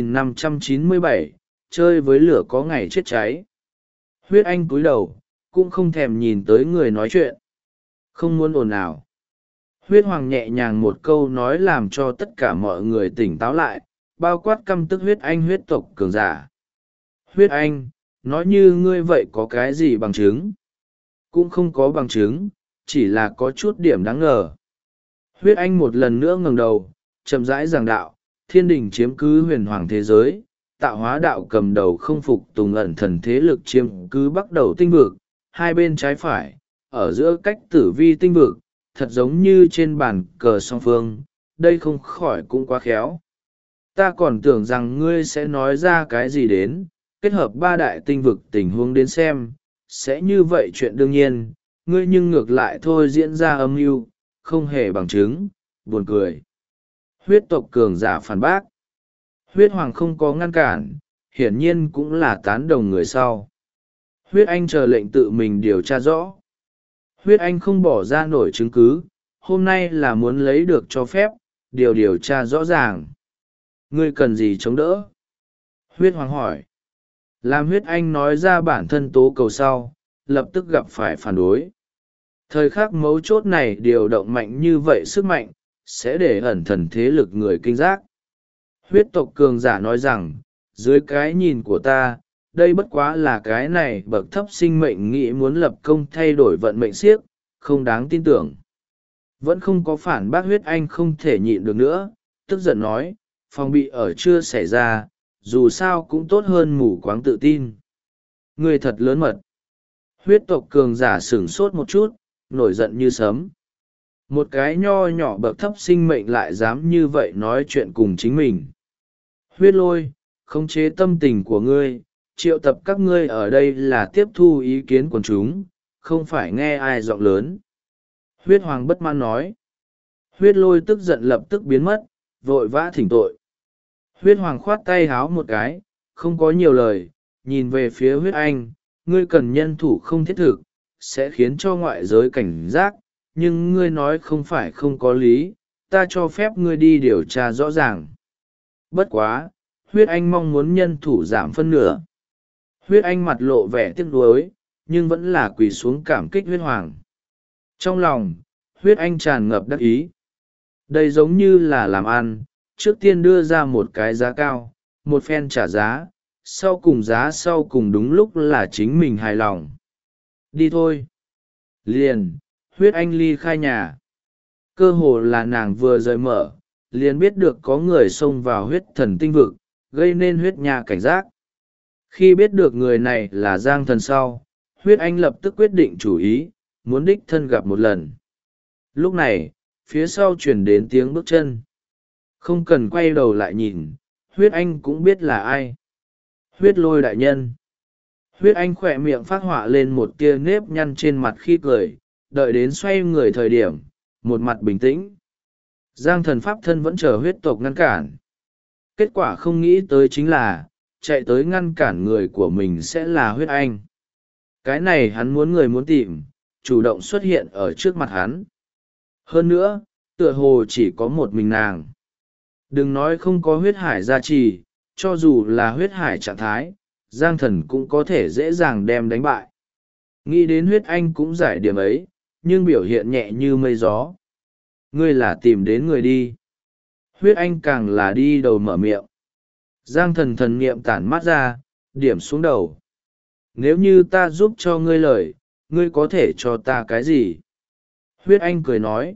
2597, chơi với lửa có ngày chết cháy. Huyết anh cúi đầu, cũng không thèm nhìn tới người nói chuyện. Không muốn ồn ào. Huyết hoàng nhẹ nhàng một câu nói làm cho tất cả mọi người tỉnh táo lại, bao quát căm tức huyết anh huyết tộc cường giả. Huyết anh, nói như ngươi vậy có cái gì bằng chứng? Cũng không có bằng chứng, chỉ là có chút điểm đáng ngờ. Huyết anh một lần nữa ngẩng đầu, chậm rãi giảng đạo, thiên đình chiếm cứ huyền hoàng thế giới, tạo hóa đạo cầm đầu không phục tùng ẩn thần thế lực chiếm cứ bắt đầu tinh vực, hai bên trái phải, ở giữa cách tử vi tinh vực, thật giống như trên bàn cờ song phương, đây không khỏi cũng quá khéo. Ta còn tưởng rằng ngươi sẽ nói ra cái gì đến, kết hợp ba đại tinh vực tình huống đến xem, sẽ như vậy chuyện đương nhiên, ngươi nhưng ngược lại thôi diễn ra âm mưu, không hề bằng chứng, buồn cười. Huyết tộc cường giả phản bác. Huyết hoàng không có ngăn cản, hiển nhiên cũng là tán đồng người sau. Huyết anh chờ lệnh tự mình điều tra rõ. Huyết anh không bỏ ra nổi chứng cứ, hôm nay là muốn lấy được cho phép, điều tra rõ ràng. Ngươi cần gì chống đỡ? Huyết hoàng hỏi. Làm huyết anh nói ra bản thân tố cầu sau, lập tức gặp phải phản đối. Thời khắc mấu chốt này điều động mạnh như vậy sức mạnh, sẽ để ẩn thần thế lực người kinh giác. Huyết tộc cường giả nói rằng, dưới cái nhìn của ta, đây bất quá là cái này bậc thấp sinh mệnh nghĩ muốn lập công thay đổi vận mệnh siếc, không đáng tin tưởng. Vẫn không có phản bác huyết anh không thể nhịn được nữa, tức giận nói, phòng bị ở chưa xảy ra, dù sao cũng tốt hơn mù quáng tự tin. Người thật lớn mật. Huyết tộc cường giả sửng sốt một chút, nổi giận như sấm. Một cái nho nhỏ bậc thấp sinh mệnh lại dám như vậy nói chuyện cùng chính mình. Huyết lôi, khống chế tâm tình của ngươi, triệu tập các ngươi ở đây là tiếp thu ý kiến của chúng, không phải nghe ai giọng lớn. Huyết hoàng bất mãn nói. Huyết lôi tức giận lập tức biến mất, vội vã thỉnh tội. Huyết hoàng khoát tay háo một cái, không có nhiều lời, nhìn về phía huyết anh, ngươi cần nhân thủ không thiết thực, sẽ khiến cho ngoại giới cảnh giác, nhưng ngươi nói không phải không có lý, ta cho phép ngươi đi điều tra rõ ràng. Bất quá, huyết anh mong muốn nhân thủ giảm phân nửa. Huyết anh mặt lộ vẻ tiếc nuối, nhưng vẫn là quỳ xuống cảm kích huyết hoàng. Trong lòng, huyết anh tràn ngập đắc ý. Đây giống như là làm ăn, trước tiên đưa ra một cái giá cao, một phen trả giá, sau cùng giá sau cùng đúng lúc là chính mình hài lòng. Đi thôi. Liền, huyết anh ly khai nhà. Cơ hồ là nàng vừa rời mở, liền biết được có người xông vào huyết thần tinh vực, gây nên huyết nhà cảnh giác. Khi biết được người này là Giang Thần sau, huyết anh lập tức quyết định chủ ý, muốn đích thân gặp một lần. Lúc này, phía sau chuyển đến tiếng bước chân. Không cần quay đầu lại nhìn, huyết anh cũng biết là ai. Huyết lôi đại nhân. Huyết anh khỏe miệng phát họa lên một tia nếp nhăn trên mặt khi cười, đợi đến xoay người thời điểm, một mặt bình tĩnh. Giang Thần pháp thân vẫn chờ huyết tộc ngăn cản. Kết quả không nghĩ tới chính là, chạy tới ngăn cản người của mình sẽ là huyết anh. Cái này hắn muốn người muốn tìm, chủ động xuất hiện ở trước mặt hắn. Hơn nữa, tựa hồ chỉ có một mình nàng. Đừng nói không có huyết hải gia trì, cho dù là huyết hải trạng thái, Giang Thần cũng có thể dễ dàng đem đánh bại. Nghĩ đến huyết anh cũng giải điểm ấy, nhưng biểu hiện nhẹ như mây gió. Ngươi là tìm đến người đi. Huyết anh càng là đi đầu mở miệng. Giang Thần thần niệm tản mắt ra, điểm xuống đầu. Nếu như ta giúp cho ngươi lời, ngươi có thể cho ta cái gì? Huyết anh cười nói.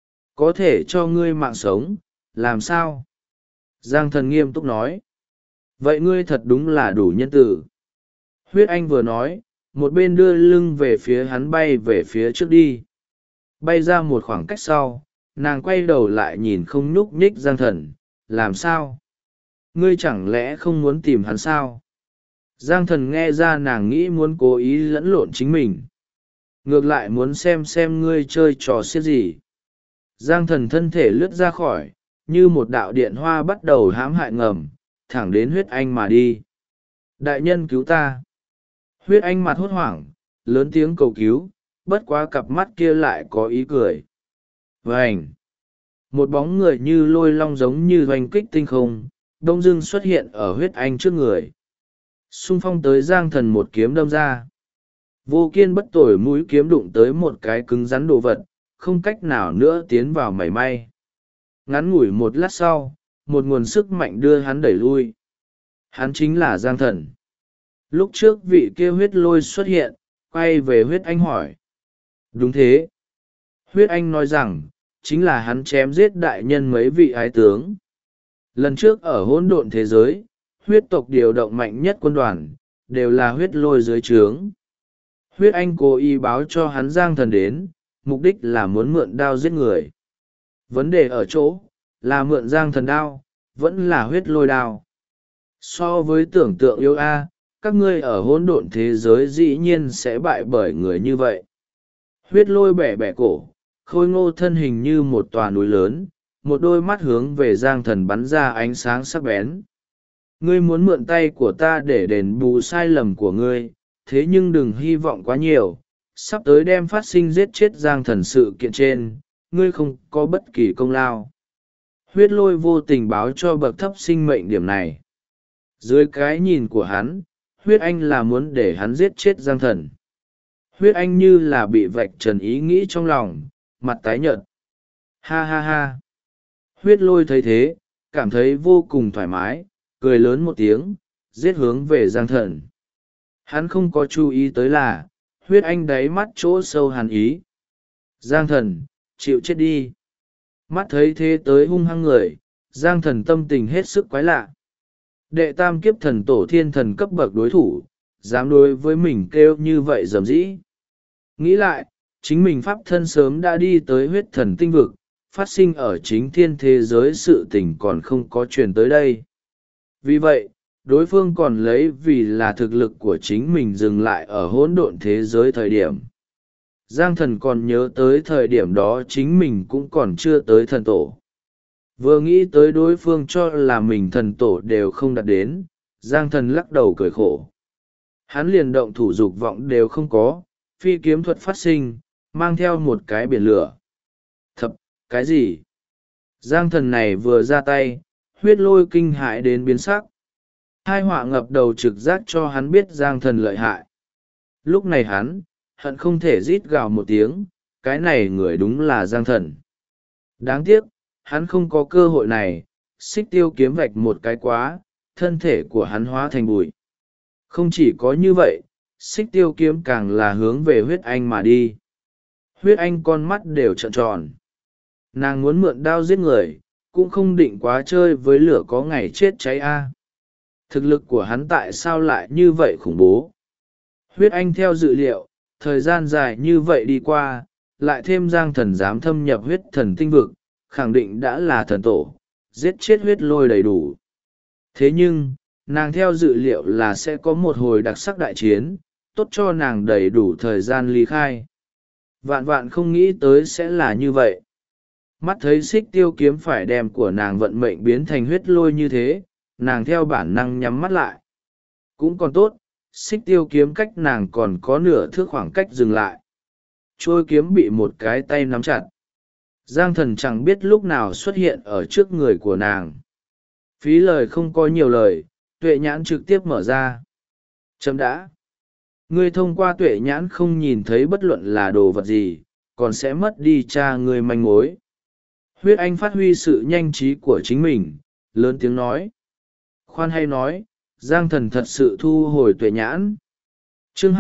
Có thể cho ngươi mạng sống, làm sao? Giang Thần nghiêm túc nói. Vậy ngươi thật đúng là đủ nhân tử. Huyết anh vừa nói, một bên đưa lưng về phía hắn bay về phía trước đi. Bay ra một khoảng cách sau, nàng quay đầu lại nhìn không nhúc nhích Giang Thần, làm sao? Ngươi chẳng lẽ không muốn tìm hắn sao? Giang Thần nghe ra nàng nghĩ muốn cố ý lẫn lộn chính mình. Ngược lại muốn xem ngươi chơi trò xiết gì. Giang Thần thân thể lướt ra khỏi, như một đạo điện hoa bắt đầu hãm hại ngầm, thẳng đến huyết anh mà đi. Đại nhân cứu ta. Huyết Anh mặt hốt hoảng, lớn tiếng cầu cứu, bất quá cặp mắt kia lại có ý cười. Vành! Một bóng người như lôi long giống như hoành kích tinh không, đông dưng xuất hiện ở Huyết Anh trước người. Xung phong tới Giang Thần một kiếm đâm ra. Vô kiên bất tồi mũi kiếm đụng tới một cái cứng rắn đồ vật, không cách nào nữa tiến vào mảy may. Ngắn ngủi một lát sau, một nguồn sức mạnh đưa hắn đẩy lui. Hắn chính là Giang Thần. Lúc trước vị kia Huyết Lôi xuất hiện, quay về Huyết Anh hỏi. Đúng thế. Huyết Anh nói rằng, chính là hắn chém giết đại nhân mấy vị ái tướng. Lần trước ở hỗn độn thế giới, huyết tộc điều động mạnh nhất quân đoàn, đều là Huyết Lôi dưới trướng. Huyết Anh cố ý báo cho hắn Giang Thần đến, mục đích là muốn mượn đao giết người. Vấn đề ở chỗ, là mượn Giang Thần đao, vẫn là Huyết Lôi đao. So với tưởng tượng yêu các ngươi ở hỗn độn thế giới dĩ nhiên sẽ bại bởi người như vậy. Huyết Lôi bẻ bẻ cổ, khôi ngô thân hình như một tòa núi lớn, một đôi mắt hướng về Giang Thần bắn ra ánh sáng sắc bén. Ngươi muốn mượn tay của ta để đền bù sai lầm của ngươi, thế nhưng đừng hy vọng quá nhiều, sắp tới đem phát sinh giết chết Giang Thần sự kiện trên, ngươi không có bất kỳ công lao. Huyết Lôi vô tình báo cho bậc thấp sinh mệnh điểm này. Dưới cái nhìn của hắn, Huyết Anh là muốn để hắn giết chết Giang Thần. Huyết Anh như là bị vạch trần ý nghĩ trong lòng, mặt tái nhợt. Ha ha ha. Huyết Lôi thấy thế, cảm thấy vô cùng thoải mái, cười lớn một tiếng, giết hướng về Giang Thần. Hắn không có chú ý tới là, Huyết Anh đáy mắt chỗ sâu hàn ý. Giang Thần, chịu chết đi. Mắt thấy thế tới hung hăng người, Giang Thần tâm tình hết sức quái lạ. Đệ tam kiếp thần tổ thiên thần cấp bậc đối thủ, dám đối với mình kêu như vậy dầm dĩ. Nghĩ lại, chính mình pháp thân sớm đã đi tới huyết thần tinh vực, phát sinh ở chính thiên thế giới sự tình còn không có truyền tới đây. Vì vậy, đối phương còn lấy vì là thực lực của chính mình dừng lại ở hỗn độn thế giới thời điểm. Giang Thần còn nhớ tới thời điểm đó chính mình cũng còn chưa tới thần tổ. Vừa nghĩ tới đối phương cho là mình thần tổ đều không đạt đến, Giang Thần lắc đầu cười khổ. Hắn liền động thủ dục vọng đều không có, phi kiếm thuật phát sinh, mang theo một cái biển lửa. Thập, cái gì? Giang Thần này vừa ra tay, Huyết Lôi kinh hãi đến biến sắc. Hai họa ngập đầu trực giác cho hắn biết Giang Thần lợi hại. Lúc này hắn, hận không thể rít gào một tiếng, cái này người đúng là Giang Thần. Đáng tiếc, hắn không có cơ hội này, xích tiêu kiếm vạch một cái quá, thân thể của hắn hóa thành bụi. Không chỉ có như vậy, xích tiêu kiếm càng là hướng về Huyết Anh mà đi. Huyết Anh con mắt đều trợn tròn. Nàng muốn mượn đao giết người, cũng không định quá chơi với lửa có ngày chết cháy Thực lực của hắn tại sao lại như vậy khủng bố? Huyết Anh theo dự liệu, thời gian dài như vậy đi qua, lại thêm Giang Thần dám thâm nhập huyết thần tinh vực, khẳng định đã là thần tổ, giết chết Huyết Lôi đầy đủ. Thế nhưng, nàng theo dự liệu là sẽ có một hồi đặc sắc đại chiến, tốt cho nàng đầy đủ thời gian ly khai. Vạn vạn không nghĩ tới sẽ là như vậy. Mắt thấy xích tiêu kiếm phải đem của nàng vận mệnh biến thành Huyết Lôi như thế, nàng theo bản năng nhắm mắt lại. Cũng còn tốt, xích tiêu kiếm cách nàng còn có nửa thước khoảng cách dừng lại. Trôi kiếm bị một cái tay nắm chặt. Giang Thần chẳng biết lúc nào xuất hiện ở trước người của nàng. Phí lời không có nhiều lời, tuệ nhãn trực tiếp mở ra. Chấm đã. Ngươi thông qua tuệ nhãn không nhìn thấy bất luận là đồ vật gì, còn sẽ mất đi cha ngươi manh mối. Huyết Anh phát huy sự nhanh trí của chính mình, lớn tiếng nói. Khoan hay nói, Giang Thần thật sự thu hồi tuệ nhãn. Chương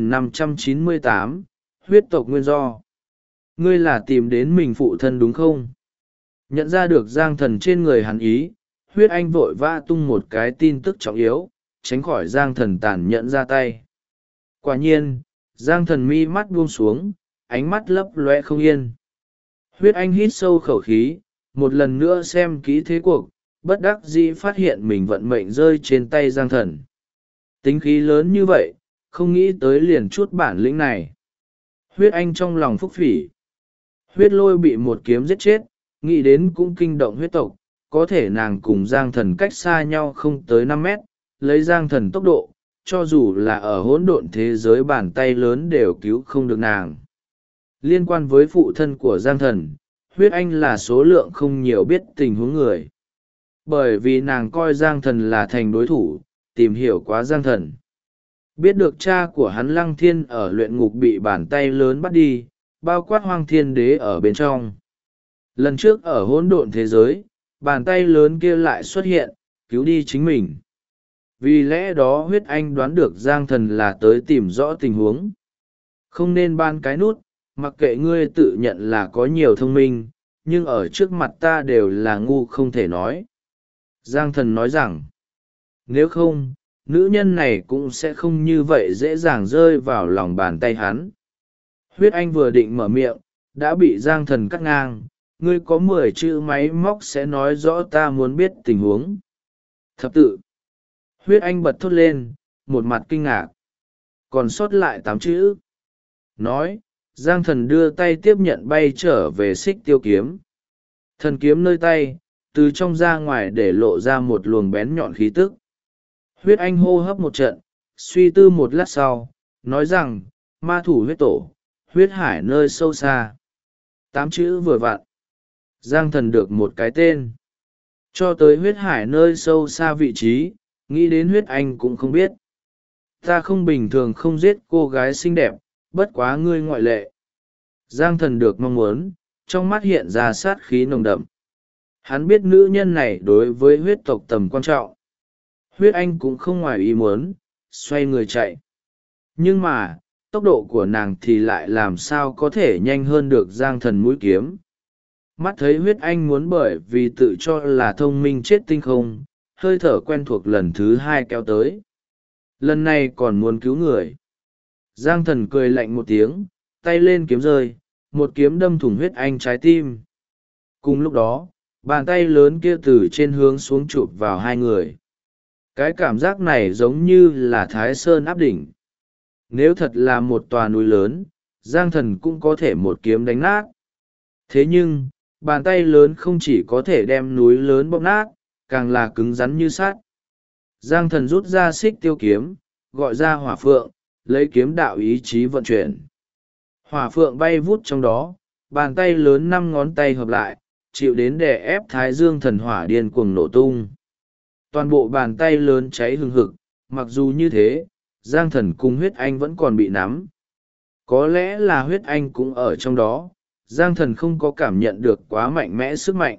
2598, huyết tộc nguyên do. Ngươi là tìm đến mình phụ thân đúng không? Nhận ra được Giang Thần trên người hắn ý, Huyết Anh vội vã tung một cái tin tức trọng yếu, tránh khỏi Giang Thần tàn nhẫn ra tay. Quả nhiên, Giang Thần mi mắt buông xuống, ánh mắt lấp loe không yên. Huyết Anh hít sâu khẩu khí, một lần nữa xem kỹ thế cuộc, bất đắc dĩ phát hiện mình vận mệnh rơi trên tay Giang Thần. Tính khí lớn như vậy, không nghĩ tới liền chút bản lĩnh này. Huyết Anh trong lòng phúc phỉ. Huyết Lôi bị một kiếm giết chết, nghĩ đến cũng kinh động huyết tộc, có thể nàng cùng Giang Thần cách xa nhau không tới 5 mét, lấy Giang Thần tốc độ, cho dù là ở hỗn độn thế giới bàn tay lớn đều cứu không được nàng. Liên quan với phụ thân của Giang Thần, Huyết Anh là số lượng không nhiều biết tình huống người. Bởi vì nàng coi Giang Thần là thành đối thủ, tìm hiểu quá Giang Thần. Biết được cha của hắn Lăng Thiên ở luyện ngục bị bàn tay lớn bắt đi, bao quát Hoang Thiên Đế ở bên trong. Lần trước ở hỗn độn thế giới, bàn tay lớn kia lại xuất hiện, cứu đi chính mình. Vì lẽ đó Huyết Anh đoán được Giang Thần là tới tìm rõ tình huống. Không nên ban cái nút, mặc kệ ngươi tự nhận là có nhiều thông minh, nhưng ở trước mặt ta đều là ngu không thể nói. Giang Thần nói rằng, nếu không, nữ nhân này cũng sẽ không như vậy dễ dàng rơi vào lòng bàn tay hắn. Huyết Anh vừa định mở miệng, đã bị Giang Thần cắt ngang. Ngươi có 10 chữ máy móc sẽ nói rõ ta muốn biết tình huống. Thập tự. Huyết Anh bật thốt lên, một mặt kinh ngạc. Còn sót lại 8 chữ. Nói, Giang Thần đưa tay tiếp nhận bay trở về xích tiêu kiếm. Thần kiếm nơi tay, từ trong ra ngoài để lộ ra một luồng bén nhọn khí tức. Huyết Anh hô hấp một trận, suy tư một lát sau, nói rằng, ma thủ huyết tổ, huyết hải nơi sâu xa. 8 chữ vừa vặn. Giang Thần được một cái tên. Cho tới huyết hải nơi sâu xa vị trí, nghĩ đến Huyết Anh cũng không biết. Ta không bình thường không giết cô gái xinh đẹp, bất quá ngươi ngoại lệ. Giang Thần được mong muốn, trong mắt hiện ra sát khí nồng đậm. Hắn biết nữ nhân này đối với huyết tộc tầm quan trọng. Huyết Anh cũng không ngoài ý muốn, xoay người chạy. Nhưng mà, tốc độ của nàng thì lại làm sao có thể nhanh hơn được Giang Thần mũi kiếm. Mắt thấy Huyết Anh muốn bởi vì tự cho là thông minh chết tinh không, hơi thở quen thuộc lần thứ 2 kéo tới. Lần này còn muốn cứu người. Giang Thần cười lạnh một tiếng, tay lên kiếm rơi, một kiếm đâm thủng Huyết Anh trái tim. Cùng lúc đó, bàn tay lớn kia từ trên hướng xuống chụp vào hai người. Cái cảm giác này giống như là Thái Sơn áp đỉnh. Nếu thật là một tòa núi lớn, Giang Thần cũng có thể một kiếm đánh nát. Thế nhưng, bàn tay lớn không chỉ có thể đem núi lớn bóp nát, càng là cứng rắn như sắt. Giang Thần rút ra xích tiêu kiếm, gọi ra hỏa phượng, lấy kiếm đạo ý chí vận chuyển. Hỏa phượng bay vút trong đó, bàn tay lớn 5 ngón tay hợp lại, chịu đến đè ép Thái Dương thần hỏa điên cuồng nổ tung. Toàn bộ bàn tay lớn cháy hừng hực, mặc dù như thế, Giang Thần cùng Huyết Anh vẫn còn bị nắm. Có lẽ là Huyết Anh cũng ở trong đó, Giang Thần không có cảm nhận được quá mạnh mẽ sức mạnh.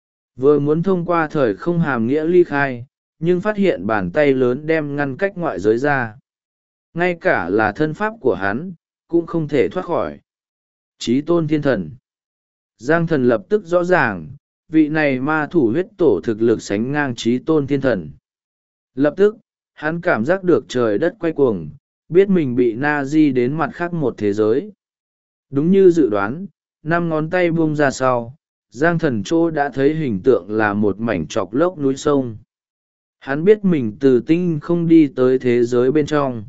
Vừa muốn thông qua thời không hàm nghĩa ly khai, nhưng phát hiện bàn tay lớn đem ngăn cách ngoại giới ra. Ngay cả là thân pháp của hắn, cũng không thể thoát khỏi. Chí tôn thiên thần. Giang Thần lập tức rõ ràng, vị này ma thủ huyết tổ thực lực sánh ngang chí tôn thiên thần. Lập tức, hắn cảm giác được trời đất quay cuồng, biết mình bị na di đến mặt khác một thế giới. Đúng như dự đoán, 5 ngón tay buông ra sau, Giang Thần chỗ đã thấy hình tượng là một mảnh trọc lốc núi sông. Hắn biết mình từ tinh không đi tới thế giới bên trong.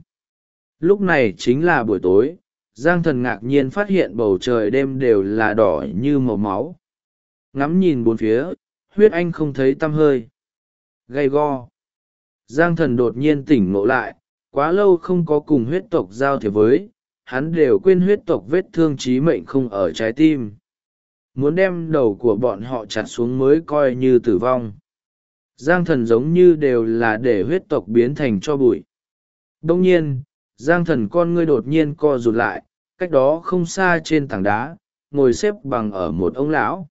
Lúc này chính là buổi tối, Giang Thần ngạc nhiên phát hiện bầu trời đêm đều là đỏ như màu máu. Ngắm nhìn bốn phía, Huyết Anh không thấy tăm hơi. Gay go. Giang Thần đột nhiên tỉnh ngộ lại, quá lâu không có cùng huyết tộc giao thiệp với, hắn đều quên huyết tộc vết thương chí mệnh không ở trái tim. Muốn đem đầu của bọn họ chặt xuống mới coi như tử vong. Giang Thần giống như đều là để huyết tộc biến thành cho bụi. Đông nhiên, Giang Thần con ngươi đột nhiên co rụt lại, cách đó không xa trên tảng đá, ngồi xếp bằng ở một ông lão.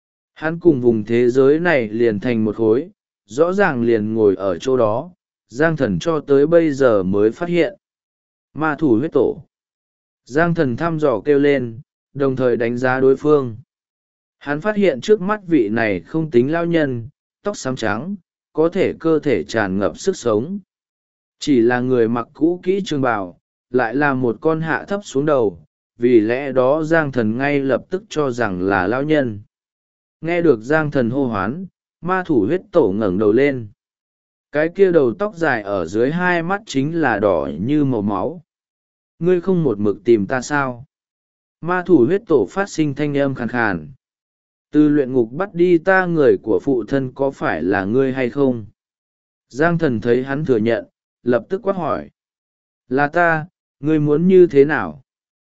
Hắn cùng vùng thế giới này liền thành một khối, rõ ràng liền ngồi ở chỗ đó, Giang Thần cho tới bây giờ mới phát hiện. Ma thủ huyết tổ. Giang Thần thăm dò kêu lên, đồng thời đánh giá đối phương. Hắn phát hiện trước mắt vị này không tính lao nhân, tóc xám trắng, có thể cơ thể tràn ngập sức sống. Chỉ là người mặc cũ kỹ trường bào, lại là một con hạ thấp xuống đầu, vì lẽ đó Giang Thần ngay lập tức cho rằng là lao nhân. Nghe được Giang Thần hô hoán, ma thủ huyết tổ ngẩng đầu lên. Cái kia đầu tóc dài ở dưới hai mắt chính là đỏ như màu máu. Ngươi không một mực tìm ta sao? Ma thủ huyết tổ phát sinh thanh âm khàn khàn. Từ luyện ngục bắt đi ta người của phụ thân có phải là ngươi hay không? Giang Thần thấy hắn thừa nhận, lập tức quát hỏi: là ta, ngươi muốn như thế nào?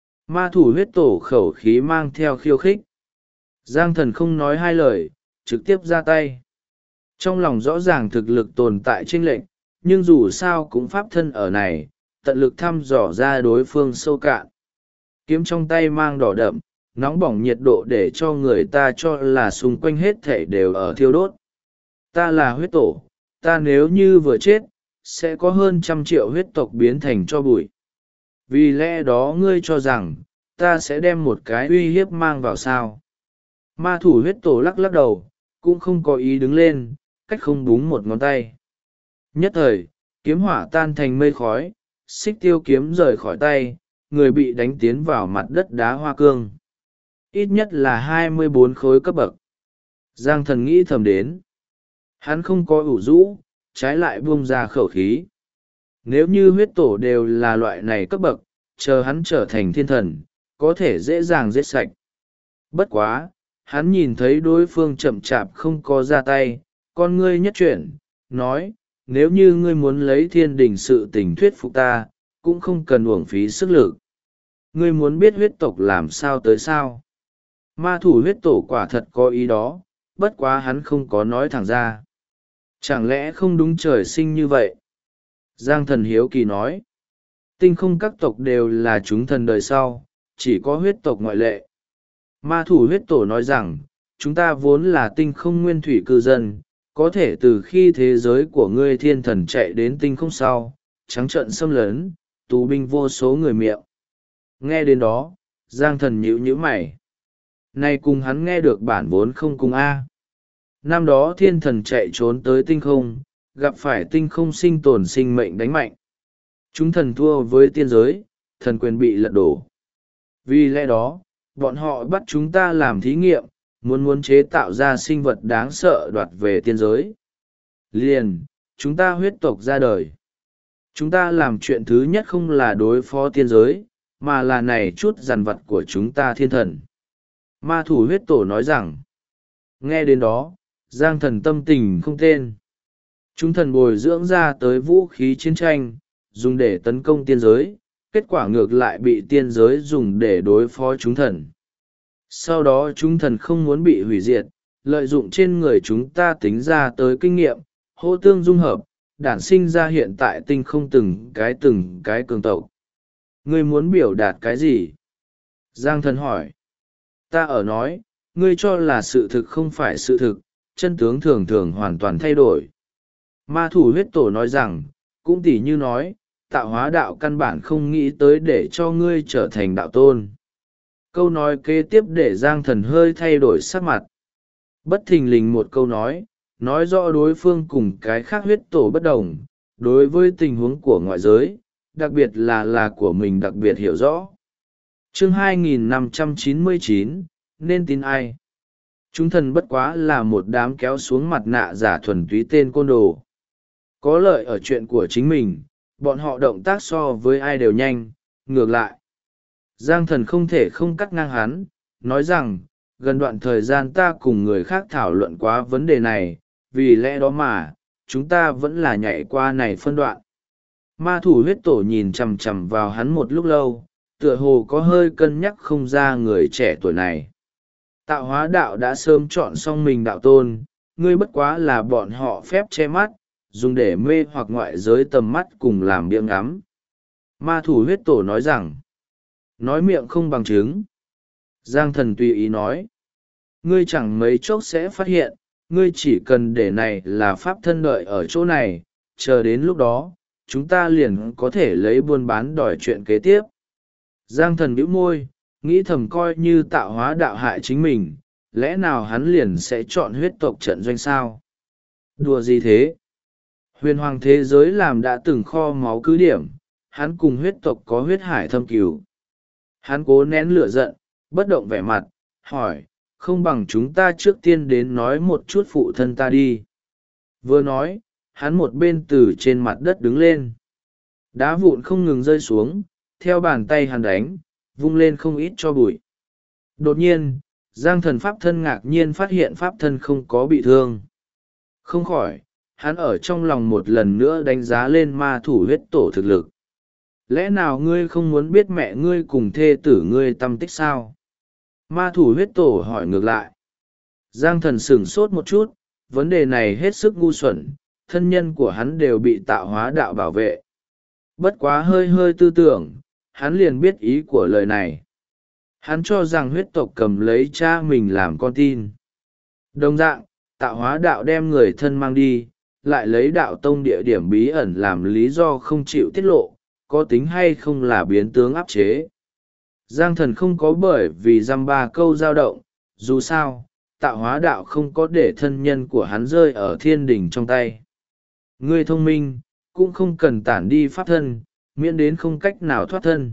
Ma thủ huyết tổ khẩu khí mang theo khiêu khích. Giang thần không nói hai lời, trực tiếp ra tay. Trong lòng rõ ràng thực lực tồn tại chênh lệch, nhưng dù sao cũng pháp thân ở này, tận lực thăm dò ra đối phương sâu cạn. Kiếm trong tay mang đỏ đậm, nóng bỏng nhiệt độ để cho người ta cho là xung quanh hết thảy đều ở thiêu đốt. Ta là huyết tổ, ta nếu như vừa chết, sẽ có hơn 100 triệu huyết tộc biến thành tro bụi. Vì lẽ đó ngươi cho rằng, ta sẽ đem một cái uy hiếp mang vào sao? Ma thủ huyết tổ lắc lắc đầu, cũng không có ý đứng lên, cách không búng một ngón tay. Nhất thời, kiếm hỏa tan thành mây khói, xích tiêu kiếm rời khỏi tay, người bị đánh tiến vào mặt đất đá hoa cương. Ít nhất là 24 khối cấp bậc. Giang thần nghĩ thầm đến. Hắn không có ủ rũ, trái lại buông ra khẩu khí. Nếu như huyết tổ đều là loại này cấp bậc, chờ hắn trở thành thiên thần, có thể dễ dàng giết sạch. Bất quá, hắn nhìn thấy đối phương chậm chạp không có ra tay, con ngươi nhất chuyển, nói, nếu như ngươi muốn lấy thiên đình sự tình thuyết phục ta, cũng không cần uổng phí sức lực. Ngươi muốn biết huyết tộc làm sao tới sao? Ma thủ huyết tổ quả thật có ý đó, bất quá hắn không có nói thẳng ra. Chẳng lẽ không đúng trời sinh như vậy? Giang thần hiếu kỳ nói. Tinh không các tộc đều là chúng thần đời sau, chỉ có huyết tộc ngoại lệ. Ma thủ huyết tổ nói rằng, chúng ta vốn là tinh không nguyên thủy cư dân, có thể từ khi thế giới của ngươi thiên thần chạy đến tinh không sau, trắng trợn xâm lấn, tù binh vô số người miệng. Nghe đến đó, Giang thần nhíu nhíu mày. Này cùng hắn nghe được bản vốn không cùng A. Năm đó thiên thần chạy trốn tới tinh không, gặp phải tinh không sinh tồn sinh mệnh đánh mạnh. Chúng thần thua với tiên giới, thần quyền bị lật đổ. Vì lẽ đó, bọn họ bắt chúng ta làm thí nghiệm, muốn chế tạo ra sinh vật đáng sợ đoạt về tiên giới. Liền, chúng ta huyết tộc ra đời. Chúng ta làm chuyện thứ nhất không là đối phó tiên giới, mà là này chút dằn vặt của chúng ta thiên thần. Ma thủ huyết tổ nói rằng, nghe đến đó, Giang thần tâm tình không tên. Chúng thần bồi dưỡng ra tới vũ khí chiến tranh, dùng để tấn công tiên giới, kết quả ngược lại bị tiên giới dùng để đối phó chúng thần. Sau đó chúng thần không muốn bị hủy diệt, lợi dụng trên người chúng ta tính ra tới kinh nghiệm, hô tương dung hợp, đản sinh ra hiện tại tinh không từng cái cường tộc. Ngươi muốn biểu đạt cái gì? Giang thần hỏi. Ta ở nói, ngươi cho là sự thực không phải sự thực, chân tướng thường thường hoàn toàn thay đổi. Ma thủ huyết tổ nói rằng, cũng tỉ như nói, tạo hóa đạo căn bản không nghĩ tới để cho ngươi trở thành đạo tôn. Câu nói kế tiếp để Giang thần hơi thay đổi sắc mặt. Bất thình lình một câu nói rõ đối phương cùng cái khác huyết tổ bất đồng, đối với tình huống của ngoại giới, đặc biệt là của mình đặc biệt hiểu rõ. Chương 2599, nên tin ai? Chúng thần bất quá là một đám kéo xuống mặt nạ giả thuần túy tên côn đồ. Có lợi ở chuyện của chính mình, bọn họ động tác so với ai đều nhanh, ngược lại. Giang thần không thể không cắt ngang hắn, nói rằng, gần đoạn thời gian ta cùng người khác thảo luận quá vấn đề này, vì lẽ đó mà, chúng ta vẫn là nhảy qua này phân đoạn. Ma thủ huyết tổ nhìn chằm chằm vào hắn một lúc lâu, tựa hồ có hơi cân nhắc không ra người trẻ tuổi này. Tạo hóa đạo đã sớm chọn xong mình đạo tôn, ngươi bất quá là bọn họ phép che mắt, dùng để mê hoặc ngoại giới tầm mắt cùng làm biếng ngắm. Ma thủ huyết tổ nói rằng, nói miệng không bằng chứng. Giang thần tùy ý nói, ngươi chẳng mấy chốc sẽ phát hiện, ngươi chỉ cần để này là pháp thân đợi ở chỗ này, chờ đến lúc đó, chúng ta liền có thể lấy buôn bán đòi chuyện kế tiếp. Giang thần bĩu môi, nghĩ thầm coi như tạo hóa đạo hại chính mình, lẽ nào hắn liền sẽ chọn huyết tộc trận doanh sao? Đùa gì thế? Huyền hoàng thế giới làm đã từng kho máu cứ điểm, hắn cùng huyết tộc có huyết hải thâm cửu. Hắn cố nén lửa giận, bất động vẻ mặt, hỏi, không bằng chúng ta trước tiên đến nói một chút phụ thân ta đi. Vừa nói, hắn một bên từ trên mặt đất đứng lên. Đá vụn không ngừng rơi xuống, theo bàn tay hắn đánh, vung lên không ít cho bụi. Đột nhiên, Giang thần pháp thân ngạc nhiên phát hiện pháp thân không có bị thương. Không khỏi, hắn ở trong lòng một lần nữa đánh giá lên ma thủ huyết tổ thực lực. Lẽ nào ngươi không muốn biết mẹ ngươi cùng thê tử ngươi tâm tích sao? Ma thủ huyết tổ hỏi ngược lại. Giang thần sửng sốt một chút, vấn đề này hết sức ngu xuẩn, thân nhân của hắn đều bị tạo hóa đạo bảo vệ. Bất quá hơi hơi tư tưởng, hắn liền biết ý của lời này. Hắn cho rằng huyết tộc cầm lấy cha mình làm con tin. Đồng dạng, tạo hóa đạo đem người thân mang đi, lại lấy đạo tông địa điểm bí ẩn làm lý do không chịu tiết lộ, có tính hay không là biến tướng áp chế. Giang thần không có bởi vì dăm ba câu dao động, dù sao, tạo hóa đạo không có để thân nhân của hắn rơi ở thiên đình trong tay. Ngươi thông minh, cũng không cần tản đi pháp thân, miễn đến không cách nào thoát thân.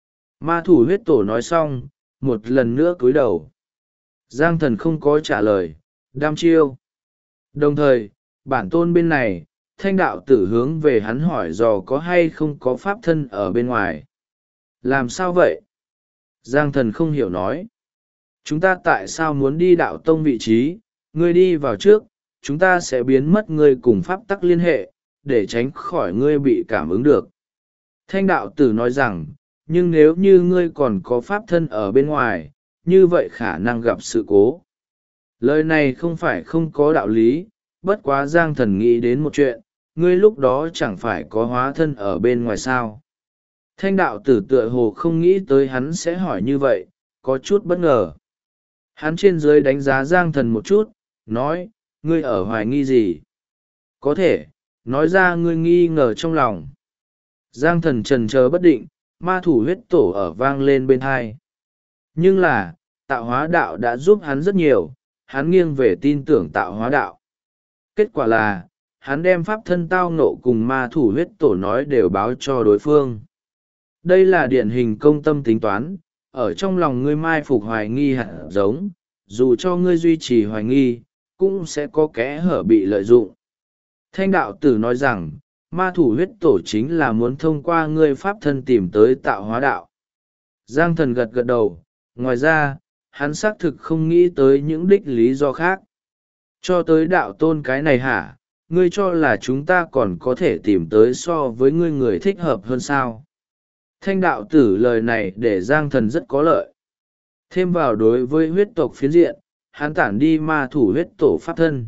Ma thủ huyết tổ nói xong, một lần nữa cúi đầu. Giang thần không có trả lời, đam chiêu. Đồng thời, bản tôn bên này, thanh đạo tử hướng về hắn hỏi dò có hay không có pháp thân ở bên ngoài. Làm sao vậy? Giang thần không hiểu nói. Chúng ta tại sao muốn đi đạo tông vị trí, ngươi đi vào trước, chúng ta sẽ biến mất ngươi cùng pháp tắc liên hệ, để tránh khỏi ngươi bị cảm ứng được. Thanh đạo tử nói rằng, nhưng nếu như ngươi còn có pháp thân ở bên ngoài, như vậy khả năng gặp sự cố. Lời này không phải không có đạo lý, bất quá Giang thần nghĩ đến một chuyện, ngươi lúc đó chẳng phải có hóa thân ở bên ngoài sao. Thanh đạo tử tựa hồ không nghĩ tới hắn sẽ hỏi như vậy, có chút bất ngờ. Hắn trên dưới đánh giá Giang thần một chút, nói, ngươi ở hoài nghi gì? Có thể, nói ra ngươi nghi ngờ trong lòng. Giang thần trần chờ bất định, ma thủ huyết tổ ở vang lên bên hai. Nhưng là, tạo hóa đạo đã giúp hắn rất nhiều, hắn nghiêng về tin tưởng tạo hóa đạo. Kết quả là, hắn đem pháp thân tao nộ cùng ma thủ huyết tổ nói đều báo cho đối phương. Đây là điển hình công tâm tính toán, ở trong lòng ngươi mai phục hoài nghi hạt giống, dù cho ngươi duy trì hoài nghi, cũng sẽ có kẽ hở bị lợi dụng. Thanh đạo tử nói rằng, ma thủ huyết tổ chính là muốn thông qua ngươi pháp thân tìm tới tạo hóa đạo. Giang thần gật gật đầu, ngoài ra, hắn xác thực không nghĩ tới những đích lý do khác. Cho tới đạo tôn cái này hả, ngươi cho là chúng ta còn có thể tìm tới so với ngươi người thích hợp hơn sao? Thanh đạo tử lời này để Giang thần rất có lợi. Thêm vào đối với huyết tộc phiến diện, hắn tản đi ma thủ huyết tổ pháp thân.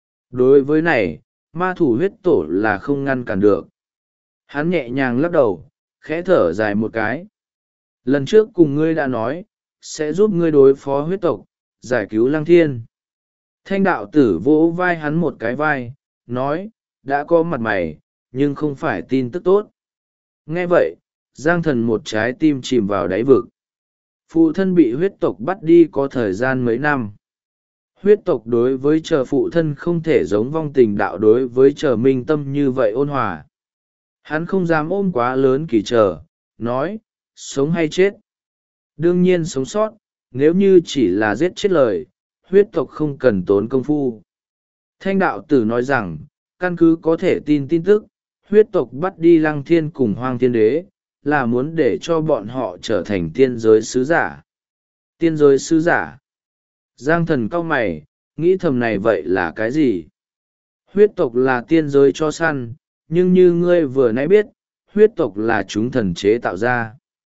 Đối với này, ma thủ huyết tổ là không ngăn cản được. Hắn nhẹ nhàng lắc đầu, khẽ thở dài một cái. Lần trước cùng ngươi đã nói, sẽ giúp ngươi đối phó huyết tộc, giải cứu lăng thiên. Thanh đạo tử vỗ vai hắn một cái vai, nói, đã có mặt mày, nhưng không phải tin tức tốt. Nghe vậy, Giang thần một trái tim chìm vào đáy vực. Phụ thân bị huyết tộc bắt đi có thời gian mấy năm. Huyết tộc đối với chờ phụ thân không thể giống vong tình đạo đối với chờ minh tâm như vậy ôn hòa. Hắn không dám ôm quá lớn kỳ chờ, nói, sống hay chết. Đương nhiên sống sót, nếu như chỉ là giết chết lời, huyết tộc không cần tốn công phu. Thanh đạo tử nói rằng, căn cứ có thể tin tin tức, huyết tộc bắt đi lăng thiên cùng hoang thiên đế, là muốn để cho bọn họ trở thành tiên giới sứ giả. Tiên giới sứ giả. Giang thần cau mày, nghĩ thầm này vậy là cái gì? Huyết tộc là tiên giới cho săn, nhưng như ngươi vừa nãy biết, huyết tộc là chúng thần chế tạo ra.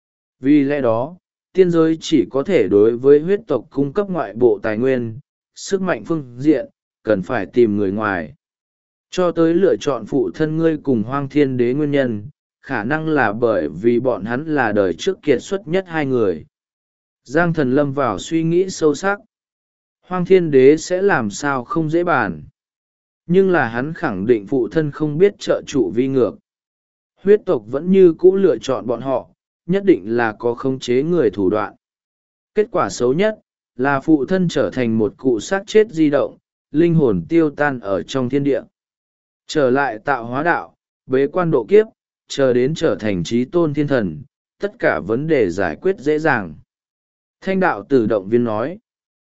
Vì lẽ đó, tiên giới chỉ có thể đối với huyết tộc cung cấp ngoại bộ tài nguyên, sức mạnh phương diện, cần phải tìm người ngoài. Cho tới lựa chọn phụ thân ngươi cùng hoang thiên đế nguyên nhân, khả năng là bởi vì bọn hắn là đời trước kiệt xuất nhất hai người. Giang thần lâm vào suy nghĩ sâu sắc. Hoang thiên đế sẽ làm sao không dễ bàn. Nhưng là hắn khẳng định phụ thân không biết trợ trụ vi ngược. Huyết tộc vẫn như cũ lựa chọn bọn họ, nhất định là có khống chế người thủ đoạn. Kết quả xấu nhất, là phụ thân trở thành một cụ xác chết di động, linh hồn tiêu tan ở trong thiên địa. Trở lại tạo hóa đạo, bế quan độ kiếp, chờ đến trở thành trí tôn thiên thần, tất cả vấn đề giải quyết dễ dàng. Thanh đạo tử động viên nói,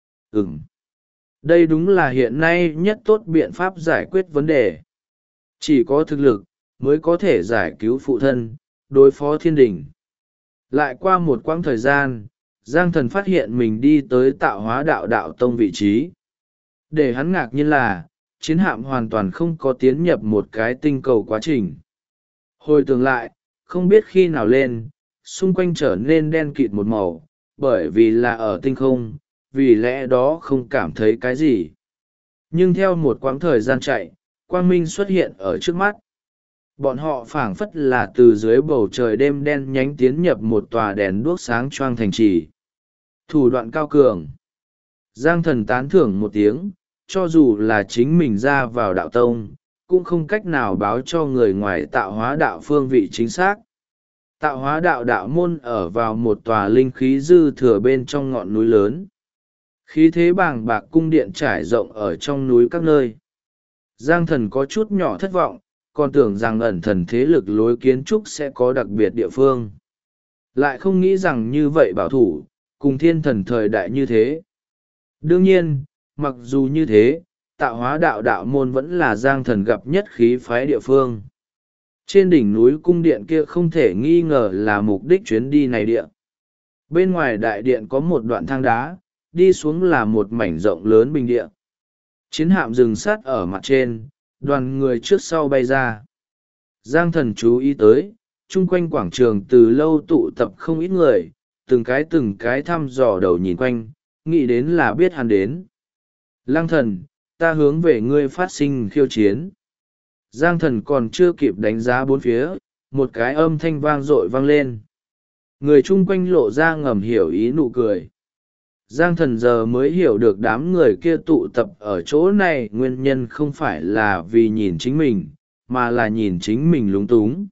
đây đúng là hiện nay nhất tốt biện pháp giải quyết vấn đề. Chỉ có thực lực, mới có thể giải cứu phụ thân, đối phó thiên đình. Lại qua một quãng thời gian, Giang thần phát hiện mình đi tới tạo hóa đạo đạo tông vị trí. Để hắn ngạc nhiên là, chiến hạm hoàn toàn không có tiến nhập một cái tinh cầu quá trình. Hồi tưởng lại, không biết khi nào lên, xung quanh trở nên đen kịt một màu, bởi vì là ở tinh không, vì lẽ đó không cảm thấy cái gì. Nhưng theo một quãng thời gian chạy, quang minh xuất hiện ở trước mắt. Bọn họ phảng phất là từ dưới bầu trời đêm đen nhánh tiến nhập một tòa đèn đuốc sáng choang thành trì. Thủ đoạn cao cường. Giang Thần tán thưởng một tiếng, cho dù là chính mình ra vào đạo tông, cũng không cách nào báo cho người ngoài tạo hóa đạo phương vị chính xác. Tạo hóa đạo đạo môn ở vào một tòa linh khí dư thừa bên trong ngọn núi lớn. Khí thế bàng bạc cung điện trải rộng ở trong núi các nơi. Giang Thần có chút nhỏ thất vọng, còn tưởng rằng ẩn thần thế lực lối kiến trúc sẽ có đặc biệt địa phương. Lại không nghĩ rằng như vậy bảo thủ, cùng thiên thần thời đại như thế. Đương nhiên, mặc dù như thế, tạo hóa đạo đạo môn vẫn là Giang Thần gặp nhất khí phái địa phương. Trên đỉnh núi cung điện kia không thể nghi ngờ là mục đích chuyến đi này địa. Bên ngoài đại điện có một đoạn thang đá, đi xuống là một mảnh rộng lớn bình địa. Chiến hạm dừng sát ở mặt trên, đoàn người trước sau bay ra. Giang Thần chú ý tới, chung quanh quảng trường từ lâu tụ tập không ít người, từng cái thăm dò đầu nhìn quanh, nghĩ đến là biết hắn đến. Lang Thần, ta hướng về ngươi phát sinh khiêu chiến. Giang Thần còn chưa kịp đánh giá bốn phía, một cái âm thanh vang dội vang lên. Người chung quanh lộ ra ngầm hiểu ý nụ cười. Giang Thần giờ mới hiểu được đám người kia tụ tập ở chỗ này nguyên nhân không phải là vì nhìn chính mình, mà là nhìn chính mình lúng túng.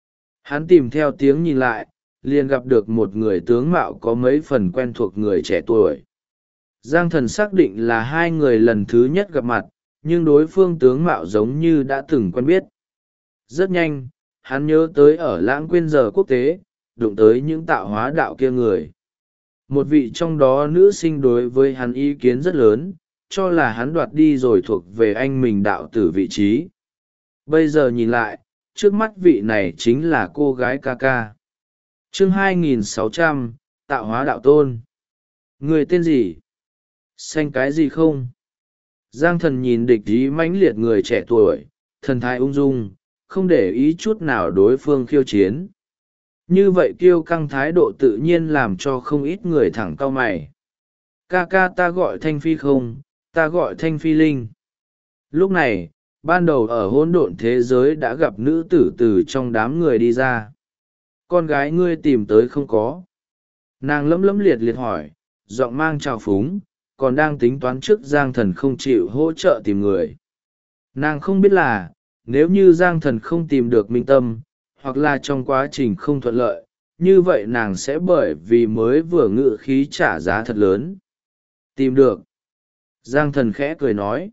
Hắn tìm theo tiếng nhìn lại, liền gặp được một người tướng mạo có mấy phần quen thuộc người trẻ tuổi. Giang Thần xác định là hai người lần thứ nhất gặp mặt, nhưng đối phương tướng mạo giống như đã từng quen biết. Rất nhanh, hắn nhớ tới ở lãng quên giờ quốc tế, đụng tới những tạo hóa đạo kia người. Một vị trong đó nữ sinh đối với hắn ý kiến rất lớn, cho là hắn đoạt đi rồi thuộc về anh mình đạo tử vị trí. Bây giờ nhìn lại, trước mắt vị này chính là cô gái ca ca. Chương 2600, tạo hóa đạo tôn. Người tên gì? Xanh cái gì không? Giang Thần nhìn địch ý mãnh liệt người trẻ tuổi, thần thái ung dung, không để ý chút nào đối phương khiêu chiến. Như vậy kiêu căng thái độ tự nhiên làm cho không ít người thẳng cau mày. Ca ca ta gọi Thanh Phi không, ta gọi Thanh Phi Linh. Lúc này, ban đầu ở hỗn độn thế giới đã gặp nữ tử từ trong đám người đi ra. Con gái ngươi tìm tới không có? Nàng lấm lấm liệt liệt hỏi, giọng mang trào phúng, còn đang tính toán trước Giang Thần không chịu hỗ trợ tìm người. Nàng không biết là, nếu như Giang Thần không tìm được minh tâm, hoặc là trong quá trình không thuận lợi, như vậy nàng sẽ bởi vì mới vừa ngự khí trả giá thật lớn. Tìm được. Giang Thần khẽ cười nói.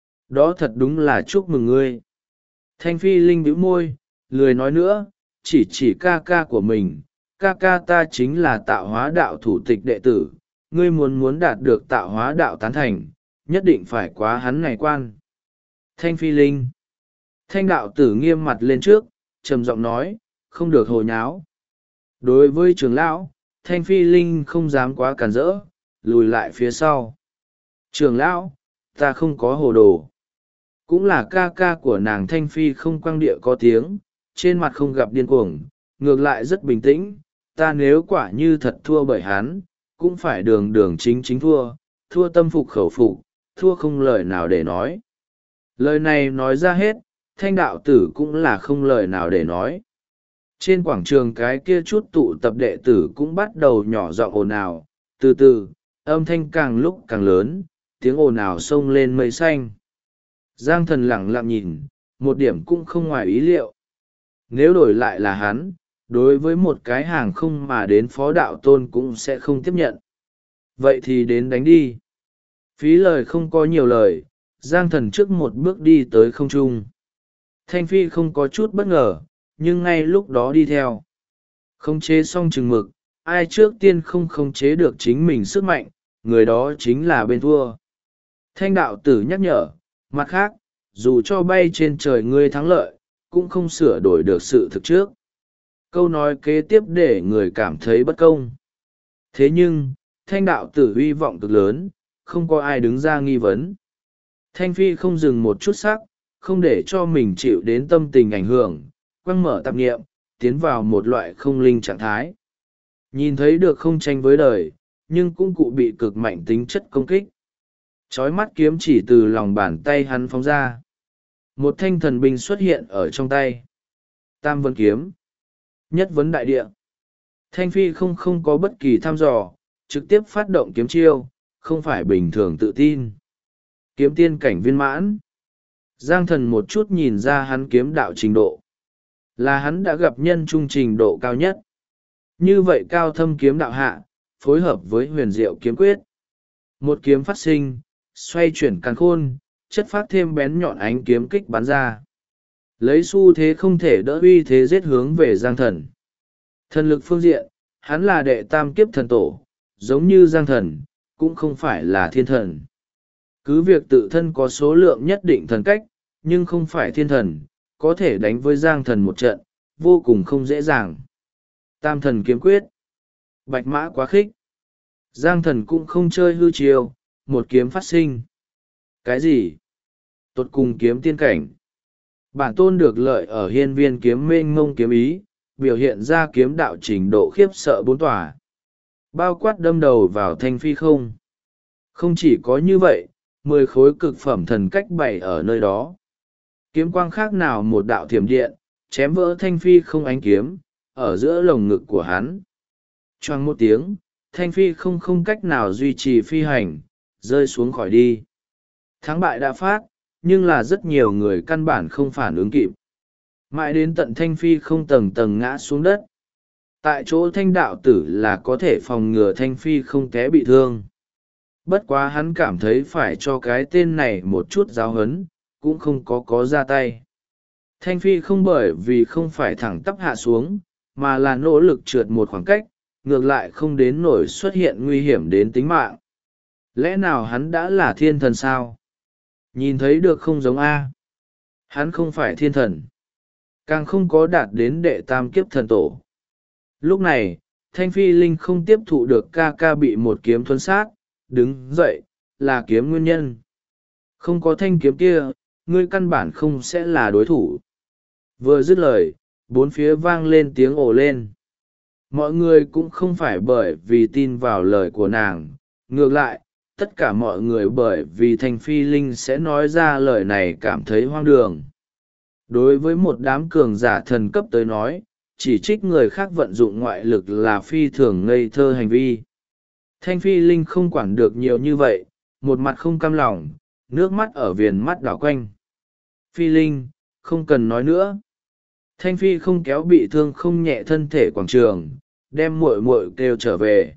Đó thật đúng là chúc mừng ngươi. Thanh Phi Linh bĩu môi, lười nói nữa, chỉ ca ca của mình. Ca ca ta chính là tạo hóa đạo thủ tịch đệ tử. Ngươi muốn đạt được tạo hóa đạo tán thành, nhất định phải quá hắn này quan. Thanh Phi Linh. Thanh đạo tử nghiêm mặt lên trước, trầm giọng nói, không được hồ nháo. Đối với trưởng lão, Thanh Phi Linh không dám quá cản rỡ, lùi lại phía sau. Trưởng lão, ta không có hồ đồ. Cũng là ca ca của nàng Thanh Phi không quang địa có tiếng, trên mặt không gặp điên cuồng, ngược lại rất bình tĩnh. Ta nếu quả như thật thua bởi hắn, cũng phải đường đường chính chính thua, thua tâm phục khẩu phục, thua không lời nào để nói. Lời này nói ra hết, Thanh đạo tử cũng là không lời nào để nói. Trên quảng trường cái kia chút tụ tập đệ tử cũng bắt đầu nhỏ giọng ồn ào, từ từ, âm thanh càng lúc càng lớn, tiếng ồn ào xông lên mây xanh. Giang Thần lẳng lặng nhìn, một điểm cũng không ngoài ý liệu. Nếu đổi lại là hắn, đối với một cái hàng không mà đến phó đạo tôn cũng sẽ không tiếp nhận. Vậy thì đến đánh đi. Phí lời không có nhiều lời, Giang Thần trước một bước đi tới không trung. Thanh Phi không có chút bất ngờ, nhưng ngay lúc đó đi theo. Khống chế xong chừng mực, ai trước tiên không khống chế được chính mình sức mạnh, người đó chính là bên thua. Thanh đạo tử nhắc nhở, mặt khác, dù cho bay trên trời ngươi thắng lợi, cũng không sửa đổi được sự thực trước. Câu nói kế tiếp để người cảm thấy bất công. Thế nhưng, thanh đạo tử hy vọng cực lớn, không có ai đứng ra nghi vấn. Thanh Phi không dừng một chút sắc, không để cho mình chịu đến tâm tình ảnh hưởng, quăng mở tạp nghiệm, tiến vào một loại không linh trạng thái. Nhìn thấy được không tranh với đời, nhưng cũng cụ bị cực mạnh tính chất công kích. Chói mắt kiếm chỉ từ lòng bàn tay hắn phóng ra. Một thanh thần binh xuất hiện ở trong tay. Tam vân kiếm. Nhất vấn đại địa. Thanh Phi không có bất kỳ thăm dò, trực tiếp phát động kiếm chiêu, không phải bình thường tự tin. Kiếm tiên cảnh viên mãn. Giang Thần một chút nhìn ra hắn kiếm đạo trình độ. Là hắn đã gặp nhân trung trình độ cao nhất. Như vậy cao thâm kiếm đạo hạ, phối hợp với huyền diệu kiếm quyết. Một kiếm phát sinh, xoay chuyển càn khôn, chất phát thêm bén nhọn ánh kiếm kích bắn ra. Lấy xu thế không thể đỡ uy thế giết hướng về Giang Thần. Thần lực phương diện, hắn là đệ tam kiếp thần tổ, giống như Giang Thần, cũng không phải là thiên thần. Cứ việc tự thân có số lượng nhất định thần cách, nhưng không phải thiên thần, có thể đánh với Giang Thần một trận, vô cùng không dễ dàng. Tam thần kiếm quyết. Bạch mã quá khích. Giang Thần cũng không chơi hư chiêu, một kiếm phát sinh. Cái gì? Tột cùng kiếm tiên cảnh. Bản tôn được lợi ở hiên viên kiếm mênh ngông kiếm ý, biểu hiện ra kiếm đạo trình độ khiếp sợ bốn tòa. Bao quát đâm đầu vào Thanh Phi không. Không chỉ có như vậy, 10 khối cực phẩm thần cách bày ở nơi đó. Kiếm quang khác nào một đạo thiểm điện, chém vỡ Thanh Phi không ánh kiếm, ở giữa lồng ngực của hắn. Choang một tiếng, Thanh Phi không cách nào duy trì phi hành, rơi xuống khỏi đi. Thắng bại đã phát, nhưng là rất nhiều người căn bản không phản ứng kịp. Mãi đến tận Thanh Phi không tầng tầng ngã xuống đất. Tại chỗ Thanh đạo tử là có thể phòng ngừa Thanh Phi không té bị thương. Bất quá hắn cảm thấy phải cho cái tên này một chút giáo huấn, cũng không có ra tay. Thanh Phi không bởi vì không phải thẳng tắp hạ xuống, mà là nỗ lực trượt một khoảng cách, ngược lại không đến nổi xuất hiện nguy hiểm đến tính mạng. Lẽ nào hắn đã là thiên thần sao? Nhìn thấy được không giống A. Hắn không phải thiên thần. Càng không có đạt đến đệ tam kiếp thần tổ. Lúc này, Thanh Phi Linh không tiếp thụ được ca ca bị một kiếm thuấn sát, đứng dậy, là kiếm nguyên nhân. Không có thanh kiếm kia, ngươi căn bản không sẽ là đối thủ. Vừa dứt lời, bốn phía vang lên tiếng ồ lên. Mọi người cũng không phải bởi vì tin vào lời của nàng, ngược lại, tất cả mọi người bởi vì Thanh Phi Linh sẽ nói ra lời này cảm thấy hoang đường. Đối với một đám cường giả thần cấp tới nói, chỉ trích người khác vận dụng ngoại lực là phi thường ngây thơ hành vi. Thanh Phi Linh không quản được nhiều như vậy, một mặt không cam lòng, nước mắt ở viền mắt đảo quanh. Phi Linh, không cần nói nữa. Thanh Phi không kéo bị thương không nhẹ thân thể quảng trường, đem muội muội kêu trở về.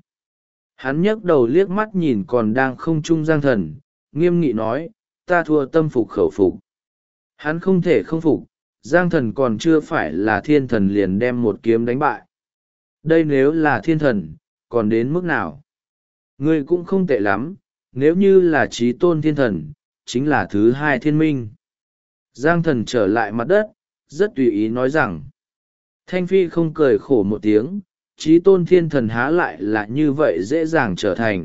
Hắn nhấc đầu liếc mắt nhìn còn đang không trung Giang Thần, nghiêm nghị nói, ta thua tâm phục khẩu phục. Hắn không thể không phục, Giang Thần còn chưa phải là thiên thần liền đem một kiếm đánh bại. Đây nếu là thiên thần, còn đến mức nào? Ngươi cũng không tệ lắm, nếu như là chí tôn thiên thần, chính là thứ hai thiên minh. Giang Thần trở lại mặt đất, rất tùy ý nói rằng. Thanh Phi không cười khổ một tiếng, chí tôn thiên thần há lại là như vậy dễ dàng trở thành.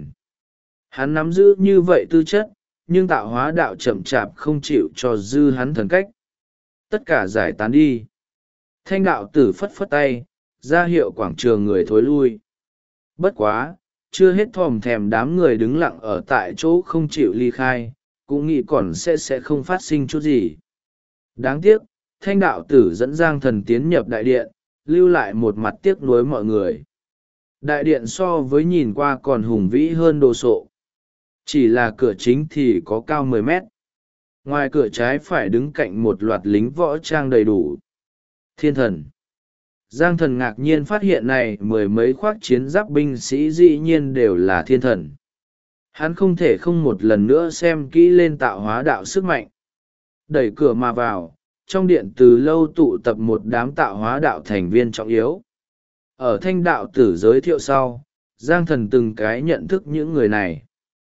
Hắn nắm giữ như vậy tư chất, nhưng tạo hóa đạo chậm chạp không chịu cho dư hắn thần cách. Tất cả giải tán đi. Thanh đạo tử phất phất tay, ra hiệu quảng trường người thối lui. Bất quá, chưa hết thòm thèm đám người đứng lặng ở tại chỗ không chịu ly khai, cũng nghĩ còn sẽ không phát sinh chút gì. Đáng tiếc, thanh đạo tử dẫn Giang Thần tiến nhập đại điện, lưu lại một mặt tiếc nuối mọi người. Đại điện so với nhìn qua còn hùng vĩ hơn đồ sộ. Chỉ là cửa chính thì có cao 10 mét. Ngoài cửa trái phải đứng cạnh một loạt lính võ trang đầy đủ. Thiên thần. Giang Thần ngạc nhiên phát hiện này mười mấy khoác chiến giáp binh sĩ dĩ nhiên đều là thiên thần. Hắn không thể không một lần nữa xem kỹ lên tạo hóa đạo sức mạnh. Đẩy cửa mà vào, trong điện từ lâu tụ tập một đám tạo hóa đạo thành viên trọng yếu. Ở thanh đạo tử giới thiệu sau, Giang Thần từng cái nhận thức những người này.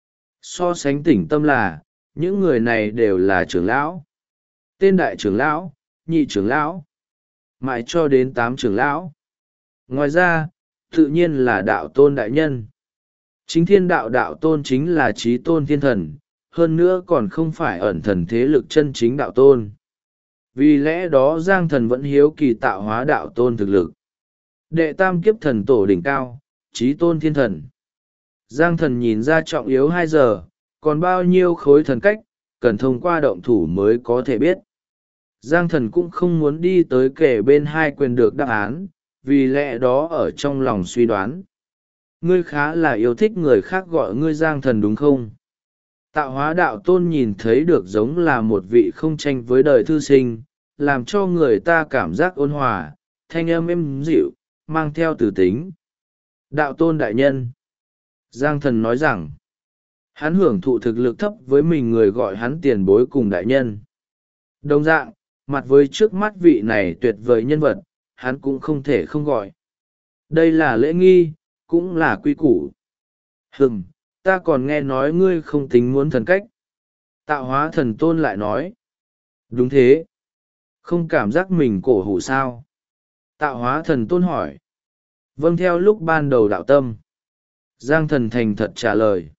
So sánh tỉnh tâm là, những người này đều là trưởng lão. Tên đại trưởng lão, nhị trưởng lão, mãi cho đến 8 trưởng lão. Ngoài ra, tự nhiên là đạo tôn đại nhân. Chính thiên đạo đạo tôn chính là chí tôn thiên thần, hơn nữa còn không phải ẩn thần thế lực chân chính đạo tôn. Vì lẽ đó Giang Thần vẫn hiếu kỳ tạo hóa đạo tôn thực lực. Đệ tam kiếp thần tổ đỉnh cao, chí tôn thiên thần. Giang Thần nhìn ra trọng yếu 2 giờ, còn bao nhiêu khối thần cách, cần thông qua động thủ mới có thể biết. Giang Thần cũng không muốn đi tới kể bên hai quyền được đáp án, vì lẽ đó ở trong lòng suy đoán. Ngươi khá là yêu thích người khác gọi ngươi Giang Thần đúng không? Tạo hóa đạo tôn nhìn thấy được giống là một vị không tranh với đời thư sinh, làm cho người ta cảm giác ôn hòa, thanh âm êm dịu, mang theo từ tính. Đạo tôn đại nhân. Giang Thần nói rằng, hắn hưởng thụ thực lực thấp với mình người gọi hắn tiền bối cùng đại nhân. Đồng dạng, mặt với trước mắt vị này tuyệt vời nhân vật, hắn cũng không thể không gọi. Đây là lễ nghi, cũng là quy củ. Ta còn nghe nói ngươi không tính muốn thần cách. Tạo hóa thần tôn lại nói. Đúng thế. Không cảm giác mình cổ hủ sao? Tạo hóa thần tôn hỏi. Vâng, theo lúc ban đầu đạo tâm. Giang Thần thành thật trả lời.